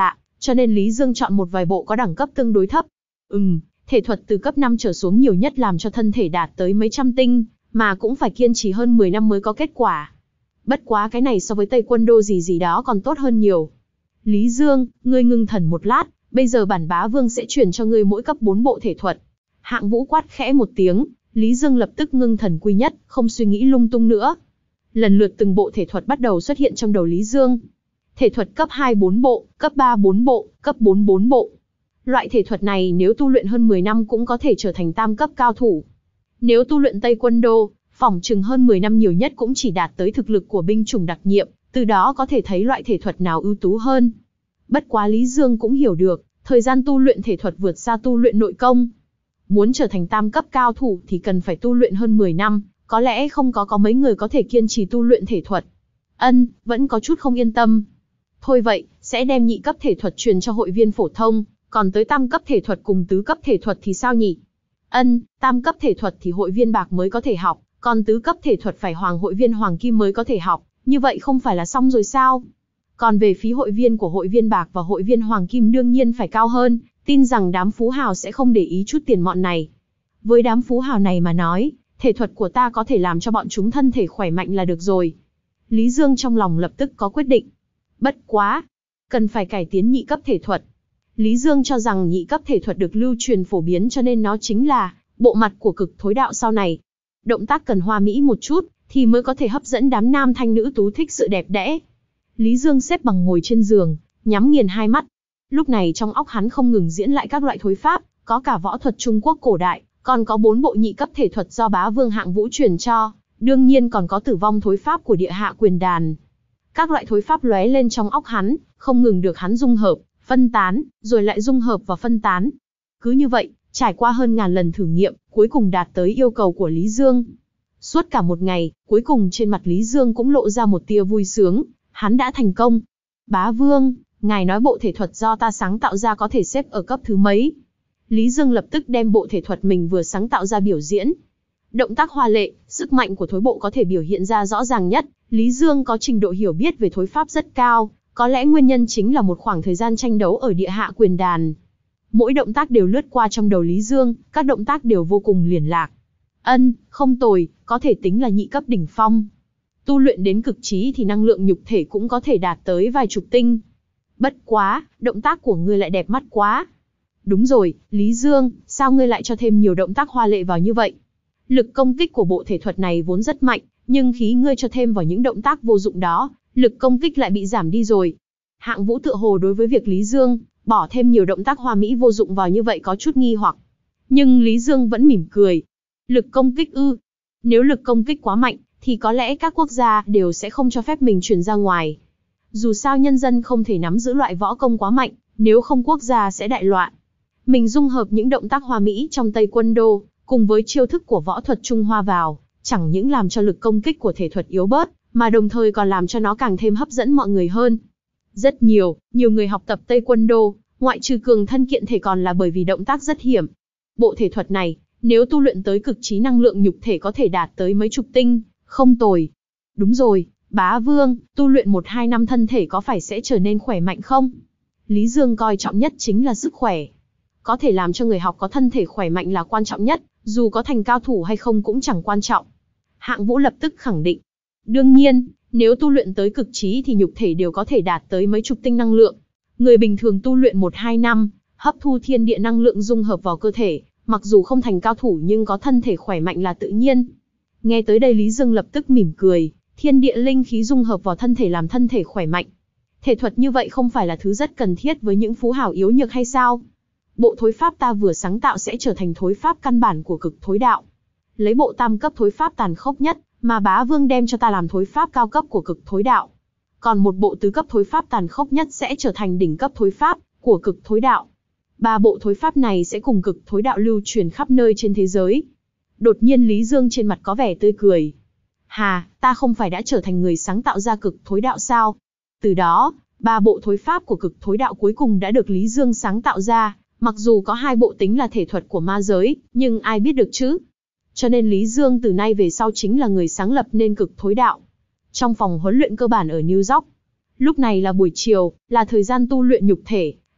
cho nên Lý Dương chọn một vài bộ có đẳng cấp tương đối thấp. Ừm, thể thuật từ cấp năm trở xuống nhiều nhất làm cho thân thể đạt tới mấy trăm tinh, mà cũng phải kiên trì hơn mười năm mới có kết quả. Bất quá cái này so với Tây Quân Đô gì gì đó còn tốt hơn nhiều. Lý Dương, ngươi ngưng thần một lát, bây giờ bản bá vương sẽ truyền cho ngươi mỗi cấp bốn bộ thể thuật. Hạng Vũ quát khẽ một tiếng, Lý Dương lập tức ngưng thần quy nhất, không suy nghĩ lung tung nữa. Lần lượt từng bộ thể thuật bắt đầu xuất hiện trong đầu Lý Dương. Thể thuật cấp hai bốn bộ, cấp ba bốn bộ, cấp bốn bốn bộ. Loại thể thuật này nếu tu luyện hơn mười năm cũng có thể trở thành tam cấp cao thủ. Nếu tu luyện Tây Quân Đô, phỏng chừng hơn mười năm nhiều nhất cũng chỉ đạt tới thực lực của binh chủng đặc nhiệm, từ đó có thể thấy loại thể thuật nào ưu tú hơn. Bất quá Lý Dương cũng hiểu được, thời gian tu luyện thể thuật vượt xa tu luyện nội công. Muốn trở thành tam cấp cao thủ thì cần phải tu luyện hơn mười năm, có lẽ không có có mấy người có thể kiên trì tu luyện thể thuật. Ân, vẫn có chút không yên tâm. Thôi vậy, sẽ đem nhị cấp thể thuật truyền cho hội viên phổ thông, còn tới tam cấp thể thuật cùng tứ cấp thể thuật thì sao nhỉ? Ân, tam cấp thể thuật thì hội viên bạc mới có thể học, còn tứ cấp thể thuật phải hoàng hội viên hoàng kim mới có thể học, như vậy không phải là xong rồi sao? Còn về phí hội viên của hội viên bạc và hội viên hoàng kim đương nhiên phải cao hơn, tin rằng đám phú hào sẽ không để ý chút tiền mọn này. Với đám phú hào này mà nói, thể thuật của ta có thể làm cho bọn chúng thân thể khỏe mạnh là được rồi. Lý Dương trong lòng lập tức có quyết định. Bất quá, cần phải cải tiến nhị cấp thể thuật. Lý Dương cho rằng nhị cấp thể thuật được lưu truyền phổ biến cho nên nó chính là bộ mặt của cực thối đạo sau này. Động tác cần hoa mỹ một chút, thì mới có thể hấp dẫn đám nam thanh nữ tú thích sự đẹp đẽ. Lý Dương xếp bằng ngồi trên giường, nhắm nghiền hai mắt. Lúc này trong óc hắn không ngừng diễn lại các loại thối pháp, có cả võ thuật Trung Quốc cổ đại, còn có bốn bộ nhị cấp thể thuật do bá vương Hạng Vũ truyền cho, đương nhiên còn có tử vong thối pháp của địa hạ quyền đàn. Các loại thối pháp lóe lên trong óc hắn, không ngừng được hắn dung hợp, phân tán, rồi lại dung hợp và phân tán. Cứ như vậy, trải qua hơn ngàn lần thử nghiệm, cuối cùng đạt tới yêu cầu của Lý Dương. Suốt cả một ngày, cuối cùng trên mặt Lý Dương cũng lộ ra một tia vui sướng, hắn đã thành công. Bá vương, ngài nói bộ thể thuật do ta sáng tạo ra có thể xếp ở cấp thứ mấy? Lý Dương lập tức đem bộ thể thuật mình vừa sáng tạo ra biểu diễn. Động tác hoa lệ, sức mạnh của thối bộ có thể biểu hiện ra rõ ràng nhất. Lý Dương có trình độ hiểu biết về thối pháp rất cao, có lẽ nguyên nhân chính là một khoảng thời gian tranh đấu ở địa hạ quyền đàn. Mỗi động tác đều lướt qua trong đầu Lý Dương, các động tác đều vô cùng liền lạc. Ân, không tồi, có thể tính là nhị cấp đỉnh phong. Tu luyện đến cực trí thì năng lượng nhục thể cũng có thể đạt tới vài chục tinh. Bất quá, động tác của ngươi lại đẹp mắt quá. Đúng rồi, Lý Dương, sao ngươi lại cho thêm nhiều động tác hoa lệ vào như vậy? Lực công kích của bộ thể thuật này vốn rất mạnh, nhưng khi ngươi cho thêm vào những động tác vô dụng đó, lực công kích lại bị giảm đi rồi. Hạng Vũ tựa hồ đối với việc Lý Dương bỏ thêm nhiều động tác hoa mỹ vô dụng vào như vậy có chút nghi hoặc. Nhưng Lý Dương vẫn mỉm cười. Lực công kích ư? Nếu lực công kích quá mạnh, thì có lẽ các quốc gia đều sẽ không cho phép mình truyền ra ngoài. Dù sao nhân dân không thể nắm giữ loại võ công quá mạnh, nếu không quốc gia sẽ đại loạn. Mình dung hợp những động tác hoa mỹ trong Tây Quân Đô, cùng với chiêu thức của võ thuật Trung Hoa vào, chẳng những làm cho lực công kích của thể thuật yếu bớt, mà đồng thời còn làm cho nó càng thêm hấp dẫn mọi người hơn. Rất nhiều, nhiều người học tập Tây Quân Đô, ngoại trừ cường thân kiện thể còn là bởi vì động tác rất hiểm. Bộ thể thuật này, nếu tu luyện tới cực trí năng lượng nhục thể có thể đạt tới mấy chục tinh, không tồi. Đúng rồi, bá vương, tu luyện một hai năm thân thể có phải sẽ trở nên khỏe mạnh không? Lý Dương coi trọng nhất chính là sức khỏe. Có thể làm cho người học có thân thể khỏe mạnh là quan trọng nhất, dù có thành cao thủ hay không cũng chẳng quan trọng. Hạng Vũ lập tức khẳng định. Đương nhiên, nếu tu luyện tới cực trí thì nhục thể đều có thể đạt tới mấy chục tinh năng lượng. Người bình thường tu luyện một hai năm, hấp thu thiên địa năng lượng dung hợp vào cơ thể, mặc dù không thành cao thủ nhưng có thân thể khỏe mạnh là tự nhiên. Nghe tới đây Lý Dương lập tức mỉm cười, thiên địa linh khí dung hợp vào thân thể làm thân thể khỏe mạnh. Thể thuật như vậy không phải là thứ rất cần thiết với những phú hào yếu nhược hay sao? Bộ thối pháp ta vừa sáng tạo sẽ trở thành thối pháp căn bản của cực thối đạo. Lấy bộ tam cấp thối pháp tàn khốc nhất, mà bá vương đem cho ta làm thối pháp cao cấp của cực thối đạo. Còn một bộ tứ cấp thối pháp tàn khốc nhất sẽ trở thành đỉnh cấp thối pháp của cực thối đạo. Ba bộ thối pháp này sẽ cùng cực thối đạo lưu truyền khắp nơi trên thế giới. Đột nhiên Lý Dương trên mặt có vẻ tươi cười. Hà, ta không phải đã trở thành người sáng tạo ra cực thối đạo sao? Từ đó, ba bộ thối pháp của cực thối đạo cuối cùng đã được Lý Dương sáng tạo ra. Mặc dù có hai bộ tính là thể thuật của ma giới, nhưng ai biết được chứ? Cho nên Lý Dương từ nay về sau chính là người sáng lập nên cực thối đạo. Trong phòng huấn luyện cơ bản ở New York. Lúc này là buổi chiều, là thời gian tu luyện nhục thể.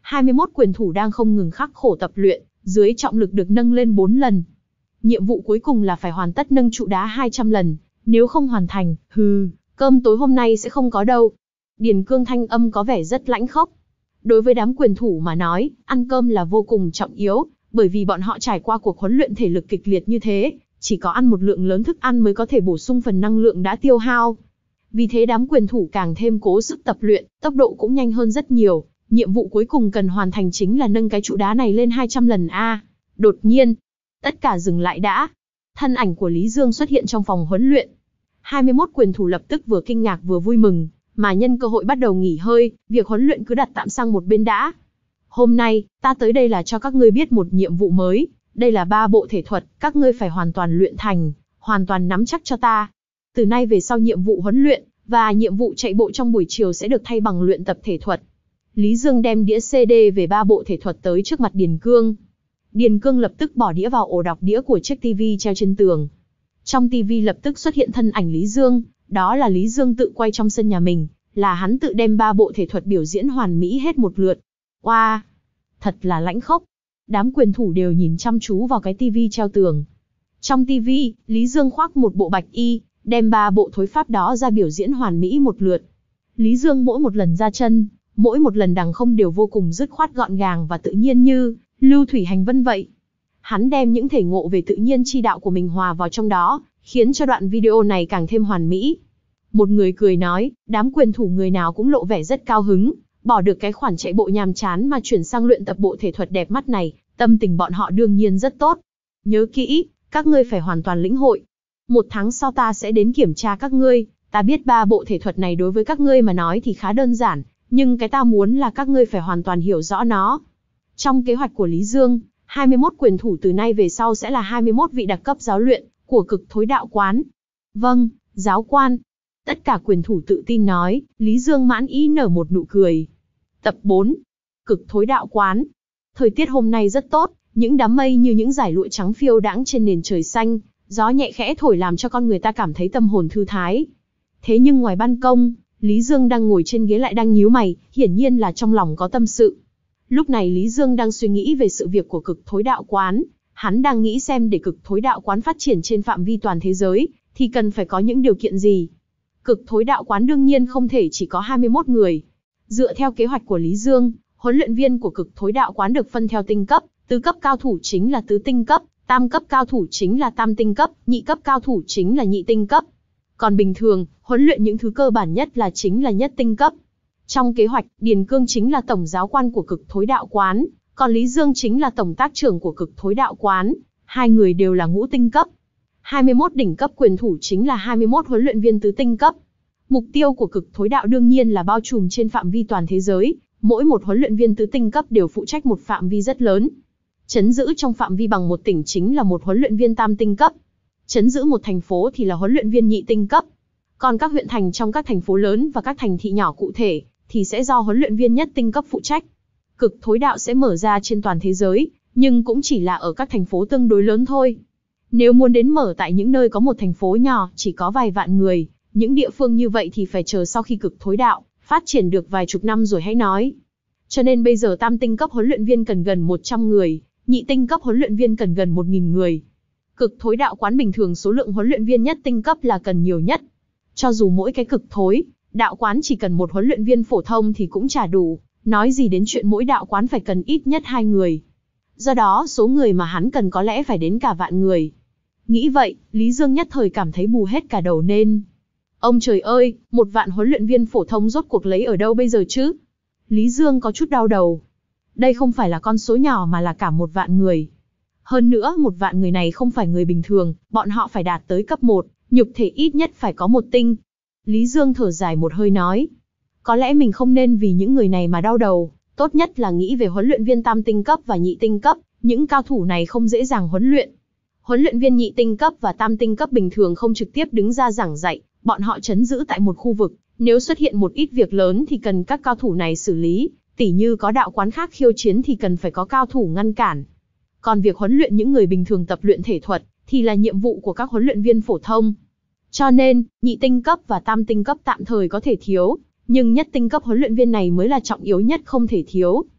hai mươi mốt quyền thủ đang không ngừng khắc khổ tập luyện, dưới trọng lực được nâng lên bốn lần. Nhiệm vụ cuối cùng là phải hoàn tất nâng trụ đá hai trăm lần, nếu không hoàn thành, hừ, cơm tối hôm nay sẽ không có đâu. Điền Cương thanh âm có vẻ rất lãnh khốc. Đối với đám quyền thủ mà nói, ăn cơm là vô cùng trọng yếu, bởi vì bọn họ trải qua cuộc huấn luyện thể lực kịch liệt như thế, chỉ có ăn một lượng lớn thức ăn mới có thể bổ sung phần năng lượng đã tiêu hao. Vì thế đám quyền thủ càng thêm cố sức tập luyện, tốc độ cũng nhanh hơn rất nhiều. Nhiệm vụ cuối cùng cần hoàn thành chính là nâng cái trụ đá này lên hai trăm lần a. Đột nhiên, tất cả dừng lại đã. Thân ảnh của Lý Dương xuất hiện trong phòng huấn luyện. hai mươi mốt quyền thủ lập tức vừa kinh ngạc vừa vui mừng, mà nhân cơ hội bắt đầu nghỉ hơi, việc huấn luyện cứ đặt tạm sang một bên đã. Hôm nay, ta tới đây là cho các ngươi biết một nhiệm vụ mới, đây là ba bộ thể thuật, các ngươi phải hoàn toàn luyện thành, hoàn toàn nắm chắc cho ta. Từ nay về sau nhiệm vụ huấn luyện, và nhiệm vụ chạy bộ trong buổi chiều sẽ được thay bằng luyện tập thể thuật. Lý Dương đem đĩa xê đê về ba bộ thể thuật tới trước mặt Điền Cương. Điền Cương lập tức bỏ đĩa vào ổ đọc đĩa của chiếc tivi treo trên tường. Trong tivi lập tức xuất hiện thân ảnh Lý Dương, đó là Lý Dương tự quay trong sân nhà mình, là hắn tự đem ba bộ thể thuật biểu diễn hoàn mỹ hết một lượt. Oa, wow, thật là lãnh khốc. Đám quyền thủ đều nhìn chăm chú vào cái tivi treo tường. Trong tivi, Lý Dương khoác một bộ bạch y, đem ba bộ thối pháp đó ra biểu diễn hoàn mỹ một lượt. Lý Dương mỗi một lần ra chân, mỗi một lần đằng không đều vô cùng dứt khoát gọn gàng và tự nhiên như lưu thủy hành vân vậy. Hắn đem những thể ngộ về tự nhiên chi đạo của mình hòa vào trong đó, khiến cho đoạn video này càng thêm hoàn mỹ. Một người cười nói, đám quyền thủ người nào cũng lộ vẻ rất cao hứng, bỏ được cái khoản chạy bộ nhàm chán mà chuyển sang luyện tập bộ thể thuật đẹp mắt này, tâm tình bọn họ đương nhiên rất tốt. Nhớ kỹ, các ngươi phải hoàn toàn lĩnh hội. Một tháng sau ta sẽ đến kiểm tra các ngươi, ta biết ba bộ thể thuật này đối với các ngươi mà nói thì khá đơn giản, nhưng cái ta muốn là các ngươi phải hoàn toàn hiểu rõ nó. Trong kế hoạch của Lý Dương, hai mươi mốt quyền thủ từ nay về sau sẽ là hai mươi mốt vị đặc cấp giáo luyện của Cực Thối Đạo Quán. Vâng, giáo quan. Tất cả quyền thủ tự tin nói, Lý Dương mãn ý nở một nụ cười. Tập bốn. Cực Thối Đạo Quán. Thời tiết hôm nay rất tốt, những đám mây như những dải lụa trắng phiêu đãng trên nền trời xanh, gió nhẹ khẽ thổi làm cho con người ta cảm thấy tâm hồn thư thái. Thế nhưng ngoài ban công, Lý Dương đang ngồi trên ghế lại đang nhíu mày, hiển nhiên là trong lòng có tâm sự. Lúc này Lý Dương đang suy nghĩ về sự việc của Cực Thối Đạo Quán. Hắn đang nghĩ xem để Cực Thối Đạo Quán phát triển trên phạm vi toàn thế giới, thì cần phải có những điều kiện gì. Cực Thối Đạo Quán đương nhiên không thể chỉ có hai mươi mốt người. Dựa theo kế hoạch của Lý Dương, huấn luyện viên của Cực Thối Đạo Quán được phân theo tinh cấp, tứ cấp cao thủ chính là tứ tinh cấp, tam cấp cao thủ chính là tam tinh cấp, nhị cấp cao thủ chính là nhị tinh cấp. Còn bình thường, huấn luyện những thứ cơ bản nhất là chính là nhất tinh cấp. Trong kế hoạch, Điền Cương chính là tổng giáo quan của Cực Thối Đạo Quán, còn Lý Dương chính là tổng tác trưởng của Cực Thối Đạo Quán, hai người đều là ngũ tinh cấp. hai mươi mốt đỉnh cấp quyền thủ chính là hai mươi mốt huấn luyện viên tứ tinh cấp. Mục tiêu của Cực Thối Đạo đương nhiên là bao trùm trên phạm vi toàn thế giới, mỗi một huấn luyện viên tứ tinh cấp đều phụ trách một phạm vi rất lớn. Chấn giữ trong phạm vi bằng một tỉnh chính là một huấn luyện viên tam tinh cấp. Chấn giữ một thành phố thì là huấn luyện viên nhị tinh cấp. Còn các huyện thành trong các thành phố lớn và các thành thị nhỏ cụ thể thì sẽ do huấn luyện viên nhất tinh cấp phụ trách. Cực Thối Đạo sẽ mở ra trên toàn thế giới, nhưng cũng chỉ là ở các thành phố tương đối lớn thôi. Nếu muốn đến mở tại những nơi có một thành phố nhỏ chỉ có vài vạn người, những địa phương như vậy thì phải chờ sau khi Cực Thối Đạo phát triển được vài chục năm rồi hãy nói. Cho nên bây giờ tam tinh cấp huấn luyện viên cần gần một trăm người, nhị tinh cấp huấn luyện viên cần gần một nghìn người. Cực Thối Đạo Quán bình thường số lượng huấn luyện viên nhất tinh cấp là cần nhiều nhất. Cho dù mỗi cái Cực Thối Đạo Quán chỉ cần một huấn luyện viên phổ thông thì cũng chả đủ, nói gì đến chuyện mỗi đạo quán phải cần ít nhất hai người. Do đó số người mà hắn cần có lẽ phải đến cả vạn người. Nghĩ vậy, Lý Dương nhất thời cảm thấy bù hết cả đầu nên. Ông trời ơi, một vạn huấn luyện viên phổ thông rốt cuộc lấy ở đâu bây giờ chứ? Lý Dương có chút đau đầu. Đây không phải là con số nhỏ mà là cả một vạn người. Hơn nữa, một vạn người này không phải người bình thường, bọn họ phải đạt tới cấp một, nhục thể ít nhất phải có một tinh. Lý Dương thở dài một hơi nói. Có lẽ mình không nên vì những người này mà đau đầu, tốt nhất là nghĩ về huấn luyện viên tam tinh cấp và nhị tinh cấp, những cao thủ này không dễ dàng huấn luyện. Huấn luyện viên nhị tinh cấp và tam tinh cấp bình thường không trực tiếp đứng ra giảng dạy, bọn họ trấn giữ tại một khu vực, nếu xuất hiện một ít việc lớn thì cần các cao thủ này xử lý, tỉ như có đạo quán khác khiêu chiến thì cần phải có cao thủ ngăn cản. Còn việc huấn luyện những người bình thường tập luyện thể thuật thì là nhiệm vụ của các huấn luyện viên phổ thông. Cho nên, nhị tinh cấp và tam tinh cấp tạm thời có thể thiếu, nhưng nhất tinh cấp huấn luyện viên này mới là trọng yếu nhất không thể thiếu.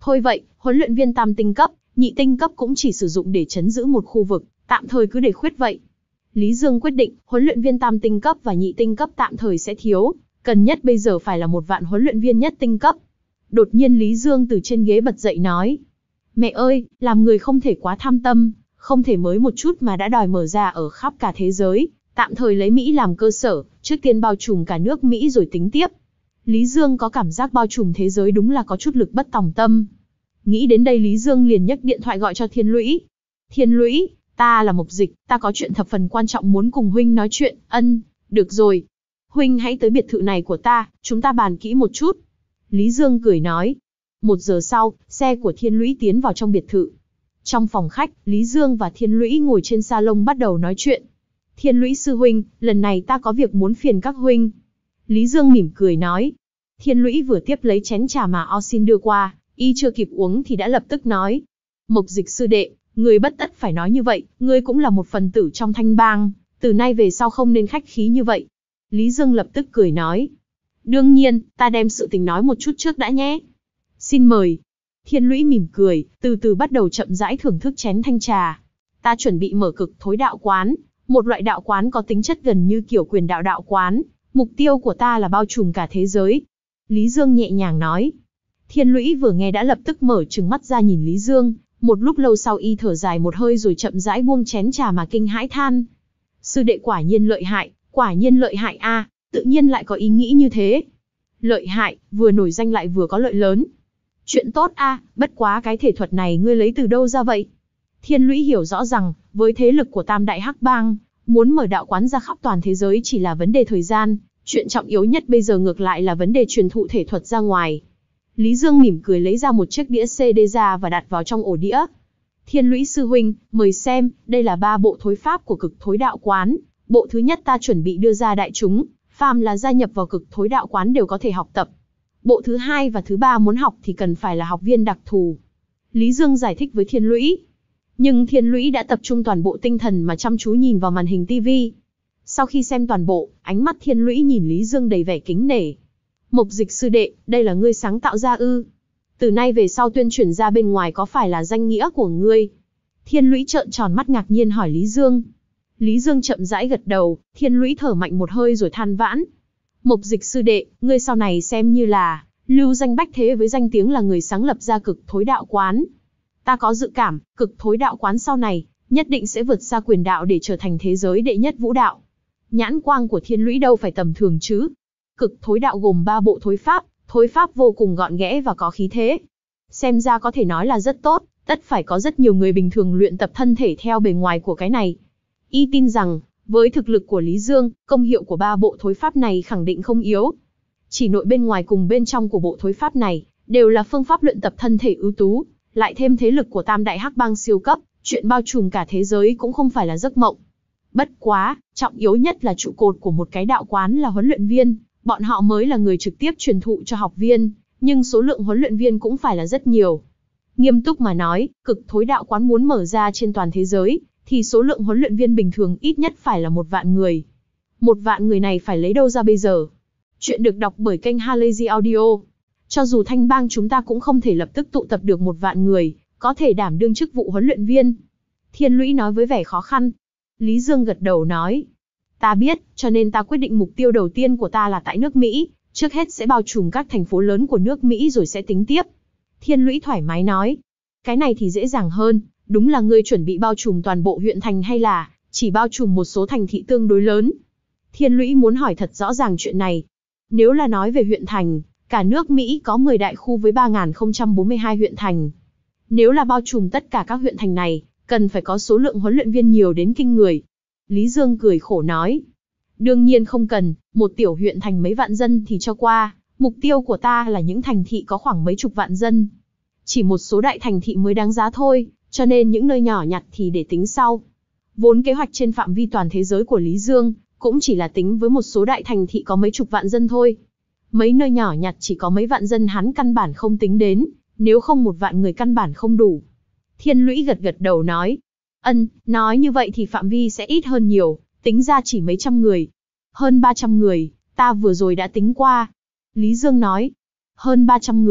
Thôi vậy, huấn luyện viên tam tinh cấp, nhị tinh cấp cũng chỉ sử dụng để trấn giữ một khu vực, tạm thời cứ để khuyết vậy. Lý Dương quyết định, huấn luyện viên tam tinh cấp và nhị tinh cấp tạm thời sẽ thiếu, cần nhất bây giờ phải là một vạn huấn luyện viên nhất tinh cấp. Đột nhiên Lý Dương từ trên ghế bật dậy nói, mẹ ơi, làm người không thể quá tham tâm, không thể mới một chút mà đã đòi mở ra ở khắp cả thế giới, tạm thời lấy Mỹ làm cơ sở, trước tiên bao trùm cả nước Mỹ rồi tính tiếp. Lý Dương có cảm giác bao trùm thế giới đúng là có chút lực bất tòng tâm. Nghĩ đến đây Lý Dương liền nhấc điện thoại gọi cho Thiên Lũy. Thiên Lũy, ta là Mục Dịch, ta có chuyện thập phần quan trọng muốn cùng huynh nói chuyện. Ân, được rồi. Huynh hãy tới biệt thự này của ta, chúng ta bàn kỹ một chút. Lý Dương cười nói. Một giờ sau, xe của Thiên Lũy tiến vào trong biệt thự. Trong phòng khách, Lý Dương và Thiên Lũy ngồi trên salon bắt đầu nói chuyện. Thiên Lũy sư huynh, lần này ta có việc muốn phiền các huynh. Lý Dương mỉm cười nói. Thiên Lũy vừa tiếp lấy chén trà mà Osin đưa qua, y chưa kịp uống thì đã lập tức nói. Mộc Dịch sư đệ, ngươi bất tất phải nói như vậy, ngươi cũng là một phần tử trong Thanh Bang, từ nay về sau không nên khách khí như vậy. Lý Dương lập tức cười nói. Đương nhiên, ta đem sự tình nói một chút trước đã nhé. Xin mời. Thiên Lũy mỉm cười, từ từ bắt đầu chậm rãi thưởng thức chén thanh trà. Ta chuẩn bị mở cực thối đạo quán, một loại đạo quán có tính chất gần như kiểu quyền đạo đạo quán. Mục tiêu của ta là bao trùm cả thế giới. Lý Dương nhẹ nhàng nói. Thiên Lũy vừa nghe đã lập tức mở trừng mắt ra nhìn Lý Dương, một lúc lâu sau y thở dài một hơi rồi chậm rãi buông chén trà mà kinh hãi than. Sư đệ quả nhiên lợi hại, quả nhiên lợi hại a, tự nhiên lại có ý nghĩ như thế. Lợi hại, vừa nổi danh lại vừa có lợi lớn. Chuyện tốt a, bất quá cái thể thuật này ngươi lấy từ đâu ra vậy? Thiên Lũy hiểu rõ rằng, với thế lực của Tam Đại Hắc Bang, muốn mở đạo quán ra khắp toàn thế giới chỉ là vấn đề thời gian, chuyện trọng yếu nhất bây giờ ngược lại là vấn đề truyền thụ thể thuật ra ngoài. Lý Dương mỉm cười lấy ra một chiếc đĩa xê đê ra và đặt vào trong ổ đĩa. Thiên Lũy sư huynh, mời xem, đây là ba bộ thối pháp của cực thối đạo quán. Bộ thứ nhất ta chuẩn bị đưa ra đại chúng, phàm là gia nhập vào cực thối đạo quán đều có thể học tập. Bộ thứ hai và thứ ba muốn học thì cần phải là học viên đặc thù. Lý Dương giải thích với Thiên Lũy. Nhưng Thiên Lũy đã tập trung toàn bộ tinh thần mà chăm chú nhìn vào màn hình tivi. Sau khi xem toàn bộ, ánh mắt Thiên Lũy nhìn Lý Dương đầy vẻ kính nể. Mộc Dịch sư đệ, đây là ngươi sáng tạo ra ư? Từ nay về sau tuyên truyền ra bên ngoài có phải là danh nghĩa của ngươi? Thiên Lũy trợn tròn mắt ngạc nhiên hỏi Lý Dương. Lý Dương chậm rãi gật đầu, Thiên Lũy thở mạnh một hơi rồi than vãn. Mộc Dịch sư đệ, ngươi sau này xem như là lưu danh bách thế với danh tiếng là người sáng lập ra cực thối đạo quán. Ta có dự cảm, cực thối đạo quán sau này nhất định sẽ vượt xa quyền đạo để trở thành thế giới đệ nhất vũ đạo. Nhãn quang của Thiên Lũy đâu phải tầm thường chứ. Cực thối đạo gồm ba bộ thối pháp, thối pháp vô cùng gọn ghẽ và có khí thế. Xem ra có thể nói là rất tốt, tất phải có rất nhiều người bình thường luyện tập thân thể theo bề ngoài của cái này. Y tin rằng, với thực lực của Lý Dương, công hiệu của ba bộ thối pháp này khẳng định không yếu. Chỉ nội bên ngoài cùng bên trong của bộ thối pháp này, đều là phương pháp luyện tập thân thể ưu tú, lại thêm thế lực của Tam Đại Hắc Bang siêu cấp, chuyện bao trùm cả thế giới cũng không phải là giấc mộng. Bất quá, trọng yếu nhất là trụ cột của một cái đạo quán là huấn luyện viên, bọn họ mới là người trực tiếp truyền thụ cho học viên, nhưng số lượng huấn luyện viên cũng phải là rất nhiều. Nghiêm túc mà nói, cực thối đạo quán muốn mở ra trên toàn thế giới, thì số lượng huấn luyện viên bình thường ít nhất phải là một vạn người. Một vạn người này phải lấy đâu ra bây giờ? Chuyện được đọc bởi kênh Halazy Audio. Cho dù Thanh Bang chúng ta cũng không thể lập tức tụ tập được một vạn người, có thể đảm đương chức vụ huấn luyện viên. Thiên Lũy nói với vẻ khó khăn. Lý Dương gật đầu nói. Ta biết, cho nên ta quyết định mục tiêu đầu tiên của ta là tại nước Mỹ, trước hết sẽ bao trùm các thành phố lớn của nước Mỹ rồi sẽ tính tiếp. Thiên Lũy thoải mái nói. Cái này thì dễ dàng hơn, đúng là ngươi chuẩn bị bao trùm toàn bộ huyện thành hay là chỉ bao trùm một số thành thị tương đối lớn? Thiên Lũy muốn hỏi thật rõ ràng chuyện này. Nếu là nói về huyện thành, cả nước Mỹ có mười đại khu với ba nghìn không trăm bốn mươi hai huyện thành. Nếu là bao trùm tất cả các huyện thành này, cần phải có số lượng huấn luyện viên nhiều đến kinh người. Lý Dương cười khổ nói. Đương nhiên không cần, một tiểu huyện thành mấy vạn dân thì cho qua, mục tiêu của ta là những thành thị có khoảng mấy chục vạn dân. Chỉ một số đại thành thị mới đáng giá thôi, cho nên những nơi nhỏ nhặt thì để tính sau. Vốn kế hoạch trên phạm vi toàn thế giới của Lý Dương, cũng chỉ là tính với một số đại thành thị có mấy chục vạn dân thôi. Mấy nơi nhỏ nhặt chỉ có mấy vạn dân hắn căn bản không tính đến, nếu không một vạn người căn bản không đủ. Thiên Lũy gật gật đầu nói. Ân, nói như vậy thì phạm vi sẽ ít hơn nhiều, tính ra chỉ mấy trăm người. Hơn ba trăm người, ta vừa rồi đã tính qua. Lý Dương nói. Hơn ba trăm người,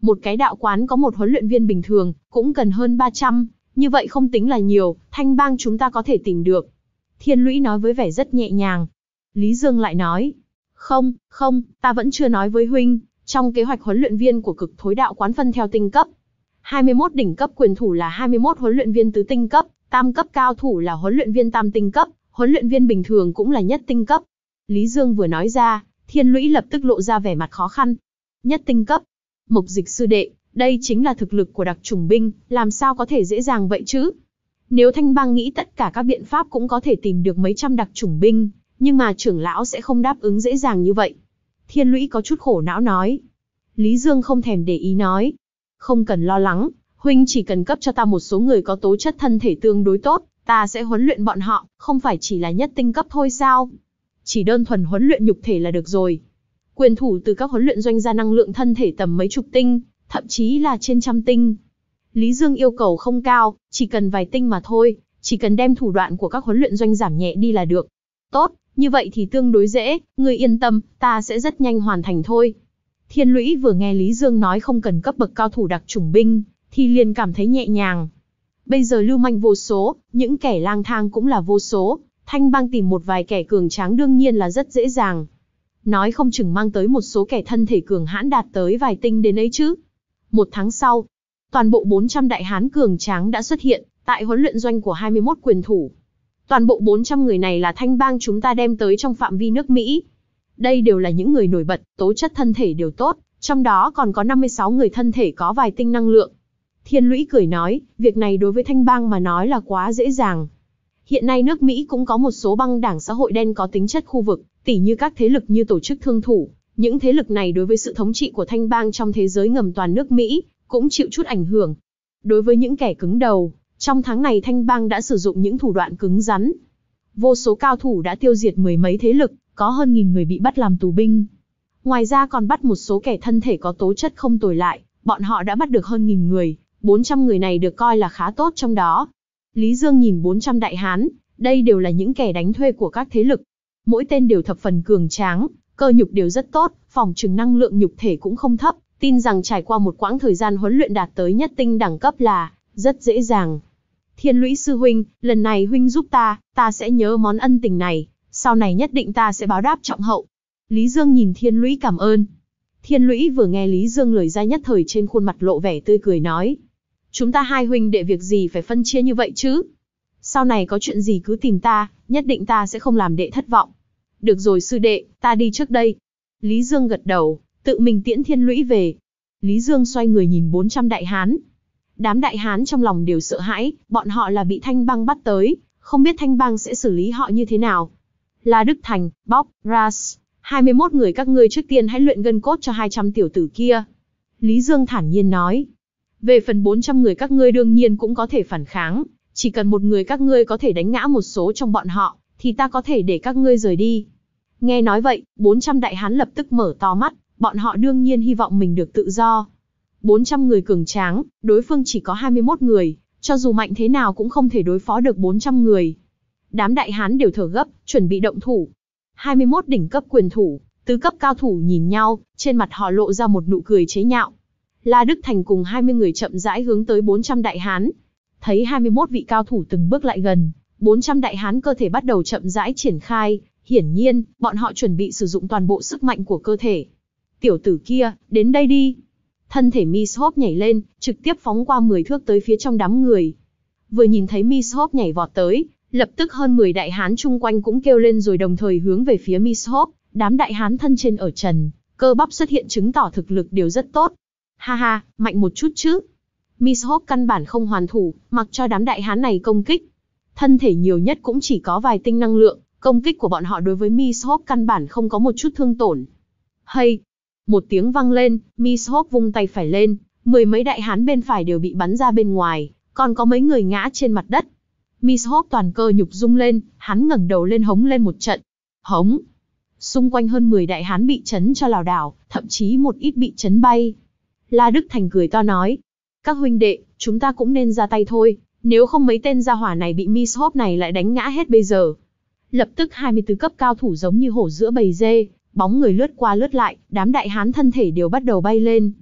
Một cái đạo quán có một huấn luyện viên bình thường, cũng cần hơn ba trăm, như vậy không tính là nhiều, Thanh bang chúng ta có thể tìm được. Thiên Lũy nói với vẻ rất nhẹ nhàng. Lý Dương lại nói, không, không, ta vẫn chưa nói với huynh, trong kế hoạch huấn luyện viên của cực thối đạo quán phân theo tinh cấp. hai mươi mốt đỉnh cấp quyền thủ là hai mươi mốt huấn luyện viên tứ tinh cấp, tam cấp cao thủ là huấn luyện viên tam tinh cấp, huấn luyện viên bình thường cũng là nhất tinh cấp. Lý Dương vừa nói ra, Thiên Lũy lập tức lộ ra vẻ mặt khó khăn. Nhất tinh cấp. Mộc Dịch sư đệ, đây chính là thực lực của đặc chủng binh, làm sao có thể dễ dàng vậy chứ? Nếu Thanh bang nghĩ tất cả các biện pháp cũng có thể tìm được mấy trăm đặc chủng binh, nhưng mà trưởng lão sẽ không đáp ứng dễ dàng như vậy. Thiên Lũy có chút khổ não nói. Lý Dương không thèm để ý nói. Không cần lo lắng, huynh chỉ cần cấp cho ta một số người có tố chất thân thể tương đối tốt, ta sẽ huấn luyện bọn họ, không phải chỉ là nhất tinh cấp thôi sao? Chỉ đơn thuần huấn luyện nhục thể là được rồi. Quyền thủ từ các huấn luyện doanh ra năng lượng thân thể tầm mấy chục tinh, thậm chí là trên trăm tinh. Lý Dương yêu cầu không cao, chỉ cần vài tinh mà thôi, chỉ cần đem thủ đoạn của các huấn luyện doanh giảm nhẹ đi là được. Tốt, như vậy thì tương đối dễ, ngươi yên tâm, ta sẽ rất nhanh hoàn thành thôi. Thiên Lũy vừa nghe Lý Dương nói không cần cấp bậc cao thủ đặc chủng binh, thì liền cảm thấy nhẹ nhàng. Bây giờ lưu manh vô số, những kẻ lang thang cũng là vô số, Thanh bang tìm một vài kẻ cường tráng đương nhiên là rất dễ dàng. Nói không chừng mang tới một số kẻ thân thể cường hãn đạt tới vài tinh đến ấy chứ. Một tháng sau, toàn bộ bốn trăm đại hán cường tráng đã xuất hiện tại huấn luyện doanh của hai mươi mốt quyền thủ. Toàn bộ bốn trăm người này là Thanh bang chúng ta đem tới trong phạm vi nước Mỹ. Đây đều là những người nổi bật, tố chất thân thể đều tốt, trong đó còn có năm mươi sáu người thân thể có vài tinh năng lượng. Thiên Lũy cười nói, việc này đối với Thanh bang mà nói là quá dễ dàng. Hiện nay nước Mỹ cũng có một số băng đảng xã hội đen có tính chất khu vực, tỉ như các thế lực như tổ chức thương thủ. Những thế lực này đối với sự thống trị của Thanh bang trong thế giới ngầm toàn nước Mỹ, cũng chịu chút ảnh hưởng. Đối với những kẻ cứng đầu, trong tháng này Thanh bang đã sử dụng những thủ đoạn cứng rắn. Vô số cao thủ đã tiêu diệt mười mấy thế lực, có hơn nghìn người bị bắt làm tù binh. Ngoài ra còn bắt một số kẻ thân thể có tố chất không tồi lại, bọn họ đã bắt được hơn nghìn người, bốn trăm người này được coi là khá tốt trong đó. Lý Dương nhìn bốn trăm đại hán, đây đều là những kẻ đánh thuê của các thế lực. Mỗi tên đều thập phần cường tráng, cơ nhục đều rất tốt, phòng trừng năng lượng nhục thể cũng không thấp, tin rằng trải qua một quãng thời gian huấn luyện đạt tới nhất tinh đẳng cấp là rất dễ dàng. Thiên Lũy sư huynh, lần này huynh giúp ta, ta sẽ nhớ món ân tình này, sau này nhất định ta sẽ báo đáp trọng hậu. Lý Dương nhìn Thiên Lũy cảm ơn. Thiên Lũy vừa nghe Lý Dương lời ra nhất thời trên khuôn mặt lộ vẻ tươi cười nói. Chúng ta hai huynh đệ việc gì phải phân chia như vậy chứ? Sau này có chuyện gì cứ tìm ta, nhất định ta sẽ không làm đệ thất vọng. Được rồi sư đệ, ta đi trước đây. Lý Dương gật đầu, tự mình tiễn Thiên Lũy về. Lý Dương xoay người nhìn bốn trăm đại hán. Đám đại hán trong lòng đều sợ hãi, bọn họ là bị Thanh bang bắt tới, không biết Thanh bang sẽ xử lý họ như thế nào. La Đức Thành, Bob, Ras, hai mươi mốt người các ngươi trước tiên hãy luyện gân cốt cho hai trăm tiểu tử kia. Lý Dương thản nhiên nói. Về phần bốn trăm người các ngươi đương nhiên cũng có thể phản kháng, chỉ cần một người các ngươi có thể đánh ngã một số trong bọn họ, thì ta có thể để các ngươi rời đi. Nghe nói vậy, bốn trăm đại hán lập tức mở to mắt, bọn họ đương nhiên hy vọng mình được tự do. bốn trăm người cường tráng, đối phương chỉ có hai mươi mốt người, cho dù mạnh thế nào cũng không thể đối phó được bốn trăm người. Đám đại hán đều thở gấp, chuẩn bị động thủ. hai mươi mốt đỉnh cấp quyền thủ, tứ cấp cao thủ nhìn nhau, trên mặt họ lộ ra một nụ cười chế nhạo. La Đức Thành cùng hai mươi người chậm rãi hướng tới bốn trăm đại hán. Thấy hai mươi mốt vị cao thủ từng bước lại gần, bốn trăm đại hán cơ thể bắt đầu chậm rãi triển khai, hiển nhiên, bọn họ chuẩn bị sử dụng toàn bộ sức mạnh của cơ thể. Tiểu tử kia, đến đây đi. Thân thể Miss Hope nhảy lên, trực tiếp phóng qua mười thước tới phía trong đám người. Vừa nhìn thấy Miss Hope nhảy vọt tới, lập tức hơn mười đại hán chung quanh cũng kêu lên rồi đồng thời hướng về phía Miss Hope. Đám đại hán thân trên ở trần, cơ bắp xuất hiện chứng tỏ thực lực đều rất tốt. Ha ha, mạnh một chút chứ. Miss Hope căn bản không hoàn thủ, mặc cho đám đại hán này công kích. Thân thể nhiều nhất cũng chỉ có vài tinh năng lượng, công kích của bọn họ đối với Miss Hope căn bản không có một chút thương tổn. Hay! Một tiếng vang lên, Miss Hope vung tay phải lên, mười mấy đại hán bên phải đều bị bắn ra bên ngoài, còn có mấy người ngã trên mặt đất. Miss Hope toàn cơ nhục rung lên, hắn ngẩng đầu lên hống lên một trận. Hống! Xung quanh hơn mười đại hán bị chấn cho lảo đảo, thậm chí một ít bị chấn bay. La Đức Thành cười to nói, các huynh đệ, chúng ta cũng nên ra tay thôi, nếu không mấy tên gia hỏa này bị Miss Hope này lại đánh ngã hết bây giờ. Lập tức hai mươi tư cấp cao thủ giống như hổ giữa bầy dê, bóng người lướt qua lướt lại, đám đại hán thân thể đều bắt đầu bay lên.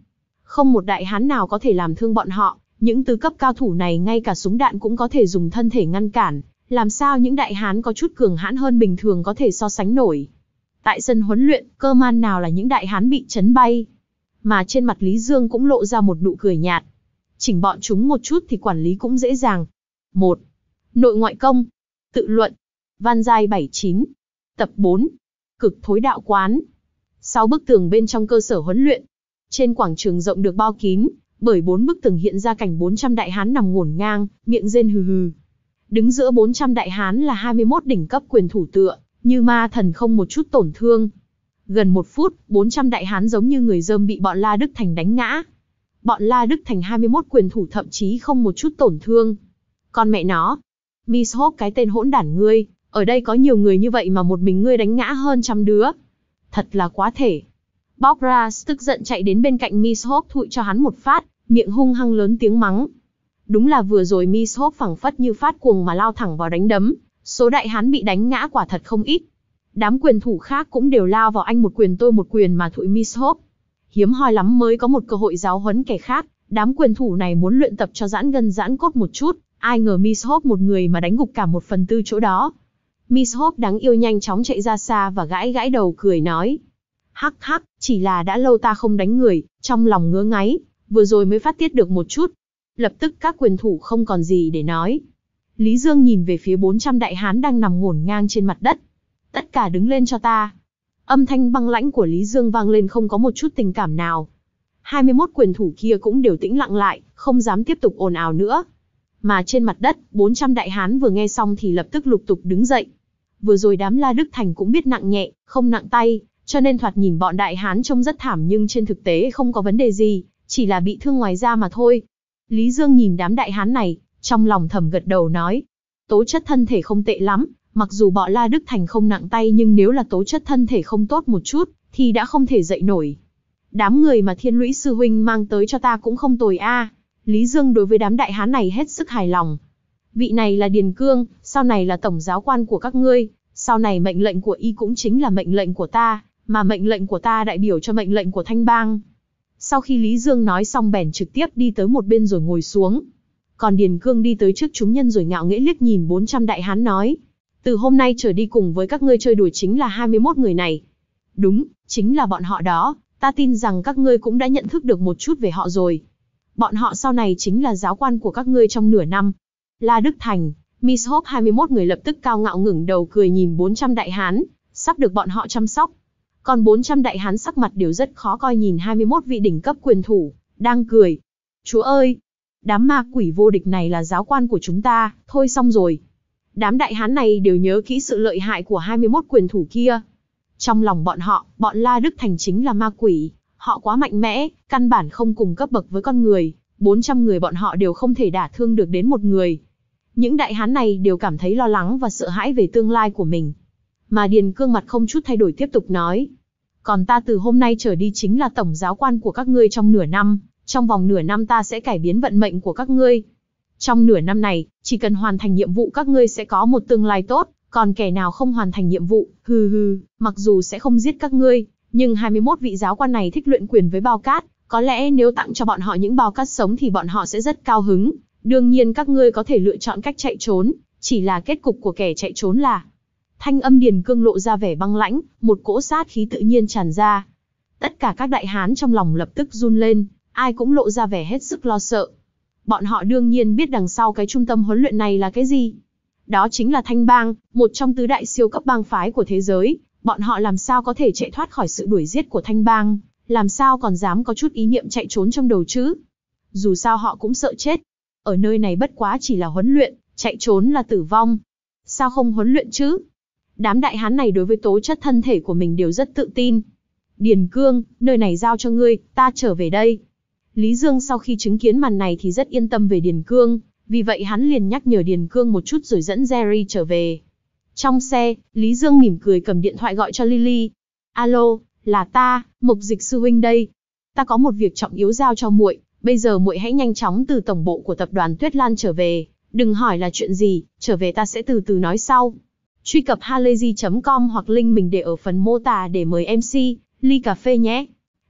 Không một đại hán nào có thể làm thương bọn họ, những tứ cấp cao thủ này ngay cả súng đạn cũng có thể dùng thân thể ngăn cản, làm sao những đại hán có chút cường hãn hơn bình thường có thể so sánh nổi. Tại sân huấn luyện, cơ man nào là những đại hán bị chấn bay. Mà trên mặt Lý Dương cũng lộ ra một nụ cười nhạt. Chỉnh bọn chúng một chút thì quản lý cũng dễ dàng. một. Nội ngoại công. Tự luận. Văn giai bảy chín. Tập bốn. Cực thối đạo quán. Sau bức tường bên trong cơ sở huấn luyện, trên quảng trường rộng được bao kín bởi bốn bức tường hiện ra cảnh bốn trăm đại hán nằm ngổn ngang, miệng rên hừ hừ. Đứng giữa bốn trăm đại hán là hai mươi mốt đỉnh cấp quyền thủ tựa như ma thần không một chút tổn thương. Gần một phút, bốn trăm đại hán giống như người dơm bị bọn La Đức Thành đánh ngã. Bọn La Đức Thành hai mươi mốt quyền thủ thậm chí không một chút tổn thương. Con mẹ nó, Miss Hope cái tên hỗn đản ngươi, ở đây có nhiều người như vậy mà một mình ngươi đánh ngã hơn trăm đứa. Thật là quá thể. Bob Ross tức giận chạy đến bên cạnh Miss Hope thụi cho hắn một phát, miệng hung hăng lớn tiếng mắng. Đúng là vừa rồi Miss Hope phảng phất như phát cuồng mà lao thẳng vào đánh đấm, số đại hán bị đánh ngã quả thật không ít. Đám quyền thủ khác cũng đều lao vào anh một quyền tôi một quyền mà thụi Miss Hope. Hiếm hoi lắm mới có một cơ hội giáo huấn kẻ khác, đám quyền thủ này muốn luyện tập cho giãn gân giãn cốt một chút, ai ngờ Miss Hope một người mà đánh gục cả một phần tư chỗ đó. Miss Hope đáng yêu nhanh chóng chạy ra xa và gãi gãi đầu cười nói. Hắc hắc, chỉ là đã lâu ta không đánh người, trong lòng ngứa ngáy, vừa rồi mới phát tiết được một chút. Lập tức các quyền thủ không còn gì để nói. Lý Dương nhìn về phía bốn trăm đại hán đang nằm ngổn ngang trên mặt đất. Tất cả đứng lên cho ta. Âm thanh băng lãnh của Lý Dương vang lên không có một chút tình cảm nào. hai mươi mốt quyền thủ kia cũng đều tĩnh lặng lại, không dám tiếp tục ồn ào nữa. Mà trên mặt đất, bốn trăm đại hán vừa nghe xong thì lập tức lục tục đứng dậy. Vừa rồi đám La Đức Thành cũng biết nặng nhẹ, không nặng tay, cho nên thoạt nhìn bọn đại hán trông rất thảm nhưng trên thực tế không có vấn đề gì, chỉ là bị thương ngoài da mà thôi. Lý Dương nhìn đám đại hán này, trong lòng thầm gật đầu nói. Tố chất thân thể không tệ lắm, mặc dù bọn La Đức Thành không nặng tay nhưng nếu là tố chất thân thể không tốt một chút, thì đã không thể dậy nổi. Đám người mà Thiên Lũy sư huynh mang tới cho ta cũng không tồi a. Lý Dương đối với đám đại hán này hết sức hài lòng. Vị này là Điền Cương, sau này là tổng giáo quan của các ngươi, sau này mệnh lệnh của y cũng chính là mệnh lệnh của ta, mà mệnh lệnh của ta đại biểu cho mệnh lệnh của Thanh Bang. Sau khi Lý Dương nói xong bèn trực tiếp đi tới một bên rồi ngồi xuống. Còn Điền Cương đi tới trước chúng nhân rồi ngạo nghễ liếc nhìn bốn trăm đại hán nói. Từ hôm nay trở đi cùng với các ngươi chơi đùa chính là hai mươi mốt người này. Đúng, chính là bọn họ đó, ta tin rằng các ngươi cũng đã nhận thức được một chút về họ rồi. Bọn họ sau này chính là giáo quan của các ngươi trong nửa năm. La Đức Thành, Miss Hope hai mươi mốt người lập tức cao ngạo ngẩng đầu cười nhìn bốn trăm đại hán, sắp được bọn họ chăm sóc. Còn bốn trăm đại hán sắc mặt đều rất khó coi nhìn hai mươi mốt vị đỉnh cấp quyền thủ, đang cười. Chúa ơi! Đám ma quỷ vô địch này là giáo quan của chúng ta, thôi xong rồi. Đám đại hán này đều nhớ kỹ sự lợi hại của hai mươi mốt quyền thủ kia. Trong lòng bọn họ, bọn La Đức Thành chính là ma quỷ, họ quá mạnh mẽ, căn bản không cùng cấp bậc với con người, bốn trăm người bọn họ đều không thể đả thương được đến một người. Những đại hán này đều cảm thấy lo lắng và sợ hãi về tương lai của mình. Mà Điền Cương mặt không chút thay đổi tiếp tục nói. Còn ta từ hôm nay trở đi chính là tổng giáo quan của các ngươi trong nửa năm, trong vòng nửa năm ta sẽ cải biến vận mệnh của các ngươi. Trong nửa năm này, chỉ cần hoàn thành nhiệm vụ các ngươi sẽ có một tương lai tốt, còn kẻ nào không hoàn thành nhiệm vụ, hừ hừ, mặc dù sẽ không giết các ngươi, nhưng hai mươi mốt vị giáo quan này thích luyện quyền với bao cát, có lẽ nếu tặng cho bọn họ những bao cát sống thì bọn họ sẽ rất cao hứng. Đương nhiên các ngươi có thể lựa chọn cách chạy trốn, chỉ là kết cục của kẻ chạy trốn là... Thanh âm Điền Cương lộ ra vẻ băng lãnh, một cỗ sát khí tự nhiên tràn ra. Tất cả các đại hán trong lòng lập tức run lên, ai cũng lộ ra vẻ hết sức lo sợ. Bọn họ đương nhiên biết đằng sau cái trung tâm huấn luyện này là cái gì. Đó chính là Thanh Bang, một trong tứ đại siêu cấp bang phái của thế giới. Bọn họ làm sao có thể chạy thoát khỏi sự đuổi giết của Thanh Bang, làm sao còn dám có chút ý niệm chạy trốn trong đầu chứ. Dù sao họ cũng sợ chết. Ở nơi này bất quá chỉ là huấn luyện, chạy trốn là tử vong. Sao không huấn luyện chứ? Đám đại hán này đối với tố chất thân thể của mình đều rất tự tin. Điền Cương, nơi này giao cho ngươi, ta trở về đây. Lý Dương sau khi chứng kiến màn này thì rất yên tâm về Điền Cương, vì vậy hắn liền nhắc nhở Điền Cương một chút rồi dẫn Jerry trở về. Trong xe, Lý Dương mỉm cười cầm điện thoại gọi cho Lily. Alo, là ta, Mộc Dịch sư huynh đây. Ta có một việc trọng yếu giao cho muội, bây giờ muội hãy nhanh chóng từ tổng bộ của tập đoàn Tuyết Lan trở về, đừng hỏi là chuyện gì, trở về ta sẽ từ từ nói sau. Truy cập halayzi chấm com hoặc link mình để ở phần mô tả để mời em xê, ly cà phê nhé.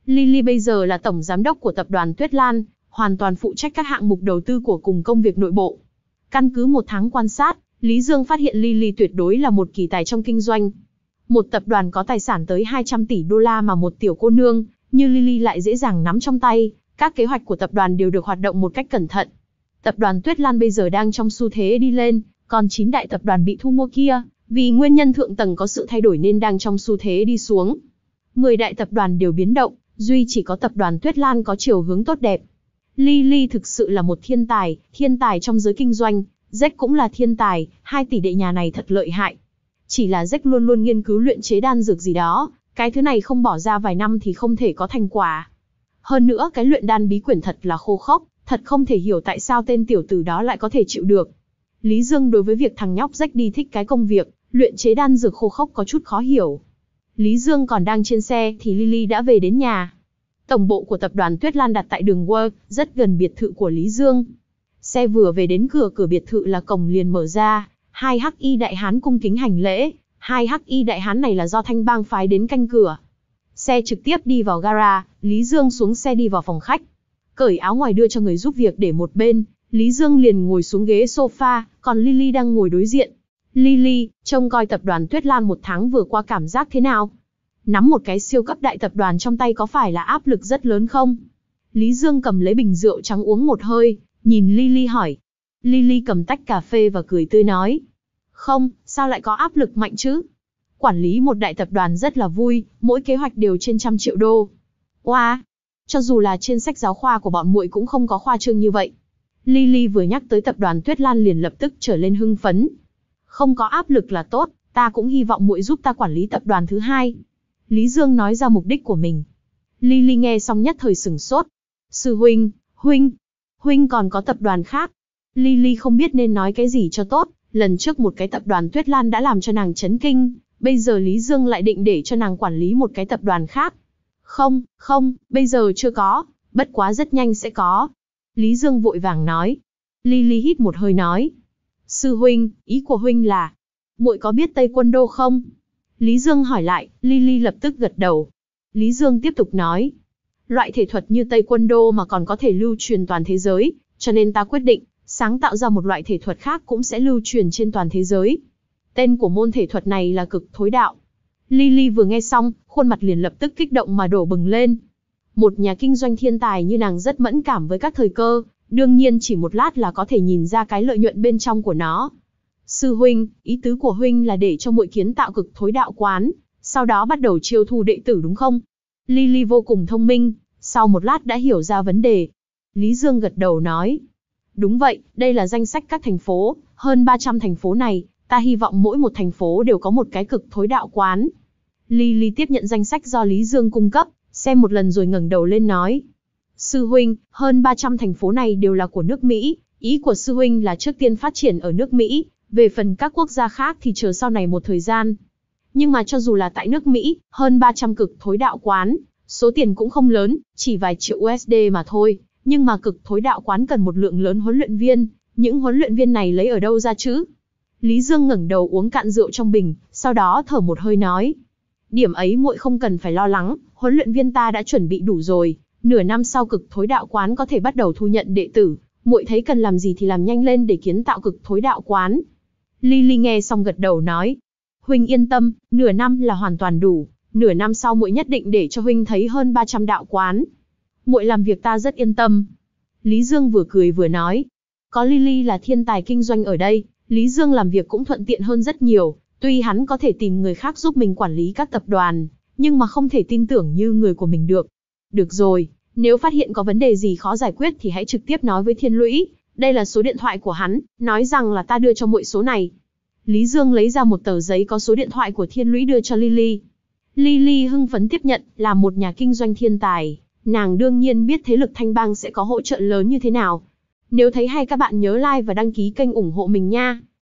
Lily bây giờ là tổng giám đốc của tập đoàn Tuyết Lan, hoàn toàn phụ trách các hạng mục đầu tư của cùng công việc nội bộ. Căn cứ một tháng quan sát, Lý Dương phát hiện Lily tuyệt đối là một kỳ tài trong kinh doanh. Một tập đoàn có tài sản tới hai trăm tỷ đô la mà một tiểu cô nương như Lily lại dễ dàng nắm trong tay, các kế hoạch của tập đoàn đều được hoạt động một cách cẩn thận. Tập đoàn Tuyết Lan bây giờ đang trong xu thế đi lên, còn chín đại tập đoàn bị thu mua kia, vì nguyên nhân thượng tầng có sự thay đổi nên đang trong xu thế đi xuống. mười đại tập đoàn đều biến động, duy chỉ có tập đoàn Tuyết Lan có chiều hướng tốt đẹp. Lily thực sự là một thiên tài, thiên tài trong giới kinh doanh, Jack cũng là thiên tài, hai tỷ đệ nhà này thật lợi hại. Chỉ là Jack luôn luôn nghiên cứu luyện chế đan dược gì đó, cái thứ này không bỏ ra vài năm thì không thể có thành quả. Hơn nữa cái luyện đan bí quyển thật là khô khốc, thật không thể hiểu tại sao tên tiểu tử đó lại có thể chịu được. Lý Dương đối với việc thằng nhóc Jack đi thích cái công việc luyện chế đan dược khô khốc có chút khó hiểu. Lý Dương còn đang trên xe thì Lily đã về đến nhà. Tổng bộ của tập đoàn Tuyết Lan đặt tại đường World, rất gần biệt thự của Lý Dương. Xe vừa về đến cửa cửa biệt thự là cổng liền mở ra, hai hắc y đại hán cung kính hành lễ, hai hắc y đại hán này là do Thanh Bang phái đến canh cửa. Xe trực tiếp đi vào gara, Lý Dương xuống xe đi vào phòng khách. Cởi áo ngoài đưa cho người giúp việc để một bên, Lý Dương liền ngồi xuống ghế sofa, còn Lily đang ngồi đối diện. Lily, trông coi tập đoàn Tuyết Lan một tháng vừa qua cảm giác thế nào? Nắm một cái siêu cấp đại tập đoàn trong tay có phải là áp lực rất lớn không? Lý Dương cầm lấy bình rượu trắng uống một hơi, nhìn Lily hỏi. Lily cầm tách cà phê và cười tươi nói. Không, sao lại có áp lực mạnh chứ? Quản lý một đại tập đoàn rất là vui, mỗi kế hoạch đều trên trăm triệu đô. Wow! Cho dù là trên sách giáo khoa của bọn muội cũng không có khoa trương như vậy. Lily vừa nhắc tới tập đoàn Tuyết Lan liền lập tức trở lên hưng phấn. Không có áp lực là tốt, ta cũng hy vọng muội giúp ta quản lý tập đoàn thứ hai. Lý Dương nói ra mục đích của mình. Lily nghe xong nhất thời sửng sốt. Sư huynh, huynh, huynh còn có tập đoàn khác. Lily không biết nên nói cái gì cho tốt, lần trước một cái tập đoàn Tuyết Lan đã làm cho nàng chấn kinh, bây giờ Lý Dương lại định để cho nàng quản lý một cái tập đoàn khác. Không, không, bây giờ chưa có, bất quá rất nhanh sẽ có. Lý Dương vội vàng nói. Lily hít một hơi nói. Sư huynh, ý của huynh là, muội có biết Tây Quân Đô không? Lý Dương hỏi lại, Lily lập tức gật đầu. Lý Dương tiếp tục nói. Loại thể thuật như Tây Quân Đô mà còn có thể lưu truyền toàn thế giới, cho nên ta quyết định, sáng tạo ra một loại thể thuật khác cũng sẽ lưu truyền trên toàn thế giới. Tên của môn thể thuật này là cực thối đạo. Lily vừa nghe xong, khuôn mặt liền lập tức kích động mà đổ bừng lên. Một nhà kinh doanh thiên tài như nàng rất mẫn cảm với các thời cơ, đương nhiên chỉ một lát là có thể nhìn ra cái lợi nhuận bên trong của nó. Sư huynh, ý tứ của huynh là để cho muội kiến tạo cực thối đạo quán, sau đó bắt đầu chiêu thu đệ tử đúng không? Lily vô cùng thông minh, sau một lát đã hiểu ra vấn đề. Lý Dương gật đầu nói. Đúng vậy, đây là danh sách các thành phố, hơn ba trăm thành phố này, ta hy vọng mỗi một thành phố đều có một cái cực thối đạo quán. Lily tiếp nhận danh sách do Lý Dương cung cấp, xem một lần rồi ngẩng đầu lên nói. Sư huynh, hơn ba trăm thành phố này đều là của nước Mỹ, ý của sư huynh là trước tiên phát triển ở nước Mỹ, về phần các quốc gia khác thì chờ sau này một thời gian. Nhưng mà cho dù là tại nước Mỹ, hơn ba trăm cực thối đạo quán, số tiền cũng không lớn, chỉ vài triệu u ét đê mà thôi, nhưng mà cực thối đạo quán cần một lượng lớn huấn luyện viên, những huấn luyện viên này lấy ở đâu ra chứ? Lý Dương ngẩng đầu uống cạn rượu trong bình, sau đó thở một hơi nói. Điểm ấy muội không cần phải lo lắng, huấn luyện viên ta đã chuẩn bị đủ rồi, nửa năm sau cực thối đạo quán có thể bắt đầu thu nhận đệ tử, muội thấy cần làm gì thì làm nhanh lên để kiến tạo cực thối đạo quán. Lily nghe xong gật đầu nói. Huynh yên tâm, nửa năm là hoàn toàn đủ, nửa năm sau muội nhất định để cho huynh thấy hơn ba trăm đạo quán. Muội làm việc ta rất yên tâm. Lý Dương vừa cười vừa nói. Có Lily là thiên tài kinh doanh ở đây, Lý Dương làm việc cũng thuận tiện hơn rất nhiều, tuy hắn có thể tìm người khác giúp mình quản lý các tập đoàn, nhưng mà không thể tin tưởng như người của mình được. Được rồi, nếu phát hiện có vấn đề gì khó giải quyết thì hãy trực tiếp nói với Thiên Lũy, đây là số điện thoại của hắn, nói rằng là ta đưa cho muội số này. Lý Dương lấy ra một tờ giấy có số điện thoại của Thiên Lũy đưa cho Lily. Lily hưng phấn tiếp nhận, là một nhà kinh doanh thiên tài, nàng đương nhiên biết thế lực Thanh Bang sẽ có hỗ trợ lớn như thế nào. Nếu thấy hay các bạn nhớ like và đăng ký kênh ủng hộ mình nha.